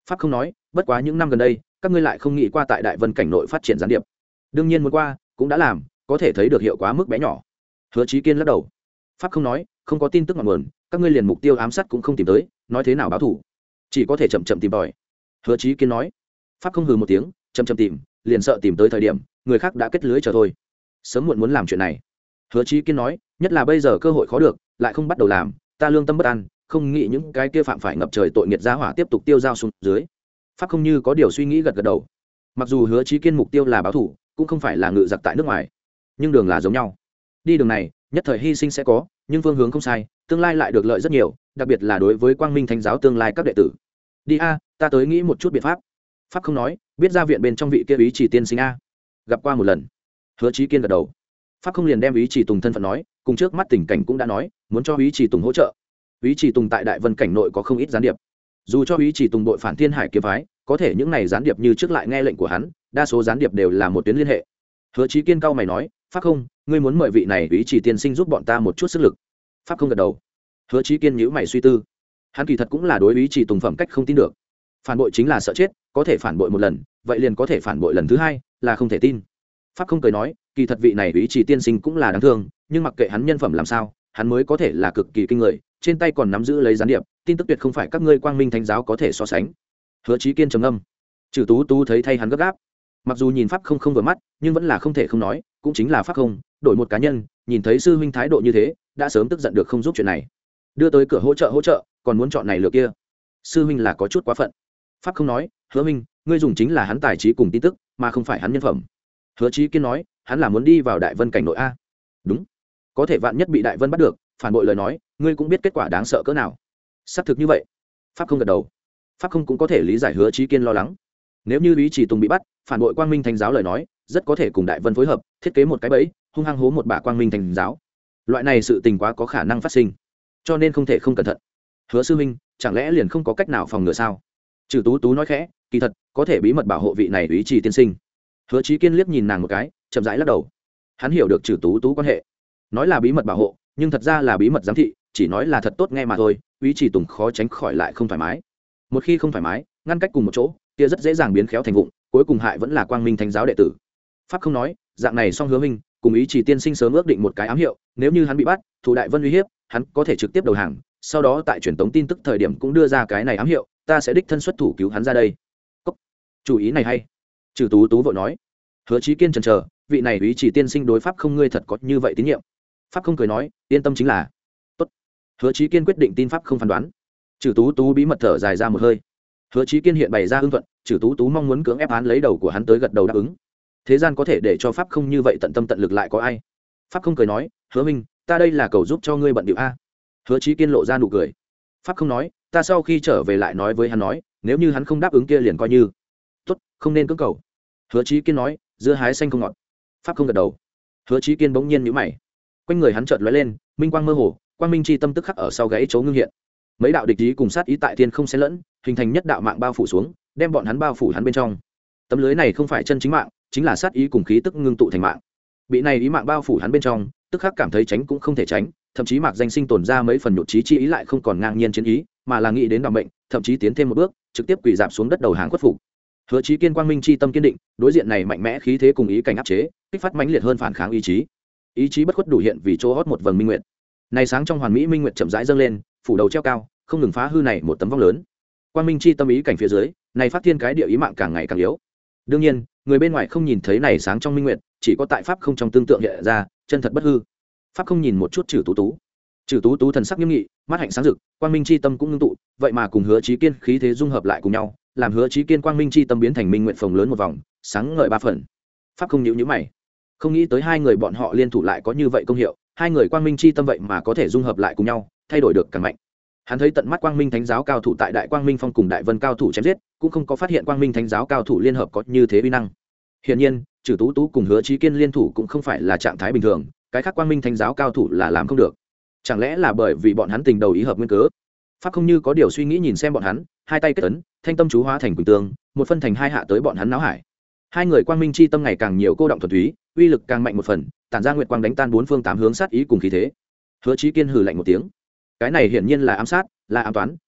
pháp không nói, bất quá những năm gần đây các ngươi lại không nghĩ qua tại đại vân cảnh nội phát triển gián điệp. Đương nhiên muốn qua cũng đã làm, có thể thấy được hiệu quả mức bé nhỏ. Hứa Chí Kiên lắc đầu. Pháp không nói, không có tin tức ngọn nguồn, các ngươi liền mục tiêu ám sát cũng không tìm tới, nói thế nào báo thủ, chỉ có thể chậm chậm tìm tòi. Hứa Chí Kiên nói. Pháp không hừ một tiếng, chậm chậm tìm, liền sợ tìm tới thời điểm người khác đã kết lưới chờ thôi, sớm muộn muốn làm chuyện này. Hứa Chí Kiên nói, nhất là bây giờ cơ hội khó được, lại không bắt đầu làm, ta lương tâm bất an, không nghĩ những cái kia phạm phải ngập trời tội nghiệt giá hỏa tiếp tục tiêu dao xuống dưới. Pháp không như có điều suy nghĩ gật gật đầu. Mặc dù Hứa Chí Kiên mục tiêu là báo thủ, cũng không phải là ngự giặc tại nước ngoài, nhưng đường là giống nhau. Đi đường này, nhất thời hy sinh sẽ có, nhưng phương hướng không sai, tương lai lại được lợi rất nhiều, đặc biệt là đối với Quang Minh Thánh giáo tương lai các đệ tử. Đi a, ta tới nghĩ một chút biện pháp. Pháp không nói, biết ra viện bên trong vị kia ý chỉ tiên sinh a, gặp qua một lần. Hứa Chí Kiên gật đầu. Pháp không liền đem ý chỉ Tùng thân phận nói, cùng trước mắt tình cảnh cũng đã nói, muốn cho ý chỉ Tùng hỗ trợ. Ý chỉ Tùng tại Đại Vân cảnh nội có không ít gián điệp, dù cho ý chỉ Tùng đội phản Thiên Hải kiếm phái, có thể những này gián điệp như trước lại nghe lệnh của hắn, đa số gián điệp đều là một tuyến liên hệ. Hứa Chí Kiên cao mày nói, Pháp không, ngươi muốn mời vị này ý chỉ tiên sinh giúp bọn ta một chút sức lực. Pháp không gật đầu. Hứa Chí Kiên nhíu mày suy tư, hắn kỳ thật cũng là đối ý chỉ Tùng phẩm cách không tin được. Phản bội chính là sợ chết, có thể phản bội một lần, vậy liền có thể phản bội lần thứ hai, là không thể tin. Pháp không cười nói, kỳ thật vị này ý chỉ tiên sinh cũng là đáng thương, nhưng mặc kệ hắn nhân phẩm làm sao, hắn mới có thể là cực kỳ kinh người, trên tay còn nắm giữ lấy gián điệp, tin tức tuyệt không phải các ngươi Quang Minh Thánh giáo có thể so sánh. Hứa Chí Kiên trầm ngâm. Trừ Tú Tú thấy thay hắn gấp gáp, mặc dù nhìn Pháp không không vừa mắt, nhưng vẫn là không thể không nói, cũng chính là Pháp không, đổi một cá nhân, nhìn thấy sư huynh thái độ như thế, đã sớm tức giận được không giúp chuyện này. Đưa tới cửa hỗ trợ hỗ trợ, còn muốn chọn này lựa kia. Sư huynh là có chút quá phận. Pháp không nói, Hứa huynh, ngươi dùng chính là hắn tài trí cùng tin tức, mà không phải hắn nhân phẩm. Hứa Chí Kiên nói, hắn là muốn đi vào Đại Vân cảnh nội a. Đúng. Có thể vạn nhất bị Đại Vân bắt được, phản bội lời nói, ngươi cũng biết kết quả đáng sợ cỡ nào. Xác thực như vậy. Pháp không gật đầu. Pháp không cũng có thể lý giải Hứa Chí Kiên lo lắng. Nếu như Ý Chỉ Tùng bị bắt, phản bội Quang Minh Thánh giáo lời nói, rất có thể cùng Đại Vân phối hợp, thiết kế một cái bẫy, hung hăng hố một bả Quang Minh Thánh giáo. Loại này sự tình quá có khả năng phát sinh, cho nên không thể không cẩn thận. Hứa sư huynh, chẳng lẽ liền không có cách nào phòng ngừa sao? Trừ Tú Tú nói khẽ, kỳ thật, có thể bí mật bảo hộ vị này Ý Chỉ tiên sinh. Hứa Chí Kiên liếc nhìn nàng một cái, chậm rãi lắc đầu. Hắn hiểu được Trừ Tú Tú quan hệ, nói là bí mật bảo hộ, nhưng thật ra là bí mật giám thị, chỉ nói là thật tốt nghe mà thôi. Ý Chỉ Tùng khó tránh khỏi lại không thoải mái. Một khi không thoải mái, ngăn cách cùng một chỗ, kia rất dễ dàng biến khéo thành vụng, cuối cùng hại vẫn là Quang Minh Thánh giáo đệ tử. Pháp không nói, dạng này song Hứa minh cùng Ý Chỉ tiên sinh sớm ước định một cái ám hiệu, nếu như hắn bị bắt, thủ Đại Vân uy hiếp, hắn có thể trực tiếp đầu hàng, sau đó tại truyền tống tin tức thời điểm cũng đưa ra cái này ám hiệu, ta sẽ đích thân xuất thủ cứu hắn ra đây. Cốc. Chủ ý này hay. Trừ Tú Tú vội nói. Hứa Chí Kiên chần chờ, vị này Ý Chỉ tiên sinh đối Pháp không ngươi thật có như vậy tín nhiệm. Pháp không cười nói, yên tâm chính là. Tốt. Hứa Chí Kiên quyết định tin Pháp không phán đoán. Trừ Tú Tú bí mật thở dài ra một hơi. Hứa Chí Kiên hiện bày ra hưng thuận, Trừ Tú Tú mong muốn cưỡng ép án lấy đầu của hắn tới gật đầu đáp ứng. Thế gian có thể để cho Pháp không như vậy tận tâm tận lực lại có ai? Pháp không cười nói, Hứa minh, ta đây là cầu giúp cho ngươi bận điệu a. Hứa Chí Kiên lộ ra nụ cười. Pháp không nói, ta sau khi trở về lại nói với hắn nói, nếu như hắn không đáp ứng kia liền coi như tốt, không nên cưỡng cầu. Hứa Chí Kiên nói, dưa hái xanh không ngọt. Pháp không gật đầu. Hứa Chí Kiên bỗng nhiên nhíu mày, quanh người hắn chợt lóe lên minh quang mơ hồ, quang minh chi tâm tức khắc ở sau gáy chỗ ngưng hiện, mấy đạo địch ý cùng sát ý tại thiên không xen lẫn, hình thành nhất đạo mạng bao phủ xuống, đem bọn hắn bao phủ hắn bên trong. Tấm lưới này không phải chân chính mạng, chính là sát ý cùng khí tức ngưng tụ thành mạng. Bị này ý mạng bao phủ hắn bên trong, tức khắc cảm thấy tránh cũng không thể tránh, thậm chí mạc danh sinh tồn ra mấy phần nhụt chí chi ý lại không còn ngang nhiên chiến ý, mà là nghĩ đến đảm mệnh, thậm chí tiến thêm một bước, trực tiếp quỳ rạp xuống đất đầu hàng khuất phục. Hứa Chí Kiên quang minh chi tâm kiên định, đối diện này mạnh mẽ khí thế cùng ý cảnh áp chế, kích phát mãnh liệt hơn phản kháng ý chí. Ý chí bất khuất đủ hiện vì chỗ hót một vầng minh nguyệt. Này sáng trong hoàn mỹ minh nguyệt chậm rãi dâng lên, phủ đầu treo cao, không ngừng phá hư này một tấm vong lớn. Quang minh chi tâm ý cảnh phía dưới, này phát thiên cái địa ý mạng càng ngày càng yếu. Đương nhiên, người bên ngoài không nhìn thấy này sáng trong minh nguyệt, chỉ có tại pháp không trong tương tượng hiện ra, chân thật bất hư. Pháp không nhìn một chút Trừ Tú Tú. Trừ Tú Tú thần sắc nghiêm nghị, mắt hạnh sáng rực, quang minh chi tâm cũng ngưng tụ, vậy mà cùng Hứa Chí Kiên khí thế dung hợp lại cùng nhau, làm Hứa Chí Kiên quang minh chi tâm biến thành minh nguyện phồng lớn một vòng, sáng ngời ba phần. Pháp không nhíu nhíu mày, không nghĩ tới hai người bọn họ liên thủ lại có như vậy công hiệu, hai người quang minh chi tâm vậy mà có thể dung hợp lại cùng nhau, thay đổi được càng mạnh. Hắn thấy tận mắt quang minh thánh giáo cao thủ tại đại quang minh phong cùng đại vân cao thủ chém giết, cũng không có phát hiện quang minh thánh giáo cao thủ liên hợp có như thế uy năng. Hiển nhiên, Trừ Tú Tú cùng Hứa Chí Kiên liên thủ cũng không phải là trạng thái bình thường, cái khác quang minh thánh giáo cao thủ là làm không được. Chẳng lẽ là bởi vì bọn hắn tình đầu ý hợp nguyên cớ? Pháp không như có điều suy nghĩ nhìn xem bọn hắn, hai tay kết ấn, thanh tâm chú hóa thành quỳnh tương, một phân thành hai hạ tới bọn hắn náo hải. Hai người quang minh chi tâm ngày càng nhiều cô động thuần túy, uy lực càng mạnh một phần, tản ra nguyệt quang đánh tan bốn phương tám hướng sát ý cùng khí thế. Hứa Chí Kiên hừ lạnh một tiếng. Cái này hiển nhiên là ám sát, là ám toán,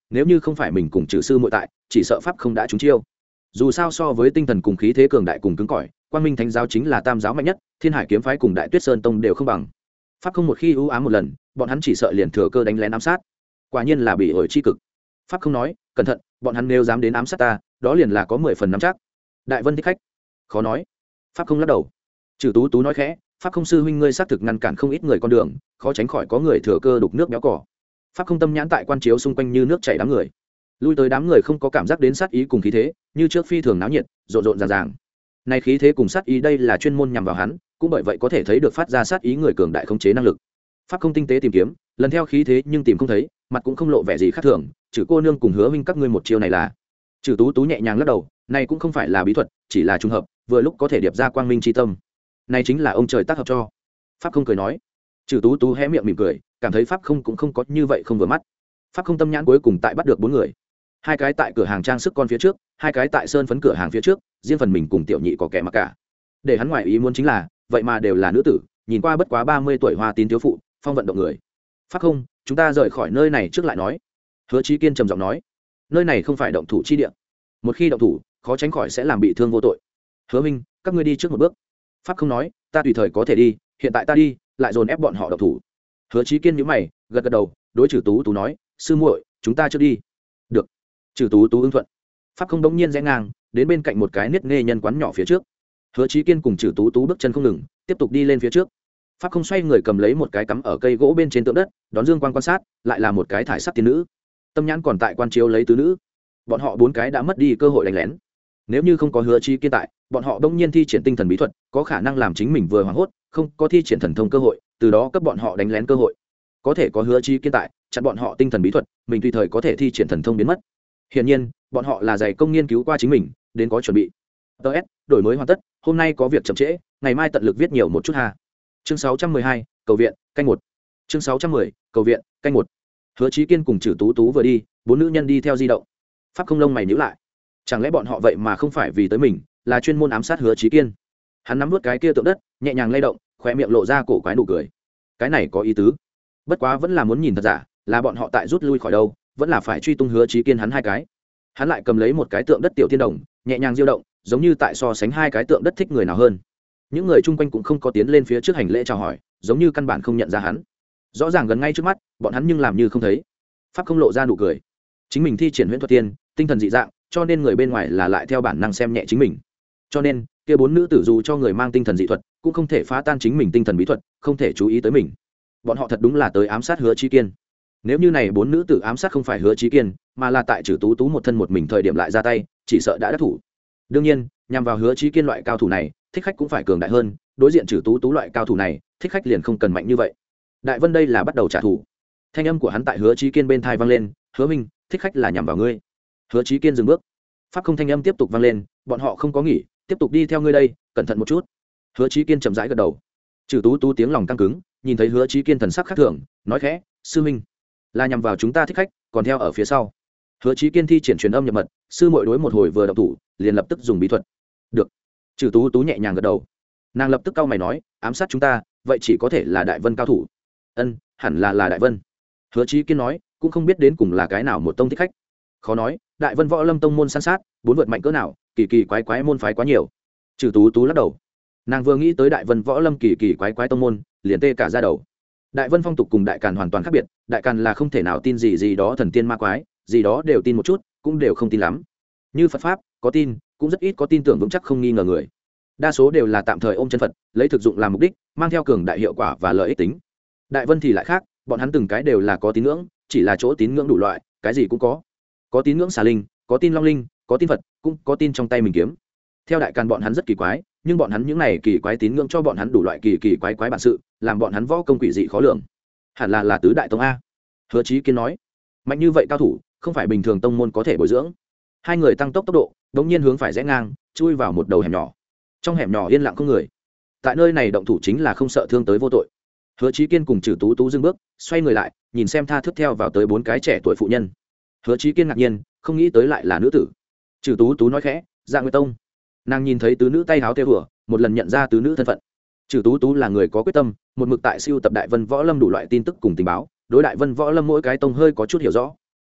nếu như không phải mình cùng trừ sư muội tại chỉ sợ pháp không đã trúng chiêu. Dù sao so với tinh thần cùng khí thế cường đại cùng cứng cỏi, quang minh thánh giáo chính là tam giáo mạnh nhất, thiên hải kiếm phái cùng đại tuyết sơn tông đều không bằng. Pháp không một khi ưu ám một lần, bọn hắn chỉ sợ liền thừa cơ đánh lén ám sát. Quả nhiên là bị ổi chi cực. Pháp không nói, cẩn thận, bọn hắn nếu dám đến ám sát ta, đó liền là có mười phần nắm chắc. Đại vân thích khách, khó nói. Pháp không lắc đầu. Trừ tú tú nói khẽ, pháp không sư huynh ngươi xác thực ngăn cản không ít người con đường, khó tránh khỏi có người thừa cơ đục nước béo cỏ. Pháp không tâm nhãn tại quan chiếu xung quanh như nước chảy đám người, lui tới đám người không có cảm giác đến sát ý cùng khí thế, như trước phi thường náo nhiệt, rộn rộn ràng ràng. Này khí thế cùng sát ý đây là chuyên môn nhằm vào hắn, cũng bởi vậy có thể thấy được phát ra sát ý người cường đại khống chế năng lực. Pháp không tinh tế tìm kiếm, lần theo khí thế nhưng tìm không thấy, mặt cũng không lộ vẻ gì khác thường, trừ cô nương cùng Hứa huynh các ngươi một chiêu này là. Trừ tú tú nhẹ nhàng lắc đầu, này cũng không phải là bí thuật, chỉ là trùng hợp, vừa lúc có thể điệp ra quang minh chi tâm. Này chính là ông trời tác hợp cho. Pháp không cười nói. Trừ tú tú hé miệng mỉm cười, cảm thấy pháp không cũng không có như vậy không vừa mắt. Pháp không tâm nhãn cuối cùng tại bắt được bốn người, hai cái tại cửa hàng trang sức con phía trước, hai cái tại sơn phấn cửa hàng phía trước, riêng phần mình cùng tiểu nhị có kẻ mặc cả. Để hắn ngoại ý muốn chính là, vậy mà đều là nữ tử, nhìn qua bất quá ba mươi tuổi hoa tín thiếu phụ, phong vận động người. Pháp không, chúng ta rời khỏi nơi này trước lại nói. Hứa Chí Kiên trầm giọng nói, nơi này không phải động thủ chi địa, một khi động thủ, khó tránh khỏi sẽ làm bị thương vô tội. Hứa minh, các ngươi đi trước một bước. Pháp không nói, ta tùy thời có thể đi, hiện tại ta đi, lại dồn ép bọn họ động thủ. Hứa Chí Kiên nhíu mày, gật gật đầu, đối Trử Tú Tú nói, sư muội, chúng ta trước đi. Được. Trừ tú tú ứng thuận. Pháp không đống nhiên rẽ ngang đến bên cạnh một cái niết nghe nhân quán nhỏ phía trước. Hứa Chí Kiên cùng Trừ tú tú bước chân không ngừng tiếp tục đi lên phía trước. Pháp không xoay người cầm lấy một cái cắm ở cây gỗ bên trên tượng đất, đón dương quang quan sát, lại là một cái thải sắc tiên nữ. Tâm nhãn còn tại quan chiếu lấy tứ nữ. Bọn họ bốn cái đã mất đi cơ hội đánh lén. Nếu như không có Hứa Chí Kiên tại, bọn họ đống nhiên thi triển tinh thần bí thuật, có khả năng làm chính mình vừa hoảng hốt, không có thi triển thần thông cơ hội, từ đó cấp bọn họ đánh lén cơ hội. Có thể có Hứa Chí Kiên tại, chặn bọn họ tinh thần bí thuật, mình tùy thời có thể thi triển thần thông biến mất. Hiển nhiên, bọn họ là dày công nghiên cứu qua chính mình, đến có chuẩn bị. ts đổi mới hoàn tất, hôm nay có việc chậm trễ, ngày mai tận lực viết nhiều một chút ha. Chương sáu trăm mười hai, cầu viện, canh một. Chương sáu trăm mười, cầu viện, canh một. Hứa Chí Kiên cùng Trử Tú Tú vừa đi, bốn nữ nhân đi theo di động. Pháp không lông mày nhíu lại. Chẳng lẽ bọn họ vậy mà không phải vì tới mình, là chuyên môn ám sát Hứa Chí Kiên? Hắn nắm nuốt cái kia tượng đất, nhẹ nhàng lay động, khóe miệng lộ ra cổ quái nụ cười. Cái này có ý tứ. Bất quá vẫn là muốn nhìn thật giả, là bọn họ tại rút lui khỏi đâu, vẫn là phải truy tung Hứa Chí Kiên hắn hai cái. Hắn lại cầm lấy một cái tượng đất tiểu thiên đồng, nhẹ nhàng diêu động, giống như tại so sánh hai cái tượng đất thích người nào hơn. Những người chung quanh cũng không có tiến lên phía trước hành lễ chào hỏi, giống như căn bản không nhận ra hắn. Rõ ràng gần ngay trước mắt, bọn hắn nhưng làm như không thấy. Pháp không lộ ra nụ cười. Chính mình thi triển huyễn thuật tiên, tinh thần dị dạng, cho nên người bên ngoài là lại theo bản năng xem nhẹ chính mình. Cho nên, kia bốn nữ tử dù cho người mang tinh thần dị thuật, cũng không thể phá tan chính mình tinh thần bí thuật, không thể chú ý tới mình. Bọn họ thật đúng là tới ám sát Hứa Chí Kiên. Nếu như này bốn nữ tử ám sát không phải Hứa Chí Kiên, mà là tại Trử Tú Tú một thân một mình thời điểm lại ra tay, chỉ sợ đã đắc thủ. Đương nhiên, nhằm vào Hứa Chí Kiên loại cao thủ này, thích khách cũng phải cường đại hơn, đối diện Trử Tú Tú loại cao thủ này, thích khách liền không cần mạnh như vậy. Đại Vân đây là bắt đầu trả thù. Thanh âm của hắn tại Hứa Chí Kiên bên tai vang lên, "Hứa Minh, thích khách là nhằm vào ngươi." Hứa Chí Kiên dừng bước. Pháp không thanh âm tiếp tục vang lên, "Bọn họ không có nghỉ, tiếp tục đi theo ngươi đây, cẩn thận một chút." Hứa Chí Kiên chậm rãi gật đầu. Trử Tú Tú tiếng lòng căng cứng, nhìn thấy Hứa Chí Kiên thần sắc khác thường, nói khẽ, "Sư Minh, là nhằm vào chúng ta thích khách, còn theo ở phía sau." Hứa Chí Kiên thi triển truyền âm nhập mật, sư muội đối một hồi vừa động thủ, liền lập tức dùng bí thuật. "Được." Trử Tú Tú nhẹ nhàng gật đầu. Nàng lập tức cau mày nói, "Ám sát chúng ta, vậy chỉ có thể là Đại Vân cao thủ." "Ân, hẳn là là Đại Vân." Hứa Chí Kiên nói, cũng không biết đến cùng là cái nào một tông thích khách. Khó nói, Đại Vân Võ Lâm tông môn san sát, bốn vượt mạnh cỡ nào, kỳ kỳ quái quái môn phái quá nhiều. Trử Tú Tú lắc đầu. Nàng vừa nghĩ tới Đại Vân Võ Lâm kỳ kỳ quái quái tông môn, liền tê cả da đầu. Đại Vân phong tục cùng Đại Càn hoàn toàn khác biệt, Đại Càn là không thể nào tin gì gì đó thần tiên ma quái, gì đó đều tin một chút, cũng đều không tin lắm. Như Phật pháp, có tin, cũng rất ít có tin tưởng vững chắc không nghi ngờ người. Đa số đều là tạm thời ôm chân Phật, lấy thực dụng làm mục đích, mang theo cường đại hiệu quả và lợi ích tính. Đại Vân thì lại khác, bọn hắn từng cái đều là có tín ngưỡng, chỉ là chỗ tín ngưỡng đủ loại, cái gì cũng có. Có tín ngưỡng xà linh, có tin long linh, có tin Phật, cũng có tin trong tay mình kiếm. Theo Đại Càn bọn hắn rất kỳ quái, nhưng bọn hắn những này kỳ quái tín ngưỡng cho bọn hắn đủ loại kỳ kỳ quái quái bản sự, làm bọn hắn võ công quỷ dị khó lường. Hẳn là là tứ đại tông a. Hứa Chí Kiên nói, mạnh như vậy cao thủ, không phải bình thường tông môn có thể bồi dưỡng. Hai người tăng tốc tốc độ, đống nhiên hướng phải rẽ ngang, chui vào một đầu hẻm nhỏ. Trong hẻm nhỏ yên lặng không người. Tại nơi này động thủ chính là không sợ thương tới vô tội. Hứa Chí Kiên cùng Trử Tú Tú dừng bước, xoay người lại, nhìn xem tha thướt theo vào tới bốn cái trẻ tuổi phụ nhân. Hứa Chí Kiên ngạc nhiên, không nghĩ tới lại là nữ tử. Trử Tú Tú nói khẽ, "Dạ Nguyệt Tông." Nàng nhìn thấy tứ nữ tay háo tê hùa, một lần nhận ra tứ nữ thân phận. Trử Tú Tú là người có quyết tâm, một mực tại siêu tập Đại Vân Võ Lâm đủ loại tin tức cùng tình báo, đối Đại Vân Võ Lâm mỗi cái tông hơi có chút hiểu rõ.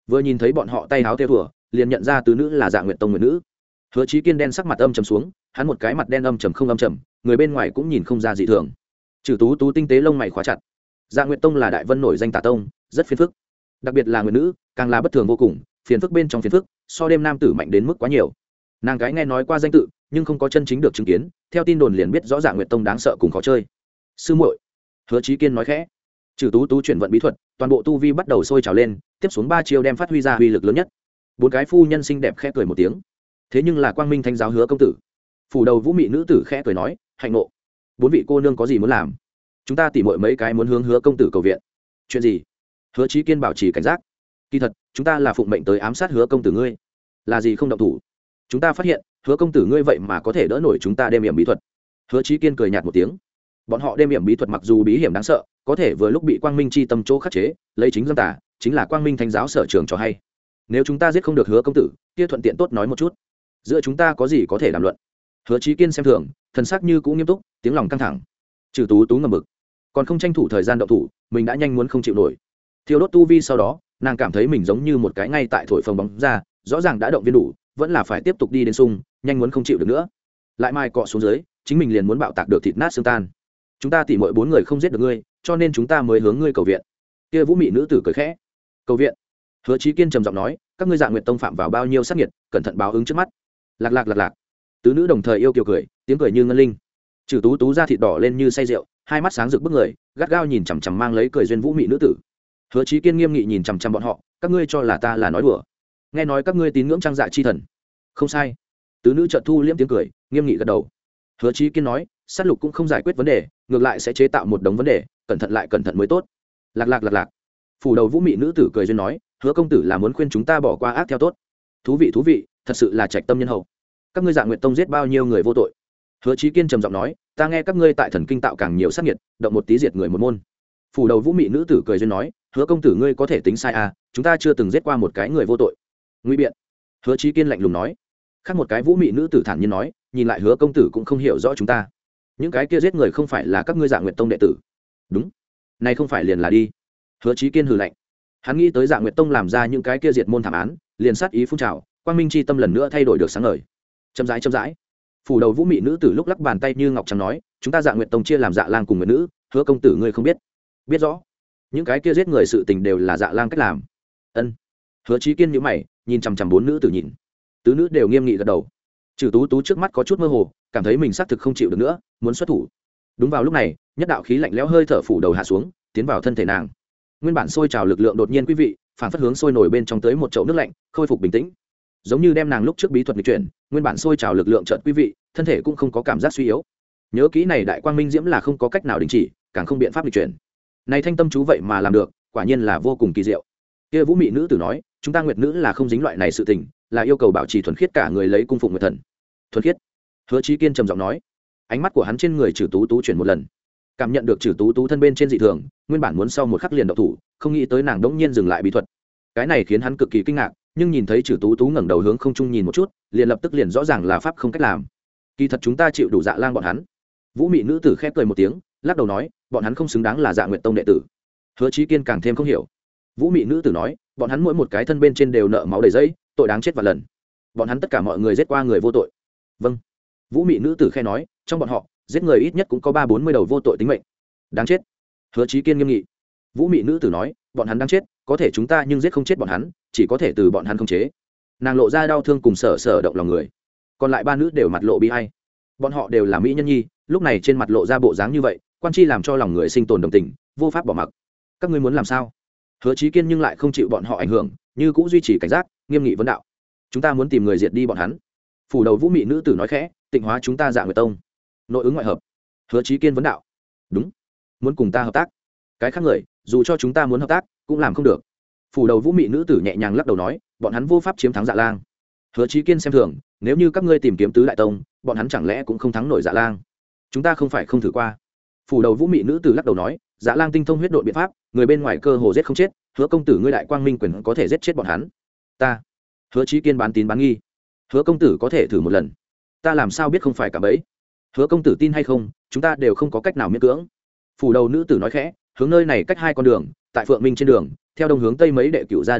vừa nhìn thấy bọn họ tay háo theo thùa liền nhận ra tứ nữ là Dạ Nguyệt Tông nguyệt nữ. Hứa Chí Kiên đen sắc mặt âm trầm xuống, hắn một cái mặt đen âm trầm không âm trầm, người bên ngoài cũng nhìn không ra dị thường. Trừ Tú Tú tinh tế lông mày khóa chặt. Dạ Nguyệt Tông là đại vân nổi danh tà tông, rất phiền phức. Đặc biệt là nguyệt nữ, càng là bất thường vô cùng, phiền phức bên trong phiền phức, so đêm nam tử mạnh đến mức quá nhiều. Nàng gái nghe nói qua danh tự, nhưng không có chân chính được chứng kiến, theo tin đồn liền biết rõ Dạ Nguyệt Tông đáng sợ cùng khó chơi. Sư muội, Hứa Chí Kiên nói khẽ. Trừ Tú Tú chuyển vận bí thuật, toàn bộ tu vi bắt đầu sôi trào lên, tiếp xuống ba chiêu đem phát huy ra uy lực lớn nhất. Bốn cái phu nhân xinh đẹp khẽ cười một tiếng. Thế nhưng là Quang Minh Thánh giáo Hứa công tử. Phủ đầu vũ mị nữ tử khẽ cười nói, hạnh ngộ. Bốn vị cô nương có gì muốn làm? Chúng ta tỉ muội mấy cái muốn hướng Hứa công tử cầu viện. Chuyện gì? Hứa Chí Kiên bảo trì cảnh giác. Kỳ thật, chúng ta là phụng mệnh tới ám sát Hứa công tử ngươi. Là gì không động thủ? Chúng ta phát hiện, Hứa công tử ngươi vậy mà có thể đỡ nổi chúng ta đêm hiểm bí thuật. Hứa Chí Kiên cười nhạt một tiếng. Bọn họ đêm hiểm bí thuật mặc dù bí hiểm đáng sợ, có thể vừa lúc bị Quang Minh chi tâm chỗ khắc chế, lấy chính dâm tà, chính là Quang Minh Thánh giáo sở trường cho hay. Nếu chúng ta giết không được Hứa công tử, kia thuận tiện tốt nói một chút, giữa chúng ta có gì có thể đàm luận. Hứa Chí Kiên xem thường, thần sắc như cũng nghiêm túc, tiếng lòng căng thẳng. Trừ Tú Tú ngầm mực, còn không tranh thủ thời gian động thủ, mình đã nhanh muốn không chịu nổi. Thiêu đốt tu vi sau đó, nàng cảm thấy mình giống như một cái ngay tại thổi phồng bóng ra, rõ ràng đã động viên đủ, vẫn là phải tiếp tục đi đến sung, nhanh muốn không chịu được nữa. Lại mai cọ xuống dưới, chính mình liền muốn bạo tạc được thịt nát xương tan. Chúng ta tỉ muội bốn người không giết được ngươi, cho nên chúng ta mới hướng ngươi cầu viện. Kia vũ mị nữ tử cười khẽ. Cầu viện? Hứa Chí Kiên trầm giọng nói, các ngươi Dạ Nguyệt Tông phạm vào bao nhiêu sát nghiệt, cẩn thận báo ứng trước mắt. Lạc lạc lạc lạc. Tứ nữ đồng thời yêu kiều cười, tiếng cười như ngân linh. Trừ Tú Tú da thịt đỏ lên như say rượu, hai mắt sáng rực bức người, gắt gao nhìn chằm chằm mang lấy cười duyên vũ mị nữ tử. Hứa Chí Kiên nghiêm nghị nhìn chằm chằm bọn họ, các ngươi cho là ta là nói đùa? Nghe nói các ngươi tín ngưỡng Trang Dạ chi thần. Không sai. Tứ nữ chợt thu liễm tiếng cười, nghiêm nghị gật đầu. Hứa Chí Kiên nói, sát lục cũng không giải quyết vấn đề, ngược lại sẽ chế tạo một đống vấn đề, cẩn thận lại cẩn thận mới tốt. Lạc lạc lạc lạc. Phủ đầu vũ mị nữ tử cười duyên nói, Hứa công tử là muốn khuyên chúng ta bỏ qua ác theo tốt. Thú vị thú vị, thật sự là trạch tâm nhân hậu. Các ngươi Dạ Nguyệt Tông giết bao nhiêu người vô tội? Hứa Chí Kiên trầm giọng nói, ta nghe các ngươi tại thần kinh tạo càng nhiều sát nhiệt, động một tí diệt người một môn. Phủ đầu vũ mị nữ tử cười duyên nói, Hứa công tử ngươi có thể tính sai à, chúng ta chưa từng giết qua một cái người vô tội. Ngụy biện. Hứa Chí Kiên lạnh lùng nói. Khác một cái vũ mị nữ tử thản nhiên nói, nhìn lại Hứa công tử cũng không hiểu rõ chúng ta. Những cái kia giết người không phải là các ngươi Dạ Nguyệt Tông đệ tử. Đúng. Này không phải liền là đi. Hứa Chí Kiên hừ lạnh. Hắn nghĩ tới Dạ Nguyệt Tông làm ra những cái kia diệt môn thảm án, liền sát ý phun trào, Quang Minh chi tâm lần nữa thay đổi được sáng ngời. Chậm rãi chậm rãi. Phủ đầu vũ mị nữ tử lúc lắc bàn tay như ngọc trắng nói, chúng ta Dạ Nguyệt Tông chia làm Dạ Lang cùng nguyệt nữ, Hứa công tử ngươi không biết? Biết rõ. Những cái kia giết người sự tình đều là Dạ Lang cách làm. Ân. Hứa Chí Kiên nhíu mày, nhìn chằm chằm bốn nữ tử nhìn. Tứ nữ đều nghiêm nghị gật đầu. Trừ Tú Tú trước mắt có chút mơ hồ, cảm thấy mình xác thực không chịu được nữa, muốn xuất thủ. Đúng vào lúc này, nhất đạo khí lạnh lẽo hơi thở phủ đầu hạ xuống, tiến vào thân thể nàng. Nguyên bản sôi trào lực lượng đột nhiên quý vị, phản phất hướng sôi nổi bên trong tới một chậu nước lạnh, khôi phục bình tĩnh. Giống như đem nàng lúc trước bí thuật nghịch chuyển, nguyên bản sôi trào lực lượng chợt quý vị, thân thể cũng không có cảm giác suy yếu. Nhớ kỹ này đại quang minh diễm là không có cách nào đình chỉ, càng không biện pháp nghịch chuyển. Này thanh tâm chú vậy mà làm được, quả nhiên là vô cùng kỳ diệu. Kia vũ mị nữ tử nói, chúng ta nguyệt nữ là không dính loại này sự tình, là yêu cầu bảo trì thuần khiết cả người lấy cung phụng nguyệt thần. Thuần khiết. Hứa Chí Kiên trầm giọng nói, ánh mắt của hắn trên người Trừ Tú Tú chuyển một lần, cảm nhận được Trừ Tú Tú thân bên trên dị thường, nguyên bản muốn sau một khắc liền động thủ, không nghĩ tới nàng đống nhiên dừng lại bí thuật. Cái này khiến hắn cực kỳ kinh ngạc, nhưng nhìn thấy Trừ Tú Tú ngẩng đầu hướng không trung nhìn một chút, liền lập tức liền rõ ràng là pháp không cách làm. Kỳ thật chúng ta chịu đủ Dạ Lang bọn hắn. Vũ mị nữ tử khẽ cười một tiếng, lắc đầu nói, bọn hắn không xứng đáng là Dạ Nguyệt Tông đệ tử. Hứa Chí Kiên càng thêm không hiểu. Vũ mị nữ tử nói, bọn hắn mỗi một cái thân bên trên đều nợ máu đầy giấy, tội đáng chết vạn lần. Bọn hắn tất cả mọi người giết qua người vô tội. Vâng. Vũ mị nữ tử khẽ nói, trong bọn họ, giết người ít nhất cũng có ba bốn mươi đầu vô tội tính mệnh. Đáng chết. Hứa Chí Kiên nghiêm nghị. Vũ mị nữ tử nói, bọn hắn đáng chết, có thể chúng ta nhưng giết không chết bọn hắn, chỉ có thể từ bọn hắn khống chế. Nàng lộ ra đau thương cùng sở sở động lòng người. Còn lại ba nữ đều mặt lộ bi ai. Bọn họ đều là mỹ nhân nhi, lúc này trên mặt lộ ra bộ dáng như vậy, quan chi làm cho lòng người sinh tồn đồng tình, vô pháp bỏ mặc. Các ngươi muốn làm sao? Hứa Chí Kiên nhưng lại không chịu bọn họ ảnh hưởng, như cũ duy trì cảnh giác, nghiêm nghị vấn đạo. Chúng ta muốn tìm người diệt đi bọn hắn. Phủ đầu vũ mị nữ tử nói khẽ, tịnh hóa chúng ta Dạ Nguyệt Tông. Nội ứng ngoại hợp. Hứa Chí Kiên vấn đạo. Đúng. Muốn cùng ta hợp tác. Cái khác người, dù cho chúng ta muốn hợp tác, cũng làm không được. Phủ đầu vũ mị nữ tử nhẹ nhàng lắc đầu nói, bọn hắn vô pháp chiếm thắng Dạ Lang. Hứa Chí Kiên xem thường, nếu như các ngươi tìm kiếm tứ đại tông, bọn hắn chẳng lẽ cũng không thắng nổi Dạ Lang? Chúng ta không phải không thử qua. Phủ đầu vũ mị nữ tử lắc đầu nói, Dạ Lang tinh thông huyết độn biện pháp, người bên ngoài cơ hồ giết không chết, Hứa công tử ngươi đại quang minh quyền có thể giết chết bọn hắn. Ta. Hứa Chí Kiên bán tín bán nghi. Hứa công tử có thể thử một lần. Ta làm sao biết không phải cả bấy? Hứa công tử tin hay không, chúng ta đều không có cách nào miễn cưỡng. Phủ đầu nữ tử nói khẽ, hướng nơi này cách hai con đường, tại Phượng Minh trên đường, theo đông hướng tây mấy đệ cửu gia đình viện,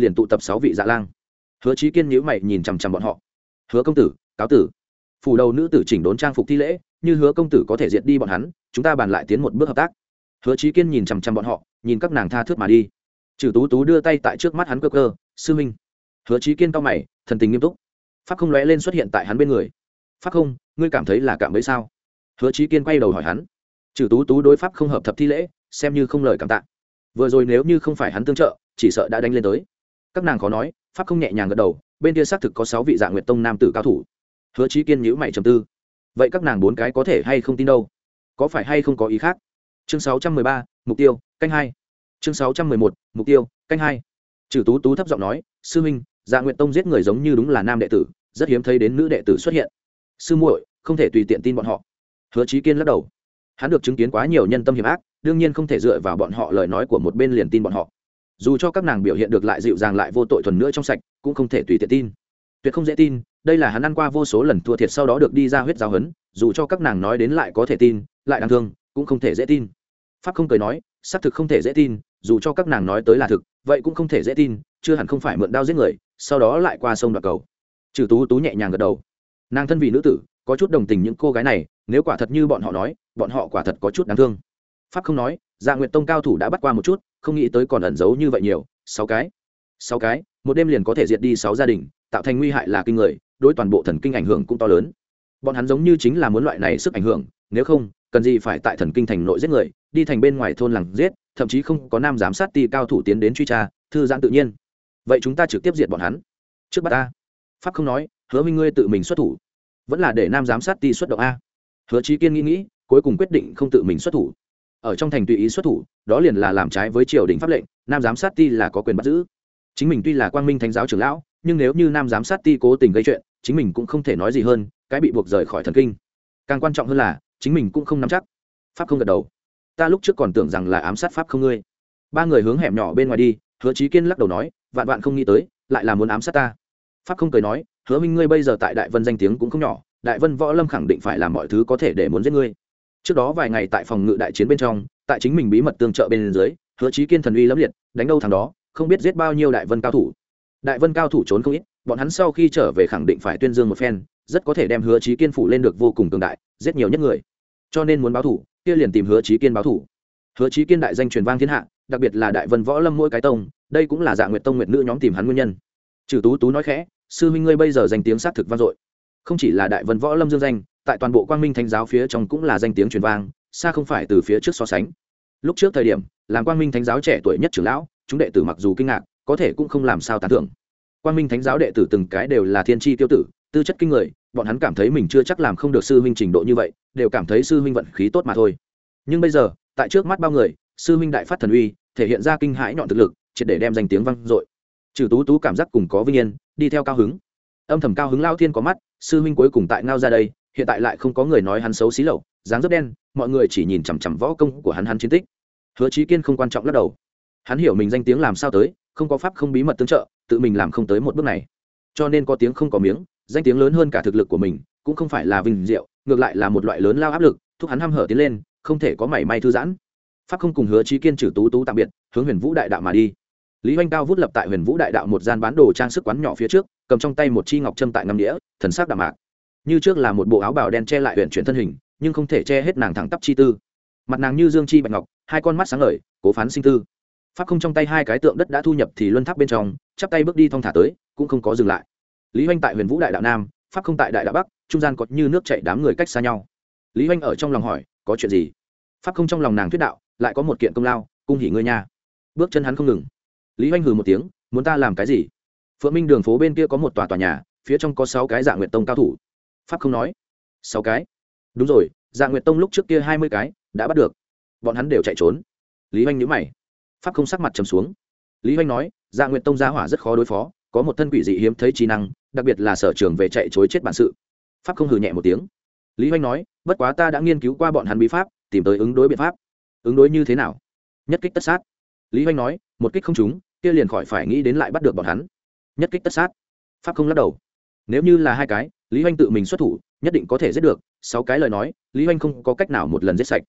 liền tụ tập sáu vị dạ lang. Hứa Chí Kiên nhíu mày nhìn chằm chằm bọn họ. Hứa công tử, cáo tử. Phủ đầu nữ tử chỉnh đốn trang phục thi lễ, như Hứa công tử có thể diệt đi bọn hắn, chúng ta bàn lại tiến một bước hợp tác. Hứa Chí Kiên nhìn chằm chằm bọn họ, nhìn các nàng tha thướt mà đi. Trừ Tú Tú đưa tay tại trước mắt hắn cơ cơ, sư minh. Hứa Chí Kiên cau mày, thần tình nghiêm túc. Pháp không lóe lên xuất hiện tại hắn bên người. Pháp không, ngươi cảm thấy là cạm bẫy sao? Hứa Chí Kiên quay đầu hỏi hắn. Trừ Tú Tú đối pháp không hợp thập thi lễ, xem như không lời cảm tạ. Vừa rồi nếu như không phải hắn tương trợ, chỉ sợ đã đánh lên tới. Các nàng khó nói, pháp không nhẹ nhàng gật đầu, bên kia xác thực có sáu vị Dạ Nguyệt Tông nam tử cao thủ. Hứa Chí Kiên nhíu mày trầm tư. Vậy các nàng bốn cái có thể hay không tin đâu? Có phải hay không có ý khác? Chương sáu trăm mười ba, mục tiêu, canh hai. Chương sáu trăm mười một, mục tiêu, canh hai. Trừ Tú Tú thấp giọng nói, sư huynh, Dạ Nguyệt Tông giết người giống như đúng là nam đệ tử, rất hiếm thấy đến nữ đệ tử xuất hiện. Sư muội, không thể tùy tiện tin bọn họ. Hứa Chí Kiên lắc đầu. Hắn được chứng kiến quá nhiều nhân tâm hiểm ác, đương nhiên không thể dựa vào bọn họ lời nói của một bên liền tin bọn họ. Dù cho các nàng biểu hiện được lại dịu dàng lại vô tội thuần nữa trong sạch, cũng không thể tùy tiện tin. Tuyệt không dễ tin, đây là hắn ăn qua vô số lần thua thiệt sau đó được đi ra huyết giáo huấn, dù cho các nàng nói đến lại có thể tin, lại đáng thương, cũng không thể dễ tin. Pháp không cười nói, xác thực không thể dễ tin, dù cho các nàng nói tới là thực, vậy cũng không thể dễ tin, chưa hẳn không phải mượn đao giết người, sau đó lại qua sông đoạt cầu. Trừ Tú Tú nhẹ nhàng gật đầu. Nàng thân vì nữ tử, có chút đồng tình những cô gái này, nếu quả thật như bọn họ nói, bọn họ quả thật có chút đáng thương. Pháp không nói, Dạ Nguyệt Tông cao thủ đã bắt qua một chút, không nghĩ tới còn ẩn giấu như vậy nhiều, sáu cái. Sáu cái, một đêm liền có thể diệt đi sáu gia đình, tạo thành nguy hại là kinh người, đối toàn bộ thần kinh ảnh hưởng cũng to lớn. Bọn hắn giống như chính là muốn loại này sức ảnh hưởng, nếu không, cần gì phải tại thần kinh thành nội giết người, đi thành bên ngoài thôn làng giết, thậm chí không có nam giám sát ti cao thủ tiến đến truy tra, thư giãn tự nhiên. Vậy chúng ta trực tiếp diệt bọn hắn. Trước bắt ta. Pháp không nói, Hứa minh ngươi tự mình xuất thủ, vẫn là để nam giám sát ti xuất động a. Hứa Chí Kiên nghĩ nghĩ, cuối cùng quyết định không tự mình xuất thủ. Ở trong thành tùy ý xuất thủ, đó liền là làm trái với triều đình pháp lệnh, nam giám sát ti là có quyền bắt giữ. Chính mình tuy là quang minh thánh giáo trưởng lão, nhưng nếu như nam giám sát ti cố tình gây chuyện, chính mình cũng không thể nói gì hơn, cái bị buộc rời khỏi thần kinh. Càng quan trọng hơn là, chính mình cũng không nắm chắc. Pháp không gật đầu. Ta lúc trước còn tưởng rằng là ám sát pháp không ngươi. Ba người hướng hẻm nhỏ bên ngoài đi, Hứa Chí Kiên lắc đầu nói, vạn vạn không nghĩ tới, lại là muốn ám sát ta. Pháp không cười nói, Hứa minh ngươi bây giờ tại Đại Vân danh tiếng cũng không nhỏ, Đại Vân Võ Lâm khẳng định phải làm mọi thứ có thể để muốn giết ngươi. Trước đó vài ngày tại phòng ngự đại chiến bên trong, tại chính mình bí mật tương trợ bên dưới, Hứa Chí Kiên thần uy lẫm liệt, đánh đâu thằng đó, không biết giết bao nhiêu Đại Vân cao thủ. Đại Vân cao thủ trốn không ít, bọn hắn sau khi trở về khẳng định phải tuyên dương một phen, rất có thể đem Hứa Chí Kiên phủ lên được vô cùng cường đại, giết nhiều nhất người. Cho nên muốn báo thủ, kia liền tìm Hứa Chí Kiên báo thủ. Hứa Chí Kiên đại danh truyền vang thiên hạ, đặc biệt là Đại Vân Võ Lâm mỗi cái tông, đây cũng là Dạ Nguyệt Tông Nguyệt nữ nhóm tìm hắn nguyên nhân. Trừ Tú Tú nói khẽ, sư huynh ngươi bây giờ danh tiếng sát thực vang dội, không chỉ là Đại Vân Võ Lâm dương danh, tại toàn bộ Quang Minh Thánh giáo phía trong cũng là danh tiếng truyền vang, xa không phải từ phía trước so sánh. Lúc trước thời điểm, làm Quang Minh Thánh giáo trẻ tuổi nhất trưởng lão, chúng đệ tử mặc dù kinh ngạc, có thể cũng không làm sao tán thưởng. Quang Minh Thánh giáo đệ tử từng cái đều là thiên chi tiêu tử, tư chất kinh người, bọn hắn cảm thấy mình chưa chắc làm không được sư huynh trình độ như vậy, đều cảm thấy sư huynh vận khí tốt mà thôi. Nhưng bây giờ, tại trước mắt bao người, sư huynh đại phát thần uy, thể hiện ra kinh hãi nhọn thực lực, triệt để đem danh tiếng vang dội. Trừ Tú Tú cảm giác cùng có vinh yên, đi theo cao hứng. Âm thầm cao hứng lao thiên có mắt, sư huynh cuối cùng tại ngao ra đây, hiện tại lại không có người nói hắn xấu xí lậu, dáng dấp đen, mọi người chỉ nhìn chằm chằm võ công của hắn hắn chiến tích. Hứa Chí Kiên không quan trọng lắc đầu. Hắn hiểu mình danh tiếng làm sao tới, không có pháp không bí mật tương trợ, tự mình làm không tới một bước này. Cho nên có tiếng không có miếng, danh tiếng lớn hơn cả thực lực của mình, cũng không phải là vinh diệu, ngược lại là một loại lớn lao áp lực, thúc hắn hăm hở tiến lên, không thể có mảy may thư giãn. Pháp không cùng Hứa Chí Kiên Trừ Tú Tú tạm biệt, hướng Huyền Vũ Đại Đạo mà đi. Lý Hoành cao vút lập tại Huyền Vũ Đại Đạo một gian bán đồ trang sức quán nhỏ phía trước, cầm trong tay một chi ngọc trâm tại ngâm đĩa, thần sắc đạm mạc. Như trước là một bộ áo bào đen che lại huyền chuyển thân hình, nhưng không thể che hết nàng thẳng tắp chi tư. Mặt nàng như dương chi bạch ngọc, hai con mắt sáng ngời, cố phán sinh tư. Pháp không trong tay hai cái tượng đất đã thu nhập thì luân tháp bên trong, chắp tay bước đi thong thả tới, cũng không có dừng lại. Lý Hoành tại Huyền Vũ Đại Đạo Nam, Pháp không tại Đại Đạo Bắc, trung gian có như nước chảy đám người cách xa nhau. Lý Hoành ở trong lòng hỏi, có chuyện gì? Pháp không trong lòng nàng thuyết đạo, lại có một kiện công lao, cung hỉ ngươi nha. Bước chân hắn không ngừng. Lý Hoành hừ một tiếng, muốn ta làm cái gì? Phượng Minh đường phố bên kia có một tòa tòa nhà, phía trong có sáu cái Dạ Nguyệt Tông cao thủ. Pháp không nói, sáu cái? Đúng rồi, Dạ Nguyệt Tông lúc trước kia hai mươi cái đã bắt được, bọn hắn đều chạy trốn. Lý Hoành nhíu mày. Pháp không sắc mặt trầm xuống. Lý Hoành nói, Dạ Nguyệt Tông gia hỏa rất khó đối phó, có một thân quỷ dị hiếm thấy trí năng, đặc biệt là sở trường về chạy trối chết bản sự. Pháp không hừ nhẹ một tiếng. Lý Hoành nói, bất quá ta đã nghiên cứu qua bọn hắn bí pháp, tìm tới ứng đối biện pháp. Ứng đối như thế nào? Nhất kích tất sát. Lý Hoành nói, một kích không trúng, kia liền khỏi phải nghĩ đến lại bắt được bọn hắn. Nhất kích tất sát. Pháp không lắc đầu. Nếu như là hai cái, Lý Hoành tự mình xuất thủ, nhất định có thể giết được, sáu cái lời nói, Lý Hoành không có cách nào một lần giết sạch.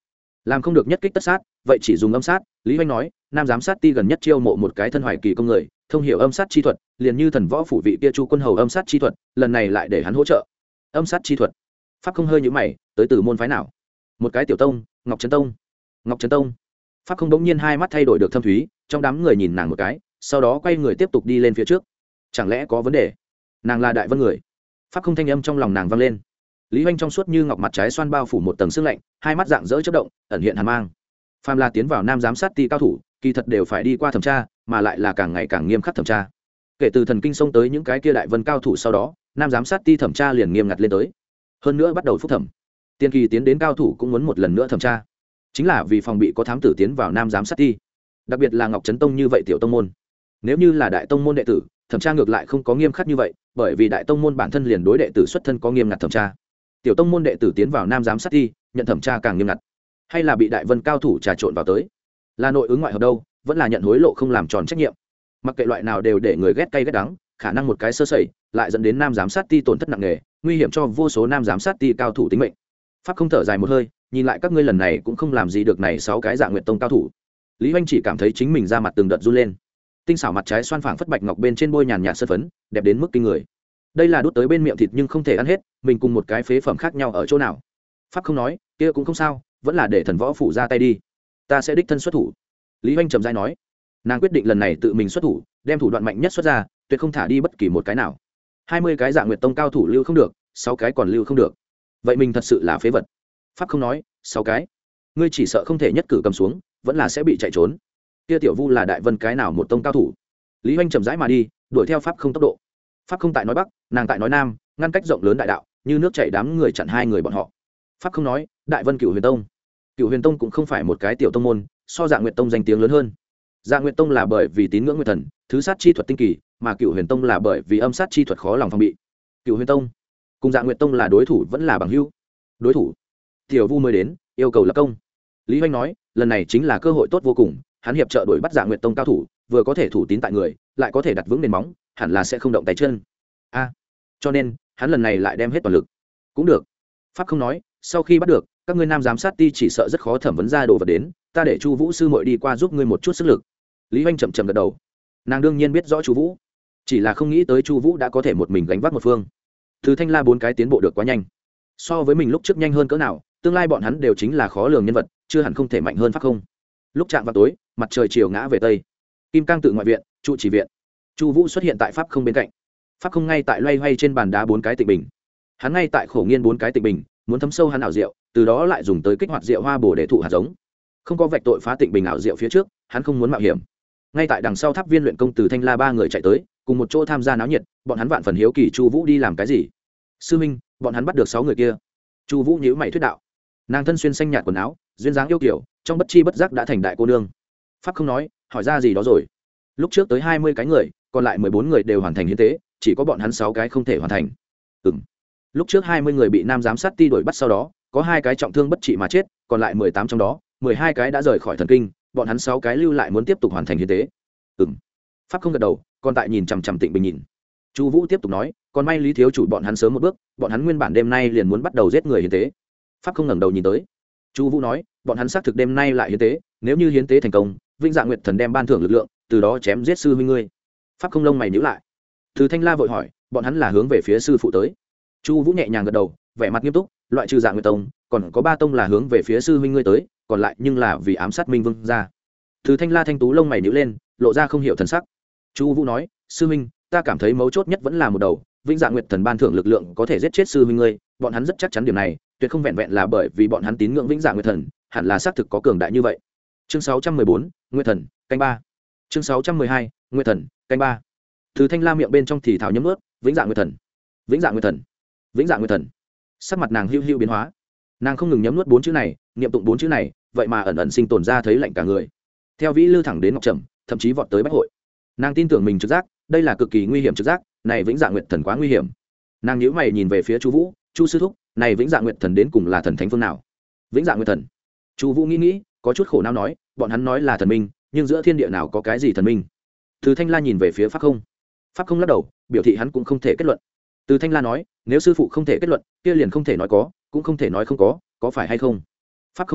làm không được nhất kích tất sát vậy chỉ dùng âm sát. Lý Hoành nói nam giám sát ti gần nhất chiêu mộ một cái thân hoài kỳ công người thông hiểu âm sát chi thuật, liền như thần võ phủ vị kia chu quân hầu âm sát chi thuật, lần này lại để hắn hỗ trợ âm sát chi thuật. Pháp không hơi nhữ mày, tới từ môn phái nào? Một cái tiểu tông, Ngọc Trấn Tông. Ngọc Trấn Tông. Pháp không đống nhiên hai mắt thay đổi được thâm thúy, trong đám người nhìn nàng một cái, sau đó quay người tiếp tục đi lên phía trước. Chẳng lẽ có vấn đề? Nàng là đại vân người. Pháp không thanh âm trong lòng nàng vang lên. Lý Hoành trong suốt như ngọc mặt trái xoan bao phủ một tầng sương lạnh, hai mắt dạng dỡ chớp động, ẩn hiện hàn mang. Phàm là tiến vào nam giám sát ti cao thủ, kỳ thật đều phải đi qua thẩm tra, mà lại là càng ngày càng nghiêm khắc thẩm tra. Kể từ thần kinh xông tới những cái kia đại vân cao thủ sau đó, nam giám sát ti thẩm tra liền nghiêm ngặt lên tới. Hơn nữa bắt đầu phúc thẩm. Tiên kỳ tiến đến cao thủ cũng muốn một lần nữa thẩm tra, chính là vì phòng bị có thám tử tiến vào nam giám sát ti. Đặc biệt là Ngọc Trấn Tông như vậy tiểu tông môn. Nếu như là đại tông môn đệ tử, thẩm tra ngược lại không có nghiêm khắc như vậy, bởi vì đại tông môn bản thân liền đối đệ tử xuất thân có nghiêm ngặt thẩm tra. Tiểu tông môn đệ tử tiến vào nam giám sát ti, nhận thẩm tra càng nghiêm ngặt. Hay là bị đại vân cao thủ trà trộn vào tới, là nội ứng ngoại hợp đâu, vẫn là nhận hối lộ không làm tròn trách nhiệm. Mặc kệ loại nào đều để người ghét cay ghét đắng, khả năng một cái sơ sẩy lại dẫn đến nam giám sát ti tổn thất nặng nề, nguy hiểm cho vô số nam giám sát ti cao thủ tính mệnh. Pháp không thở dài một hơi, nhìn lại các ngươi lần này cũng không làm gì được này sáu cái Dạ Nguyệt Tông cao thủ. Lý Hoành chỉ cảm thấy chính mình ra mặt từng đợt run lên, tinh xảo mặt trái xoan phẳng phất bạch ngọc bên trên bôi nhàn nhạt sơn phấn, đẹp đến mức kinh người. Đây là đút tới bên miệng thịt nhưng không thể ăn hết, mình cùng một cái phế phẩm khác nhau ở chỗ nào? Pháp không nói, kia cũng không sao, vẫn là để thần võ phủ ra tay đi, ta sẽ đích thân xuất thủ. Lý Hoành trầm rãi nói, nàng quyết định lần này tự mình xuất thủ, đem thủ đoạn mạnh nhất xuất ra, tuyệt không thả đi bất kỳ một cái nào. Hai mươi cái Dạ Nguyệt Tông cao thủ lưu không được, sáu cái còn lưu không được, vậy mình thật sự là phế vật. Pháp không nói, sáu cái, ngươi chỉ sợ không thể nhất cử cầm xuống, vẫn là sẽ bị chạy trốn. Kia tiểu Vu là đại vân cái nào một tông cao thủ? Lý Hoành chậm rãi mà đi, đuổi theo Pháp không tốc độ. Pháp không tại nói bắc, nàng tại nói nam, ngăn cách rộng lớn đại đạo, như nước chảy đám người chặn hai người bọn họ. Pháp không nói, đại vân Cửu Huyền Tông. Cửu Huyền Tông cũng không phải một cái tiểu tông môn, so Dạ Nguyệt Tông danh tiếng lớn hơn. Dạ Nguyệt Tông là bởi vì tín ngưỡng Nguyệt Thần, thứ sát chi thuật tinh kỳ, mà Cửu Huyền Tông là bởi vì âm sát chi thuật khó lòng phòng bị. Cửu Huyền Tông cùng Dạ Nguyệt Tông là đối thủ vẫn là bằng hữu? Đối thủ. Tiểu Vu mới đến, yêu cầu lập công. Lý Hoành nói, lần này chính là cơ hội tốt vô cùng, hắn hiệp trợ đuổi bắt Dạ Nguyệt Tông cao thủ, vừa có thể thủ tín tại người, lại có thể đặt vững nền móng, hẳn là sẽ không động tay chân. A, à, cho nên hắn lần này lại đem hết toàn lực. Cũng được. Pháp không nói, sau khi bắt được, các ngươi nam giám sát ti chỉ sợ rất khó thẩm vấn ra đồ vật đến, ta để Chu Vũ sư muội đi qua giúp ngươi một chút sức lực. Lý Hoành chậm chậm gật đầu. Nàng đương nhiên biết rõ Chu Vũ, chỉ là không nghĩ tới Chu Vũ đã có thể một mình gánh vác một phương. Thứ Thanh La bốn cái tiến bộ được quá nhanh, so với mình lúc trước nhanh hơn cỡ nào, tương lai bọn hắn đều chính là khó lường nhân vật, chưa hẳn không thể mạnh hơn Pháp không. Lúc chạm vào tối, mặt trời chiều ngã về tây. Kim Cang tự ngoại viện, trụ chỉ viện. Chu Vũ xuất hiện tại Pháp không bên cạnh. Pháp không ngay tại loay hoay trên bàn đá bốn cái tịnh bình. Hắn ngay tại khổ nghiên bốn cái tịnh bình, muốn thấm sâu hắn ảo diệu, từ đó lại dùng tới kích hoạt diệu hoa bổ để thụ hạt giống. Không có vạch tội phá tịnh bình ảo diệu phía trước, hắn không muốn mạo hiểm. Ngay tại đằng sau tháp viên luyện công từ Thanh La ba người chạy tới, cùng một chỗ tham gia náo nhiệt, bọn hắn vạn phần hiếu kỳ Chu Vũ đi làm cái gì. Sư minh, bọn hắn bắt được sáu người kia. Chu Vũ nhíu mày thuyết đạo. Nàng thân xuyên xanh nhạt quần áo, duyên dáng yêu kiều, trong bất chi bất giác đã thành đại cô nương. Pháp không nói, hỏi ra gì đó rồi. Lúc trước tới hai mươi cái người, còn lại mười bốn người đều hoàn thành hiến tế, chỉ có bọn hắn sáu cái không thể hoàn thành. Ừm. Lúc trước hai mươi người bị nam giám sát ti đuổi bắt sau đó, có hai cái trọng thương bất trị mà chết, còn lại mười tám trong đó, mười hai cái đã rời khỏi thần kinh, bọn hắn sáu cái lưu lại muốn tiếp tục hoàn thành hiến tế. Ừm. Pháp không gật đầu, còn tại nhìn chằm chằm Tịnh Bình nhìn. Chu Vũ tiếp tục nói, còn may Lý thiếu chủ bọn hắn sớm một bước, bọn hắn nguyên bản đêm nay liền muốn bắt đầu giết người hiến tế. Pháp không ngẩng đầu nhìn tới. Chu Vũ nói, bọn hắn xác thực đêm nay lại hiến tế, nếu như hiến tế thành công, Vinh Dạ Nguyệt Thần đem ban thưởng lực lượng, từ đó chém giết sư huynh ngươi. Pháp không lông mày nhíu lại. Từ Thanh La vội hỏi, bọn hắn là hướng về phía sư phụ tới. Chu Vũ nhẹ nhàng gật đầu, vẻ mặt nghiêm túc, loại trừ Dạ Nguyệt Tông, còn có ba tông là hướng về phía sư huynh ngươi tới, còn lại nhưng là vì ám sát Minh Vương gia. Từ Thanh La thanh tú lông mày nhíu lên, lộ ra không hiểu thần sắc. Chu Vũ nói, sư huynh, ta cảm thấy mấu chốt nhất vẫn là một đầu, Vinh Dạ Nguyệt Thần ban thưởng lực lượng có thể giết chết sư huynh ngươi, bọn hắn rất chắc chắn điểm này, tuyệt không vẹn vẹn là bởi vì bọn hắn tín ngưỡng Vĩnh Dạ Nguyệt Thần, hẳn là xác thực có cường đại như vậy. Chương sáu trăm mười bốn, Nguyệt Thần, canh ba. Chương sáu trăm mười hai, Nguyệt Thần, canh ba. Từ Thanh La miệng bên trong thì thào nhấm nuốt, Vĩnh Dạ Nguyệt Thần, Vĩnh Dạ Nguyệt Thần, Vĩnh Dạ Nguyệt Thần. Sắc mặt nàng hưu hưu biến hóa, nàng không ngừng nhấm nuốt bốn chữ này, niệm tụng bốn chữ này, vậy mà ẩn ẩn sinh tồn ra thấy lạnh cả người. Theo vĩ lư thẳng đến Ngọc Trầm, thậm chí vọt tới Bách Hội. Nàng tin tưởng mình trực giác, đây là cực kỳ nguy hiểm trực giác, này Vĩnh Dạ Nguyệt Thần quá nguy hiểm. Nàng nhíu mày nhìn về phía Chu Vũ, Chu sư thúc, này Vĩnh Dạ Nguyệt Thần đến cùng là thần thánh phương nào? Vĩnh Dạ Nguyệt Thần. Chu Vũ nghĩ nghĩ, có chút khổ não nói, bọn hắn nói là thần minh, nhưng giữa thiên địa nào có cái gì thần minh? Từ Thanh La nhìn về phía Pháp Không. Pháp Không lắc đầu, biểu thị hắn cũng không thể kết luận. Từ Thanh La nói, nếu sư phụ không thể kết luận, kia liền không thể nói có, cũng không thể nói không có, có phải hay không? Pháp Không nói,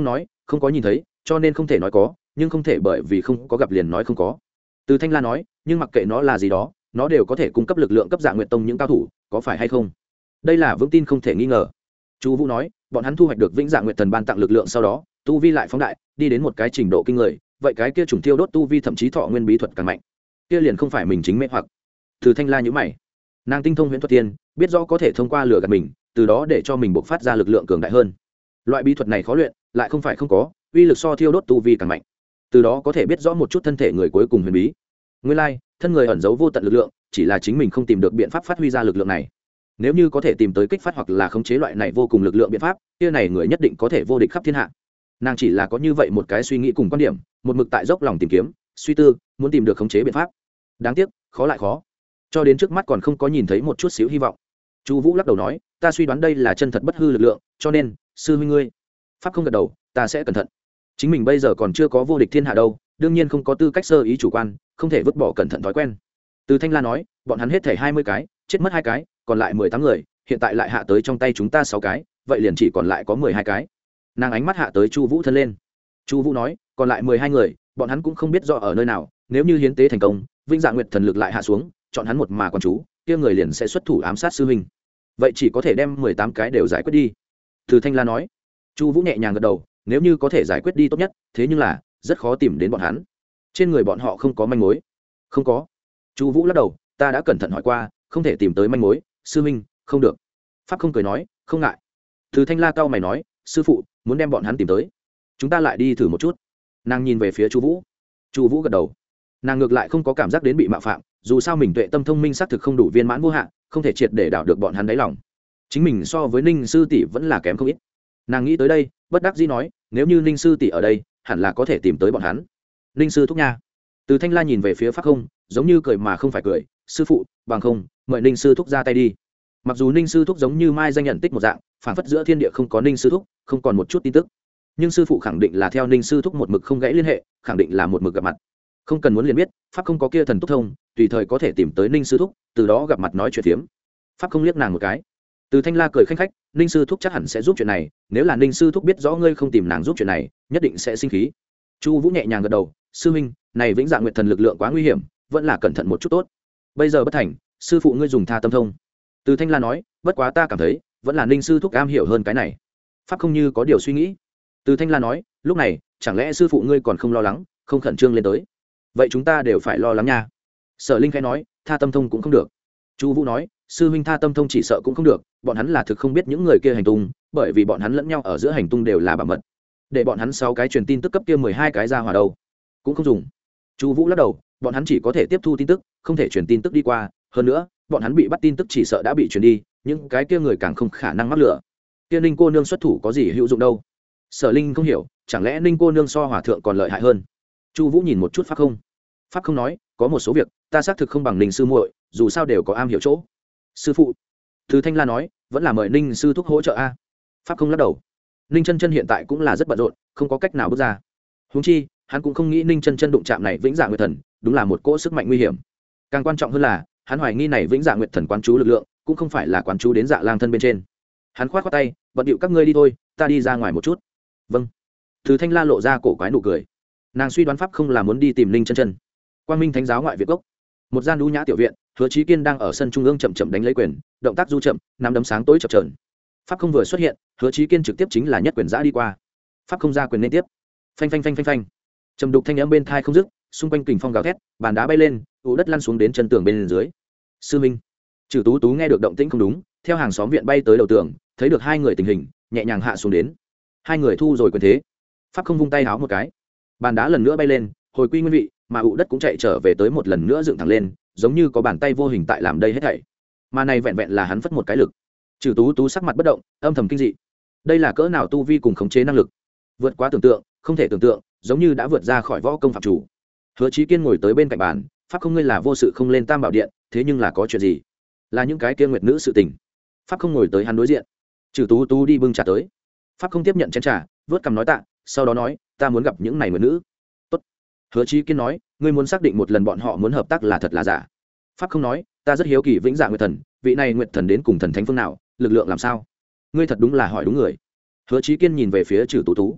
không có nhìn thấy cho nên không thể nói có, nhưng không thể bởi vì không có gặp liền nói không có. Từ Thanh La nói, nhưng mặc kệ nó là gì đó, nó đều có thể cung cấp lực lượng cấp Dạ Nguyệt Tông những cao thủ, có phải hay không? Đây là vững tin không thể nghi ngờ. Chu Vũ nói, bọn hắn thu hoạch được Vĩnh Dạ Nguyệt Thần ban tặng lực lượng sau đó, tu vi lại phóng đại, đi đến một cái trình độ kinh người, vậy cái kia trùng tiêu đốt tu vi thậm chí thọ nguyên bí thuật càng mạnh. Kia liền không phải mình chính mê hoặc. Từ Thanh La nhíu mày. Nàng tinh thông huyễn thuật tiên, biết rõ có thể thông qua lửa gạt mình, từ đó để cho mình bộc phát ra lực lượng cường đại hơn. Loại bí thuật này khó luyện, lại không phải không có, uy lực so thiêu đốt tu vi càng mạnh. Từ đó có thể biết rõ một chút thân thể người cuối cùng huyền bí. Nguyên lai, like, thân người ẩn giấu vô tận lực lượng, chỉ là chính mình không tìm được biện pháp phát huy ra lực lượng này. Nếu như có thể tìm tới kích phát hoặc là khống chế loại này vô cùng lực lượng biện pháp, kia này người nhất định có thể vô địch khắp thiên hạ. Nàng chỉ là có như vậy một cái suy nghĩ cùng quan điểm, một mực tại dốc lòng tìm kiếm, suy tư, muốn tìm được khống chế biện pháp. Đáng tiếc, khó lại khó. Cho đến trước mắt còn không có nhìn thấy một chút xíu hy vọng. Chu Vũ lắc đầu nói, ta suy đoán đây là chân thật bất hư lực lượng, cho nên, sư huynh ngươi. Pháp không gật đầu, ta sẽ cẩn thận. Chính mình bây giờ còn chưa có vô địch thiên hạ đâu, đương nhiên không có tư cách sơ ý chủ quan, không thể vứt bỏ cẩn thận thói quen. Từ Thanh La nói, bọn hắn hết thảy hai mươi cái, chết mất hai cái, còn lại mười tám người, hiện tại lại hạ tới trong tay chúng ta sáu cái, vậy liền chỉ còn lại có mười hai cái. Nàng ánh mắt hạ tới Chu Vũ thân lên. Chu Vũ nói, còn lại mười hai người, bọn hắn cũng không biết rõ ở nơi nào, nếu như hiến tế thành công, Vĩnh Dạ Nguyệt thần lực lại hạ xuống, chọn hắn một mà quan chú, kia người liền sẽ xuất thủ ám sát sư huynh. Vậy chỉ có thể đem mười tám cái đều giải quyết đi. Từ Thanh La nói. Chu Vũ nhẹ nhàng gật đầu, nếu như có thể giải quyết đi tốt nhất, thế nhưng là rất khó tìm đến bọn hắn. Trên người bọn họ không có manh mối. Không có. Chu Vũ lắc đầu, ta đã cẩn thận hỏi qua, không thể tìm tới manh mối, sư huynh, không được. Pháp không cười nói, không ngại. Từ Thanh La cao mày nói, sư phụ, muốn đem bọn hắn tìm tới, chúng ta lại đi thử một chút. Nàng nhìn về phía Chu Vũ. Chu Vũ gật đầu. Nàng ngược lại không có cảm giác đến bị mạo phạm, dù sao mình tuệ tâm thông minh xác thực không đủ viên mãn vô hạn, không thể triệt để đảo được bọn hắn đáy lòng. Chính mình so với Ninh sư tỷ vẫn là kém không ít. Nàng nghĩ tới đây, bất đắc dĩ nói, nếu như Ninh sư tỷ ở đây, hẳn là có thể tìm tới bọn hắn. Ninh sư thúc nha. Từ Thanh La nhìn về phía Pháp Không, giống như cười mà không phải cười, sư phụ, bằng không, mời Ninh sư thúc ra tay đi. Mặc dù Ninh sư thúc giống như mai danh nhận tích một dạng, phản phất giữa thiên địa không có Ninh sư thúc, không còn một chút tin tức. Nhưng sư phụ khẳng định là theo Ninh sư thúc một mực không gãy liên hệ, khẳng định là một mực gặp mặt. Không cần muốn liền biết, Pháp Không có kia thần túc thông, tùy thời có thể tìm tới Ninh sư thúc, từ đó gặp mặt nói chuyện phiếm. Pháp Không liếc nàng một cái. Từ Thanh La cười khanh khách, Ninh sư thúc chắc hẳn sẽ giúp chuyện này, nếu là Ninh sư thúc biết rõ ngươi không tìm nàng giúp chuyện này, nhất định sẽ sinh khí. Chu Vũ nhẹ nhàng gật đầu, sư huynh, này Vĩnh Dạ Nguyệt thần lực lượng quá nguy hiểm, vẫn là cẩn thận một chút tốt. Bây giờ bất thành, sư phụ ngươi dùng tha tâm thông. Từ Thanh La nói, bất quá ta cảm thấy, vẫn là Ninh sư thúc am hiểu hơn cái này. Pháp Không như có điều suy nghĩ. Từ Thanh La nói, lúc này, chẳng lẽ sư phụ ngươi còn không lo lắng, không khẩn trương lên tới? Vậy chúng ta đều phải lo lắng nha. Sở Linh khẽ nói, tha tâm thông cũng không được. Chu Vũ nói, sư huynh tha tâm thông chỉ sợ cũng không được, bọn hắn là thực không biết những người kia hành tung, bởi vì bọn hắn lẫn nhau ở giữa hành tung đều là bảo mật. Để bọn hắn sáu cái truyền tin tức cấp kia mười hai cái ra hòa đâu, cũng không dùng. Chu Vũ lắc đầu, bọn hắn chỉ có thể tiếp thu tin tức, không thể truyền tin tức đi qua, hơn nữa, bọn hắn bị bắt tin tức chỉ sợ đã bị truyền đi, những cái kia người càng không khả năng mắc lửa. Kia Ninh cô nương xuất thủ có gì hữu dụng đâu? Sở Linh không hiểu, chẳng lẽ Ninh cô nương so hòa thượng còn lợi hại hơn? Chu Vũ nhìn một chút Pháp Không. Pháp Không nói, có một số việc, ta xác thực không bằng Ninh sư muội, dù sao đều có am hiểu chỗ. Sư phụ. Từ Thanh La nói, vẫn là mời Ninh sư thúc hỗ trợ a. Pháp Không lắc đầu. Ninh Chân Chân hiện tại cũng là rất bận rộn, không có cách nào bước ra. Huống chi, hắn cũng không nghĩ Ninh Chân Chân đụng chạm này Vĩnh Dạ Nguyệt Thần, đúng là một cỗ sức mạnh nguy hiểm. Càng quan trọng hơn là, hắn hoài nghi này Vĩnh Dạ Nguyệt Thần quán chú lực lượng, cũng không phải là quán chú đến Dạ Lang thân bên trên. Hắn khoát khoát tay, bận điệu các ngươi đi thôi, ta đi ra ngoài một chút. Vâng. Từ Thanh La lộ ra cổ quái nụ cười. Nàng suy đoán Pháp Không là muốn đi tìm Ninh Chân Chân. Quang Minh Thánh giáo ngoại viện gốc, một gian đũ nhã tiểu viện, Hứa Chí Kiên đang ở sân trung ương chậm chậm đánh lấy quyền, động tác du chậm, nắm đấm sáng tối chập chờn. Pháp Không vừa xuất hiện, Hứa Chí Kiên trực tiếp chính là nhất quyền giã đi qua. Pháp Không ra quyền liên tiếp. Phanh phanh phanh phanh phanh. Trầm đục thanh âm bên tai không dứt, xung quanh kình phong gào thét, bàn đá bay lên, ụ đất lăn xuống đến chân tường bên dưới. Sư Minh, Trử Tú Tú nghe được động tĩnh không đúng, theo hàng xóm viện bay tới đầu tường, thấy được hai người tình hình, nhẹ nhàng hạ xuống đến. Hai người thu rồi quyền thế. Pháp Không vung tay háo một cái, bàn đá lần nữa bay lên, hồi quy nguyên vị, mà ụ đất cũng chạy trở về tới một lần nữa dựng thẳng lên, giống như có bàn tay vô hình tại làm đây hết thảy. Mà này vẹn vẹn là hắn phất một cái lực. Trừ Tú Tú sắc mặt bất động, âm thầm kinh dị. Đây là cỡ nào tu vi cùng khống chế năng lực, vượt quá tưởng tượng, không thể tưởng tượng, giống như đã vượt ra khỏi võ công phạm chủ. Hứa Chí Kiên ngồi tới bên cạnh bàn, Pháp Không ngươi là vô sự không lên Tam Bảo Điện, thế nhưng là có chuyện gì? Là những cái kia nguyệt nữ sự tình. Pháp Không ngồi tới hắn đối diện. Trừ Tú Tú đi bưng trà tới. Pháp Không tiếp nhận chén trà, vớt cằm nói tạ, sau đó nói, ta muốn gặp những này nguyệt nữ. Tốt. Hứa Chí Kiên nói, ngươi muốn xác định một lần bọn họ muốn hợp tác là thật là giả. Pháp Không nói, ta rất hiếu kỳ Vĩnh Dạ Nguyệt Thần, vị này Nguyệt Thần đến cùng thần thánh phương nào, lực lượng làm sao? Ngươi thật đúng là hỏi đúng người. Hứa Chí Kiên nhìn về phía Trử Tú Tú.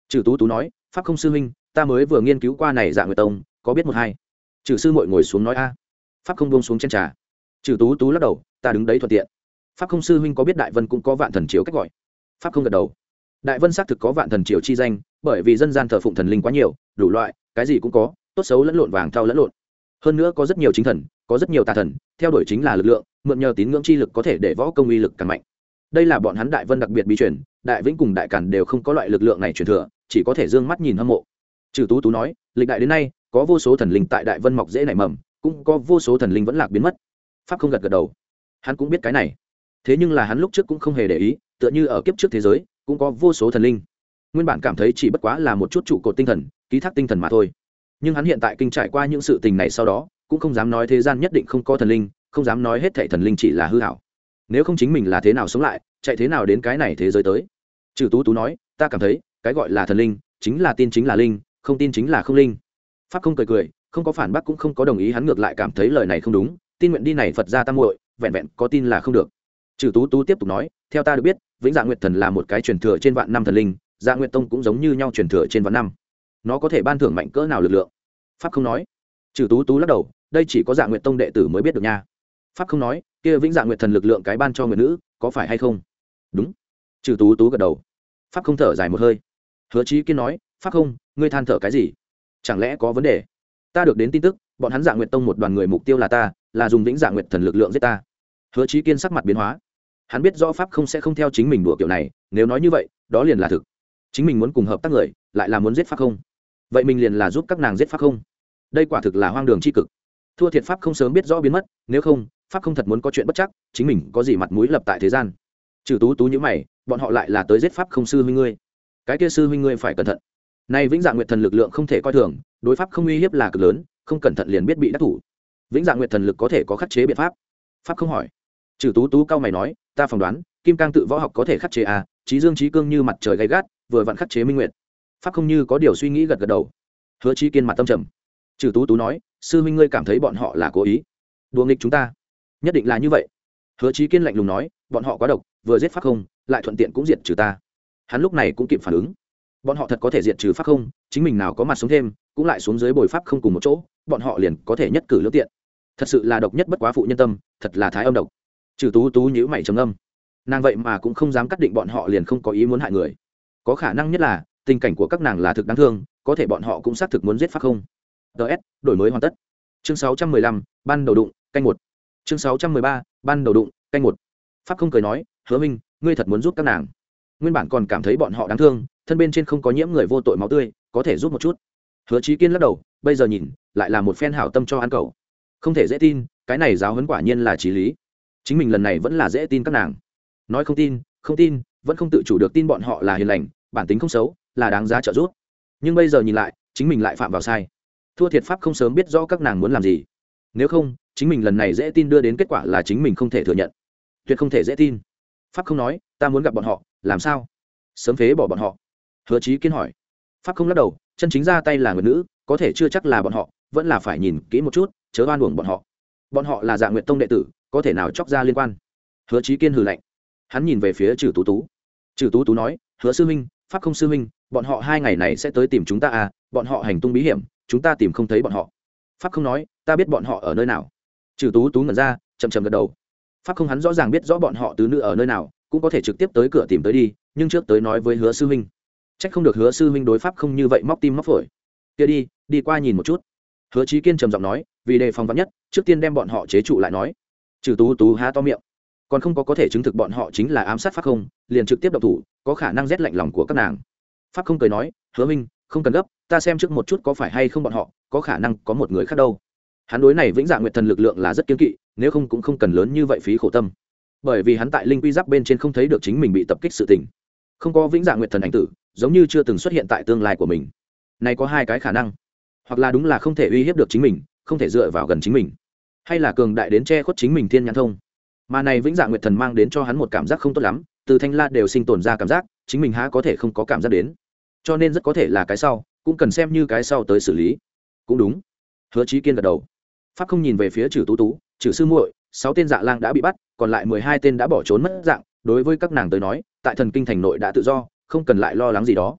Trừ Tú Tú nói, pháp không sư huynh, ta mới vừa nghiên cứu qua này Dạ Nguyệt Tông, có biết một hai. Trừ sư muội ngồi xuống nói a. Pháp không buông xuống trên trà. Trừ Tú Tú lắc đầu, ta đứng đấy thuận tiện. Pháp không sư huynh có biết Đại Vân cũng có Vạn Thần Triều cách gọi? Pháp không gật đầu. Đại Vân xác thực có Vạn Thần Triều chi danh, bởi vì dân gian thờ phụng thần linh quá nhiều, đủ loại, cái gì cũng có, tốt xấu lẫn lộn, vàng thau lẫn lộn. Hơn nữa có rất nhiều chính thần, có rất nhiều tà thần, theo đuổi chính là lực lượng, mượn nhờ tín ngưỡng chi lực có thể để võ công uy lực càng mạnh. Đây là bọn hắn Đại Vân đặc biệt bí truyền, Đại Vĩnh cùng Đại Càn đều không có loại lực lượng này truyền thừa, chỉ có thể dương mắt nhìn hâm mộ. Trừ Tú Tú nói, lịch đại đến nay, có vô số thần linh tại Đại Vân mọc rễ nảy mầm, cũng có vô số thần linh vẫn lạc biến mất. Pháp không gật gật đầu. Hắn cũng biết cái này. Thế nhưng là hắn lúc trước cũng không hề để ý, tựa như ở kiếp trước thế giới, cũng có vô số thần linh. Nguyên bản cảm thấy chỉ bất quá là một chút trụ cột tinh thần, ký thác tinh thần mà thôi. Nhưng hắn hiện tại kinh trải qua những sự tình này sau đó, cũng không dám nói thế gian nhất định không có thần linh, không dám nói hết thảy thần linh chỉ là hư ảo. Nếu không chính mình là thế nào sống lại, chạy thế nào đến cái này thế giới tới. Trừ Tú Tú nói, ta cảm thấy cái gọi là thần linh chính là tin chính là linh, không tin chính là không linh. Pháp không cười cười, không có phản bác cũng không có đồng ý, hắn ngược lại cảm thấy lời này không đúng, tin nguyện đi này Phật gia tam muội, vẹn vẹn có tin là không được. Trừ Tú Tú tiếp tục nói, theo ta được biết, Vĩnh Dạ Nguyệt Thần là một cái truyền thừa trên vạn năm thần linh, Dạ Nguyệt Tông cũng giống như nhau truyền thừa trên vạn năm. Nó có thể ban thưởng mạnh cỡ nào lực lượng? Pháp không nói. Trừ Tú Tú lắc đầu, đây chỉ có Dạ Nguyệt Tông đệ tử mới biết được nha. Pháp không nói, kia Vĩnh Dạ Nguyệt Thần lực lượng cái ban cho người nữ, có phải hay không? Đúng. Trừ Tú Tú gật đầu. Pháp không thở dài một hơi. Hứa Chí Kiên nói, Pháp không, ngươi than thở cái gì? Chẳng lẽ có vấn đề? Ta được đến tin tức, bọn hắn Dạ Nguyệt Tông một đoàn người mục tiêu là ta, là dùng Vĩnh Dạ Nguyệt Thần lực lượng giết ta. Hứa Chí Kiên sắc mặt biến hóa. Hắn biết rõ Pháp không sẽ không theo chính mình đùa kiểu này, nếu nói như vậy, đó liền là thực. Chính mình muốn cùng hợp tác người, lại là muốn giết Pháp không. Vậy mình liền là giúp các nàng giết Pháp không. Đây quả thực là hoang đường chi cực. Thua thiệt Pháp không sớm biết rõ biến mất, nếu không, Pháp không thật muốn có chuyện bất chắc, chính mình có gì mặt mũi lập tại thế gian. Trừ Tú Tú như mày, bọn họ lại là tới giết Pháp không sư huynh ngươi. Cái kia sư huynh ngươi phải cẩn thận. Nay Vĩnh Dạ Nguyệt Thần lực lượng không thể coi thường, đối pháp không uy hiếp là cực lớn, không cẩn thận liền biết bị đắc thủ. Vĩnh Dạ Nguyệt Thần lực có thể có khắc chế biện pháp. Pháp không hỏi. Trừ Tú Tú cao mày nói, ta phỏng đoán, Kim Cang tự võ học có thể khắc chế à, trí dương trí cương như mặt trời gay gắt, vừa vặn khắc chế Minh Nguyệt. Pháp không như có điều suy nghĩ gật gật đầu. Hứa Chí Kiên mặt tâm trầm. Trừ Tú Tú nói, sư huynh ngươi cảm thấy bọn họ là cố ý đùa nghịch chúng ta? Nhất định là như vậy. Hứa Chí Kiên lạnh lùng nói, bọn họ quá độc, vừa giết pháp không, lại thuận tiện cũng diệt trừ ta. Hắn lúc này cũng kịp phản ứng, bọn họ thật có thể diệt trừ pháp không, chính mình nào có mặt sống thêm, cũng lại xuống dưới bồi pháp không cùng một chỗ, bọn họ liền có thể nhất cử lưỡng tiện. Thật sự là độc nhất bất quá phụ nhân tâm, thật là thái âm độc. Trừ Tú Tú nhíu mày trầm ngâm, nàng vậy mà cũng không dám cắt định bọn họ liền không có ý muốn hại người. Có khả năng nhất là tình cảnh của các nàng là thực đáng thương, có thể bọn họ cũng xác thực muốn giết pháp không. ts đổi mới hoàn tất. Chương sáu trăm mười lăm, ban đầu đụng, canh một. Chương sáu trăm mười ba, ban đầu đụng, canh một. Pháp không cười nói, Hứa Minh, ngươi thật muốn giúp các nàng? Nguyên bản còn cảm thấy bọn họ đáng thương, thân bên trên không có nhiễm người vô tội máu tươi, có thể giúp một chút. Hứa Chí Kiên lắc đầu, bây giờ nhìn, lại là một phen hảo tâm cho ăn cậu. Không thể dễ tin, cái này giáo huấn quả nhiên là chí lý. Chính mình lần này vẫn là dễ tin các nàng. Nói không tin, không tin, vẫn không tự chủ được tin bọn họ là hiền lành, bản tính không xấu, là đáng giá trợ giúp. Nhưng bây giờ nhìn lại, chính mình lại phạm vào sai. Thua thiệt pháp không sớm biết rõ các nàng muốn làm gì. Nếu không, chính mình lần này dễ tin đưa đến kết quả là chính mình không thể thừa nhận. Tuyệt không thể dễ tin. Pháp không nói, ta muốn gặp bọn họ, làm sao? Sớm phế bỏ bọn họ. Hứa Chí Kiên hỏi. Pháp không lắc đầu, chân chính ra tay là người nữ, có thể chưa chắc là bọn họ, vẫn là phải nhìn kỹ một chút, chớ oan uổng bọn họ. Bọn họ là Dạ Nguyệt Tông đệ tử, có thể nào chọc ra liên quan? Hứa Chí Kiên hừ lạnh. Hắn nhìn về phía Trừ Tú Tú. Trừ Tú Tú nói, Hứa sư huynh, Pháp không sư huynh, bọn họ hai ngày này sẽ tới tìm chúng ta à? Bọn họ hành tung bí hiểm, chúng ta tìm không thấy bọn họ. Pháp không nói, ta biết bọn họ ở nơi nào. Trừ Tú Tú ngẩn ra, chậm chậm gật đầu. Pháp không hắn rõ ràng biết rõ bọn họ tứ nữ ở nơi nào, cũng có thể trực tiếp tới cửa tìm tới đi, nhưng trước tới nói với Hứa sư huynh. Trách không được Hứa sư huynh đối Pháp không như vậy móc tim móc phổi. Kia đi, đi qua nhìn một chút. Hứa Chí Kiên trầm giọng nói, vì đề phòng vắn nhất, trước tiên đem bọn họ chế trụ lại nói. Trừ Tú Tú há to miệng, còn không có có thể chứng thực bọn họ chính là ám sát Pháp không, liền trực tiếp động thủ, có khả năng rét lạnh lòng của các nàng. Pháp không cười nói, Hứa minh, không cần gấp, ta xem trước một chút có phải hay không bọn họ, có khả năng có một người khác đâu. Hắn đối này Vĩnh Dạ Nguyệt Thần lực lượng là rất kiên kỵ, nếu không cũng không cần lớn như vậy phí khổ tâm. Bởi vì hắn tại linh quy giáp bên trên không thấy được chính mình bị tập kích sự tình, không có Vĩnh Dạ Nguyệt Thần ảnh tử, giống như chưa từng xuất hiện tại tương lai của mình. Này có hai cái khả năng, hoặc là đúng là không thể uy hiếp được chính mình, không thể dựa vào gần chính mình, hay là cường đại đến che khuất chính mình thiên nhãn thông. Mà này Vĩnh Dạ Nguyệt Thần mang đến cho hắn một cảm giác không tốt lắm, từ Thanh La đều sinh tồn ra cảm giác, chính mình há có thể không có cảm giác đến. Cho nên rất có thể là cái sau, cũng cần xem như cái sau tới xử lý. Cũng đúng. Hứa Chí Kiên gật đầu. Pháp không nhìn về phía Trừ Tú Tú, Trừ sư muội, sáu tên dạ lang đã bị bắt, còn lại mười hai tên đã bỏ trốn mất dạng, đối với các nàng tới nói, tại thần kinh thành nội đã tự do, không cần lại lo lắng gì đó.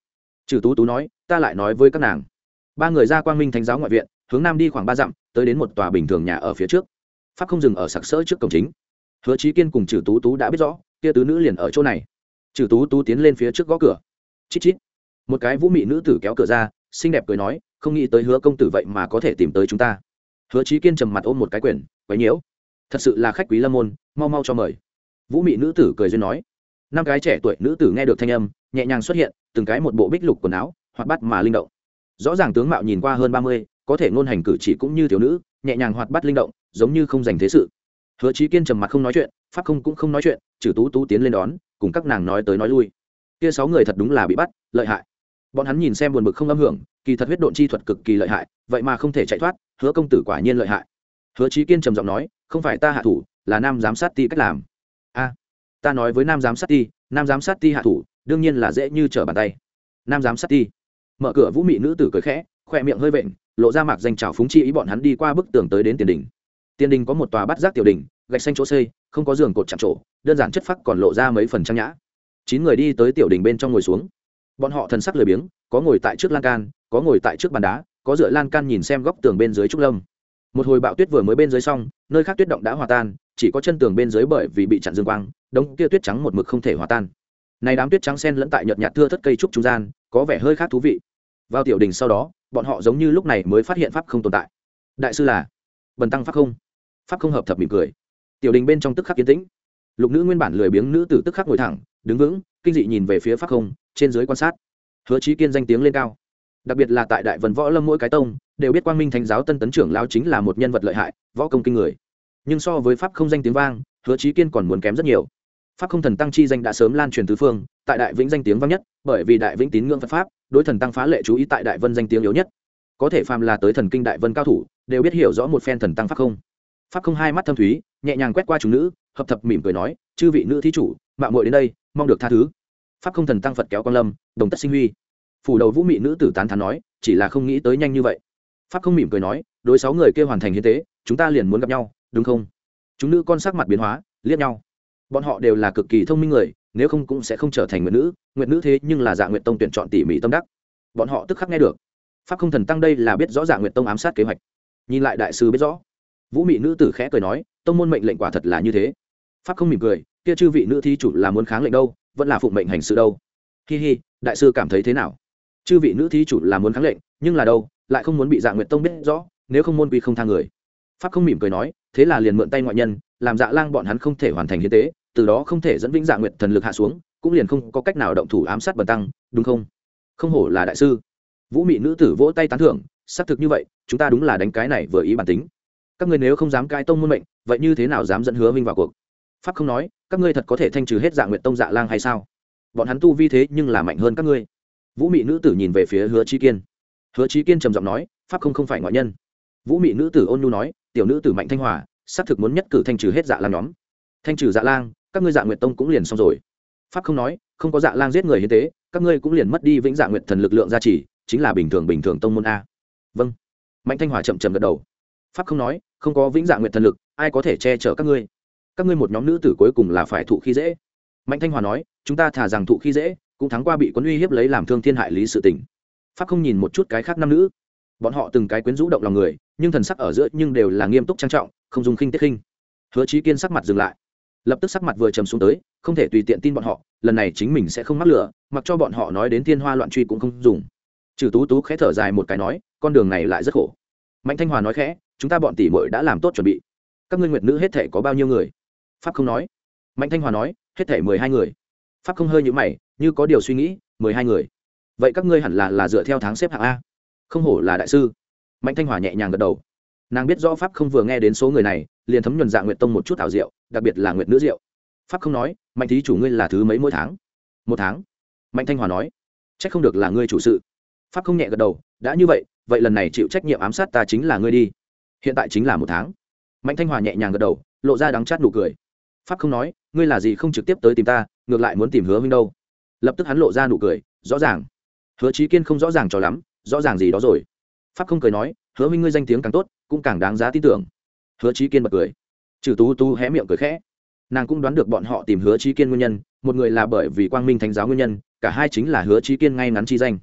Trừ Tú Tú nói, ta lại nói với các nàng. Ba người ra Quang Minh Thánh giáo ngoại viện, hướng nam đi khoảng ba dặm, tới đến một tòa bình thường nhà ở phía trước. Pháp không dừng ở sặc sỡ trước cổng chính. Hứa Chí Kiên cùng Trừ Tú Tú đã biết rõ, kia tứ nữ liền ở chỗ này. Trừ Tú Tú tiến lên phía trước gõ cửa. Chít chít. Một cái vũ mị nữ tử kéo cửa ra, xinh đẹp cười nói, không nghĩ tới Hứa công tử vậy mà có thể tìm tới chúng ta. Hứa Chí Kiên trầm mặt ôm một cái quyển, quấy nhiễu. Thật sự là khách quý lâm môn, mau mau cho mời. Vũ mị nữ tử cười duyên nói. Năm cái trẻ tuổi nữ tử nghe được thanh âm, nhẹ nhàng xuất hiện, từng cái một bộ bích lục quần áo, hoạt bát mà linh động. Rõ ràng tướng mạo nhìn qua hơn ba mươi, có thể ngôn hành cử chỉ cũng như thiếu nữ, nhẹ nhàng hoạt bát linh động, giống như không dành thế sự. Hứa Chí Kiên trầm mặt không nói chuyện, Pháp không cũng không nói chuyện, Trừ Tú Tú tiến lên đón, cùng các nàng nói tới nói lui. Kia sáu người thật đúng là bị bắt, lợi hại. Bọn hắn nhìn xem buồn bực không âm hưởng, kỳ thật huyết độn chi thuật cực kỳ lợi hại, vậy mà không thể chạy thoát, Hứa công tử quả nhiên lợi hại. Hứa Chí Kiên trầm giọng nói, không phải ta hạ thủ, là nam giám sát ti cách làm. A, ta nói với nam giám sát ti, nam giám sát ti hạ thủ, đương nhiên là dễ như trở bàn tay. Nam giám sát ti. Mở cửa vũ mị nữ tử cười khẽ, khoe miệng hơi vện, lộ ra mạc danh trào phúng chi ý. Bọn hắn đi qua bức tường tới đến tiền đình. Tiền đình có một tòa bát giác tiểu đình, gạch xanh chỗ xây, không có giường cột chạm trổ, đơn giản chất phác còn lộ ra mấy phần trang nhã. Chín người đi tới tiểu đình bên trong ngồi xuống. Bọn họ thần sắc lười biếng, có ngồi tại trước lan can, có ngồi tại trước bàn đá, có dựa lan can nhìn xem góc tường bên dưới trúc lâm. Một hồi bão tuyết vừa mới bên dưới xong, nơi khác tuyết động đã hòa tan, chỉ có chân tường bên dưới bởi vì bị chặn dương quang, đống kia tuyết trắng một mực không thể hòa tan. Này đám tuyết trắng xen lẫn tại nhợt nhạt thưa thất cây trúc trung gian, có vẻ hơi khác thú vị. Vào tiểu đình sau đó, bọn họ giống như lúc này mới phát hiện pháp không tồn tại. Đại sư là Bần tăng pháp không. Pháp không hợp thập mỉm cười. Tiểu đình bên trong tức khắc yên tĩnh. Lục nữ nguyên bản lười biếng nữ tử tức khắc ngồi thẳng, đứng vững, kinh dị nhìn về phía pháp không, trên dưới quan sát. Hứa Chí Kiên danh tiếng lên cao, đặc biệt là tại Đại Vân Võ Lâm mỗi cái tông đều biết Quang Minh Thánh giáo Tân Tấn trưởng lão chính là một nhân vật lợi hại, võ công kinh người. Nhưng so với pháp không danh tiếng vang, Hứa Chí Kiên còn muốn kém rất nhiều. Pháp không thần tăng chi danh đã sớm lan truyền tứ phương, tại Đại Vĩnh danh tiếng vang nhất, bởi vì Đại Vĩnh tín ngưỡng Phật pháp, đối thần tăng phá lệ chú ý, tại Đại Vân danh tiếng yếu nhất. Có thể phàm là tới thần kinh Đại Vân cao thủ, đều biết hiểu rõ một phen thần tăng pháp không. Pháp không hai mắt thâm thúy, nhẹ nhàng quét qua chúng nữ, hợp thập mỉm cười nói, chư vị nữ thí chủ, mạo muội đến đây, mong được tha thứ. Pháp không thần tăng Phật kéo quan lâm, đồng tất sinh huy. Phủ đầu vũ mị nữ tử tán thán nói, chỉ là không nghĩ tới nhanh như vậy. Pháp không mỉm cười nói, đối sáu người kia hoàn thành hiến tế, chúng ta liền muốn gặp nhau, đúng không? Chúng nữ con sắc mặt biến hóa, liếc nhau. Bọn họ đều là cực kỳ thông minh người, nếu không cũng sẽ không trở thành nguyệt nữ. Nguyệt nữ thế nhưng là Dạ Nguyệt tông tuyển chọn tỉ mỉ tâm đắc. Bọn họ tức khắc nghe được. Pháp không thần tăng đây là biết rõ Dạ Nguyệt tông ám sát kế hoạch. Nhìn lại đại sư biết rõ. Vũ mị nữ tử khẽ cười nói, tông môn mệnh lệnh quả thật là như thế. Pháp không mỉm cười, kia chư vị nữ thí chủ là muốn kháng lệnh đâu, vẫn là phụng mệnh hành sự đâu? Hi hi, đại sư cảm thấy thế nào? Chư vị nữ thí chủ là muốn kháng lệnh, nhưng là đâu, lại không muốn bị Dạ Nguyệt tông biết rõ, nếu không môn quy không tha người. Pháp không mỉm cười nói, thế là liền mượn tay ngoại nhân, làm Dạ Lang bọn hắn không thể hoàn thành hiến tế, từ đó không thể dẫn vĩnh Dạ Nguyệt thần lực hạ xuống, cũng liền không có cách nào động thủ ám sát Bần tăng, đúng không? Không hổ là đại sư. Vũ mị nữ tử vỗ tay tán thưởng, xác thực như vậy, chúng ta đúng là đánh cái này vừa ý bản tính. Các ngươi nếu không dám cai tông môn mệnh, vậy như thế nào dám dẫn Hứa Minh vào cuộc? Pháp không nói, các ngươi thật có thể thanh trừ hết Dạ Nguyệt tông Dạ Lang hay sao? Bọn hắn tu vi thế nhưng là mạnh hơn các ngươi. Vũ mị nữ tử nhìn về phía Hứa Chí Kiên. Hứa Chí Kiên trầm giọng nói, pháp không không phải ngoại nhân. Vũ mị nữ tử ôn nhu nói, tiểu nữ tử Mạnh Thanh Hòa, xác thực muốn nhất cử thanh trừ hết Dạ Lang nhóm. Thanh trừ Dạ Lang, các ngươi Dạ Nguyệt tông cũng liền xong rồi. Pháp không nói, không có Dạ Lang giết người hiến tế, các ngươi cũng liền mất đi vĩnh Dạ Nguyệt thần lực lượng gia trì, chính là bình thường bình thường tông môn a. Vâng. Mạnh Thanh Hòa chậm chậm gật đầu. Pháp không nói, không có vĩnh Dạ Nguyệt thần lực, ai có thể che chở các ngươi? Các ngươi một nhóm nữ tử cuối cùng là phải thụ khi dễ. Mạnh Thanh Hòa nói, chúng ta thả rằng thụ khi dễ, cũng thắng qua bị quân uy hiếp lấy làm thương thiên hại lý sự tình. Pháp không nhìn một chút cái khác nam nữ, bọn họ từng cái quyến rũ động lòng người, nhưng thần sắc ở giữa nhưng đều là nghiêm túc trang trọng, không dùng khinh tiết khinh. Hứa Chí Kiên sắc mặt dừng lại, lập tức sắc mặt vừa trầm xuống tới, không thể tùy tiện tin bọn họ, lần này chính mình sẽ không mắc lửa, mặc cho bọn họ nói đến thiên hoa loạn truy cũng không dùng. Trừ Tú Tú khẽ thở dài một cái nói, con đường này lại rất khổ. Mạnh Thanh Hòa nói khẽ, chúng ta bọn tỷ muội đã làm tốt chuẩn bị. Các ngươi nguyệt nữ hết thể có bao nhiêu người? Pháp không nói. Mạnh Thanh Hòa nói, hết thể mười hai người. Pháp không hơi nhíu mày, như có điều suy nghĩ, mười hai người. Vậy các ngươi hẳn là là dựa theo tháng xếp hạng a. Không hổ là đại sư. Mạnh Thanh Hòa nhẹ nhàng gật đầu. Nàng biết rõ pháp không vừa nghe đến số người này, liền thấm nhuần Dạ Nguyệt tông một chút ảo diệu, đặc biệt là nguyệt nữ diệu. Pháp không nói, Mạnh thí chủ ngươi là thứ mấy mỗi tháng? Một tháng. Mạnh Thanh Hòa nói, trách không được là ngươi chủ sự. Pháp không nhẹ gật đầu, đã như vậy, vậy lần này chịu trách nhiệm ám sát ta chính là ngươi đi. Hiện tại chính là một tháng. Mạnh Thanh Hòa nhẹ nhàng gật đầu, lộ ra đắng chát nụ cười. Pháp không nói, ngươi là gì không trực tiếp tới tìm ta, ngược lại muốn tìm Hứa Minh đâu? Lập tức hắn lộ ra nụ cười, rõ ràng. Hứa Chí Kiên không rõ ràng cho lắm, rõ ràng gì đó rồi. Pháp không cười nói, Hứa Minh ngươi danh tiếng càng tốt, cũng càng đáng giá tin tưởng. Hứa Chí Kiên bật cười. Trừ Tú Tú hé miệng cười khẽ. Nàng cũng đoán được bọn họ tìm Hứa Chí Kiên nguyên nhân, một người là bởi vì Quang Minh Thánh giáo nguyên nhân, cả hai chính là Hứa Chí Kiên ngay ngắn chi danh.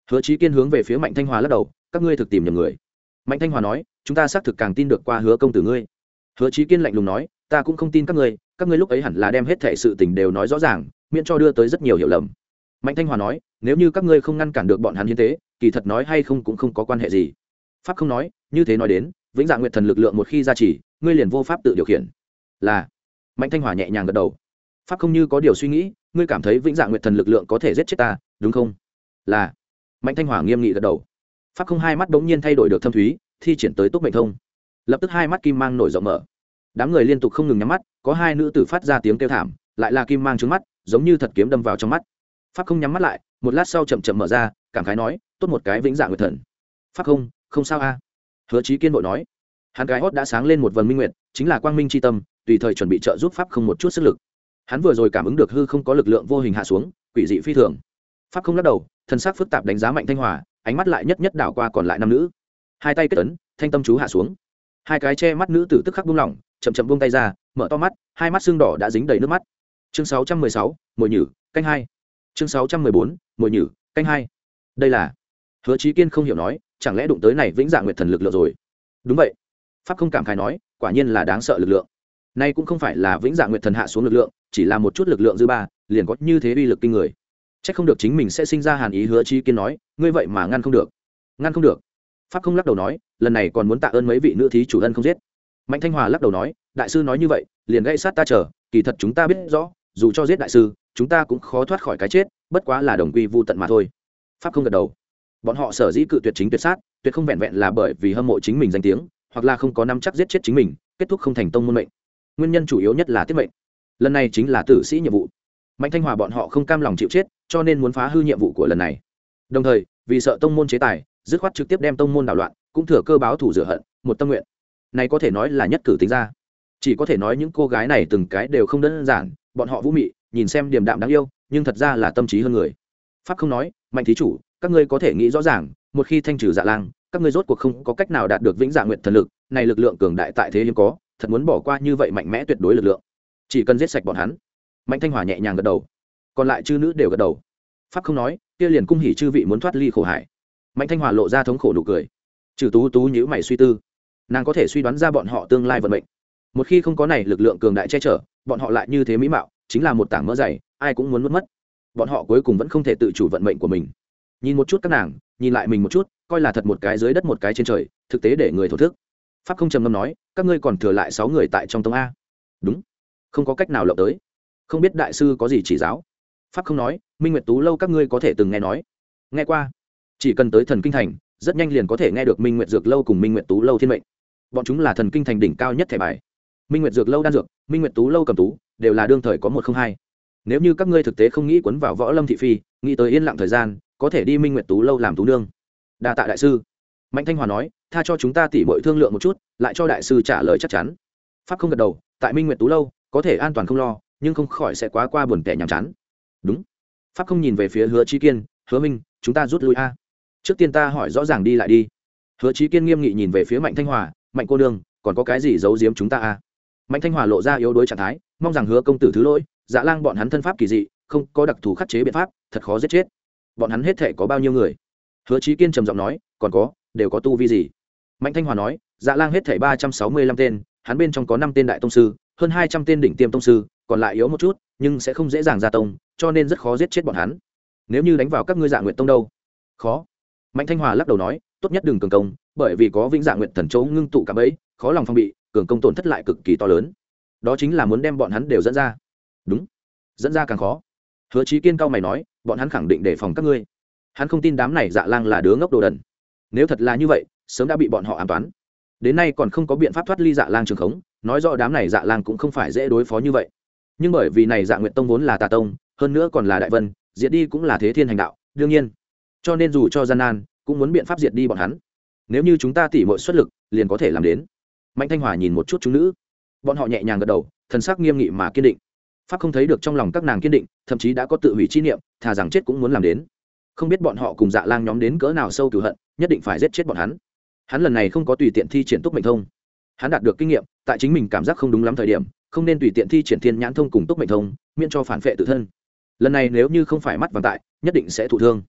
Hứa Chí Kiên hướng về phía Mạnh Thanh Hòa lắc đầu, các ngươi thực tìm nhầm người. Mạnh Thanh Hòa nói, chúng ta xác thực càng tin được qua Hứa công tử ngươi. Hứa Chí Kiên lạnh lùng nói, ta cũng không tin các ngươi, các ngươi lúc ấy hẳn là đem hết thảy sự tình đều nói rõ ràng, miễn cho đưa tới rất nhiều hiểu lầm. Mạnh Thanh Hòa nói, nếu như các ngươi không ngăn cản được bọn hắn hiến tế, kỳ thật nói hay không cũng không có quan hệ gì. Pháp không nói, như thế nói đến, Vĩnh Dạ Nguyệt Thần lực lượng một khi ra chỉ, ngươi liền vô pháp tự điều khiển. Là. Mạnh Thanh Hòa nhẹ nhàng gật đầu. Pháp không như có điều suy nghĩ, ngươi cảm thấy Vĩnh Dạ Nguyệt Thần lực lượng có thể giết chết ta, đúng không? Là. Mạnh Thanh Hòa nghiêm nghị gật đầu. Pháp không hai mắt bỗng nhiên thay đổi được thâm thúy, thi triển tới túc mệnh thông. Lập tức hai mắt kim mang nổi rộng mở. Đám người liên tục không ngừng nhắm mắt, có hai nữ tử phát ra tiếng kêu thảm, lại là kim mang trướng mắt, giống như thật kiếm đâm vào trong mắt. Pháp không nhắm mắt lại, một lát sau chậm chậm mở ra, cảm khái nói, tốt một cái Vĩnh Dạ Nguyệt Thần. Pháp không, không sao a. Hứa Chí Kiên vội nói, hắn cái hót đã sáng lên một vầng minh nguyệt, chính là quang minh chi tâm, tùy thời chuẩn bị trợ giúp Pháp không một chút sức lực. Hắn vừa rồi cảm ứng được hư không có lực lượng vô hình hạ xuống, quỷ dị phi thường. Pháp không lắc đầu, thân xác phức tạp đánh giá Mạnh Thanh Hòa, ánh mắt lại nhất nhất đảo qua còn lại năm nữ. Hai tay kết ấn, thanh tâm chú hạ xuống. Hai cái che mắt nữ tử tức khắc buông lỏng, chậm chậm buông tay ra, mở to mắt, hai mắt xương đỏ đã dính đầy nước mắt. Chương sáu trăm mười sáu, mùi nhử, canh hai. Chương sáu trăm mười bốn, mùi nhử, canh hai. Đây là. Hứa Chí Kiên không hiểu nói, chẳng lẽ đụng tới này Vĩnh Dạ Nguyệt Thần lực lượng rồi? Đúng vậy. Pháp không cảm khái nói, quả nhiên là đáng sợ lực lượng. Nay cũng không phải là Vĩnh Dạ Nguyệt Thần hạ xuống lực lượng, chỉ là một chút lực lượng dư ba, liền có như thế uy lực kinh người. Chắc không được chính mình sẽ sinh ra hàn ý. Hứa Chí Kiên nói, ngươi vậy mà ngăn không được. Ngăn không được. Pháp không lắc đầu nói, lần này còn muốn tạ ơn mấy vị nữ thí chủ ân không giết. Mạnh Thanh Hòa lắc đầu nói, đại sư nói như vậy, liền gây sát ta chờ, kỳ thật chúng ta biết rõ, dù cho giết đại sư, chúng ta cũng khó thoát khỏi cái chết, bất quá là đồng quy vu tận mà thôi. Pháp không gật đầu. Bọn họ sở dĩ cự tuyệt chính tuyệt sát, tuyệt không vẹn vẹn là bởi vì hâm mộ chính mình danh tiếng, hoặc là không có nắm chắc giết chết chính mình, kết thúc không thành tông môn mệnh. Nguyên nhân chủ yếu nhất là tiết mệnh. Lần này chính là tử sĩ nhiệm vụ. Mạnh Thanh Hòa bọn họ không cam lòng chịu chết, cho nên muốn phá hư nhiệm vụ của lần này. Đồng thời, vì sợ tông môn chế tài, dứt khoát trực tiếp đem tông môn đảo loạn, cũng thừa cơ báo thù rửa hận, một tâm nguyện. Này có thể nói là nhất cử tính ra. Chỉ có thể nói những cô gái này từng cái đều không đơn giản, bọn họ vũ mị, nhìn xem điềm đạm đáng yêu, nhưng thật ra là tâm trí hơn người. Pháp không nói, Mạnh thí chủ, các ngươi có thể nghĩ rõ ràng, một khi thanh trừ Dạ Lang, các ngươi rốt cuộc không có cách nào đạt được Vĩnh Dạ Nguyệt Thần lực, này lực lượng cường đại tại thế hiếm có, thật muốn bỏ qua như vậy mạnh mẽ tuyệt đối lực lượng. Chỉ cần giết sạch bọn hắn. Mạnh Thanh Hòa nhẹ nhàng gật đầu. Còn lại chư nữ đều gật đầu. Pháp không nói, kia liền cung hỉ chư vị muốn thoát ly khổ hải. Mạnh Thanh Hòa lộ ra thống khổ nụ cười. Trừ Tú Tú nhíu mày suy tư, nàng có thể suy đoán ra bọn họ tương lai vận mệnh. Một khi không có này lực lượng cường đại che chở, bọn họ lại như thế mỹ mạo, chính là một tảng mỡ dày, ai cũng muốn nuốt mất. Bọn họ cuối cùng vẫn không thể tự chủ vận mệnh của mình. Nhìn một chút các nàng, nhìn lại mình một chút, coi là thật một cái dưới đất một cái trên trời, thực tế để người thổ thức. Pháp không trầm ngâm nói, các ngươi còn thừa lại sáu người tại trong tông a. Đúng, không có cách nào lộng tới, không biết đại sư có gì chỉ giáo. Pháp không nói, Minh Nguyệt Tú lâu các ngươi có thể từng nghe nói, nghe qua, chỉ cần tới thần kinh thành, rất nhanh liền có thể nghe được Minh Nguyệt dược lâu cùng Minh Nguyệt Tú lâu thiên mệnh. Bọn chúng là thần kinh thành đỉnh cao nhất thẻ bài. Minh Nguyệt dược lâu đan dược, Minh Nguyệt Tú lâu cầm tú, đều là đương thời có một không hai. Nếu như các ngươi thực tế không nghĩ quấn vào võ lâm thị phi, nghĩ tới yên lặng thời gian, có thể đi Minh Nguyệt Tú lâu làm tú nương. Đa tạ đại sư. Mạnh Thanh Hòa nói, tha cho chúng ta tỉ muội thương lượng một chút, lại cho đại sư trả lời chắc chắn. Pháp không gật đầu, tại Minh Nguyệt Tú lâu có thể an toàn không lo, nhưng không khỏi sẽ quá qua buồn tẻ nhàm chán. Đúng. Pháp không nhìn về phía Hứa Chí Kiên, Hứa Minh, chúng ta rút lui a. Trước tiên ta hỏi rõ ràng đi lại đi. Hứa Chí Kiên nghiêm nghị nhìn về phía Mạnh Thanh Hòa, Mạnh cô nương, còn có cái gì giấu giếm chúng ta a? Mạnh Thanh Hòa lộ ra yếu đuối trạng thái, mong rằng Hứa công tử thứ lỗi, Dạ Lang bọn hắn thân pháp kỳ dị, không có đặc thù khắc chế biện pháp, thật khó giết chết. Bọn hắn hết thể có bao nhiêu người? Hứa Chí Kiên trầm giọng nói, còn có, đều có tu vi gì? Mạnh Thanh Hòa nói, Dạ Lang hết thể ba trăm sáu mươi lăm tên, hắn bên trong có năm tên đại tông sư, hơn hai trăm tên đỉnh tiêm tông sư, còn lại yếu một chút, nhưng sẽ không dễ dàng ra tông, cho nên rất khó giết chết bọn hắn. Nếu như đánh vào các ngươi Dạ Nguyệt tông đâu? Khó. Mạnh Thanh Hòa lắc đầu nói, tốt nhất đừng cường công, bởi vì có Vĩnh Dạ Nguyệt thần châu ngưng tụ cảm ấy, khó lòng phòng bị, cường công tổn thất lại cực kỳ to lớn. Đó chính là muốn đem bọn hắn đều dẫn ra. Đúng, dẫn ra càng khó. Hứa Chí Kiên cao mày nói, bọn hắn khẳng định đề phòng các ngươi. Hắn không tin đám này Dạ Lang là đứa ngốc đồ đần. Nếu thật là như vậy, sớm đã bị bọn họ ám toán. Đến nay còn không có biện pháp thoát ly Dạ Lang trường khống, nói rõ đám này Dạ Lang cũng không phải dễ đối phó như vậy. Nhưng bởi vì này Dạ Nguyệt tông vốn là tà tông, hơn nữa còn là đại vân, diệt đi cũng là thế thiên hành đạo, đương nhiên. Cho nên dù cho gian nan, cũng muốn biện pháp diệt đi bọn hắn. Nếu như chúng ta tỉ muội xuất lực, liền có thể làm đến. Mạnh Thanh Hòa nhìn một chút chúng nữ, bọn họ nhẹ nhàng gật đầu, thần sắc nghiêm nghị mà kiên định. Pháp không thấy được trong lòng các nàng kiên định, thậm chí đã có tự hủy chi niệm, thà rằng chết cũng muốn làm đến. Không biết bọn họ cùng Dạ Lang nhóm đến cỡ nào sâu cừu hận, nhất định phải giết chết bọn hắn. Hắn lần này không có tùy tiện thi triển túc mệnh thông, hắn đạt được kinh nghiệm, tại chính mình cảm giác không đúng lắm thời điểm, không nên tùy tiện thi triển thiên nhãn thông cùng túc mệnh thông, miễn cho phản phệ tự thân. Lần này nếu như không phải mắt vàng tại, nhất định sẽ thụ thương.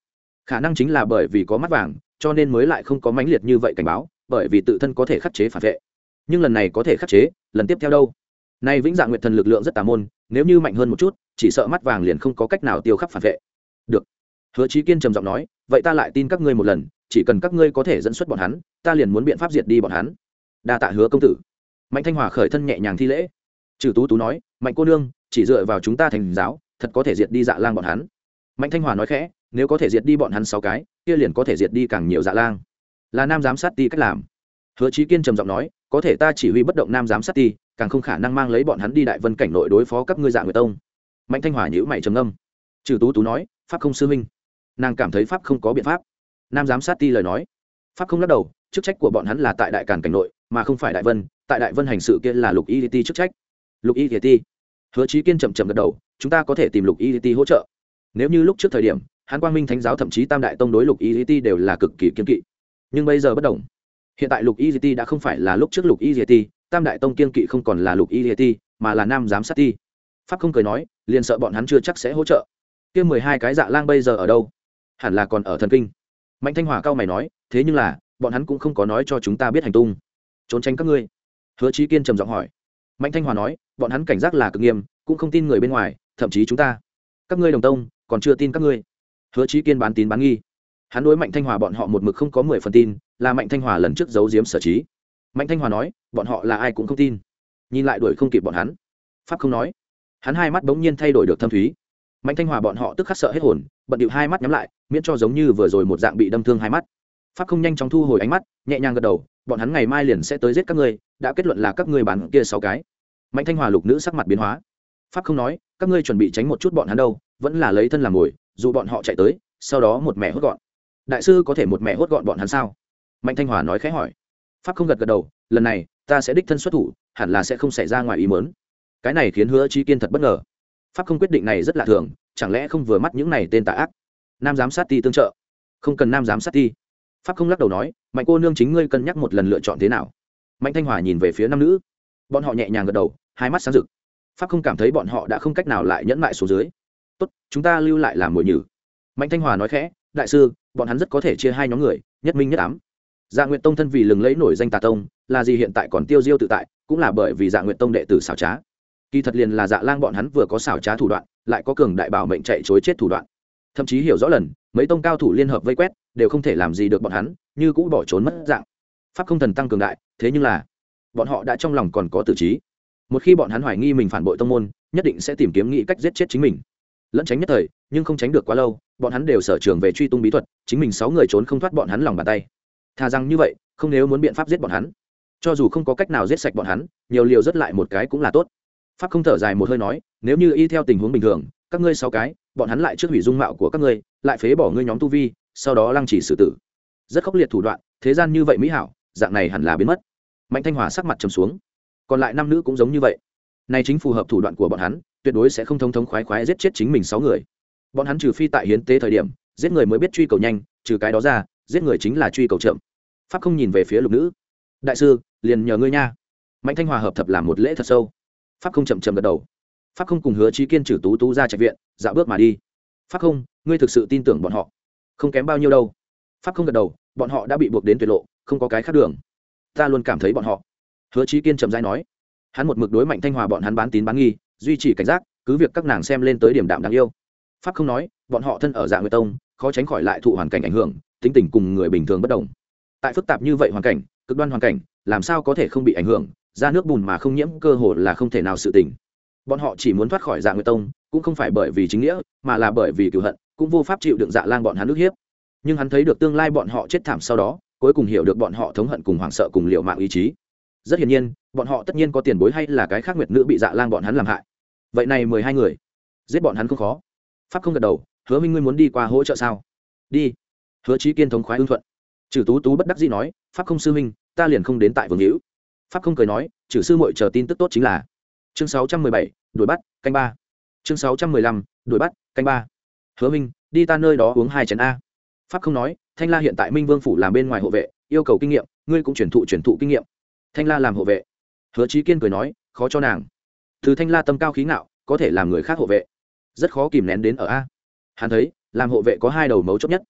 khả năng chính là bởi vì có mắt vàng cho nên mới lại không có mãnh liệt như vậy cảnh báo, bởi vì tự thân có thể khắc chế phản vệ. Nhưng lần này có thể khắc chế, lần tiếp theo đâu? Nay vĩnh dạng nguyệt thần lực lượng rất tà môn, nếu như mạnh hơn một chút chỉ sợ mắt vàng liền không có cách nào tiêu khắc phản vệ. Được. Hứa Chí Kiên trầm giọng nói, vậy ta lại tin các ngươi một lần, chỉ cần các ngươi có thể dẫn xuất bọn hắn, ta liền muốn biện pháp diệt đi bọn hắn. Đa tạ Hứa công tử. Mạnh Thanh Hòa khởi thân nhẹ nhàng thi lễ. Trừ Tú Tú nói, Mạnh cô nương, chỉ dựa vào chúng ta thành giáo, thật có thể diệt đi Dạ Lang bọn hắn. Mạnh Thanh Hòa nói khẽ, nếu có thể diệt đi bọn hắn sáu cái, kia liền có thể diệt đi càng nhiều Dạ Lang. Là nam giám sát ti cách làm. Hứa Chí Kiên trầm giọng nói, có thể ta chỉ huy bất động nam giám sát ti, càng không khả năng mang lấy bọn hắn đi Đại Vân cảnh nội đối phó các ngươi Dạ Nguyệt tông. Mạnh Thanh Hòa nhíu mày trầm ngâm. Trừ Tú Tú nói, pháp không sư minh. Nàng cảm thấy pháp không có biện pháp. Nam giám sát ti lời nói, pháp không lắc đầu, chức trách của bọn hắn là tại Đại Càn cảnh nội, mà không phải Đại Vân, tại Đại Vân hành sự kia là Lục Y Ti chức trách. Lục Y Ti. Hứa Chí Kiên chậm chậm gật đầu, chúng ta có thể tìm Lục Y Ti hỗ trợ. Nếu như lúc trước thời điểm, Hán Quang Minh Thánh giáo thậm chí Tam Đại tông đối Lục Y Ti đều là cực kỳ kiên kỵ, nhưng bây giờ bất đồng. Hiện tại Lục Y Ti đã không phải là lúc trước Lục Y Ti, Tam Đại tông kiên kỵ không còn là Lục Y Ti, mà là Nam giám sát ti. Pháp không cười nói, liền sợ bọn hắn chưa chắc sẽ hỗ trợ. Kia mười hai cái Dạ Lang bây giờ ở đâu? Hẳn là còn ở thần kinh. Mạnh Thanh Hòa cao mày nói, thế nhưng là bọn hắn cũng không có nói cho chúng ta biết hành tung, trốn tránh các ngươi. Hứa Chí Kiên trầm giọng hỏi. Mạnh Thanh Hòa nói, bọn hắn cảnh giác là cực nghiêm, cũng không tin người bên ngoài, thậm chí chúng ta, các ngươi đồng tông còn chưa tin các ngươi. Hứa Chí Kiên bán tín bán nghi. Hắn đối Mạnh Thanh Hòa bọn họ một mực không có mười phần tin, là Mạnh Thanh Hòa lần trước giấu giếm Sở Chí. Mạnh Thanh Hòa nói, bọn họ là ai cũng không tin, nhìn lại đuổi không kịp bọn hắn. Pháp không nói. Hắn hai mắt bỗng nhiên thay đổi được thâm thúy. Mạnh Thanh Hòa bọn họ tức khắc sợ hết hồn, bận điệu hai mắt nhắm lại, miễn cho giống như vừa rồi một dạng bị đâm thương hai mắt. Pháp không nhanh chóng thu hồi ánh mắt, nhẹ nhàng gật đầu, bọn hắn ngày mai liền sẽ tới giết các ngươi, đã kết luận là các ngươi bán kia sáu cái. Mạnh Thanh Hòa lục nữ sắc mặt biến hóa. Pháp không nói, các ngươi chuẩn bị tránh một chút bọn hắn đâu, vẫn là lấy thân làm mồi, dù bọn họ chạy tới, sau đó một mẹ hốt gọn. Đại sư có thể một mẹ hốt gọn bọn hắn sao? Mạnh Thanh Hòa nói khẽ hỏi. Pháp không gật gật đầu, lần này ta sẽ đích thân xuất thủ, hẳn là sẽ không xảy ra ngoài ý muốn. Cái này khiến Hứa Chí Kiên thật bất ngờ. Pháp không quyết định này rất lạ thường, chẳng lẽ không vừa mắt những này tên tà ác? Nam giám sát ti tương trợ, không cần nam giám sát ti. Pháp không lắc đầu nói, Mạnh cô nương chính ngươi cân nhắc một lần lựa chọn thế nào. Mạnh Thanh Hòa nhìn về phía nam nữ, bọn họ nhẹ nhàng gật đầu, hai mắt sáng rực. Pháp không cảm thấy bọn họ đã không cách nào lại nhẫn mại xuống dưới. Tốt, chúng ta lưu lại làm mồi nhử. Mạnh Thanh Hòa nói khẽ, đại sư, bọn hắn rất có thể chia hai nhóm người, nhất minh nhất ám. Dạ Nguyệt tông thân vì lừng lẫy nổi danh tà tông, là gì hiện tại còn tiêu diêu tự tại, cũng là bởi vì Dạ Nguyệt tông đệ tử xảo trá. Kỳ thật liền là Dạ Lang bọn hắn vừa có xảo trá thủ đoạn, lại có cường đại bảo mệnh chạy trối chết thủ đoạn. Thậm chí hiểu rõ lần, mấy tông cao thủ liên hợp vây quét, đều không thể làm gì được bọn hắn, như cũ bỏ trốn mất dạng. Pháp không thần tăng cường đại, thế nhưng là bọn họ đã trong lòng còn có tử trí. Một khi bọn hắn hoài nghi mình phản bội tông môn, nhất định sẽ tìm kiếm nghĩ cách giết chết chính mình. Lẫn tránh nhất thời, nhưng không tránh được quá lâu, bọn hắn đều sở trường về truy tung bí thuật, chính mình sáu người trốn không thoát bọn hắn lòng bàn tay. Thà rằng như vậy, không nếu muốn biện pháp giết bọn hắn, cho dù không có cách nào giết sạch bọn hắn, nhiều liều rất lại một cái cũng là tốt. Pháp không thở dài một hơi nói, nếu như y theo tình huống bình thường, các ngươi sáu cái, bọn hắn lại trước hủy dung mạo của các ngươi, lại phế bỏ ngươi nhóm tu vi, sau đó lăng trì xử tử. Rất khốc liệt thủ đoạn, thế gian như vậy mỹ hảo, dạng này hẳn là biến mất. Mạnh Thanh Hòa sắc mặt trầm xuống. Còn lại năm nữ cũng giống như vậy. Này chính phù hợp thủ đoạn của bọn hắn, tuyệt đối sẽ không thông thống khoái khoái giết chết chính mình sáu người. Bọn hắn trừ phi tại hiến tế thời điểm, giết người mới biết truy cầu nhanh, trừ cái đó ra, giết người chính là truy cầu chậm. Pháp không nhìn về phía lục nữ. Đại sư, liền nhờ ngươi nha. Mạnh Thanh Hòa hợp thập làm một lễ thật sâu. Pháp không chậm chậm gật đầu. Pháp không cùng Hứa Chí Kiên trừ Tú Tú ra trạch viện, dạo bước mà đi. Pháp không, ngươi thực sự tin tưởng bọn họ? Không kém bao nhiêu đâu. Pháp không gật đầu, bọn họ đã bị buộc đến tuyệt lộ, không có cái khác đường. Ta luôn cảm thấy bọn họ. Hứa Chí Kiên chậm rãi nói. Hắn một mực đối Mạnh Thanh Hòa bọn hắn bán tín bán nghi, duy trì cảnh giác, cứ việc các nàng xem lên tới điểm đạm đáng yêu. Pháp không nói, bọn họ thân ở Dạ Nguyệt tông, khó tránh khỏi lại thụ hoàn cảnh ảnh hưởng, tính tình cùng người bình thường bất đồng. Tại phức tạp như vậy hoàn cảnh, cực đoan hoàn cảnh, làm sao có thể không bị ảnh hưởng, ra nước bùn mà không nhiễm cơ hồ là không thể nào sự tình. Bọn họ chỉ muốn thoát khỏi Dạ Nguyệt tông, cũng không phải bởi vì chính nghĩa, mà là bởi vì cừu hận, cũng vô pháp chịu đựng Dạ Lang bọn hắn ức hiếp. Nhưng hắn thấy được tương lai bọn họ chết thảm sau đó, cuối cùng hiểu được bọn họ thống hận cùng hoảng sợ cùng liều mạng ý chí. Rất hiển nhiên, bọn họ tất nhiên có tiền bối hay là cái khác nguyệt nữ bị Dạ Lang bọn hắn làm hại. Vậy này mười hai người, giết bọn hắn không khó. Pháp không gật đầu, Hứa Minh ngươi muốn đi qua hỗ trợ sao? Đi. Hứa Chí Kiên thống khoái ưng thuận. Trừ Tú Tú bất đắc dĩ nói, Pháp không sư huynh, ta liền không đến tại Vương Hữu. Pháp không cười nói, trừ sư muội chờ tin tức tốt chính là. Chương sáu trăm mười bảy, đuổi bắt, canh ba. Chương sáu trăm mười lăm, đuổi bắt, canh ba. Hứa Minh, đi ta nơi đó uống hai chén a. Pháp không nói, Thanh La hiện tại Minh Vương phủ làm bên ngoài hộ vệ, yêu cầu kinh nghiệm, ngươi cũng truyền thụ truyền thụ kinh nghiệm. Thanh La làm hộ vệ. Hứa Chí Kiên cười nói, khó cho nàng. Từ Thanh La tâm cao khí ngạo, có thể làm người khác hộ vệ, rất khó kìm nén đến ở a. Hắn thấy, làm hộ vệ có hai đầu mấu chốt nhất.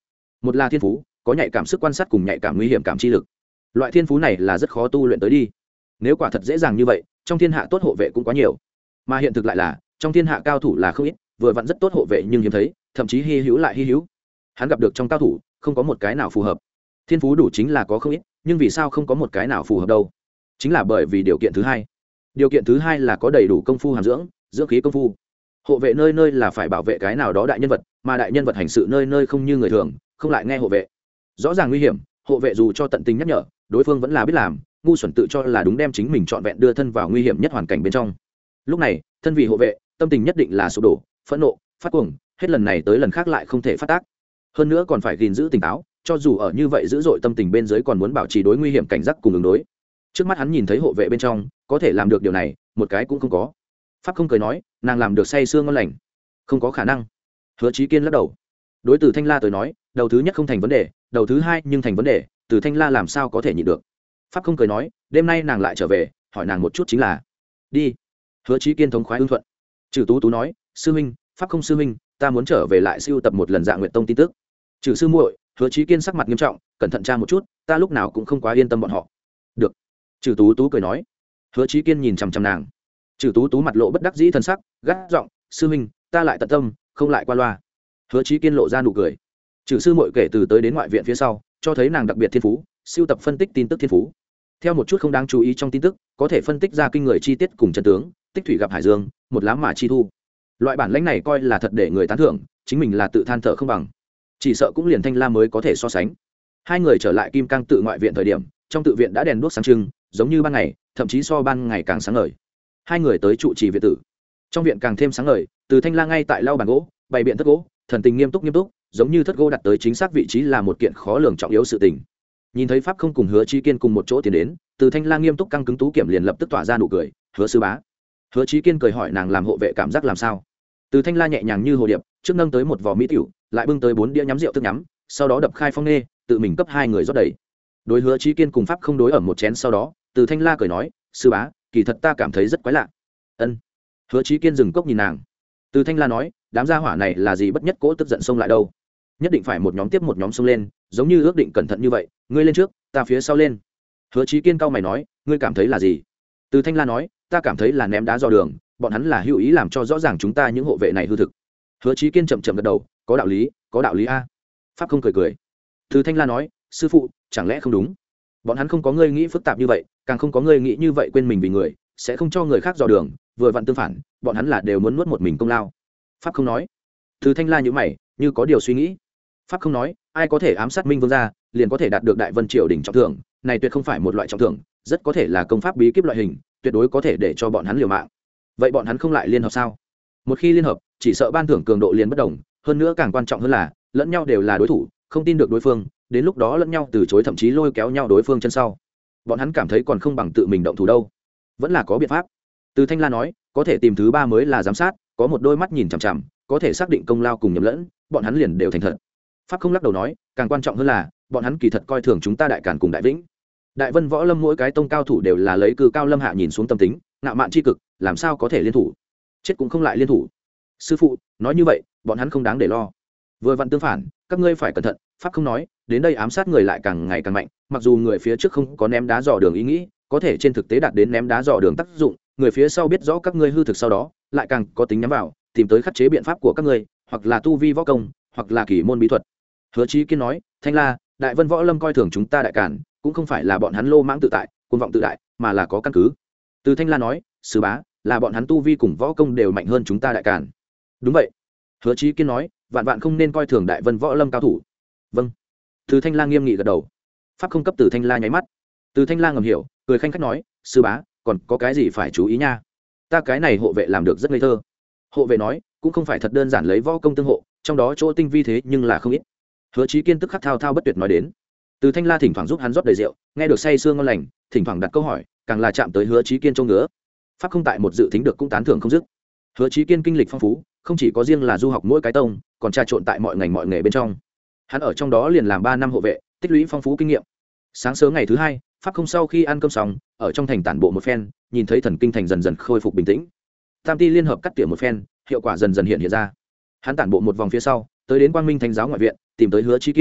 một là thiên phú, có nhạy cảm sức quan sát cùng nhạy cảm nguy hiểm cảm chi lực. Loại thiên phú này là rất khó tu luyện tới đi. Nếu quả thật dễ dàng như vậy, trong thiên hạ tốt hộ vệ cũng quá nhiều. Mà hiện thực lại là, trong thiên hạ cao thủ là không ít, vừa vặn rất tốt hộ vệ nhưng hiếm thấy, thậm chí hy hữu lại hy hữu. Hắn gặp được trong cao thủ, không có một cái nào phù hợp. Thiên phú đủ chính là có không ít, nhưng vì sao không có một cái nào phù hợp đâu? Chính là bởi vì điều kiện thứ hai. Điều kiện thứ hai là có đầy đủ công phu hàm dưỡng, dưỡng khí công phu. Hộ vệ nơi nơi là phải bảo vệ cái nào đó đại nhân vật, mà đại nhân vật hành sự nơi nơi không như người thường, không lại nghe hộ vệ. Rõ ràng nguy hiểm, hộ vệ dù cho tận tình nhắc nhở, đối phương vẫn là biết làm, ngu xuẩn tự cho là đúng đem chính mình trọn vẹn đưa thân vào nguy hiểm nhất hoàn cảnh bên trong. Lúc này, thân vì hộ vệ, tâm tình nhất định là sụp đổ, phẫn nộ, phát cuồng, hết lần này tới lần khác lại không thể phát tác. Hơn nữa còn phải gìn giữ tỉnh táo, cho dù ở như vậy dữ dội tâm tình bên dưới còn muốn bảo trì đối nguy hiểm cảnh giác cùng ứng đối. Trước mắt hắn nhìn thấy hộ vệ bên trong, có thể làm được điều này, một cái cũng không có. Pháp không cười nói, nàng làm được say sương ngon lành, không có khả năng. Hứa Chí Kiên lắc đầu. Đối từ Thanh La tới nói, đầu thứ nhất không thành vấn đề, đầu thứ hai nhưng thành vấn đề, từ Thanh La làm sao có thể nhịn được. Pháp không cười nói, đêm nay nàng lại trở về, hỏi nàng một chút chính là. Đi. Hứa Chí Kiên thống khoái ưng thuận. Trừ Tú Tú nói, sư huynh, Pháp không sư huynh, ta muốn trở về lại siêu tập một lần Dạ Nguyệt Tông tin tức. Trừ sư muội, Hứa Chí Kiên sắc mặt nghiêm trọng, cẩn thận tra một chút, ta lúc nào cũng không quá yên tâm bọn họ. Được. Trừ Tú Tú cười nói. Hứa Chí Kiên nhìn chằm chằm nàng. Trừ Tú Tú mặt lộ bất đắc dĩ thân sắc, gắt giọng, sư huynh, ta lại tận tâm, không lại qua loa. Hứa Chí Kiên lộ ra nụ cười. Trừ sư muội kể từ tới đến ngoại viện phía sau, cho thấy nàng đặc biệt thiên phú, siêu tập phân tích tin tức thiên phú. Theo một chút không đáng chú ý trong tin tức, có thể phân tích ra kinh người chi tiết cùng chân tướng, tích thủy gặp hải dương, một lá mà chi thu. Loại bản lĩnh này coi là thật để người tán thưởng, chính mình là tự than thở không bằng. Chỉ sợ cũng liền Thanh La mới có thể so sánh. Hai người trở lại Kim Cang tự ngoại viện thời điểm, trong tự viện đã đèn đuốc sáng trưng, giống như ban ngày, thậm chí so ban ngày càng sáng ngời. Hai người tới trụ trì viện tử. Trong viện càng thêm sáng ngời, từ Thanh La ngay tại lau bàn gỗ, bày biện thất gỗ, thần tình nghiêm túc nghiêm túc, giống như thất gỗ đặt tới chính xác vị trí là một kiện khó lường trọng yếu sự tình. Nhìn thấy Pháp không cùng Hứa Chí Kiên cùng một chỗ tiến đến, từ Thanh La nghiêm túc căng cứng tú kiểm liền lập tức tỏa ra nụ cười, "Hứa sư bá." Hứa Chí Kiên cười hỏi nàng làm hộ vệ cảm giác làm sao. Từ Thanh La nhẹ nhàng như hồ điệp, trước nâng tới một vò mỹ tiểu, lại bưng tới bốn đĩa nhắm rượu thức nhắm, sau đó đập khai phong nê, tự mình cấp hai người rót đầy. Đối Hứa Chí Kiên cùng Pháp không đối ở một chén sau đó, từ Thanh La cười nói, "Sư bá, kỳ thật ta cảm thấy rất quái lạ." Ân. Hứa Chí Kiên dừng cốc nhìn nàng. Từ Thanh La nói, "Đám gia hỏa này là gì bất nhất cố tức giận xông lại đâu? Nhất định phải một nhóm tiếp một nhóm xông lên, giống như ước định cẩn thận như vậy, ngươi lên trước, ta phía sau lên." Hứa Chí Kiên cau mày nói, "Ngươi cảm thấy là gì?" Từ Thanh La nói, "Ta cảm thấy là ném đá dò đường, bọn hắn là hữu ý làm cho rõ ràng chúng ta những hộ vệ này hư thực." Hứa Chí Kiên chậm chậm gật đầu, "Có đạo lý, có đạo lý a." Pháp không cười cười. Từ Thanh La nói, "Sư phụ, chẳng lẽ không đúng? Bọn hắn không có ngươi nghĩ phức tạp như vậy, càng không có ngươi nghĩ như vậy quên mình vì người, sẽ không cho người khác dò đường, vừa vặn tương phản, bọn hắn là đều muốn nuốt một mình công lao." Pháp không nói. Từ Thanh La nhíu mày, như có điều suy nghĩ. Pháp không nói, ai có thể ám sát Minh Vương gia, liền có thể đạt được Đại Vân Triều đỉnh trọng thưởng, này tuyệt không phải một loại trọng thưởng, rất có thể là công pháp bí kíp loại hình, tuyệt đối có thể để cho bọn hắn liều mạng. Vậy bọn hắn không lại liên hợp sao? Một khi liên hợp, chỉ sợ ban thưởng cường độ liền bất đồng, hơn nữa càng quan trọng hơn là, lẫn nhau đều là đối thủ, không tin được đối phương, đến lúc đó lẫn nhau từ chối thậm chí lôi kéo nhau đối phương chân sau. Bọn hắn cảm thấy còn không bằng tự mình động thủ đâu. Vẫn là có biện pháp. Từ Thanh La nói, có thể tìm thứ ba mới là giám sát, có một đôi mắt nhìn chằm chằm, có thể xác định công lao cùng nhầm lẫn, bọn hắn liền đều thành thật. Pháp không lắc đầu nói, càng quan trọng hơn là, bọn hắn kỳ thật coi thường chúng ta Đại Càn cùng Đại Vĩnh. Đại Vân Võ Lâm mỗi cái tông cao thủ đều là lấy cư cao lâm hạ nhìn xuống tâm tính, ngạo mạn chi cực, làm sao có thể liên thủ? Chết cũng không lại liên thủ. Sư phụ, nói như vậy, bọn hắn không đáng để lo. Vừa vặn tương phản, các ngươi phải cẩn thận. Pháp không nói, đến đây ám sát người lại càng ngày càng mạnh, mặc dù người phía trước không có ném đá dò đường ý nghĩ, có thể trên thực tế đạt đến ném đá dò đường tác dụng, người phía sau biết rõ các ngươi hư thực sau đó, lại càng có tính nhắm vào, tìm tới khắc chế biện pháp của các ngươi, hoặc là tu vi võ công, hoặc là kỳ môn bí thuật. Hứa Chí Kiên nói, Thanh La, Đại Vân Võ Lâm coi thường chúng ta Đại Càn, cũng không phải là bọn hắn lô mãng tự tại, cuồng vọng tự đại, mà là có căn cứ. Từ Thanh La nói, sư bá, là bọn hắn tu vi cùng võ công đều mạnh hơn chúng ta Đại Càn. Đúng vậy. Hứa Chí Kiên nói, vạn vạn không nên coi thường Đại Vân Võ Lâm cao thủ. Vâng. Từ Thanh La nghiêm nghị gật đầu. Pháp không cấp Từ Thanh La nháy mắt. Từ Thanh La ngầm hiểu, cười khanh khách nói, sư bá, còn có cái gì phải chú ý nha? Ta cái này hộ vệ làm được rất ngây thơ. Hộ vệ nói, cũng không phải thật đơn giản lấy võ công tương hộ, trong đó chỗ tinh vi thế nhưng là không ít. Hứa Chí Kiên tức khắc thao thao bất tuyệt nói đến. Từ Thanh La thỉnh thoảng giúp hắn rót đầy rượu, nghe được say sưa ngon lành, thỉnh thoảng đặt câu hỏi, càng là chạm tới Hứa Chí Kiên trong ngứa. Pháp không tại một dự tính được cũng tán thưởng không dứt. Hứa Chí Kiên kinh lịch phong phú, không chỉ có riêng là du học mỗi cái tông, còn trà trộn tại mọi ngành mọi nghề bên trong. Hắn ở trong đó liền làm ba năm hộ vệ, tích lũy phong phú kinh nghiệm. Sáng sớm ngày thứ hai, Pháp không sau khi ăn cơm xong, ở trong thành tản bộ một phen, nhìn thấy thần kinh thành dần dần khôi phục bình tĩnh. Tam ti liên hợp cắt tỉa một phen, hiệu quả dần dần hiện hiện ra. Hắn tản bộ một vòng phía sau, tới đến Quang Minh Thánh giáo ngoại viện, tìm tới Hứa Chí Kiên,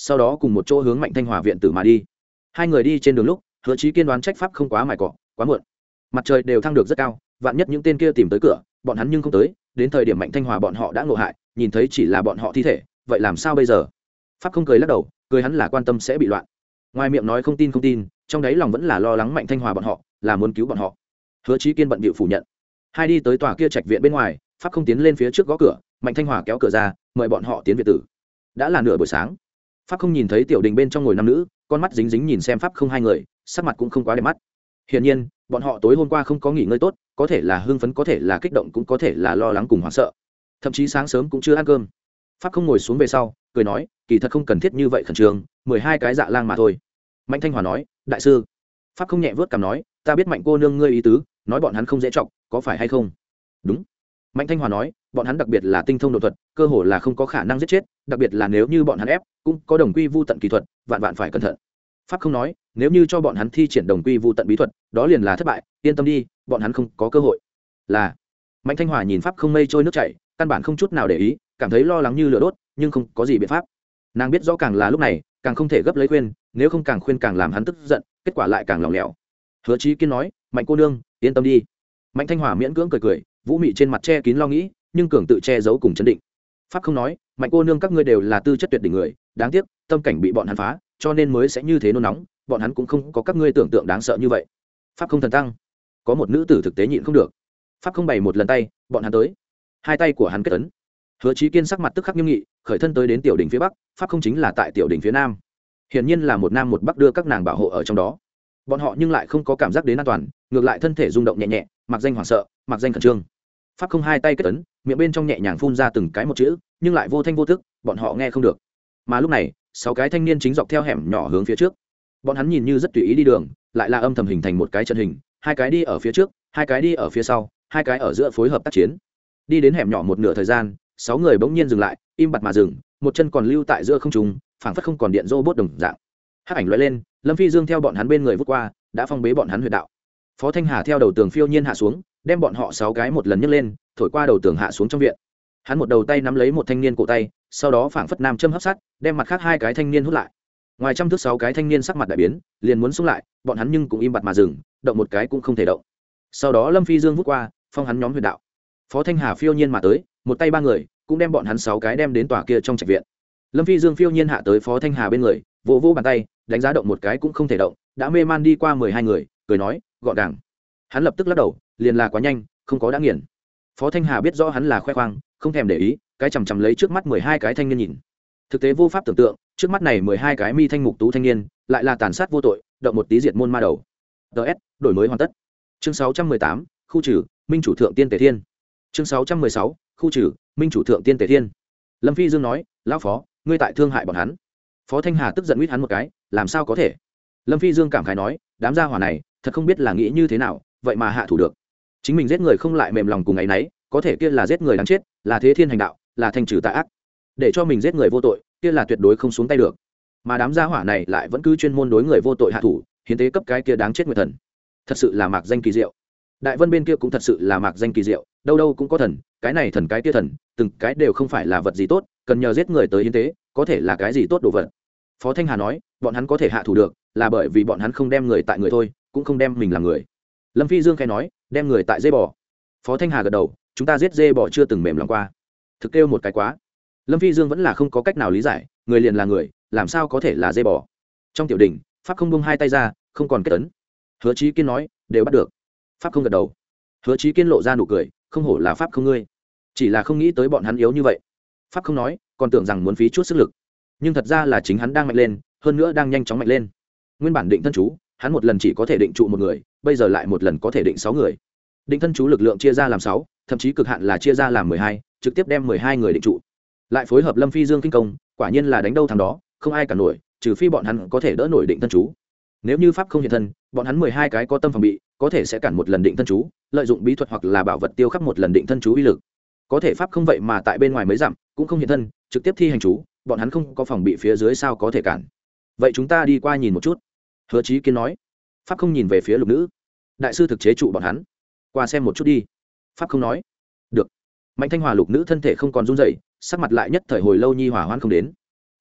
sau đó cùng một chỗ hướng Mạnh Thanh Hòa viện tử mà đi. Hai người đi trên đường lúc, Hứa Chí Kiên đoán trách pháp không quá mài cọ, quá muộn. Mặt trời đều thăng được rất cao, vạn nhất những tên kia tìm tới cửa, bọn hắn nhưng không tới, đến thời điểm Mạnh Thanh Hòa bọn họ đã ngộ hại, nhìn thấy chỉ là bọn họ thi thể, vậy làm sao bây giờ? Pháp không cười lắc đầu, cười hắn là quan tâm sẽ bị loạn. Ngoài miệng nói không tin không tin, trong đáy lòng vẫn là lo lắng Mạnh Thanh Hòa bọn họ, là muốn cứu bọn họ. Hứa Chí Kiên bận bịu phủ nhận. Hai đi tới tòa kia trạch viện bên ngoài, Pháp không tiến lên phía trước gõ cửa, Mạnh Thanh Hòa kéo cửa ra, mời bọn họ tiến viện tử. Đã là nửa buổi sáng. Pháp không nhìn thấy tiểu đình bên trong ngồi nam nữ, con mắt dính dính nhìn xem Pháp không hai người, sắc mặt cũng không quá đẹp mắt. Hiển nhiên, bọn họ tối hôm qua không có nghỉ ngơi tốt, có thể là hưng phấn, có thể là kích động, cũng có thể là lo lắng cùng hoảng sợ. Thậm chí sáng sớm cũng chưa ăn cơm. Pháp không ngồi xuống về sau, cười nói, kỳ thật không cần thiết như vậy khẩn trương, mười hai cái dạ lang mà thôi. Mạnh Thanh Hòa nói, đại sư. Pháp không nhẹ vớt cằm nói, ta biết Mạnh cô nương ngươi ý tứ, nói bọn hắn không dễ trọng, có phải hay không? Đúng. Mạnh Thanh Hòa nói, bọn hắn đặc biệt là tinh thông độ thuật, cơ hồ là không có khả năng giết chết, đặc biệt là nếu như bọn hắn ép, cũng có đồng quy vu tận kỹ thuật, vạn vạn phải cẩn thận. Pháp không nói, nếu như cho bọn hắn thi triển đồng quy vu tận bí thuật, đó liền là thất bại, yên tâm đi, bọn hắn không có cơ hội. Là. Mạnh Thanh Hòa nhìn Pháp không mây trôi nước chảy, căn bản không chút nào để ý, cảm thấy lo lắng như lửa đốt, nhưng không có gì biện pháp. Nàng biết rõ càng là lúc này, càng không thể gấp lấy khuyên, nếu không càng khuyên càng làm hắn tức giận, kết quả lại càng lỏng lẻo. Hứa Chí Kiên nói, Mạnh cô nương, yên tâm đi. Mạnh Thanh Hòa miễn cưỡng cười cười, vũ mị trên mặt che kín lo nghĩ, nhưng cường tự che giấu cùng chấn định. Pháp không nói, Mạnh cô nương các ngươi đều là tư chất tuyệt đỉnh người, đáng tiếc tâm cảnh bị bọn hắn phá, cho nên mới sẽ như thế nôn nóng, bọn hắn cũng không có các ngươi tưởng tượng đáng sợ như vậy. Pháp không thần tăng, có một nữ tử thực tế nhịn không được. Pháp không bày một lần tay, bọn hắn tới, hai tay của hắn kết ấn. Hứa Chí Kiên sắc mặt tức khắc nghiêm nghị, khởi thân tới đến tiểu đỉnh phía bắc, Pháp không chính là tại tiểu đỉnh phía nam. Hiển nhiên là một nam một bắc đưa các nàng bảo hộ ở trong đó. Bọn họ nhưng lại không có cảm giác đến an toàn, ngược lại thân thể rung động nhẹ nhẹ, mặc danh hoảng sợ, mặc danh khẩn trương. Pháp không hai tay kết ấn, miệng bên trong nhẹ nhàng phun ra từng cái một chữ, nhưng lại vô thanh vô tức, bọn họ nghe không được. Mà lúc này, sáu cái thanh niên chính dọc theo hẻm nhỏ hướng phía trước. Bọn hắn nhìn như rất tùy ý đi đường, lại là âm thầm hình thành một cái trận hình, hai cái đi ở phía trước, hai cái đi ở phía sau, hai cái ở giữa phối hợp tác chiến. Đi đến hẻm nhỏ một nửa thời gian, sáu người bỗng nhiên dừng lại, im bặt mà dừng, một chân còn lưu tại giữa không trung, phảng phất không còn điện robot đồng dạng. Hắc ảnh lóe lên, Lâm Phi Dương theo bọn hắn bên người vút qua, đã phong bế bọn hắn huyệt đạo. Phó Thanh Hà theo đầu tường phiêu nhiên hạ xuống, đem bọn họ sáu cái một lần nhấc lên, thổi qua đầu tường hạ xuống trong viện. Hắn một đầu tay nắm lấy một thanh niên cổ tay, sau đó phảng phất nam châm hấp sát, đem mặt khác hai cái thanh niên hút lại. Ngoài trăm thước sáu cái thanh niên sắc mặt đại biến, liền muốn xung lại, bọn hắn nhưng cũng im bặt mà dừng, động một cái cũng không thể động. Sau đó Lâm Phi Dương vút qua, phong hắn nhóm huyệt đạo. Phó Thanh Hà phiêu nhiên mà tới, một tay ba người, cũng đem bọn hắn sáu cái đem đến tòa kia trong trạch viện. Lâm Phi Dương phiêu nhiên hạ tới Phó Thanh Hà bên người, vỗ vỗ bàn tay, đánh giá động một cái cũng không thể động, đã mê man đi qua mười hai người, cười nói, gọn gàng. Hắn lập tức lắc đầu, liền là quá nhanh, không có đã nghiền. Phó Thanh Hà biết rõ hắn là khoe khoang, không thèm để ý, cái chằm chằm lấy trước mắt mười hai cái thanh niên nhìn. Thực tế vô pháp tưởng tượng, trước mắt này mười hai cái mi thanh mục tú thanh niên, lại là tàn sát vô tội, động một tí diệt môn ma đầu. ds đổi mới hoàn tất. Chương sáu trăm mười tám, khu trừ, Minh chủ thượng tiên Tề Thiên. Chương sáu trăm mười sáu, khu trừ, Minh chủ thượng tiên Tề Thiên. Lâm Phi Dương nói, lão phó, ngươi tại thương hại bọn hắn. Phó Thanh Hà tức giận huýt hắn một cái, làm sao có thể? Lâm Phi Dương cảm khái nói, đám gia hỏa này, thật không biết là nghĩ như thế nào, vậy mà hạ thủ được. Chính mình giết người không lại mềm lòng cùng ấy nấy, có thể kia là giết người đáng chết, là thế thiên hành đạo, là thanh trừ tà ác. Để cho mình giết người vô tội, kia là tuyệt đối không xuống tay được. Mà đám gia hỏa này lại vẫn cứ chuyên môn đối người vô tội hạ thủ, hiến tế cấp cái kia đáng chết người thần. Thật sự là mạc danh kỳ diệu. Đại Vân bên kia cũng thật sự là mạc danh kỳ diệu, đâu đâu cũng có thần, cái này thần cái kia thần, từng cái đều không phải là vật gì tốt, cần nhờ giết người tới hiến tế, có thể là cái gì tốt đồ vật. Phó Thanh Hà nói, bọn hắn có thể hạ thủ được, là bởi vì bọn hắn không đem người tại người thôi, cũng không đem mình làm người. Lâm Phi Dương khẽ nói, đem người tại dê bò. Phó Thanh Hà gật đầu, chúng ta giết dê bò chưa từng mềm lòng qua. Thực kêu một cái quá. Lâm Phi Dương vẫn là không có cách nào lý giải, người liền là người, làm sao có thể là dê bò. Trong tiểu đỉnh, Pháp không buông hai tay ra, không còn kết ấn. Hứa Chí Kiên nói, đều bắt được. Pháp không gật đầu. Hứa Chí Kiên lộ ra nụ cười, không hổ là Pháp không ngươi, chỉ là không nghĩ tới bọn hắn yếu như vậy. Pháp không nói, còn tưởng rằng muốn phí chút sức lực, nhưng thật ra là chính hắn đang mạnh lên, hơn nữa đang nhanh chóng mạnh lên. Nguyên bản định thân chú, hắn một lần chỉ có thể định trụ một người, bây giờ lại một lần có thể định sáu người. Định thân chú lực lượng chia ra làm sáu, thậm chí cực hạn là chia ra làm mười hai, trực tiếp đem mười hai người định trụ. Lại phối hợp Lâm Phi Dương kinh công, quả nhiên là đánh đâu thằng đó, không ai cả nổi, trừ phi bọn hắn có thể đỡ nổi định thân chú. Nếu như pháp không hiện thân, bọn hắn mười hai cái có tâm phòng bị, có thể sẽ cản một lần định thân chú, lợi dụng bí thuật hoặc là bảo vật tiêu khắc một lần định thân chú uy lực. Có thể pháp không vậy mà tại bên ngoài mới giảm, cũng không hiện thân, trực tiếp thi hành chú, bọn hắn không có phòng bị phía dưới sao có thể cản. Vậy chúng ta đi qua nhìn một chút. Hứa Chí Kiên nói. Pháp không nhìn về phía lục nữ. Đại sư thực chế trụ bọn hắn, qua xem một chút đi. Pháp không nói. Được. Mạnh Thanh Hòa lục nữ thân thể không còn run rẩy, sắc mặt lại nhất thời hồi lâu nhi hỏa hoan không đến.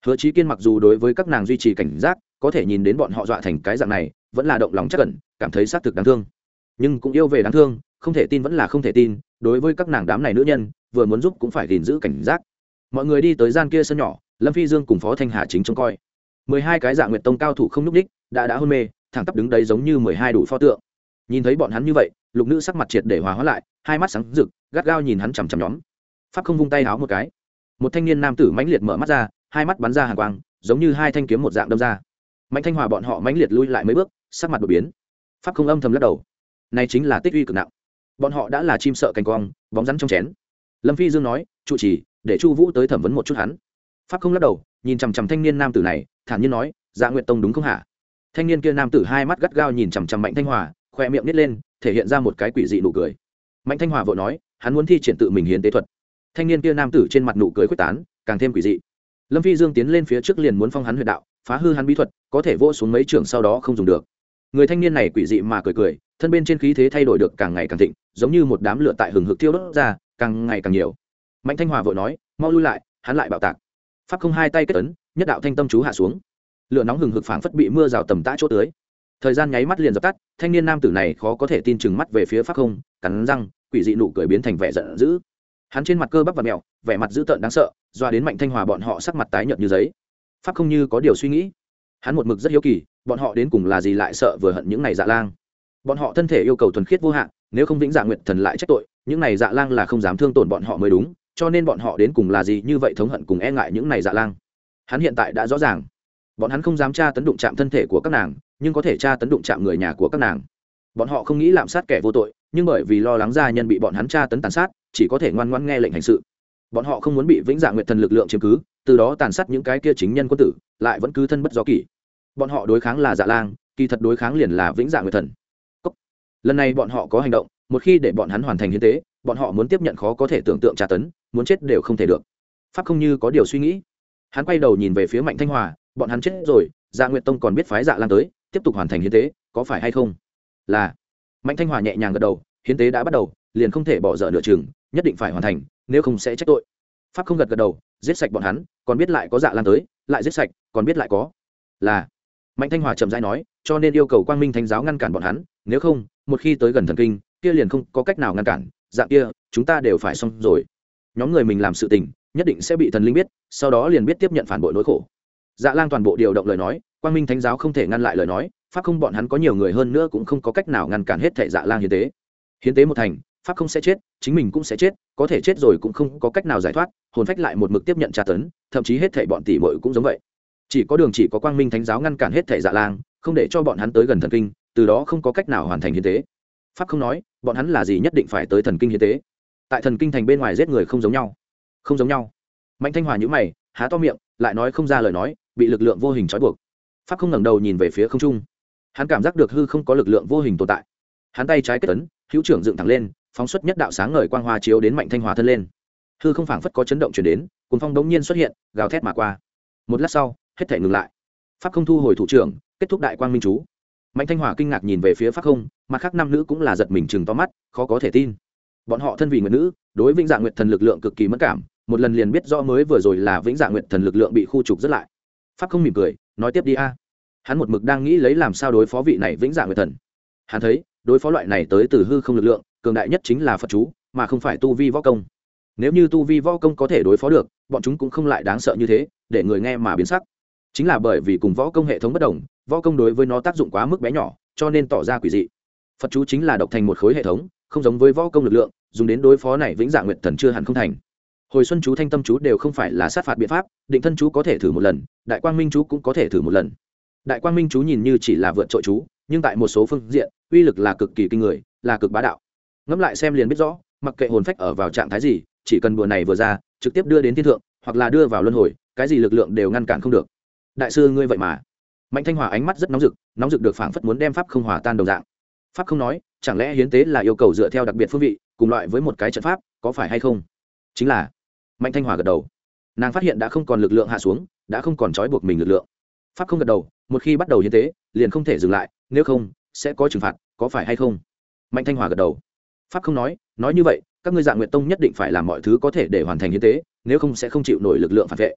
Hứa Chí Kiên mặc dù đối với các nàng duy trì cảnh giác, có thể nhìn đến bọn họ dọa thành cái dạng này, vẫn là động lòng chắc cẩn, cảm thấy xác thực đáng thương. Nhưng cũng yêu về đáng thương, không thể tin vẫn là không thể tin, đối với các nàng đám này nữ nhân, vừa muốn giúp cũng phải gìn giữ cảnh giác. Mọi người đi tới gian kia sân nhỏ, Lâm Phi Dương cùng Phó Thanh Hà chính trông coi. mười hai cái Dạ Nguyệt Tông cao thủ không nhúc nhích, đã đã hôn mê, thẳng tắp đứng đấy giống như mười hai đủ pho tượng. Nhìn thấy bọn hắn như vậy, Lục Nữ sắc mặt triệt để hòa hóa lại, hai mắt sáng rực, gắt gao nhìn hắn chằm chằm nhóm. Pháp không vung tay háo một cái, một thanh niên nam tử mãnh liệt mở mắt ra, hai mắt bắn ra hàn quang, giống như hai thanh kiếm một dạng đâm ra. Mạnh Thanh Hòa bọn họ mãnh liệt lui lại mấy bước, sắc mặt đổi biến. Pháp không âm thầm lắc đầu, này chính là tích uy cực nặng. Bọn họ đã là chim sợ cành cong, bóng rắn trong chén. Lâm Phi Dương nói, trụ trì, để Chu Vũ tới thẩm vấn một chút hắn. Pháp không lắc đầu, nhìn chằm chằm thanh niên nam tử này, thản nhiên nói, Dạ Nguyệt Tông đúng không hả? Thanh niên kia nam tử hai mắt gắt gao nhìn chằm chằm Mạnh Thanh Hòa, khoe miệng nít lên, thể hiện ra một cái quỷ dị nụ cười. Mạnh Thanh Hòa vội nói, hắn muốn thi triển tự mình hiến tế thuật. Thanh niên kia nam tử trên mặt nụ cười khuếch tán, càng thêm quỷ dị. Lâm Phi Dương tiến lên phía trước liền muốn phong hắn huyệt đạo, phá hư hắn bí thuật, có thể vỗ xuống mấy trường sau đó không dùng được. Người thanh niên này quỷ dị mà cười cười, thân bên trên khí thế thay đổi được càng ngày càng thịnh, giống như một đám lửa tại hừng hực thiêu đốt ra, càng ngày càng nhiều. Mạnh Thanh Hòa vội nói, mau lui lại, hắn lại bạo tạc. Pháp không hai tay kết ấn, nhất đạo thanh tâm chú hạ xuống. Lửa nóng hừng hực phảng phất bị mưa rào tầm tã chỗ tưới. Thời gian nháy mắt liền dập tắt, thanh niên nam tử này khó có thể tin chừng mắt về phía Pháp không, cắn răng, quỷ dị nụ cười biến thành vẻ giận dữ. Hắn trên mặt cơ bắp và mèo, vẻ mặt dữ tợn đáng sợ, doa đến Mạnh Thanh Hòa bọn họ sắc mặt tái nhợt như giấy. Pháp không như có điều suy nghĩ, hắn một mực rất hiếu kỳ, bọn họ đến cùng là gì lại sợ vừa hận những này dạ lang. Bọn họ thân thể yêu cầu thuần khiết vô hạn, nếu không vĩnh dạ nguyệt thần lại trách tội, những này dạ lang là không dám thương tổn bọn họ mới đúng, cho nên bọn họ đến cùng là gì như vậy thống hận cùng e ngại những này dạ lang. Hắn hiện tại đã rõ ràng, bọn hắn không dám tra tấn đụng chạm thân thể của các nàng, nhưng có thể tra tấn đụng chạm người nhà của các nàng. Bọn họ không nghĩ lạm sát kẻ vô tội, nhưng bởi vì lo lắng gia nhân bị bọn hắn tra tấn tàn sát, chỉ có thể ngoan ngoãn nghe lệnh hành sự. Bọn họ không muốn bị vĩnh dạ nguyệt thần lực lượng chiếm cứ, từ đó tàn sát những cái kia chính nhân quân tử, lại vẫn cứ thân bất do kỷ. Bọn họ đối kháng là dạ lang, kỳ thật đối kháng liền là vĩnh dạ nguyệt thần. Cốc. Lần này bọn họ có hành động, một khi để bọn hắn hoàn thành hiến tế, bọn họ muốn tiếp nhận khó có thể tưởng tượng tra tấn, muốn chết đều không thể được. Pháp không như có điều suy nghĩ, hắn quay đầu nhìn về phía Mạnh Thanh Hòa, bọn hắn chết rồi, Dạ Nguyệt Tông còn biết phái dạ lang tới, tiếp tục hoàn thành hiến tế, có phải hay không? Là. Mạnh Thanh Hòa nhẹ nhàng gật đầu, hiến tế đã bắt đầu, liền không thể bỏ dở nửa chừng, nhất định phải hoàn thành, nếu không sẽ trách tội. Pháp không gật gật đầu, giết sạch bọn hắn, còn biết lại có dạ lang tới, lại giết sạch, còn biết lại có. Là. Mạnh Thanh Hòa chậm rãi nói, cho nên yêu cầu Quang Minh Thánh giáo ngăn cản bọn hắn, nếu không, một khi tới gần thần kinh, kia liền không có cách nào ngăn cản, dạng kia, chúng ta đều phải xong rồi. Nhóm người mình làm sự tình, nhất định sẽ bị thần linh biết, sau đó liền biết tiếp nhận phản bội nỗi khổ. Dạ lang toàn bộ điều động lời nói, Quang Minh Thánh giáo không thể ngăn lại lời nói, pháp không bọn hắn có nhiều người hơn nữa cũng không có cách nào ngăn cản hết thảy dạ lang hiến tế. Hiến tế một thành, pháp không sẽ chết, chính mình cũng sẽ chết, có thể chết rồi cũng không có cách nào giải thoát, hồn phách lại một mực tiếp nhận tra tấn, thậm chí hết thảy bọn tỷ muội cũng giống vậy. Chỉ có đường chỉ có Quang Minh Thánh giáo ngăn cản hết thảy dạ lang, không để cho bọn hắn tới gần thần kinh, từ đó không có cách nào hoàn thành hiến tế. Pháp không nói, bọn hắn là gì nhất định phải tới thần kinh hiến tế. Tại thần kinh thành bên ngoài giết người không giống nhau. Không giống nhau. Mạnh Thanh Hòa nhíu mày, há to miệng, lại nói không ra lời nói, bị lực lượng vô hình trói buộc. Pháp không ngẩng đầu nhìn về phía không trung, hắn cảm giác được hư không có lực lượng vô hình tồn tại. Hắn tay trái kết ấn, hữu trưởng dựng thẳng lên, phóng xuất nhất đạo sáng ngời quang hoa chiếu đến Mạnh Thanh Hòa thân lên. Hư không phảng phất có chấn động truyền đến, cuồng phong đống nhiên xuất hiện, gào thét mà qua. Một lát sau, hết thảy ngừng lại. Pháp không thu hồi thủ trưởng, kết thúc đại quang minh chú. Mạnh Thanh Hòa kinh ngạc nhìn về phía Pháp không, mặt khác năm nữ cũng là giật mình chừng to mắt, khó có thể tin. Bọn họ thân vì nguyệt nữ, đối vĩnh dạ nguyệt thần lực lượng cực kỳ mất cảm, một lần liền biết rõ mới vừa rồi là vĩnh dạ nguyệt thần lực lượng bị khu trục rất lại. Pháp không mỉm cười, nói tiếp đi a. Hắn một mực đang nghĩ lấy làm sao đối phó vị này vĩnh dạ nguyệt thần. Hắn thấy, đối phó loại này tới từ hư không lực lượng, cường đại nhất chính là Phật chú, mà không phải tu vi võ công. Nếu như tu vi võ công có thể đối phó được, bọn chúng cũng không lại đáng sợ như thế, để người nghe mà biến sắc. Chính là bởi vì cùng võ công hệ thống bất đồng, võ công đối với nó tác dụng quá mức bé nhỏ, cho nên tỏ ra quỷ dị. Phật chú chính là độc thành một khối hệ thống, không giống với võ công lực lượng, dùng đến đối phó này vĩnh dạ nguyệt thần chưa hẳn không thành. Hồi xuân chú, thanh tâm chú đều không phải là sát phạt biện pháp, định thân chú có thể thử một lần, đại quang minh chú cũng có thể thử một lần. Đại quang minh chú nhìn như chỉ là vượt trội chú, nhưng tại một số phương diện, uy lực là cực kỳ kinh người, là cực bá đạo. Ngẫm lại xem liền biết rõ, mặc kệ hồn phách ở vào trạng thái gì, chỉ cần bùa này vừa ra, trực tiếp đưa đến thiên thượng, hoặc là đưa vào luân hồi, cái gì lực lượng đều ngăn cản không được. Đại sư ngươi vậy mà. Mạnh Thanh Hòa ánh mắt rất nóng rực, nóng rực được phảng phất muốn đem pháp không hòa tan đồng dạng. Pháp không nói, chẳng lẽ hiến tế là yêu cầu dựa theo đặc biệt phương vị, cùng loại với một cái trận pháp, có phải hay không? Chính là. Mạnh Thanh Hòa gật đầu. Nàng phát hiện đã không còn lực lượng hạ xuống, đã không còn trói buộc mình lực lượng. Pháp không gật đầu, một khi bắt đầu hiến tế, liền không thể dừng lại, nếu không, sẽ có trừng phạt, có phải hay không? Mạnh Thanh Hòa gật đầu. Pháp không nói, nói như vậy, các ngươi Dạ Nguyệt Tông nhất định phải làm mọi thứ có thể để hoàn thành hiến tế, nếu không sẽ không chịu nổi lực lượng phản vệ.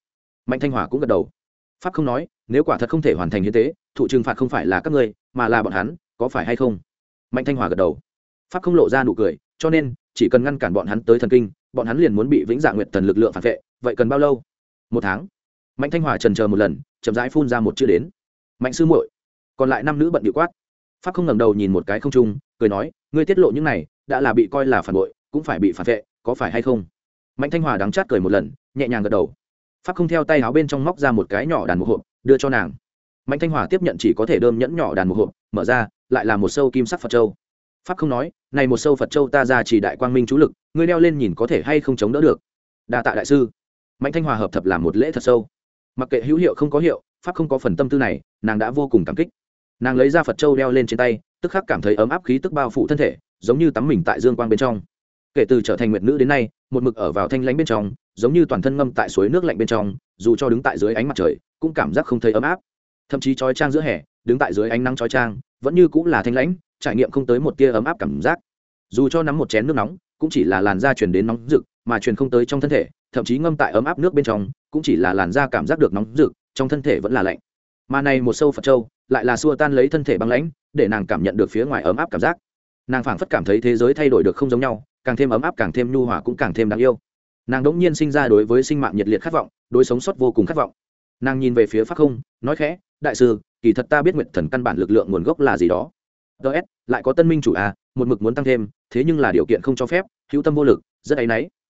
mạnh thanh hòa cũng gật đầu. Pháp không nói, nếu quả thật không thể hoàn thành hiến tế, thụ trừng phạt không phải là các ngươi mà là bọn hắn, có phải hay không? Mạnh thanh hòa gật đầu. Pháp không lộ ra nụ cười, cho nên chỉ cần ngăn cản bọn hắn tới thần kinh, bọn hắn liền muốn bị vĩnh dạ nguyệt thần lực lượng phản vệ. Vậy cần bao lâu? Một tháng. Mạnh thanh hòa trần chờ một lần, chậm rãi phun ra một chữ đến. Mạnh sư muội. Còn lại năm nữ bận điệu quát. Pháp không ngẩng đầu nhìn một cái không trung, cười nói, ngươi tiết lộ những này đã là bị coi là phản bội, cũng phải bị phản vệ, có phải hay không? Mạnh thanh hòa đắng chát cười một lần, nhẹ nhàng gật đầu. Pháp không theo tay áo bên trong móc ra một cái nhỏ đàn một hộp, đưa cho nàng. Mạnh thanh hòa tiếp nhận, chỉ có thể đơm nhẫn nhỏ đàn một hộp, mở ra lại là một sâu kim sắc Phật châu. Pháp không nói, này một sâu Phật châu ta ra chỉ đại quang minh chú lực, ngươi đeo lên nhìn có thể hay không chống đỡ được. Đa tạ đại sư. Mạnh thanh hòa hợp thập làm một lễ thật sâu. Mặc kệ hữu hiệu không có hiệu, Pháp không có phần tâm tư này, nàng đã vô cùng cảm kích. Nàng lấy ra Phật châu đeo lên trên tay, tức khắc cảm thấy ấm áp khí tức bao phủ thân thể, giống như tắm mình tại dương quang bên trong. Kể từ trở thành nguyệt nữ đến nay, một mực ở vào thanh lãnh bên trong, giống như toàn thân ngâm tại suối nước lạnh bên trong, dù cho đứng tại dưới ánh mặt trời cũng cảm giác không thấy ấm áp. Thậm chí chói chang giữa hè, đứng tại dưới ánh nắng chói chang vẫn như cũng là thanh lãnh, trải nghiệm không tới một tia ấm áp cảm giác. Dù cho nắm một chén nước nóng cũng chỉ là làn da truyền đến nóng rực, mà truyền không tới trong thân thể, thậm chí ngâm tại ấm áp nước bên trong cũng chỉ là làn da cảm giác được nóng rực, trong thân thể vẫn là lạnh. Mà này một sâu Phật châu lại là xua tan lấy thân thể băng lãnh, để nàng cảm nhận được phía ngoài ấm áp cảm giác. Nàng phảng phất cảm thấy thế giới thay đổi được không giống nhau, càng thêm ấm áp, càng thêm nhu hòa, cũng càng thêm đáng yêu. Nàng đỗng nhiên sinh ra đối với sinh mạng nhiệt liệt khát vọng, đối sống sót vô cùng khát vọng. Nàng nhìn về phía Pháp không, nói khẽ, đại sư, kỳ thật ta biết nguyệt thần căn bản lực lượng nguồn gốc là gì đó. ds lại có tân minh chủ à, một mực muốn tăng thêm, thế nhưng là điều kiện không cho phép, hữu tâm vô lực, rất áy náy.